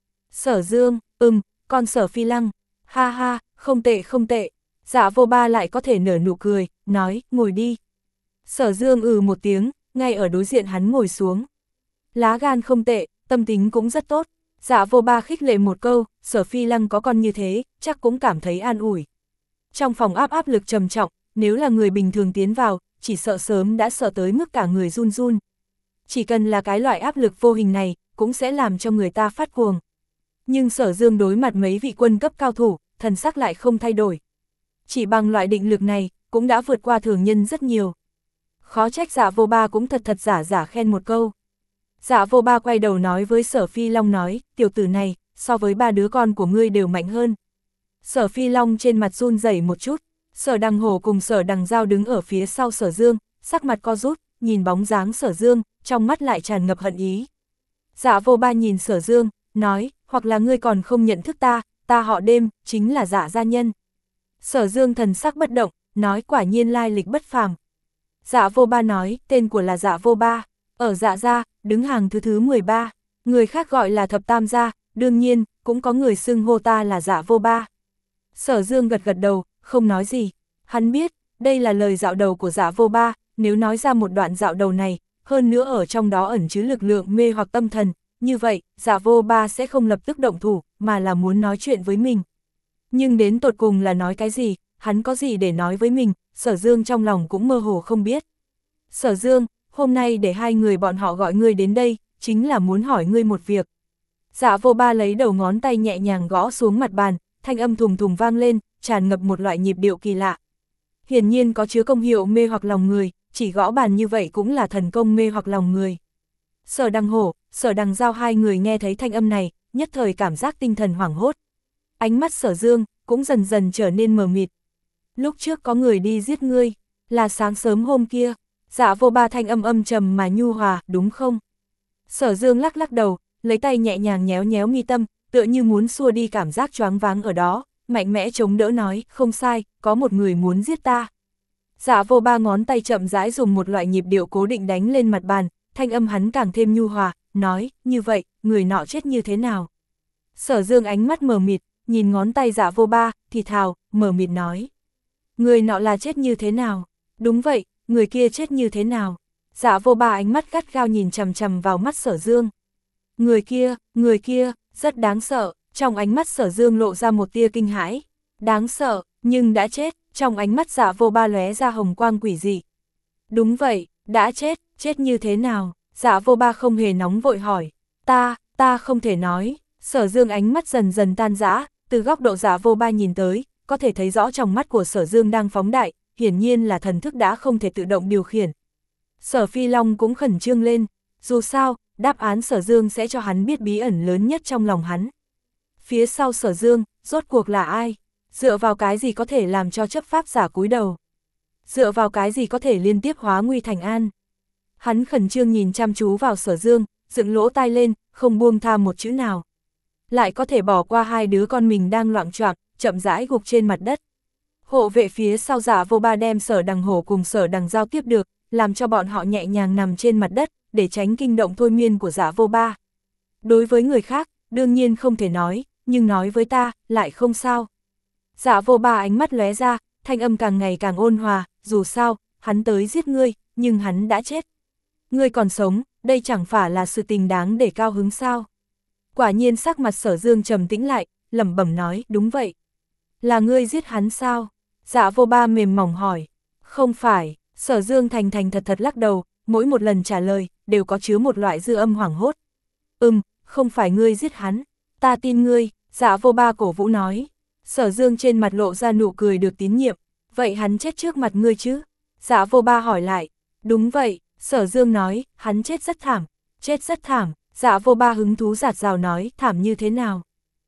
Sở Dương, ừm, con Sở Phi Lăng, ha ha, không tệ không tệ. Dạ Vô Ba lại có thể nở nụ cười, nói, ngồi đi. Sở Dương ừ một tiếng, ngay ở đối diện hắn ngồi xuống. Lá gan không tệ, tâm tính cũng rất tốt. Dạ vô ba khích lệ một câu, Sở Phi Lăng có con như thế, chắc cũng cảm thấy an ủi. Trong phòng áp áp lực trầm trọng, nếu là người bình thường tiến vào, chỉ sợ sớm đã sợ tới mức cả người run run. Chỉ cần là cái loại áp lực vô hình này, cũng sẽ làm cho người ta phát cuồng. Nhưng Sở Dương đối mặt mấy vị quân cấp cao thủ, thần sắc lại không thay đổi. Chỉ bằng loại định lực này, cũng đã vượt qua thường nhân rất nhiều. Khó trách Dạ vô ba cũng thật thật giả giả khen một câu. Dạ vô ba quay đầu nói với Sở Phi Long nói, tiểu tử này, so với ba đứa con của ngươi đều mạnh hơn. Sở Phi Long trên mặt run rẩy một chút, Sở Đằng Hổ cùng Sở Đằng Giao đứng ở phía sau Sở Dương, sắc mặt co rút, nhìn bóng dáng Sở Dương, trong mắt lại tràn ngập hận ý. Dạ vô ba nhìn Sở Dương, nói, hoặc là ngươi còn không nhận thức ta, ta họ Đêm, chính là Dạ gia nhân. Sở Dương thần sắc bất động, nói quả nhiên lai lịch bất phàm. Dạ vô ba nói, tên của là Dạ vô ba, ở Dạ gia, đứng hàng thứ thứ mười ba, người khác gọi là thập tam gia, đương nhiên, cũng có người xưng hô ta là Dạ vô ba. Sở Dương gật gật đầu, không nói gì, hắn biết, đây là lời dạo đầu của Dạ vô ba, nếu nói ra một đoạn dạo đầu này, hơn nữa ở trong đó ẩn chứa lực lượng mê hoặc tâm thần, như vậy, Dạ vô ba sẽ không lập tức động thủ, mà là muốn nói chuyện với mình. Nhưng đến tột cùng là nói cái gì, hắn có gì để nói với mình, Sở Dương trong lòng cũng mơ hồ không biết. Sở Dương, hôm nay để hai người bọn họ gọi ngươi đến đây, chính là muốn hỏi ngươi một việc. Dạ vô ba lấy đầu ngón tay nhẹ nhàng gõ xuống mặt bàn, thanh âm thùng thùng vang lên, tràn ngập một loại nhịp điệu kỳ lạ. Hiển nhiên có chứa công hiệu mê hoặc lòng người, chỉ gõ bàn như vậy cũng là thần công mê hoặc lòng người. Sở Đằng Hổ, Sở Đằng Giao hai người nghe thấy thanh âm này, nhất thời cảm giác tinh thần hoảng hốt. Ánh mắt Sở Dương cũng dần dần trở nên mờ mịt. Lúc trước có người đi giết ngươi, là sáng sớm hôm kia. Dạ vô ba thanh âm âm trầm mà nhu hòa, đúng không? Sở Dương lắc lắc đầu, lấy tay nhẹ nhàng nhéo nhéo mi tâm, tựa như muốn xua đi cảm giác choáng váng ở đó, mạnh mẽ chống đỡ nói, không sai, có một người muốn giết ta. Dạ vô ba ngón tay chậm rãi dùng một loại nhịp điệu cố định đánh lên mặt bàn, thanh âm hắn càng thêm nhu hòa, nói, như vậy, người nọ chết như thế nào? Sở Dương ánh mắt mờ mịt, nhìn ngón tay dạ vô ba, thì thào, mờ mịt nói. Người nọ là chết như thế nào? Đúng vậy, người kia chết như thế nào? Dạ vô ba ánh mắt gắt gao nhìn chằm chằm vào mắt Sở Dương. Người kia, người kia, rất đáng sợ, trong ánh mắt Sở Dương lộ ra một tia kinh hãi. Đáng sợ, nhưng đã chết, trong ánh mắt dạ vô ba lóe ra hồng quang quỷ dị. Đúng vậy, đã chết, chết như thế nào? Dạ vô ba không hề nóng vội hỏi. Ta, ta không thể nói. Sở Dương ánh mắt dần dần tan rã, từ góc độ dạ vô ba nhìn tới, có thể thấy rõ trong mắt của Sở Dương đang phóng đại, hiển nhiên là thần thức đã không thể tự động điều khiển. Sở Phi Long cũng khẩn trương lên, dù sao, đáp án Sở Dương sẽ cho hắn biết bí ẩn lớn nhất trong lòng hắn. Phía sau Sở Dương, rốt cuộc là ai? Dựa vào cái gì có thể làm cho chấp pháp giả cúi đầu? Dựa vào cái gì có thể liên tiếp hóa nguy thành an? Hắn khẩn trương nhìn chăm chú vào Sở Dương, dựng lỗ tai lên, không buông tha một chữ nào. Lại có thể bỏ qua hai đứa con mình đang loạng choạng, chậm rãi gục trên mặt đất. Hộ vệ phía sau Dạ vô ba đem Sở Đằng Hổ cùng Sở Đằng Giao tiếp được, làm cho bọn họ nhẹ nhàng nằm trên mặt đất, để tránh kinh động thôi miên của Dạ vô ba. Đối với người khác, đương nhiên không thể nói, nhưng nói với ta, lại không sao. Dạ vô ba ánh mắt lóe ra, thanh âm càng ngày càng ôn hòa, dù sao, hắn tới giết ngươi, nhưng hắn đã chết. Ngươi còn sống, đây chẳng phải là sự tình đáng để cao hứng sao. Quả nhiên sắc mặt Sở Dương trầm tĩnh lại, lẩm bẩm nói, đúng vậy. Là ngươi giết hắn sao? Dạ vô ba mềm mỏng hỏi. Không phải, Sở Dương thành thành thật thật lắc đầu, mỗi một lần trả lời, đều có chứa một loại dư âm hoảng hốt. Ừm, không phải ngươi giết hắn, ta tin ngươi, Dạ vô ba cổ vũ nói. Sở Dương trên mặt lộ ra nụ cười được tín nhiệm, vậy hắn chết trước mặt ngươi chứ? Dạ vô ba hỏi lại. Đúng vậy, Sở Dương nói, hắn chết rất thảm, chết rất thảm. Dạ vô ba hứng thú giạt rào nói, thảm như thế nào?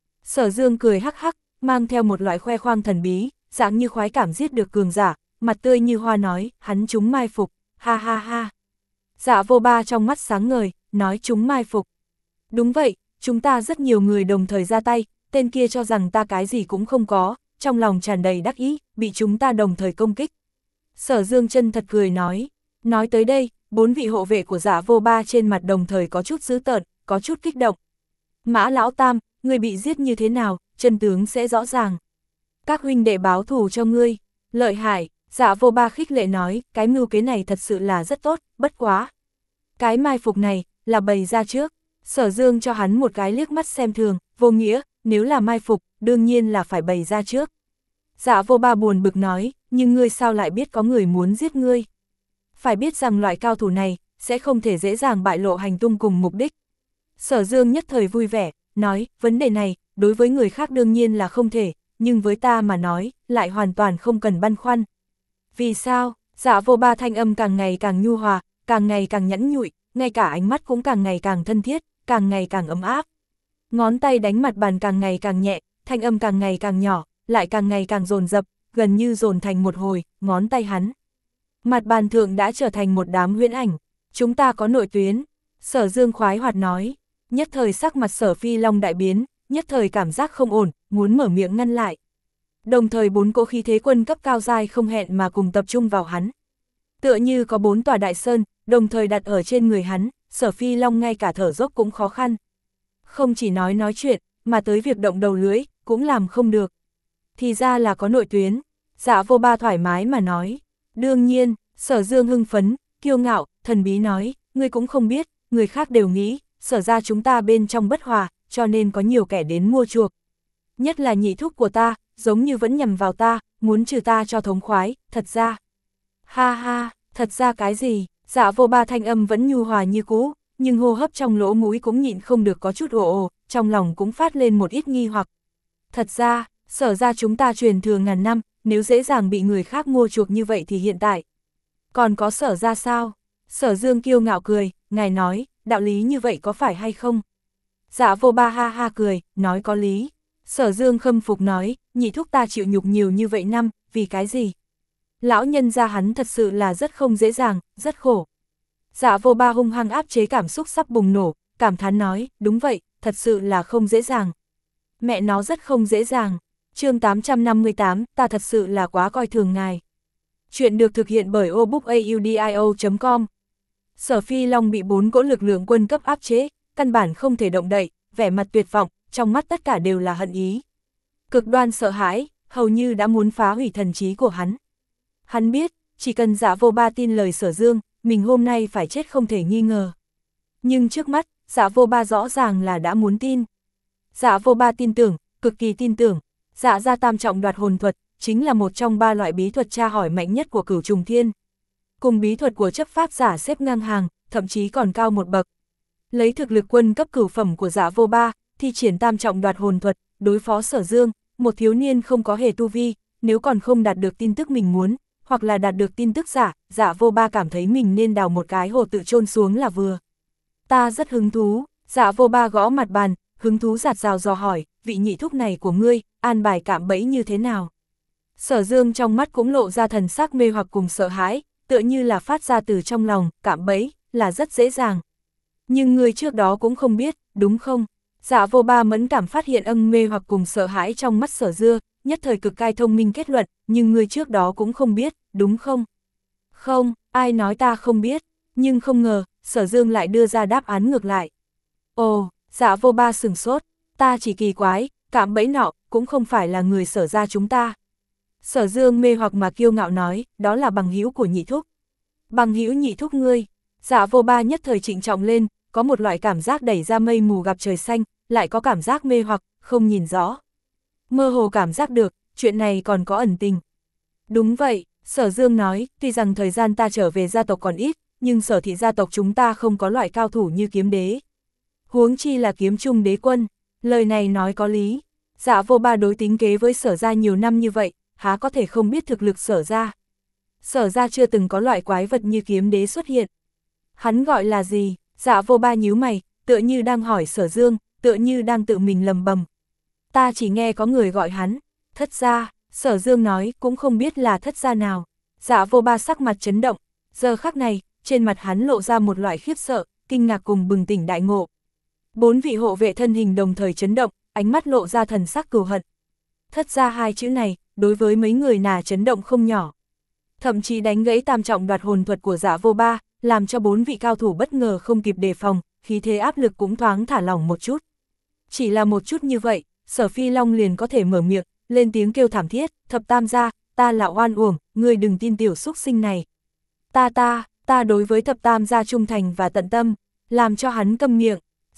Sở Dương cười hắc hắc, mang theo một loại khoe khoang thần bí, dạng như khoái cảm giết được cường giả, mặt tươi như hoa nói, hắn chúng mai phục, ha ha ha. Dạ vô ba trong mắt sáng ngời, nói chúng mai phục. Đúng vậy, chúng ta rất nhiều người đồng thời ra tay, tên kia cho rằng ta cái gì cũng không có, trong lòng tràn đầy đắc ý, bị chúng ta đồng thời công kích. Sở Dương chân thật cười nói, nói tới đây, bốn vị hộ vệ của Dạ vô ba trên mặt đồng thời có chút dữ tợn, có chút kích động. Mã Lão Tam, ngươi bị giết như thế nào, chân tướng sẽ rõ ràng. Các huynh đệ báo thù cho ngươi, lợi hại, Dạ vô ba khích lệ nói, cái mưu kế này thật sự là rất tốt, bất quá. Cái mai phục này, là bày ra trước. Sở Dương cho hắn một cái liếc mắt xem thường, vô nghĩa, nếu là mai phục, đương nhiên là phải bày ra trước. Dạ vô ba buồn bực nói, nhưng ngươi sao lại biết có người muốn giết ngươi? Phải biết rằng loại cao thủ này, sẽ không thể dễ dàng bại lộ hành tung cùng mục đích. Sở Dương nhất thời vui vẻ, nói, vấn đề này, đối với người khác đương nhiên là không thể, nhưng với ta mà nói, lại hoàn toàn không cần băn khoăn. Vì sao? Dạ vô ba thanh âm càng ngày càng nhu hòa, càng ngày càng nhẫn nhụi, ngay cả ánh mắt cũng càng ngày càng thân thiết, càng ngày càng ấm áp. Ngón tay đánh mặt bàn càng ngày càng nhẹ, thanh âm càng ngày càng nhỏ, lại càng ngày càng dồn dập, gần như dồn thành một hồi, ngón tay hắn. Mặt bàn thượng đã trở thành một đám huyễn ảnh, chúng ta có nội tuyến. Sở Dương khoái hoạt nói, nhất thời sắc mặt Sở Phi Long đại biến, nhất thời cảm giác không ổn, muốn mở miệng ngăn lại. Đồng thời bốn cỗ khí thế quân cấp cao dai không hẹn mà cùng tập trung vào hắn. Tựa như có bốn tòa đại sơn, đồng thời đặt ở trên người hắn, Sở Phi Long ngay cả thở dốc cũng khó khăn. Không chỉ nói nói chuyện, mà tới việc động đầu lưỡi, cũng làm không được. Thì ra là có nội tuyến, Dạ vô ba thoải mái mà nói. Đương nhiên, Sở Dương hưng phấn, kiêu ngạo, thần bí nói, ngươi cũng không biết, người khác đều nghĩ, Sở ra chúng ta bên trong bất hòa, cho nên có nhiều kẻ đến mua chuộc. Nhất là nhị thúc của ta, giống như vẫn nhầm vào ta, muốn trừ ta cho thống khoái, thật ra. Ha ha, thật ra cái gì? Dạ vô ba thanh âm vẫn nhu hòa như cũ, nhưng hô hấp trong lỗ mũi cũng nhịn không được có chút ồ ồ, trong lòng cũng phát lên một ít nghi hoặc. Thật ra, Sở ra chúng ta truyền thừa ngàn năm, nếu dễ dàng bị người khác mua chuộc như vậy thì hiện tại. Còn có Sở ra sao? Sở Dương kiêu ngạo cười, ngài nói, đạo lý như vậy có phải hay không? Dạ vô ba ha ha cười, nói có lý. Sở Dương khâm phục nói, nhị thúc ta chịu nhục nhiều như vậy năm, vì cái gì? Lão nhân gia hắn thật sự là rất không dễ dàng, rất khổ. Dạ vô ba hung hăng áp chế cảm xúc sắp bùng nổ, cảm thán nói, đúng vậy, thật sự là không dễ dàng. Mẹ nó rất không dễ dàng. Chương tám trăm năm mươi tám, ta thật sự là quá coi thường ngài. Chuyện được thực hiện bởi o book audio chấm com. Sở Phi Long bị bốn cỗ lực lượng quân cấp áp chế, căn bản không thể động đậy, vẻ mặt tuyệt vọng, trong mắt tất cả đều là hận ý. Cực đoan sợ hãi, hầu như đã muốn phá hủy thần trí của hắn. Hắn biết, chỉ cần Dạ vô ba tin lời Sở Dương, mình hôm nay phải chết không thể nghi ngờ. Nhưng trước mắt, Dạ vô ba rõ ràng là đã muốn tin. Dạ vô ba tin tưởng, cực kỳ tin tưởng, Dạ ra tam trọng đoạt hồn thuật, chính là một trong ba loại bí thuật tra hỏi mạnh nhất của Cửu Trùng Thiên. Cùng bí thuật của chấp pháp giả xếp ngang hàng, thậm chí còn cao một bậc. Lấy thực lực quân cấp cửu phẩm của Dạ vô ba, thi triển tam trọng đoạt hồn thuật, đối phó Sở Dương, một thiếu niên không có hề tu vi, nếu còn không đạt được tin tức mình muốn, hoặc là đạt được tin tức giả, Dạ vô ba cảm thấy mình nên đào một cái hồ tự chôn xuống là vừa. Ta rất hứng thú, Dạ vô ba gõ mặt bàn, hứng thú giạt rào dò hỏi, vị nhị thúc này của ngươi, an bài cạm bẫy như thế nào? Sở Dương trong mắt cũng lộ ra thần sắc mê hoặc cùng sợ hãi, tựa như là phát ra từ trong lòng, cạm bẫy, là rất dễ dàng. Nhưng ngươi trước đó cũng không biết, đúng không? Dạ vô ba mẫn cảm phát hiện âm mê hoặc cùng sợ hãi trong mắt Sở Dương, nhất thời cực cai thông minh kết luận, nhưng ngươi trước đó cũng không biết, đúng không? Không, ai nói ta không biết, nhưng không ngờ, Sở Dương lại đưa ra đáp án ngược lại. Ồ, Dạ vô ba sửng sốt, ta chỉ kỳ quái, cạm bẫy nọ, cũng không phải là người Sở ra chúng ta. Sở Dương mê hoặc mà kiêu ngạo nói, đó là bằng hữu của nhị thúc. Bằng hữu nhị thúc ngươi. Dạ vô ba nhất thời trịnh trọng lên, có một loại cảm giác đẩy ra mây mù gặp trời xanh, lại có cảm giác mê hoặc, không nhìn rõ. Mơ hồ cảm giác được, chuyện này còn có ẩn tình. Đúng vậy, Sở Dương nói, tuy rằng thời gian ta trở về gia tộc còn ít, nhưng Sở thị gia tộc chúng ta không có loại cao thủ như kiếm đế. Huống chi là kiếm trung đế quân, lời này nói có lý. Dạ vô ba đối tính kế với Sở ra nhiều năm như vậy, há có thể không biết thực lực Sở ra. Sở ra chưa từng có loại quái vật như kiếm đế xuất hiện. Hắn gọi là gì? Dạ vô ba nhíu mày, tựa như đang hỏi Sở Dương, tựa như đang tự mình lầm bầm. Ta chỉ nghe có người gọi hắn, thất gia. Sở Dương nói, cũng không biết là thất gia nào. Dạ vô ba sắc mặt chấn động, giờ khắc này, trên mặt hắn lộ ra một loại khiếp sợ, kinh ngạc cùng bừng tỉnh đại ngộ. Bốn vị hộ vệ thân hình đồng thời chấn động, ánh mắt lộ ra thần sắc cừu hận. Thất gia hai chữ này, đối với mấy người nà chấn động không nhỏ. Thậm chí đánh gãy tam trọng đoạt hồn thuật của Dạ vô ba, làm cho bốn vị cao thủ bất ngờ không kịp đề phòng, khí thế áp lực cũng thoáng thả lỏng một chút. Chỉ là một chút như vậy, Sở Phi Long liền có thể mở miệng, lên tiếng kêu thảm thiết, thập tam gia, ta là oan uổng, ngươi đừng tin tiểu xúc sinh này. Ta ta, ta đối với thập tam gia trung thành và tận tâm, làm cho hắn câm miệng.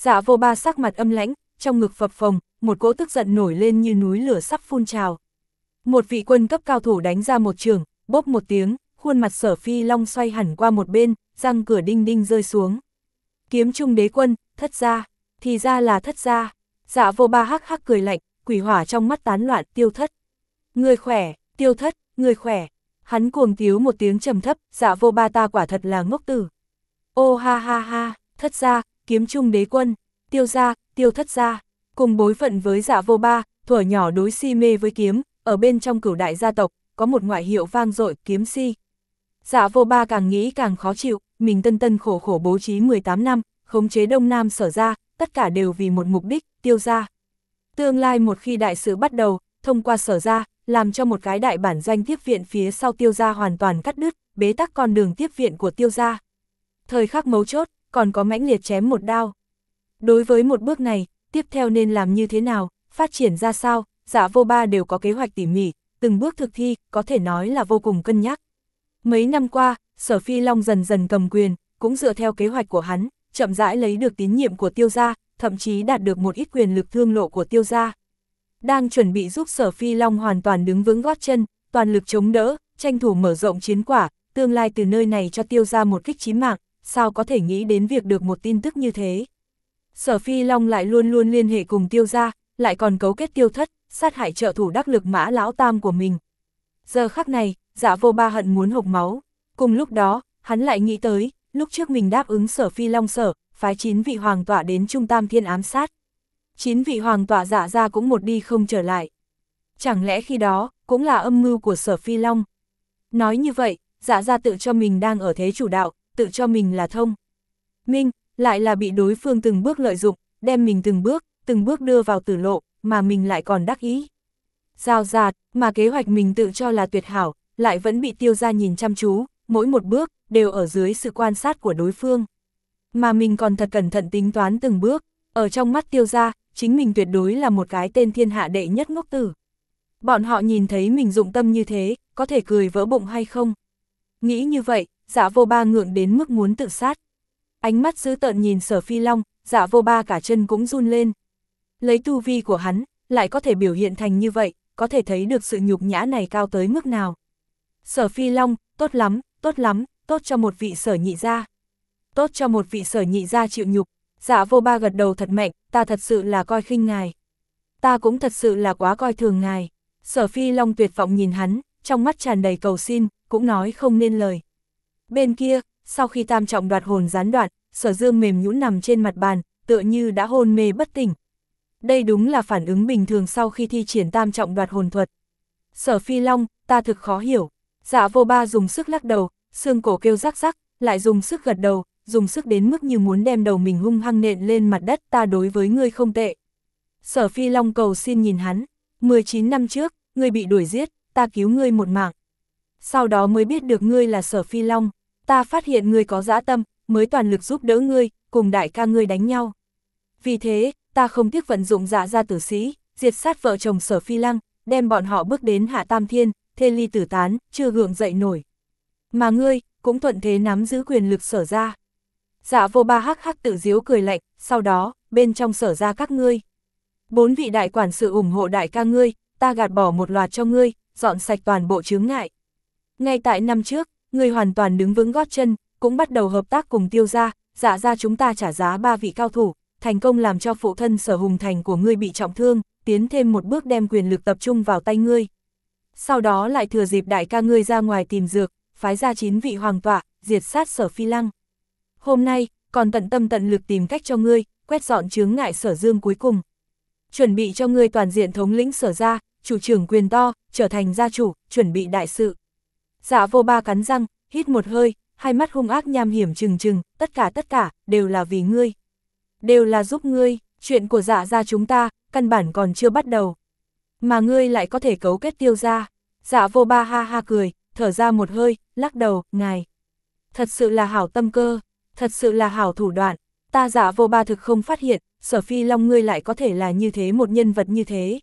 Dạ vô ba sắc mặt âm lãnh, trong ngực phập phồng, một cỗ tức giận nổi lên như núi lửa sắp phun trào. Một vị quân cấp cao thủ đánh ra một trường, bốp một tiếng, khuôn mặt Sở Phi Long xoay hẳn qua một bên, răng cửa đinh đinh rơi xuống. Kiếm Trung Đế Quân, thất gia, thì ra là thất gia. Dạ vô ba hắc hắc cười lạnh, quỷ hỏa trong mắt tán loạn. Tiêu Thất, người khỏe, Tiêu Thất, người khỏe. Hắn cuồng tiếu một tiếng trầm thấp, dạ vô ba ta quả thật là ngốc tử. Ô ha ha ha, thất gia, Kiếm Trung Đế Quân, Tiêu gia, Tiêu thất gia, cùng bối phận với dạ vô ba, thuở nhỏ đối si mê với kiếm, ở bên trong cửu đại gia tộc, có một ngoại hiệu vang dội, kiếm si. Dạ vô ba càng nghĩ càng khó chịu, mình tân tân khổ khổ bố trí mười tám năm, khống chế Đông Nam Sở gia, tất cả đều vì một mục đích, Tiêu gia. Tương lai một khi đại sự bắt đầu, thông qua Sở gia, làm cho một cái đại bản doanh tiếp viện phía sau Tiêu gia hoàn toàn cắt đứt, bế tắc con đường tiếp viện của Tiêu gia. Thời khắc mấu chốt, còn có mãnh liệt chém một đao. Đối với một bước này, tiếp theo nên làm như thế nào, phát triển ra sao, dạ vô ba đều có kế hoạch tỉ mỉ, từng bước thực thi, có thể nói là vô cùng cân nhắc. Mấy năm qua, Sở Phi Long dần dần cầm quyền, cũng dựa theo kế hoạch của hắn, chậm rãi lấy được tín nhiệm của Tiêu gia, thậm chí đạt được một ít quyền lực thương lộ của Tiêu gia. Đang chuẩn bị giúp Sở Phi Long hoàn toàn đứng vững gót chân, toàn lực chống đỡ, tranh thủ mở rộng chiến quả, tương lai từ nơi này cho Tiêu gia một kích chí mạng, sao có thể nghĩ đến việc được một tin tức như thế. Sở Phi Long lại luôn luôn liên hệ cùng Tiêu gia, lại còn cấu kết Tiêu Thất, sát hại trợ thủ đắc lực Mã lão tam của mình. Giờ khắc này, dạ vô ba hận muốn hộc máu. Cùng lúc đó, hắn lại nghĩ tới, lúc trước mình đáp ứng Sở Phi Long sở, phái chín vị hoàng tọa đến Trung Tam Thiên ám sát. Chín vị hoàng tọa dạ ra cũng một đi không trở lại. Chẳng lẽ khi đó, cũng là âm mưu của Sở Phi Long? Nói như vậy, dạ ra tự cho mình đang ở thế chủ đạo, tự cho mình là thông minh, lại là bị đối phương từng bước lợi dụng, đem mình từng bước, từng bước đưa vào tử lộ, mà mình lại còn đắc ý. Rào rạt, mà kế hoạch mình tự cho là tuyệt hảo, lại vẫn bị Tiêu gia nhìn chăm chú, mỗi một bước, đều ở dưới sự quan sát của đối phương. Mà mình còn thật cẩn thận tính toán từng bước, ở trong mắt Tiêu gia, chính mình tuyệt đối là một cái tên thiên hạ đệ nhất ngốc tử. Bọn họ nhìn thấy mình dụng tâm như thế, có thể cười vỡ bụng hay không? Nghĩ như vậy, dạ vô ba ngượng đến mức muốn tự sát. Ánh mắt dữ tợn nhìn Sở Phi Long, dạ vô ba cả chân cũng run lên. Lấy tu vi của hắn, lại có thể biểu hiện thành như vậy, có thể thấy được sự nhục nhã này cao tới mức nào. Sở Phi Long, tốt lắm, tốt lắm, tốt cho một vị Sở nhị gia. Tốt cho một vị Sở nhị gia chịu nhục. Dạ vô ba gật đầu thật mạnh, ta thật sự là coi khinh ngài. Ta cũng thật sự là quá coi thường ngài. Sở Phi Long tuyệt vọng nhìn hắn, trong mắt tràn đầy cầu xin, cũng nói không nên lời. Bên kia, sau khi tam trọng đoạt hồn gián đoạn, Sở Dương mềm nhũn nằm trên mặt bàn, tựa như đã hôn mê bất tỉnh. Đây đúng là phản ứng bình thường sau khi thi triển tam trọng đoạt hồn thuật. Sở Phi Long, ta thực khó hiểu. Dạ vô ba dùng sức lắc đầu, xương cổ kêu rắc rắc, lại dùng sức gật đầu, dùng sức đến mức như muốn đem đầu mình hung hăng nện lên mặt đất. Ta đối với ngươi không tệ. Sở Phi Long cầu xin nhìn hắn, mười chín năm trước, ngươi bị đuổi giết, ta cứu ngươi một mạng. Sau đó mới biết được ngươi là Sở Phi Long, ta phát hiện ngươi có dã tâm, mới toàn lực giúp đỡ ngươi, cùng đại ca ngươi đánh nhau. Vì thế, ta không tiếc vận dụng Dạ gia tử sĩ, diệt sát vợ chồng Sở Phi Lăng, đem bọn họ bước đến hạ tam thiên, thê ly tử tán, chưa gượng dậy nổi. Mà ngươi, cũng thuận thế nắm giữ quyền lực Sở gia. Dạ vô ba hắc hắc tự giễu cười lạnh, sau đó, bên trong Sở gia các ngươi. Bốn vị đại quản sự ủng hộ đại ca ngươi, ta gạt bỏ một loạt cho ngươi, dọn sạch toàn bộ chướng ngại. Ngay tại năm trước, ngươi hoàn toàn đứng vững gót chân, cũng bắt đầu hợp tác cùng Tiêu gia, Dạ gia chúng ta trả giá ba vị cao thủ, thành công làm cho phụ thân Sở Hùng Thành của ngươi bị trọng thương, tiến thêm một bước đem quyền lực tập trung vào tay ngươi. Sau đó lại thừa dịp đại ca ngươi ra ngoài tìm dược, phái ra chín vị hoàng tọa, diệt sát Sở Phi Lăng. Hôm nay, còn tận tâm tận lực tìm cách cho ngươi, quét dọn chướng ngại Sở Dương cuối cùng. Chuẩn bị cho ngươi toàn diện thống lĩnh Sở gia, chủ trưởng quyền to, trở thành gia chủ, chuẩn bị đại sự. Dạ vô ba cắn răng, hít một hơi, hai mắt hung ác nham hiểm trừng trừng, tất cả tất cả, đều là vì ngươi. Đều là giúp ngươi, chuyện của Dạ gia chúng ta, căn bản còn chưa bắt đầu. Mà ngươi lại có thể cấu kết Tiêu gia. Dạ vô ba ha ha cười, thở ra một hơi, lắc đầu, ngài. Thật sự là hảo tâm cơ, thật sự là hảo thủ đoạn, ta Dạ vô ba thực không phát hiện, Sở Phi Long ngươi lại có thể là như thế một nhân vật như thế.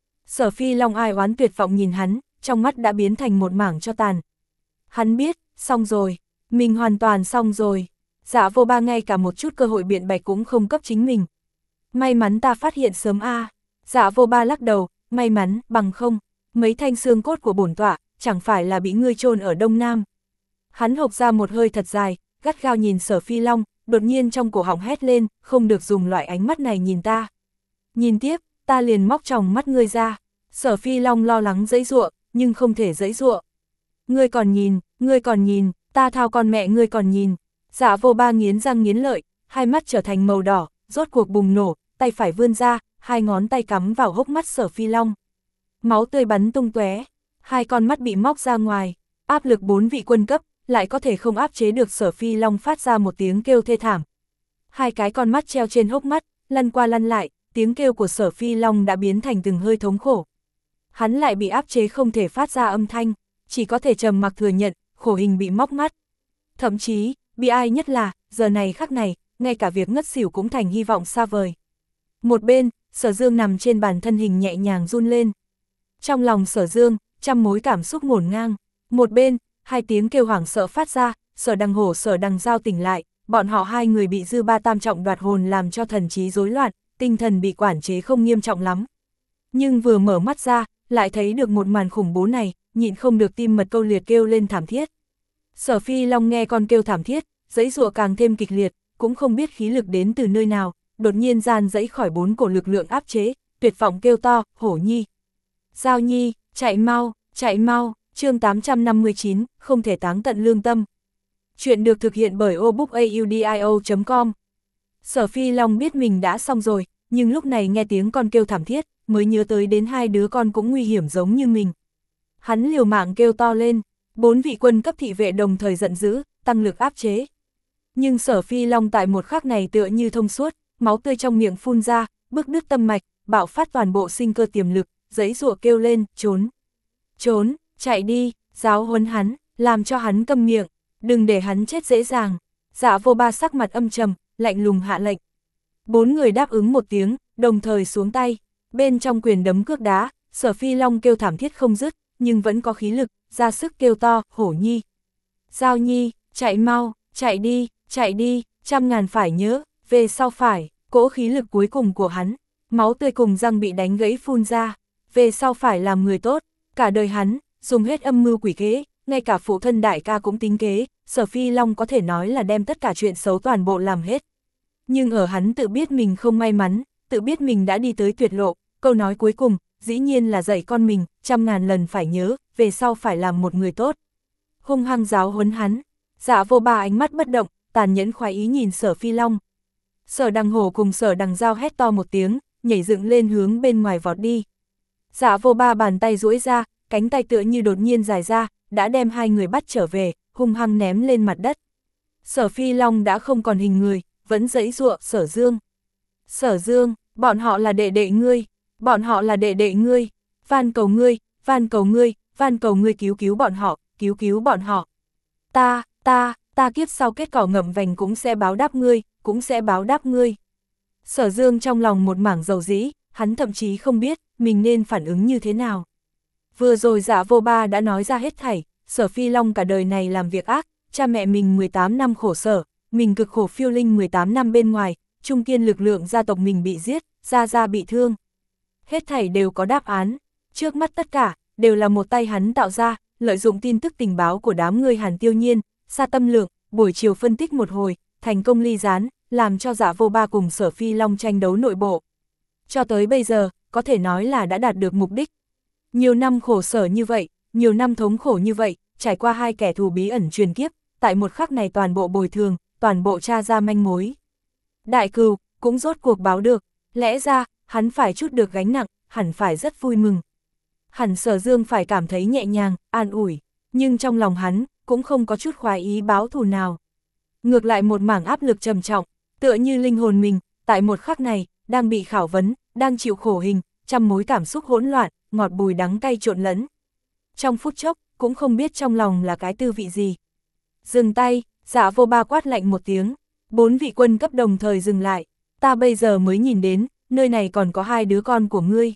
Sở Phi Long ai oán tuyệt vọng nhìn hắn, trong mắt đã biến thành một mảng cho tàn. Hắn biết, xong rồi, mình hoàn toàn xong rồi. Dạ vô ba ngay cả một chút cơ hội biện bạch cũng không cấp chính mình. May mắn ta phát hiện sớm a. À. Dạ vô ba lắc đầu, may mắn, bằng không, mấy thanh xương cốt của bổn tọa, chẳng phải là bị ngươi chôn ở Đông Nam. Hắn hộc ra một hơi thật dài, gắt gao nhìn Sở Phi Long, đột nhiên trong cổ họng hét lên, không được dùng loại ánh mắt này nhìn ta. Nhìn tiếp, ta liền móc tròng mắt ngươi ra. Sở Phi Long lo lắng giãy giụa, nhưng không thể giãy giụa. Ngươi còn nhìn, ngươi còn nhìn, ta thao con mẹ ngươi còn nhìn. Dạ vô ba nghiến răng nghiến lợi, hai mắt trở thành màu đỏ, rốt cuộc bùng nổ, tay phải vươn ra, hai ngón tay cắm vào hốc mắt Sở Phi Long. Máu tươi bắn tung tóe, hai con mắt bị móc ra ngoài, áp lực bốn vị quân cấp, lại có thể không áp chế được Sở Phi Long phát ra một tiếng kêu thê thảm. Hai cái con mắt treo trên hốc mắt, lăn qua lăn lại, tiếng kêu của Sở Phi Long đã biến thành từng hơi thống khổ. Hắn lại bị áp chế không thể phát ra âm thanh, chỉ có thể trầm mặc thừa nhận, khổ hình bị móc mắt. Thậm chí, bi ai nhất là, giờ này khắc này, ngay cả việc ngất xỉu cũng thành hy vọng xa vời. Một bên, Sở Dương nằm trên bàn thân hình nhẹ nhàng run lên. Trong lòng Sở Dương, trăm mối cảm xúc ngổn ngang. Một bên, hai tiếng kêu hoảng sợ phát ra, Sở Đằng Hổ Sở Đằng Giao tỉnh lại, bọn họ hai người bị dư ba tam trọng đoạt hồn làm cho thần trí rối loạn, tinh thần bị quản chế không nghiêm trọng lắm. Nhưng vừa mở mắt ra, lại thấy được một màn khủng bố này, nhịn không được tim mật câu liệt kêu lên thảm thiết. Sở Phi Long nghe con kêu thảm thiết, giãy giụa càng thêm kịch liệt, cũng không biết khí lực đến từ nơi nào, đột nhiên gian giãy khỏi bốn cổ lực lượng áp chế, tuyệt vọng kêu to, Hổ Nhi. Giao Nhi, chạy mau, chạy mau, chương tám trăm năm mươi chín, không thể táng tận lương tâm. Chuyện được thực hiện bởi obookaudio chấm com. Sở Phi Long biết mình đã xong rồi, nhưng lúc này nghe tiếng con kêu thảm thiết, mới nhớ tới đến hai đứa con cũng nguy hiểm giống như mình. Hắn liều mạng kêu to lên, bốn vị quân cấp thị vệ đồng thời giận dữ, tăng lực áp chế. Nhưng Sở Phi Long tại một khắc này tựa như thông suốt, máu tươi trong miệng phun ra, bức đứt tâm mạch, bạo phát toàn bộ sinh cơ tiềm lực, giãy giụa kêu lên, trốn, trốn, chạy đi, giáo huấn hắn, làm cho hắn câm miệng, đừng để hắn chết dễ dàng. Dạ vô ba sắc mặt âm trầm, lạnh lùng hạ lệnh. Bốn người đáp ứng một tiếng, đồng thời xuống tay, bên trong quyền đấm cước đá, Sở Phi Long kêu thảm thiết không dứt, nhưng vẫn có khí lực, ra sức kêu to, Hổ Nhi. Giao Nhi, chạy mau, chạy đi, chạy đi, trăm ngàn phải nhớ, về sau phải, cỗ khí lực cuối cùng của hắn, máu tươi cùng răng bị đánh gãy phun ra, về sau phải làm người tốt, cả đời hắn, dùng hết âm mưu quỷ kế, ngay cả phụ thân đại ca cũng tính kế, Sở Phi Long có thể nói là đem tất cả chuyện xấu toàn bộ làm hết. Nhưng ở hắn tự biết mình không may mắn, tự biết mình đã đi tới tuyệt lộ, câu nói cuối cùng, dĩ nhiên là dạy con mình, trăm ngàn lần phải nhớ, về sau phải làm một người tốt. Hung hăng giáo huấn hắn, Dạ vô ba ánh mắt bất động, tàn nhẫn khoái ý nhìn Sở Phi Long. Sở Đằng Hổ cùng Sở Đằng Giao hét to một tiếng, nhảy dựng lên hướng bên ngoài vọt đi. Dạ vô ba bàn tay duỗi ra, cánh tay tựa như đột nhiên dài ra, đã đem hai người bắt trở về, hung hăng ném lên mặt đất. Sở Phi Long đã không còn hình người, vẫn giãy giụa, Sở Dương. Sở Dương, bọn họ là đệ đệ ngươi, bọn họ là đệ đệ ngươi, van cầu ngươi, van cầu ngươi, van cầu ngươi cứu cứu bọn họ, cứu cứu bọn họ. Ta, ta, ta kiếp sau kết cỏ ngậm vành cũng sẽ báo đáp ngươi, cũng sẽ báo đáp ngươi. Sở Dương trong lòng một mảng dầu dĩ, hắn thậm chí không biết mình nên phản ứng như thế nào. Vừa rồi Dạ vô ba đã nói ra hết thảy, Sở Phi Long cả đời này làm việc ác, cha mẹ mình mười tám năm khổ sở, mình cực khổ phiêu linh mười tám năm bên ngoài, trung kiên lực lượng gia tộc mình bị giết, gia gia bị thương. Hết thảy đều có đáp án, trước mắt tất cả, đều là một tay hắn tạo ra, lợi dụng tin tức tình báo của đám người Hàn Tiêu Nhiên, Sa Tâm Lượng, buổi chiều phân tích một hồi, thành công ly gián, làm cho Dạ vô ba cùng Sở Phi Long tranh đấu nội bộ. Cho tới bây giờ, có thể nói là đã đạt được mục đích. Nhiều năm khổ sở như vậy, nhiều năm thống khổ như vậy, trải qua hai kẻ thù bí ẩn truyền kiếp, tại một khắc này toàn bộ bồi thường, toàn bộ tra ra manh mối. Đại cừu, cũng rốt cuộc báo được, lẽ ra, hắn phải chút được gánh nặng, hẳn phải rất vui mừng. Hẳn Sở Dương phải cảm thấy nhẹ nhàng, an ủi, nhưng trong lòng hắn, cũng không có chút khoái ý báo thù nào. Ngược lại một mảng áp lực trầm trọng, tựa như linh hồn mình, tại một khắc này, đang bị khảo vấn, đang chịu khổ hình, trăm mối cảm xúc hỗn loạn, ngọt bùi đắng cay trộn lẫn. Trong phút chốc, cũng không biết trong lòng là cái tư vị gì. Dừng tay, Dạ vô ba quát lạnh một tiếng, bốn vị quân cấp đồng thời dừng lại, ta bây giờ mới nhìn đến, nơi này còn có hai đứa con của ngươi.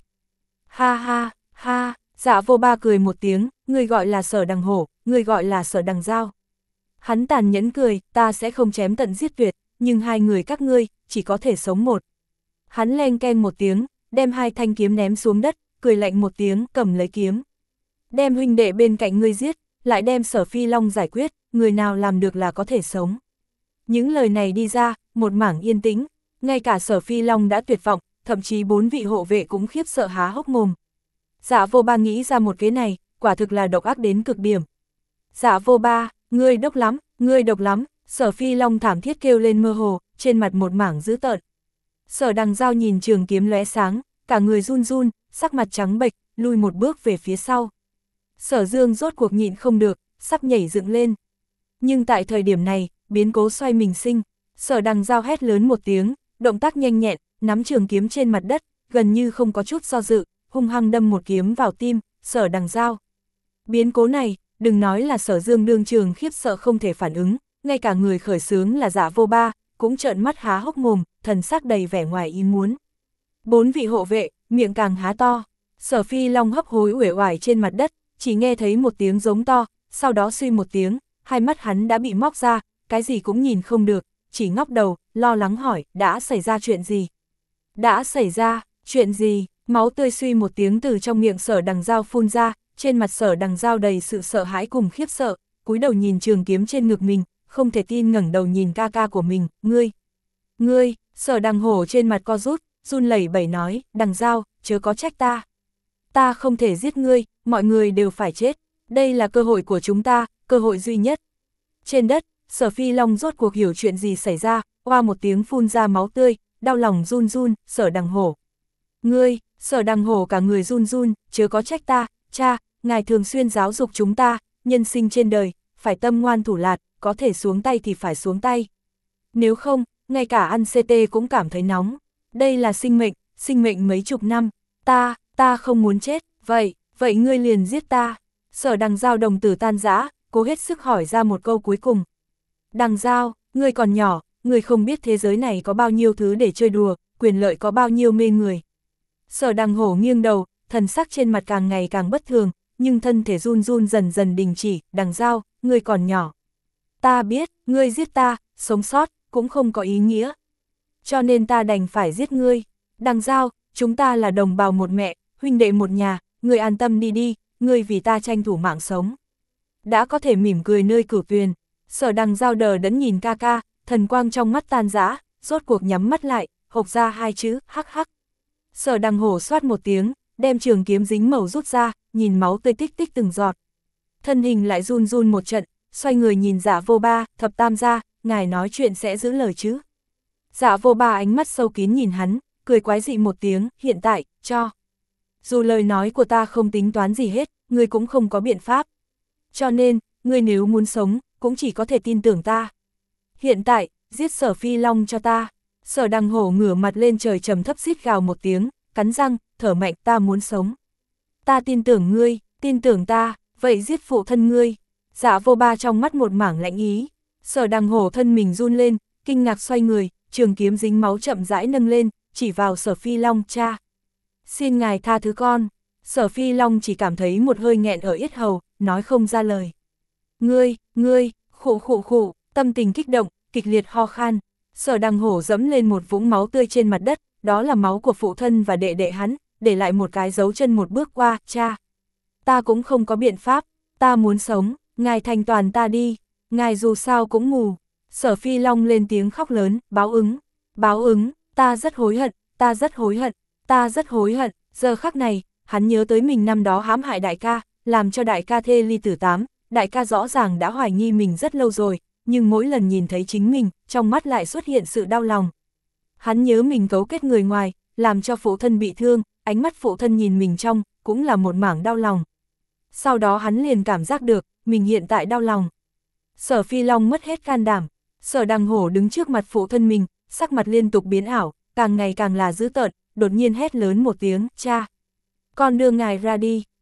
Ha ha, ha, Dạ vô ba cười một tiếng, ngươi gọi là Sở Đằng Hổ, ngươi gọi là Sở Đằng Giao. Hắn tàn nhẫn cười, ta sẽ không chém tận giết tuyệt, nhưng hai người các ngươi, chỉ có thể sống một. Hắn leng keng một tiếng, đem hai thanh kiếm ném xuống đất, cười lạnh một tiếng, cầm lấy kiếm. Đem huynh đệ bên cạnh ngươi giết, lại đem Sở Phi Long giải quyết, người nào làm được là có thể sống. Những lời này đi ra, một mảng yên tĩnh, ngay cả Sở Phi Long đã tuyệt vọng, thậm chí bốn vị hộ vệ cũng khiếp sợ há hốc mồm. Dạ vô ba nghĩ ra một kế này, quả thực là độc ác đến cực điểm. Dạ vô ba, ngươi độc lắm, ngươi độc lắm, Sở Phi Long thảm thiết kêu lên mơ hồ, trên mặt một mảng dữ tợn. Sở Đằng Dao nhìn trường kiếm lóe sáng, cả người run run, sắc mặt trắng bệch, lui một bước về phía sau. Sở Dương rốt cuộc nhịn không được, sắp nhảy dựng lên. Nhưng tại thời điểm này, biến cố xoay mình sinh, Sở Đằng Dao hét lớn một tiếng, động tác nhanh nhẹn, nắm trường kiếm trên mặt đất, gần như không có chút do dự, hung hăng đâm một kiếm vào tim, Sở Đằng Dao. Biến cố này, đừng nói là Sở Dương đương trường khiếp sợ không thể phản ứng, ngay cả người khởi xướng là Dạ Vô Ba, cũng trợn mắt há hốc mồm, thần sắc đầy vẻ ngoài ý muốn. Bốn vị hộ vệ, miệng càng há to, Sở Phi Long hấp hối uể oải trên mặt đất, chỉ nghe thấy một tiếng giống to, sau đó suy một tiếng, hai mắt hắn đã bị móc ra, cái gì cũng nhìn không được, chỉ ngóc đầu, lo lắng hỏi, đã xảy ra chuyện gì? Đã xảy ra, chuyện gì? Máu tươi suy một tiếng từ trong miệng Sở Đằng Dao phun ra, trên mặt Sở Đằng Dao đầy sự sợ hãi cùng khiếp sợ, cúi đầu nhìn trường kiếm trên ngực mình, không thể tin ngẩng đầu nhìn ca ca của mình, ngươi, ngươi, Sở Đằng Hổ trên mặt co rút, run lẩy bẩy nói, Đằng Dao, chớ có trách ta. Ta không thể giết ngươi, mọi người đều phải chết, đây là cơ hội của chúng ta, cơ hội duy nhất. Trên đất, Sở Phi Long rốt cuộc hiểu chuyện gì xảy ra, oa một tiếng phun ra máu tươi, đau lòng run run, Sở Đằng Hổ. Ngươi, Sở Đằng Hổ cả người run run, chớ có trách ta, cha, ngài thường xuyên giáo dục chúng ta, nhân sinh trên đời, phải tâm ngoan thủ lạt, có thể xuống tay thì phải xuống tay. Nếu không, ngay cả ăn xê tê cũng cảm thấy nóng. Đây là sinh mệnh, sinh mệnh mấy chục năm, ta, ta không muốn chết, vậy, vậy ngươi liền giết ta. Sở Đằng Dao đồng tử tan rã, cố hết sức hỏi ra một câu cuối cùng. Đằng Dao, ngươi còn nhỏ, ngươi không biết thế giới này có bao nhiêu thứ để chơi đùa, quyền lợi có bao nhiêu mê người. Sở Đằng Hổ nghiêng đầu, thần sắc trên mặt càng ngày càng bất thường, nhưng thân thể run run dần dần đình chỉ, Đằng Dao, ngươi còn nhỏ. Ta biết, ngươi giết ta, sống sót, cũng không có ý nghĩa. Cho nên ta đành phải giết ngươi. Đằng Dao, chúng ta là đồng bào một mẹ, huynh đệ một nhà, ngươi an tâm đi đi, ngươi vì ta tranh thủ mạng sống. Đã có thể mỉm cười nơi cửu tuyền, Sở Đằng Dao đờ đẫn nhìn ca ca, thần quang trong mắt tan rã, rốt cuộc nhắm mắt lại, hộc ra hai chữ, hắc hắc. Sở Đằng Hổ xoát một tiếng, đem trường kiếm dính màu rút ra, nhìn máu tươi tích tích từng giọt. Thân hình lại run run một trận, xoay người nhìn Dạ Vô Ba, thập tam gia, ngài nói chuyện sẽ giữ lời chứ. Dạ Vô Ba ánh mắt sâu kín nhìn hắn, cười quái dị một tiếng, hiện tại, cho. Dù lời nói của ta không tính toán gì hết, ngươi cũng không có biện pháp. Cho nên, ngươi nếu muốn sống, cũng chỉ có thể tin tưởng ta. Hiện tại, giết Sở Phi Long cho ta. Sở Đằng Hổ ngửa mặt lên trời trầm thấp rít gào một tiếng, cắn răng, thở mạnh, ta muốn sống. Ta tin tưởng ngươi, tin tưởng ta, vậy giết phụ thân ngươi. Dạ Vô Ba trong mắt một mảng lạnh ý. Sở Đằng Hổ thân mình run lên, kinh ngạc xoay người, trường kiếm dính máu chậm rãi nâng lên, chỉ vào Sở Phi Long, cha. Xin ngài tha thứ con. Sở Phi Long chỉ cảm thấy một hơi nghẹn ở yết hầu, nói không ra lời. Ngươi, ngươi, khụ khụ khụ, tâm tình kích động, kịch liệt ho khan. Sở Đằng Hổ dẫm lên một vũng máu tươi trên mặt đất, đó là máu của phụ thân và đệ đệ hắn, để lại một cái dấu chân một bước qua, cha. Ta cũng không có biện pháp, ta muốn sống, ngài thành toàn ta đi, ngài dù sao cũng mù. Sở Phi Long lên tiếng khóc lớn, báo ứng, báo ứng, ta rất hối hận, ta rất hối hận, ta rất hối hận. Giờ khắc này, hắn nhớ tới mình năm đó hãm hại đại ca, làm cho đại ca thê ly tử tán, đại ca rõ ràng đã hoài nghi mình rất lâu rồi, nhưng mỗi lần nhìn thấy chính mình, trong mắt lại xuất hiện sự đau lòng. Hắn nhớ mình cấu kết người ngoài, làm cho phụ thân bị thương, ánh mắt phụ thân nhìn mình trong, cũng là một mảng đau lòng. Sau đó hắn liền cảm giác được, mình hiện tại đau lòng. Sở Phi Long mất hết can đảm, Sở Đằng Hổ đứng trước mặt phụ thân mình, sắc mặt liên tục biến ảo, càng ngày càng là dữ tợn, đột nhiên hét lớn một tiếng, cha. Con đưa ngài ra đi.